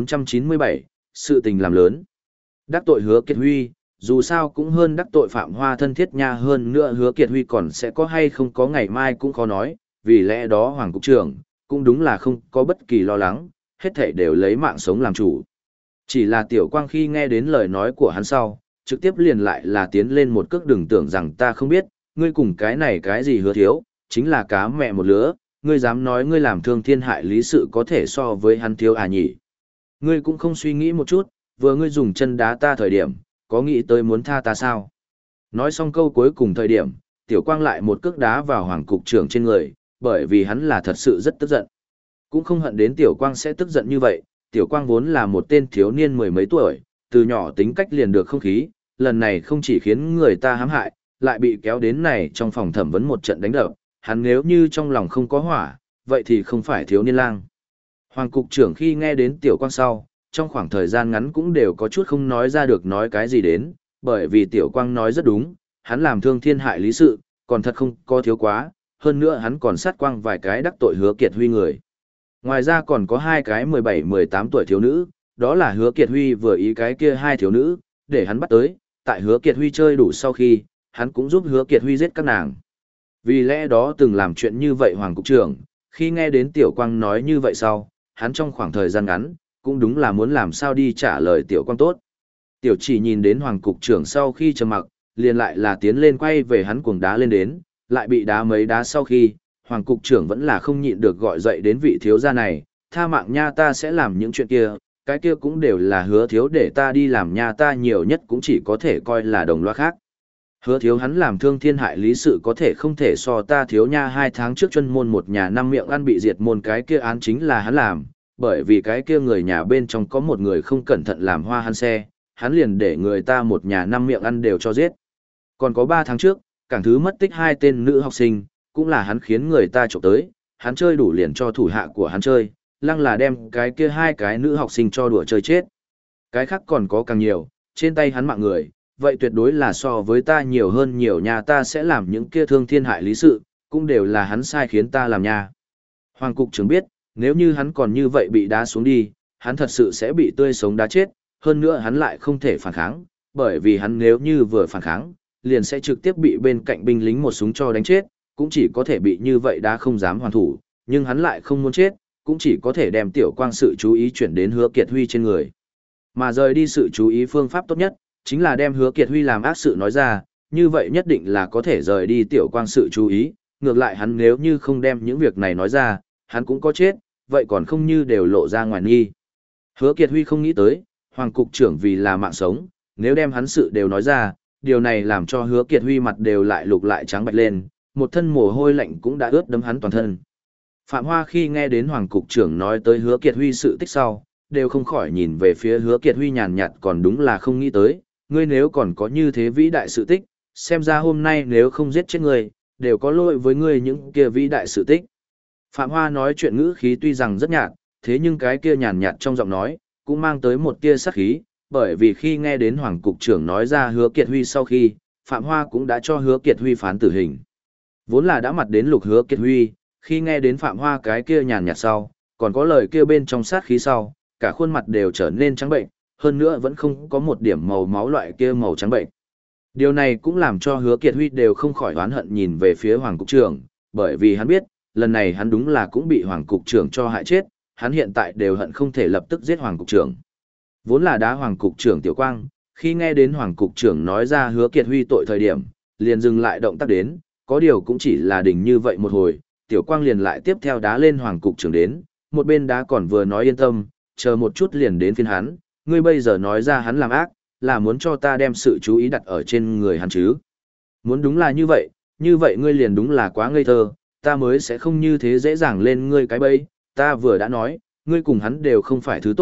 1497, sự tình làm lớn. Đắc tội Hứa Kiệt Huy, dù sao cũng hơn đắc tội Phạm Hoa thân thiết nha, hơn nữa Hứa Kiệt Huy còn sẽ có hay không có ngày mai cũng khó nói, vì lẽ đó Hoàng cục trưởng cũng đúng là không có bất kỳ lo lắng, hết thảy đều lấy mạng sống làm chủ. Chỉ là Tiểu Quang khi nghe đến lời nói của hắn sau, trực tiếp liền lại là tiến lên một cước, đừng tưởng rằng ta không biết, ngươi cùng cái này cái gì Hứa Thiếu, chính là cá mẹ một lứa, ngươi dám nói ngươi làm thương thiên hại lý sự có thể so với hắn Thiếu à nhỉ? Ngươi cũng không suy nghĩ một chút, vừa ngươi dùng chân đá ta thời điểm, có nghĩ tới muốn tha ta sao? Nói xong câu cuối cùng thời điểm, Tiểu Quang lại một cước đá vào Hoàng cục trưởng trên người, bởi vì hắn là thật sự rất tức giận. Cũng không hận đến Tiểu Quang sẽ tức giận như vậy, Tiểu Quang vốn là một tên thiếu niên mười mấy tuổi, từ nhỏ tính cách liền được không khí, lần này không chỉ khiến người ta hãm hại, lại bị kéo đến này trong phòng thẩm vấn một trận đánh đập, hắn nếu như trong lòng không có hỏa, vậy thì không phải thiếu niên lang. Hoàng cục trưởng khi nghe đến Tiểu Quang sau, trong khoảng thời gian ngắn cũng đều có chút không nói ra được nói cái gì đến, bởi vì Tiểu Quang nói rất đúng, hắn làm thương thiên hại lý sự, còn thật không có thiếu quá, hơn nữa hắn còn sát quang vài cái đắc tội Hứa Kiệt Huy người. Ngoài ra còn có hai cái 17-18 tuổi thiếu nữ, đó là Hứa Kiệt Huy vừa ý cái kia hai thiếu nữ, để hắn bắt tới, tại Hứa Kiệt Huy chơi đủ sau khi, hắn cũng giúp Hứa Kiệt Huy giết các nàng. Vì lẽ đó từng làm chuyện như vậy Hoàng cục trưởng, khi nghe đến Tiểu Quang nói như vậy sau, hắn trong khoảng thời gian ngắn, cũng đúng là muốn làm sao đi trả lời Tiểu Quang tốt. Tiểu Chỉ nhìn đến Hoàng cục trưởng sau khi trầm mặc, liền lại là tiến lên quay về hắn cuồng đá lên đến, lại bị đá mấy đá sau khi, Hoàng cục trưởng vẫn là không nhịn được gọi dậy đến vị thiếu gia này, tha mạng nha, ta sẽ làm những chuyện kia, cái kia cũng đều là Hứa Thiếu để ta đi làm nha, ta nhiều nhất cũng chỉ có thể coi là đồng loa khác. Hứa Thiếu hắn làm thương thiên hại lý sự có thể không thể so ta thiếu nha, 2 tháng trước chuyên môn một nhà 5 miệng ăn bị diệt môn, cái kia án chính là hắn làm, bởi vì cái kia người nhà bên trong có một người không cẩn thận làm hoa hắn xe, hắn liền để người ta một nhà 5 miệng ăn đều cho giết. Còn có 3 tháng trước, cảng thứ mất tích 2 tên nữ học sinh, cũng là hắn khiến người ta trộm tới, hắn chơi đủ liền cho thủ hạ của hắn chơi, lăng là đem cái kia 2 cái nữ học sinh cho đùa chơi chết. Cái khác còn có càng nhiều, trên tay hắn mạng người, vậy tuyệt đối là so với ta nhiều hơn nhiều nha, ta sẽ làm những kia thương thiên hại lý sự, cũng đều là hắn sai khiến ta làm nha. Hoàng cục trưởng biết, nếu như hắn còn như vậy bị đá xuống đi, hắn thật sự sẽ bị tươi sống đá chết, hơn nữa hắn lại không thể phản kháng, bởi vì hắn nếu như vừa phản kháng, liền sẽ trực tiếp bị bên cạnh binh lính một súng cho đánh chết, cũng chỉ có thể bị như vậy đá không dám hoàn thủ, nhưng hắn lại không muốn chết, cũng chỉ có thể đem Tiểu Quang sự chú ý chuyển đến Hứa Kiệt Huy trên người. Mà rời đi sự chú ý phương pháp tốt nhất, chính là đem Hứa Kiệt Huy làm ác sự nói ra, như vậy nhất định là có thể rời đi Tiểu Quang sự chú ý, ngược lại hắn nếu như không đem những việc này nói ra, hắn cũng có chết, vậy còn không như đều lộ ra ngoài nghi. Hứa Kiệt Huy không nghĩ tới, Hoàng cục trưởng vì là mạng sống, nếu đem hắn sự đều nói ra, điều này làm cho Hứa Kiệt Huy mặt đều lại lục lại trắng bạch lên, một thân mồ hôi lạnh cũng đã ướt đẫm hắn toàn thân. Phạm Hoa khi nghe đến Hoàng cục trưởng nói tới Hứa Kiệt Huy sự tích sau, đều không khỏi nhìn về phía Hứa Kiệt Huy nhàn nhạt, còn đúng là không nghĩ tới, ngươi nếu còn có như thế vĩ đại sự tích, xem ra hôm nay nếu không giết chết ngươi, đều có lỗi với ngươi những kia vĩ đại sự tích. Phạm Hoa nói chuyện ngữ khí tuy rằng rất nhạt, thế nhưng cái kia nhàn nhạt trong giọng nói, cũng mang tới một tia sát khí, bởi vì khi nghe đến Hoàng cục trưởng nói ra Hứa Kiệt Huy sau khi, Phạm Hoa cũng đã cho Hứa Kiệt Huy phán tử hình. Vốn là đã mặt đến lục Hứa Kiệt Huy, khi nghe đến Phạm Hoa cái kia nhàn nhạt sau, còn có lời kia bên trong sát khí sau, cả khuôn mặt đều trở nên trắng bệnh, hơn nữa vẫn không có một điểm màu máu loại kia màu trắng bệnh. Điều này cũng làm cho Hứa Kiệt Huy đều không khỏi oán hận nhìn về phía Hoàng cục trưởng, bởi vì hắn biết, lần này hắn đúng là cũng bị Hoàng cục trưởng cho hại chết, hắn hiện tại đều hận không thể lập tức giết Hoàng cục trưởng. Vốn là đá Hoàng cục trưởng Tiểu Quang, khi nghe đến Hoàng cục trưởng nói ra Hứa Kiệt Huy tội thời điểm, liền dừng lại động tác đến, có điều cũng chỉ là đỉnh như vậy một hồi, Tiểu Quang liền lại tiếp theo đá lên Hoàng cục trưởng đến, một bên đá còn vừa nói yên tâm, chờ một chút liền đến phiên hắn, ngươi bây giờ nói ra hắn làm ác, là muốn cho ta đem sự chú ý đặt ở trên người hắn chứ. Muốn đúng là như vậy ngươi liền đúng là quá ngây thơ, ta mới sẽ không như thế dễ dàng lên ngươi cái bẫy, ta vừa đã nói, ngươi cùng hắn đều không phải thứ tốt,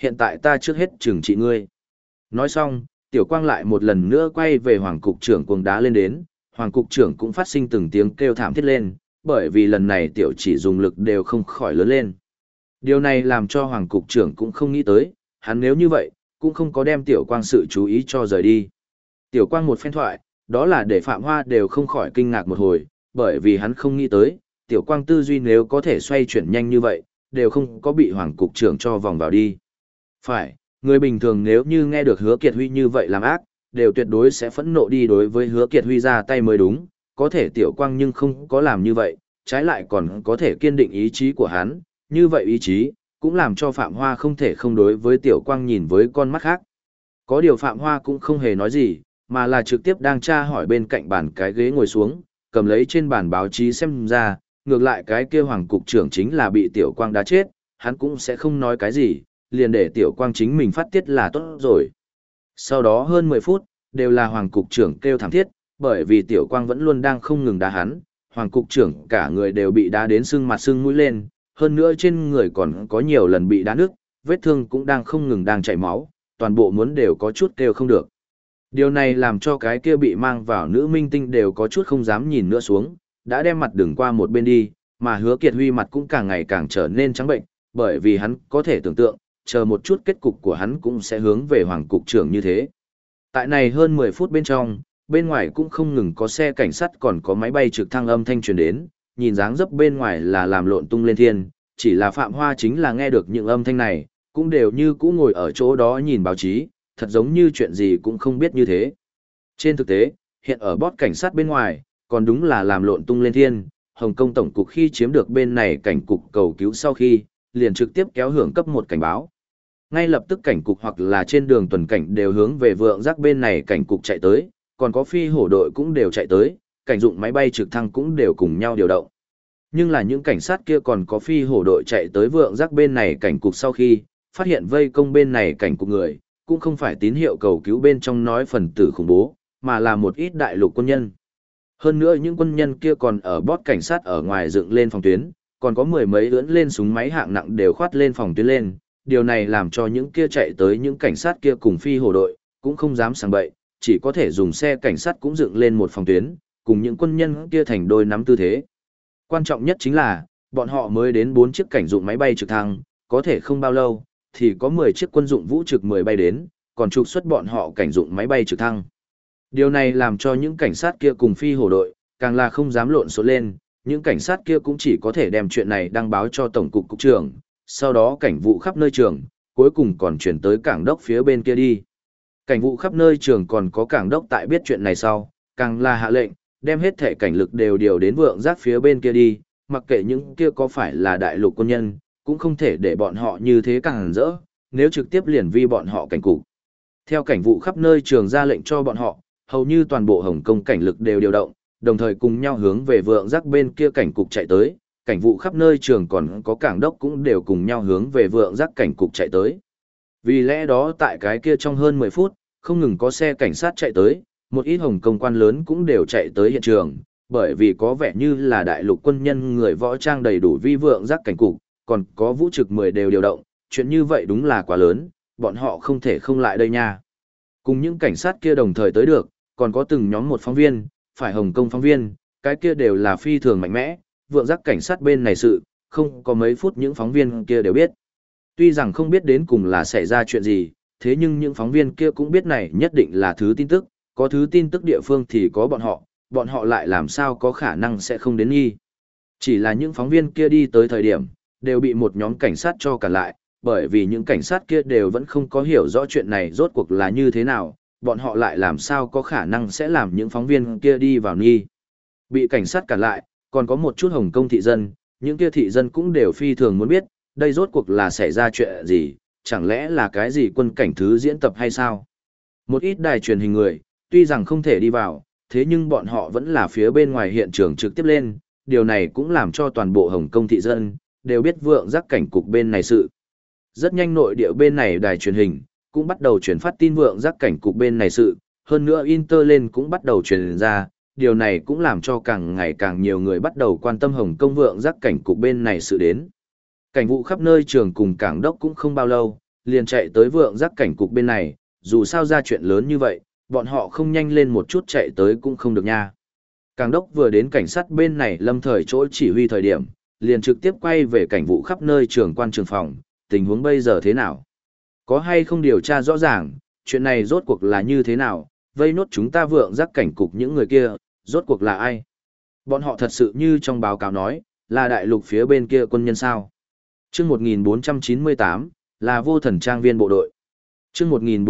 hiện tại ta trước hết trừng trị ngươi. Nói xong, Tiểu Quang lại một lần nữa quay về Hoàng cục trưởng cuồng đá lên đến, Hoàng cục trưởng cũng phát sinh từng tiếng kêu thảm thiết lên, bởi vì lần này Tiểu chỉ dùng lực đều không khỏi lớn lên. Điều này làm cho Hoàng cục trưởng cũng không nghĩ tới, hắn nếu như vậy, cũng không có đem Tiểu Quang sự chú ý cho rời đi. Tiểu Quang một phen thoại, đó là để Phạm Hoa đều không khỏi kinh ngạc một hồi, bởi vì hắn không nghĩ tới, Tiểu Quang tư duy nếu có thể xoay chuyển nhanh như vậy, đều không có bị Hoàng cục trưởng cho vòng vào đi. Phải, người bình thường nếu như nghe được Hứa Kiệt Huy như vậy làm ác, đều tuyệt đối sẽ phẫn nộ đi đối với Hứa Kiệt Huy ra tay mới đúng, có thể Tiểu Quang nhưng không có làm như vậy, trái lại còn có thể kiên định ý chí của hắn, như vậy ý chí, cũng làm cho Phạm Hoa không thể không đối với Tiểu Quang nhìn với con mắt khác. Có điều Phạm Hoa cũng không hề nói gì, mà là trực tiếp đang tra hỏi bên cạnh bàn cái ghế ngồi xuống, cầm lấy trên bàn báo chí xem ra, ngược lại cái kia Hoàng cục trưởng chính là bị Tiểu Quang đá chết, hắn cũng sẽ không nói cái gì, liền để Tiểu Quang chính mình phát tiết là tốt rồi. Sau đó hơn 10 phút, đều là Hoàng cục trưởng kêu thảm thiết, bởi vì Tiểu Quang vẫn luôn đang không ngừng đá hắn, Hoàng cục trưởng cả người đều bị đá đến sưng mặt sưng mũi lên, hơn nữa trên người còn có nhiều lần bị đá nước, vết thương cũng đang không ngừng đang chảy máu, toàn bộ muốn đều có chút kêu không được. Điều này làm cho cái kia bị mang vào nữ minh tinh đều có chút không dám nhìn nữa xuống, đã đem mặt đường qua một bên đi, mà Hứa Kiệt Huy mặt cũng càng ngày càng trở nên trắng bệnh, bởi vì hắn có thể tưởng tượng, chờ một chút kết cục của hắn cũng sẽ hướng về Hoàng cục trưởng như thế. Tại này hơn 10 phút bên trong, bên ngoài cũng không ngừng có xe cảnh sát còn có máy bay trực thăng âm thanh truyền đến, nhìn dáng dấp bên ngoài là làm lộn tung lên thiên, chỉ là Phạm Hoa chính là nghe được những âm thanh này, cũng đều như cũ ngồi ở chỗ đó nhìn báo chí, thật giống như chuyện gì cũng không biết như thế. Trên thực tế, hiện ở bót cảnh sát bên ngoài, còn đúng là làm lộn tung lên thiên, Hồng Kông Tổng cục khi chiếm được bên này cảnh cục cầu cứu sau khi, liền trực tiếp kéo hưởng cấp một cảnh báo. Ngay lập tức cảnh cục hoặc là trên đường tuần cảnh đều hướng về vượng giác bên này cảnh cục chạy tới, còn có phi hổ đội cũng đều chạy tới, cảnh dụng máy bay trực thăng cũng đều cùng nhau điều động. Nhưng là những cảnh sát kia còn có phi hổ đội chạy tới vượng giác bên này cảnh cục sau khi, phát hiện vây công bên này cảnh cục người, cũng không phải tín hiệu cầu cứu bên trong nói phần tử khủng bố, mà là một ít đại lục quân nhân. Hơn nữa những quân nhân kia còn ở bót cảnh sát ở ngoài dựng lên phòng tuyến, còn có mười mấy ưỡn lên súng máy hạng nặng đều khoát lên phòng tuyến lên, điều này làm cho những kia chạy tới những cảnh sát kia cùng phi hổ đội, cũng không dám sang bậy, chỉ có thể dùng xe cảnh sát cũng dựng lên một phòng tuyến, cùng những quân nhân kia thành đôi nắm tư thế. Quan trọng nhất chính là, bọn họ mới đến 4 chiếc cảnh dụng máy bay trực thăng, có thể không bao lâu, thì có 10 chiếc quân dụng vũ trực 10 bay đến, còn trục xuất bọn họ cảnh dụng máy bay trực thăng. Điều này làm cho những cảnh sát kia cùng phi hổ đội, càng là không dám lộn xộn lên, những cảnh sát kia cũng chỉ có thể đem chuyện này đăng báo cho Tổng cục Cục trưởng, sau đó cảnh vụ khắp nơi trường, cuối cùng còn chuyển tới cảng đốc phía bên kia đi. Cảnh vụ khắp nơi trường còn có cảng đốc tại biết chuyện này sau, càng là hạ lệnh, đem hết thể cảnh lực đều điều đến vượng giác phía bên kia đi, mặc kệ những kia có phải là đại lục quân nhân, cũng không thể để bọn họ như thế càng rỡ, nếu trực tiếp liền vi bọn họ cảnh cục. Theo cảnh vụ khắp nơi trường ra lệnh cho bọn họ, hầu như toàn bộ Hồng Kông cảnh lực đều điều động, đồng thời cùng nhau hướng về vượng giác bên kia cảnh cục chạy tới, cảnh vụ khắp nơi trường còn có cảng đốc cũng đều cùng nhau hướng về vượng giác cảnh cục chạy tới. Vì lẽ đó tại cái kia trong hơn 10 phút, không ngừng có xe cảnh sát chạy tới, một ít Hồng Kông quan lớn cũng đều chạy tới hiện trường, bởi vì có vẻ như là đại lục quân nhân người võ trang đầy đủ vi vượng giác cảnh cục, còn có vũ trực 10 đều điều động, chuyện như vậy đúng là quá lớn, bọn họ không thể không lại đây nha. Cùng những cảnh sát kia đồng thời tới được, còn có từng nhóm một phóng viên, phải Hồng Kông phóng viên, cái kia đều là phi thường mạnh mẽ, vượng giác cảnh sát bên này sự, không có mấy phút những phóng viên kia đều biết. Tuy rằng không biết đến cùng là xảy ra chuyện gì, thế nhưng những phóng viên kia cũng biết này nhất định là thứ tin tức, có thứ tin tức địa phương thì có bọn họ lại làm sao có khả năng sẽ không đến nghi. Chỉ là những phóng viên kia đi tới thời điểm, đều bị một nhóm cảnh sát cho cản lại, bởi vì những cảnh sát kia đều vẫn không có hiểu rõ chuyện này rốt cuộc là như thế nào, bọn họ lại làm sao có khả năng sẽ làm những phóng viên kia đi vào nghi. Bị cảnh sát cản lại, còn có một chút Hồng Kông thị dân, những kia thị dân cũng đều phi thường muốn biết, đây rốt cuộc là xảy ra chuyện gì, chẳng lẽ là cái gì quân cảnh thứ diễn tập hay sao? Một ít đài truyền hình người, tuy rằng không thể đi vào, thế nhưng bọn họ vẫn là phía bên ngoài hiện trường trực tiếp lên, điều này cũng làm cho toàn bộ Hồng Kông thị dân, đều biết vượng giác cảnh cục bên này sự. Rất nhanh nội địa bên này đài truyền hình, cũng bắt đầu truyền phát tin vượng giác cảnh cục bên này sự, hơn nữa Inter lên cũng bắt đầu truyền ra, điều này cũng làm cho càng ngày càng nhiều người bắt đầu quan tâm Hồng Kông vượng giác cảnh cục bên này sự đến. Cảnh vụ khắp nơi trường cùng cảng đốc cũng không bao lâu, liền chạy tới vượng giác cảnh cục bên này, dù sao ra chuyện lớn như vậy, bọn họ không nhanh lên một chút chạy tới cũng không được nha. Càng đốc vừa đến cảnh sát bên này lâm thời chỗ chỉ huy thời điểm, liền trực tiếp quay về cảnh vụ khắp nơi trường quan trường phòng, tình huống bây giờ thế nào? Có hay không điều tra rõ ràng, chuyện này rốt cuộc là như thế nào, vây nốt chúng ta vượng giác cảnh cục những người kia, rốt cuộc là ai? Bọn họ thật sự như trong báo cáo nói, là đại lục phía bên kia quân nhân sao? Chương 1498, là vô thần trang viên bộ đội. Chương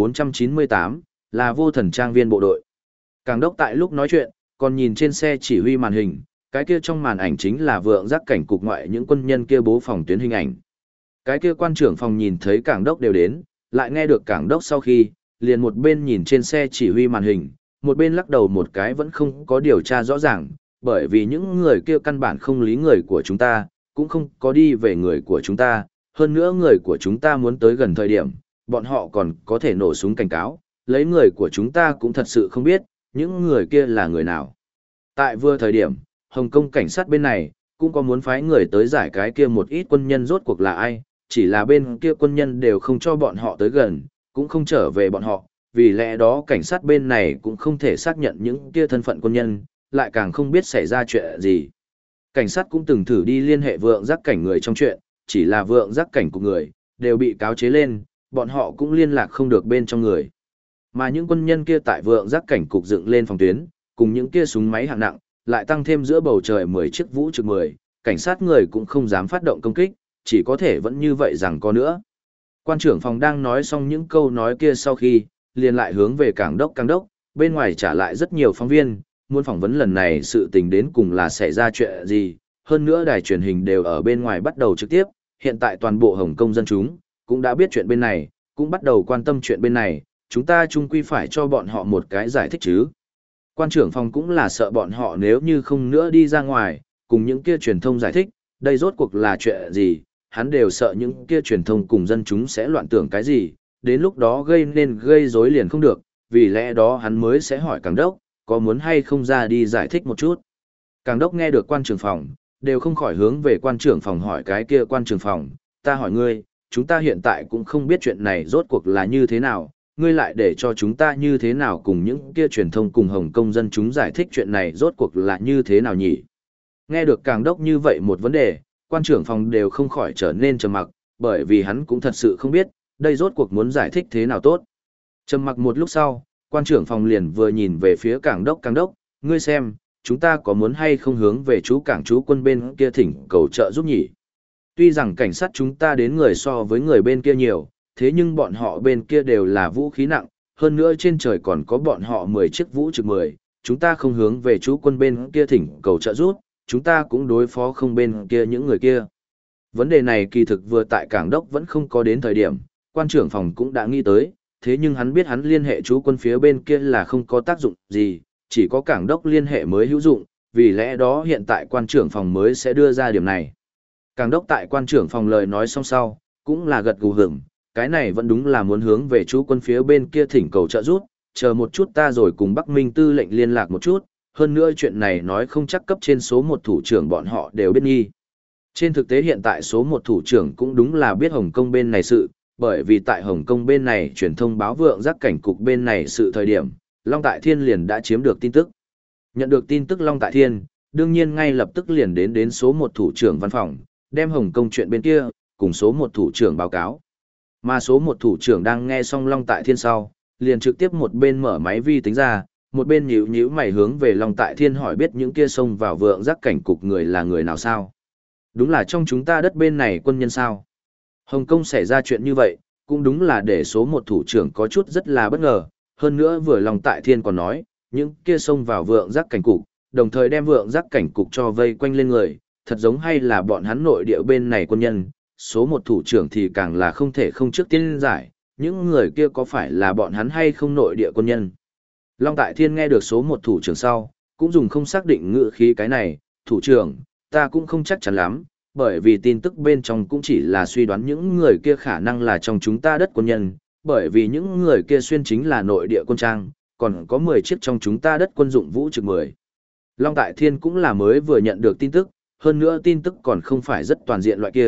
1498, là vô thần trang viên bộ đội. Càng đốc tại lúc nói chuyện, còn nhìn trên xe chỉ huy màn hình, cái kia trong màn ảnh chính là vượng giác cảnh cục ngoại những quân nhân kia bố phòng tuyến hình ảnh. Cái kia quan trưởng phòng nhìn thấy cảng đốc đều đến, lại nghe được cảng đốc sau khi, liền một bên nhìn trên xe chỉ huy màn hình, một bên lắc đầu một cái vẫn không có điều tra rõ ràng, bởi vì những người kia căn bản không lý người của chúng ta, cũng không có đi về người của chúng ta, hơn nữa người của chúng ta muốn tới gần thời điểm, bọn họ còn có thể nổ súng cảnh cáo, lấy người của chúng ta cũng thật sự không biết, những người kia là người nào. Tại vừa thời điểm, Hồng Kông cảnh sát bên này, cũng có muốn phái người tới giải cái kia một ít quân nhân rốt cuộc là ai, chỉ là bên kia quân nhân đều không cho bọn họ tới gần, cũng không trở về bọn họ, vì lẽ đó cảnh sát bên này cũng không thể xác nhận những kia thân phận quân nhân, lại càng không biết xảy ra chuyện gì. Cảnh sát cũng từng thử đi liên hệ vượng giác cảnh người trong chuyện, chỉ là vượng giác cảnh của người, đều bị cáo chế lên, bọn họ cũng liên lạc không được bên trong người. Mà những quân nhân kia tại vượng giác cảnh cục dựng lên phòng tuyến, cùng những kia súng máy hạng nặng, lại tăng thêm giữa bầu trời 10 chiếc vũ trực 10, cảnh sát người cũng không dám phát động công kích, chỉ có thể vẫn như vậy rằng có nữa. Quan trưởng phòng đang nói xong những câu nói kia sau khi, liền lại hướng về cảng đốc, bên ngoài trả lại rất nhiều phóng viên, muốn phỏng vấn lần này sự tình đến cùng là xảy ra chuyện gì, hơn nữa đài truyền hình đều ở bên ngoài bắt đầu trực tiếp, hiện tại toàn bộ Hồng Kông dân chúng, cũng đã biết chuyện bên này, cũng bắt đầu quan tâm chuyện bên này, chúng ta chung quy phải cho bọn họ một cái giải thích chứ. Quan trưởng phòng cũng là sợ bọn họ nếu như không nữa đi ra ngoài, cùng những kia truyền thông giải thích, đây rốt cuộc là chuyện gì, hắn đều sợ những kia truyền thông cùng dân chúng sẽ loạn tưởng cái gì, đến lúc đó gây rối liền không được, vì lẽ đó hắn mới sẽ hỏi Càng đốc, có muốn hay không ra đi giải thích một chút. Càng đốc nghe được quan trưởng phòng, đều không khỏi hướng về quan trưởng phòng hỏi cái kia quan trưởng phòng, ta hỏi ngươi, chúng ta hiện tại cũng không biết chuyện này rốt cuộc là như thế nào, ngươi lại để cho chúng ta như thế nào cùng những kia truyền thông cùng Hồng Kông dân chúng giải thích chuyện này rốt cuộc là như thế nào nhỉ? Nghe được Càng đốc như vậy một vấn đề, quan trưởng phòng đều không khỏi trở nên trầm mặc, bởi vì hắn cũng thật sự không biết, đây rốt cuộc muốn giải thích thế nào tốt. Trầm mặc một lúc sau, quan trưởng phòng liền vừa nhìn về phía Càng đốc, ngươi xem, chúng ta có muốn hay không hướng về chú quân bên kia thỉnh cầu trợ giúp nhỉ? Tuy rằng cảnh sát chúng ta đến người so với người bên kia nhiều, thế nhưng bọn họ bên kia đều là vũ khí nặng, hơn nữa trên trời còn có bọn họ 10 chiếc vũ trực 10, chúng ta không hướng về chú quân bên kia thỉnh cầu trợ giúp, chúng ta cũng đối phó không bên kia những người kia. Vấn đề này kỳ thực vừa tại Cảng đốc vẫn không có đến thời điểm, quan trưởng phòng cũng đã nghĩ tới, thế nhưng hắn biết hắn liên hệ chú quân phía bên kia là không có tác dụng gì, chỉ có Cảng đốc liên hệ mới hữu dụng, vì lẽ đó hiện tại quan trưởng phòng mới sẽ đưa ra điểm này. Cảng đốc tại quan trưởng phòng lời nói xong sau, cũng là gật gù hưởng, cái này vẫn đúng là muốn hướng về chú quân phía bên kia thỉnh cầu trợ giúp, chờ một chút ta rồi cùng Bắc Minh tư lệnh liên lạc một chút, hơn nữa chuyện này nói không chắc cấp trên số 1 thủ trưởng bọn họ đều biết nghi. Trên thực tế hiện tại số 1 thủ trưởng cũng đúng là biết Hồng Kông bên này sự, bởi vì tại Hồng Kông bên này truyền thông báo vượng giác cảnh cục bên này sự thời điểm, Long Tại Thiên liền đã chiếm được tin tức. Nhận được tin tức Long Tại Thiên, đương nhiên ngay lập tức liền đến số 1 thủ trưởng văn phòng, đem Hồng Kông chuyện bên kia, cùng số 1 thủ trưởng báo cáo. Mà số 1 thủ trưởng đang nghe xong Long Tại Thiên sau, liền trực tiếp một bên mở máy vi tính ra, một bên nhíu mày hướng về Long Tại Thiên hỏi biết những kia xông vào vượng giác cảnh cục người là người nào sao? Đúng là trong chúng ta đất bên này quân nhân sao? Hồng Kông xảy ra chuyện như vậy, cũng đúng là để số 1 thủ trưởng có chút rất là bất ngờ, hơn nữa vừa Long Tại Thiên còn nói, những kia xông vào vượng giác cảnh cục, đồng thời đem vượng giác cảnh cục cho vây quanh lên người, thật giống hay là bọn hắn nội địa bên này quân nhân, số 1 thủ trưởng thì càng là không thể không trước tiên giải, những người kia có phải là bọn hắn hay không nội địa quân nhân. Long Tại Thiên nghe được số 1 thủ trưởng sau, cũng dùng không xác định ngữ khí cái này, thủ trưởng, ta cũng không chắc chắn lắm, bởi vì tin tức bên trong cũng chỉ là suy đoán những người kia khả năng là trong chúng ta đất quân nhân, bởi vì những người kia xuyên chính là nội địa quân trang, còn có 10 chiếc trong chúng ta đất quân dụng vũ trực 10. Long Tại Thiên cũng là mới vừa nhận được tin tức, hơn nữa tin tức còn không phải rất toàn diện loại kia,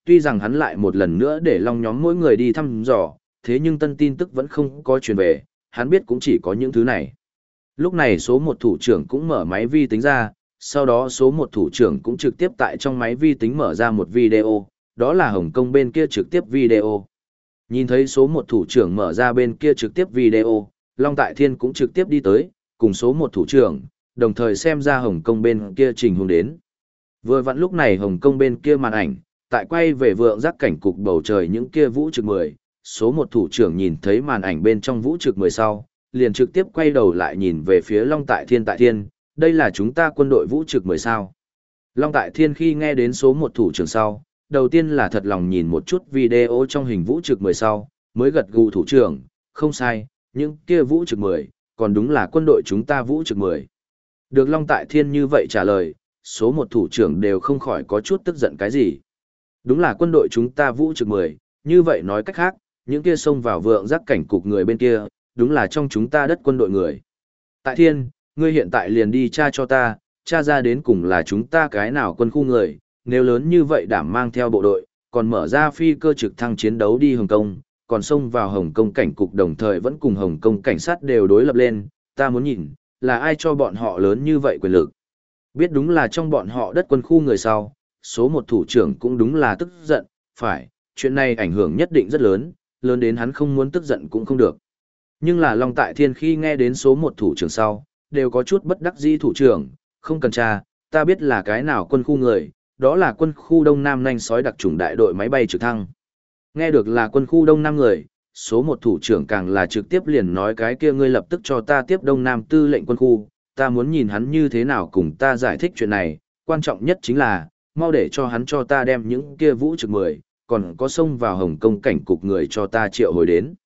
tuy rằng hắn lại một lần nữa để Long nhóm mỗi người đi thăm dò, thế nhưng tân tin tức vẫn không có truyền về, hắn biết cũng chỉ có những thứ này. Lúc này số một thủ trưởng cũng mở máy vi tính ra, sau đó số một thủ trưởng cũng trực tiếp tại trong máy vi tính mở ra một video, đó là Hồng Kông bên kia trực tiếp video. Nhìn thấy số một thủ trưởng mở ra bên kia trực tiếp video, Long Tại Thiên cũng trực tiếp đi tới, cùng số một thủ trưởng, đồng thời xem ra Hồng Kông bên kia trình hướng đến. Vừa vặn lúc này Hồng Kông bên kia màn ảnh, tại quay về vượng giác cảnh cục bầu trời những kia vũ trực 10, số một thủ trưởng nhìn thấy màn ảnh bên trong vũ trực 10 sau, liền trực tiếp quay đầu lại nhìn về phía Long Tại Thiên, đây là chúng ta quân đội vũ trực 10 sao. Long Tại Thiên khi nghe đến số một thủ trưởng sau, đầu tiên là thật lòng nhìn một chút video trong hình vũ trực 10 sau, mới gật gù thủ trưởng, không sai, những kia vũ trực 10, còn đúng là quân đội chúng ta vũ trực 10. Được Long Tại Thiên như vậy trả lời, số một thủ trưởng đều không khỏi có chút tức giận cái gì. Đúng là quân đội chúng ta vũ trực 10, như vậy nói cách khác, những kia xông vào vượng giác cảnh cục người bên kia, đúng là trong chúng ta đất quân đội người. Tại Thiên, ngươi hiện tại liền đi tra cho ta, tra ra đến cùng là chúng ta cái nào quân khu người, nếu lớn như vậy đảm mang theo bộ đội, còn mở ra phi cơ trực thăng chiến đấu đi Hồng Kông, còn xông vào Hồng Kông cảnh cục đồng thời vẫn cùng Hồng Kông cảnh sát đều đối lập lên, ta muốn nhìn, là ai cho bọn họ lớn như vậy quyền lực. Biết đúng là trong bọn họ đất quân khu người sau, số một thủ trưởng cũng đúng là tức giận, phải, chuyện này ảnh hưởng nhất định rất lớn, lớn đến hắn không muốn tức giận cũng không được. Nhưng là Long Tại Thiên khi nghe đến số một thủ trưởng sau, đều có chút bất đắc dĩ thủ trưởng, không cần tra, ta biết là cái nào quân khu người, đó là quân khu Đông Nam nanh sói đặc chủng đại đội máy bay trực thăng. Nghe được là quân khu Đông Nam người, số một thủ trưởng càng là trực tiếp liền nói cái kia ngươi lập tức cho ta tiếp Đông Nam tư lệnh quân khu, ta muốn nhìn hắn như thế nào cùng ta giải thích chuyện này, quan trọng nhất chính là, mau để cho hắn cho ta đem những kia vũ trực 10, còn có xông vào Hồng Kông cảnh cục người cho ta triệu hồi đến.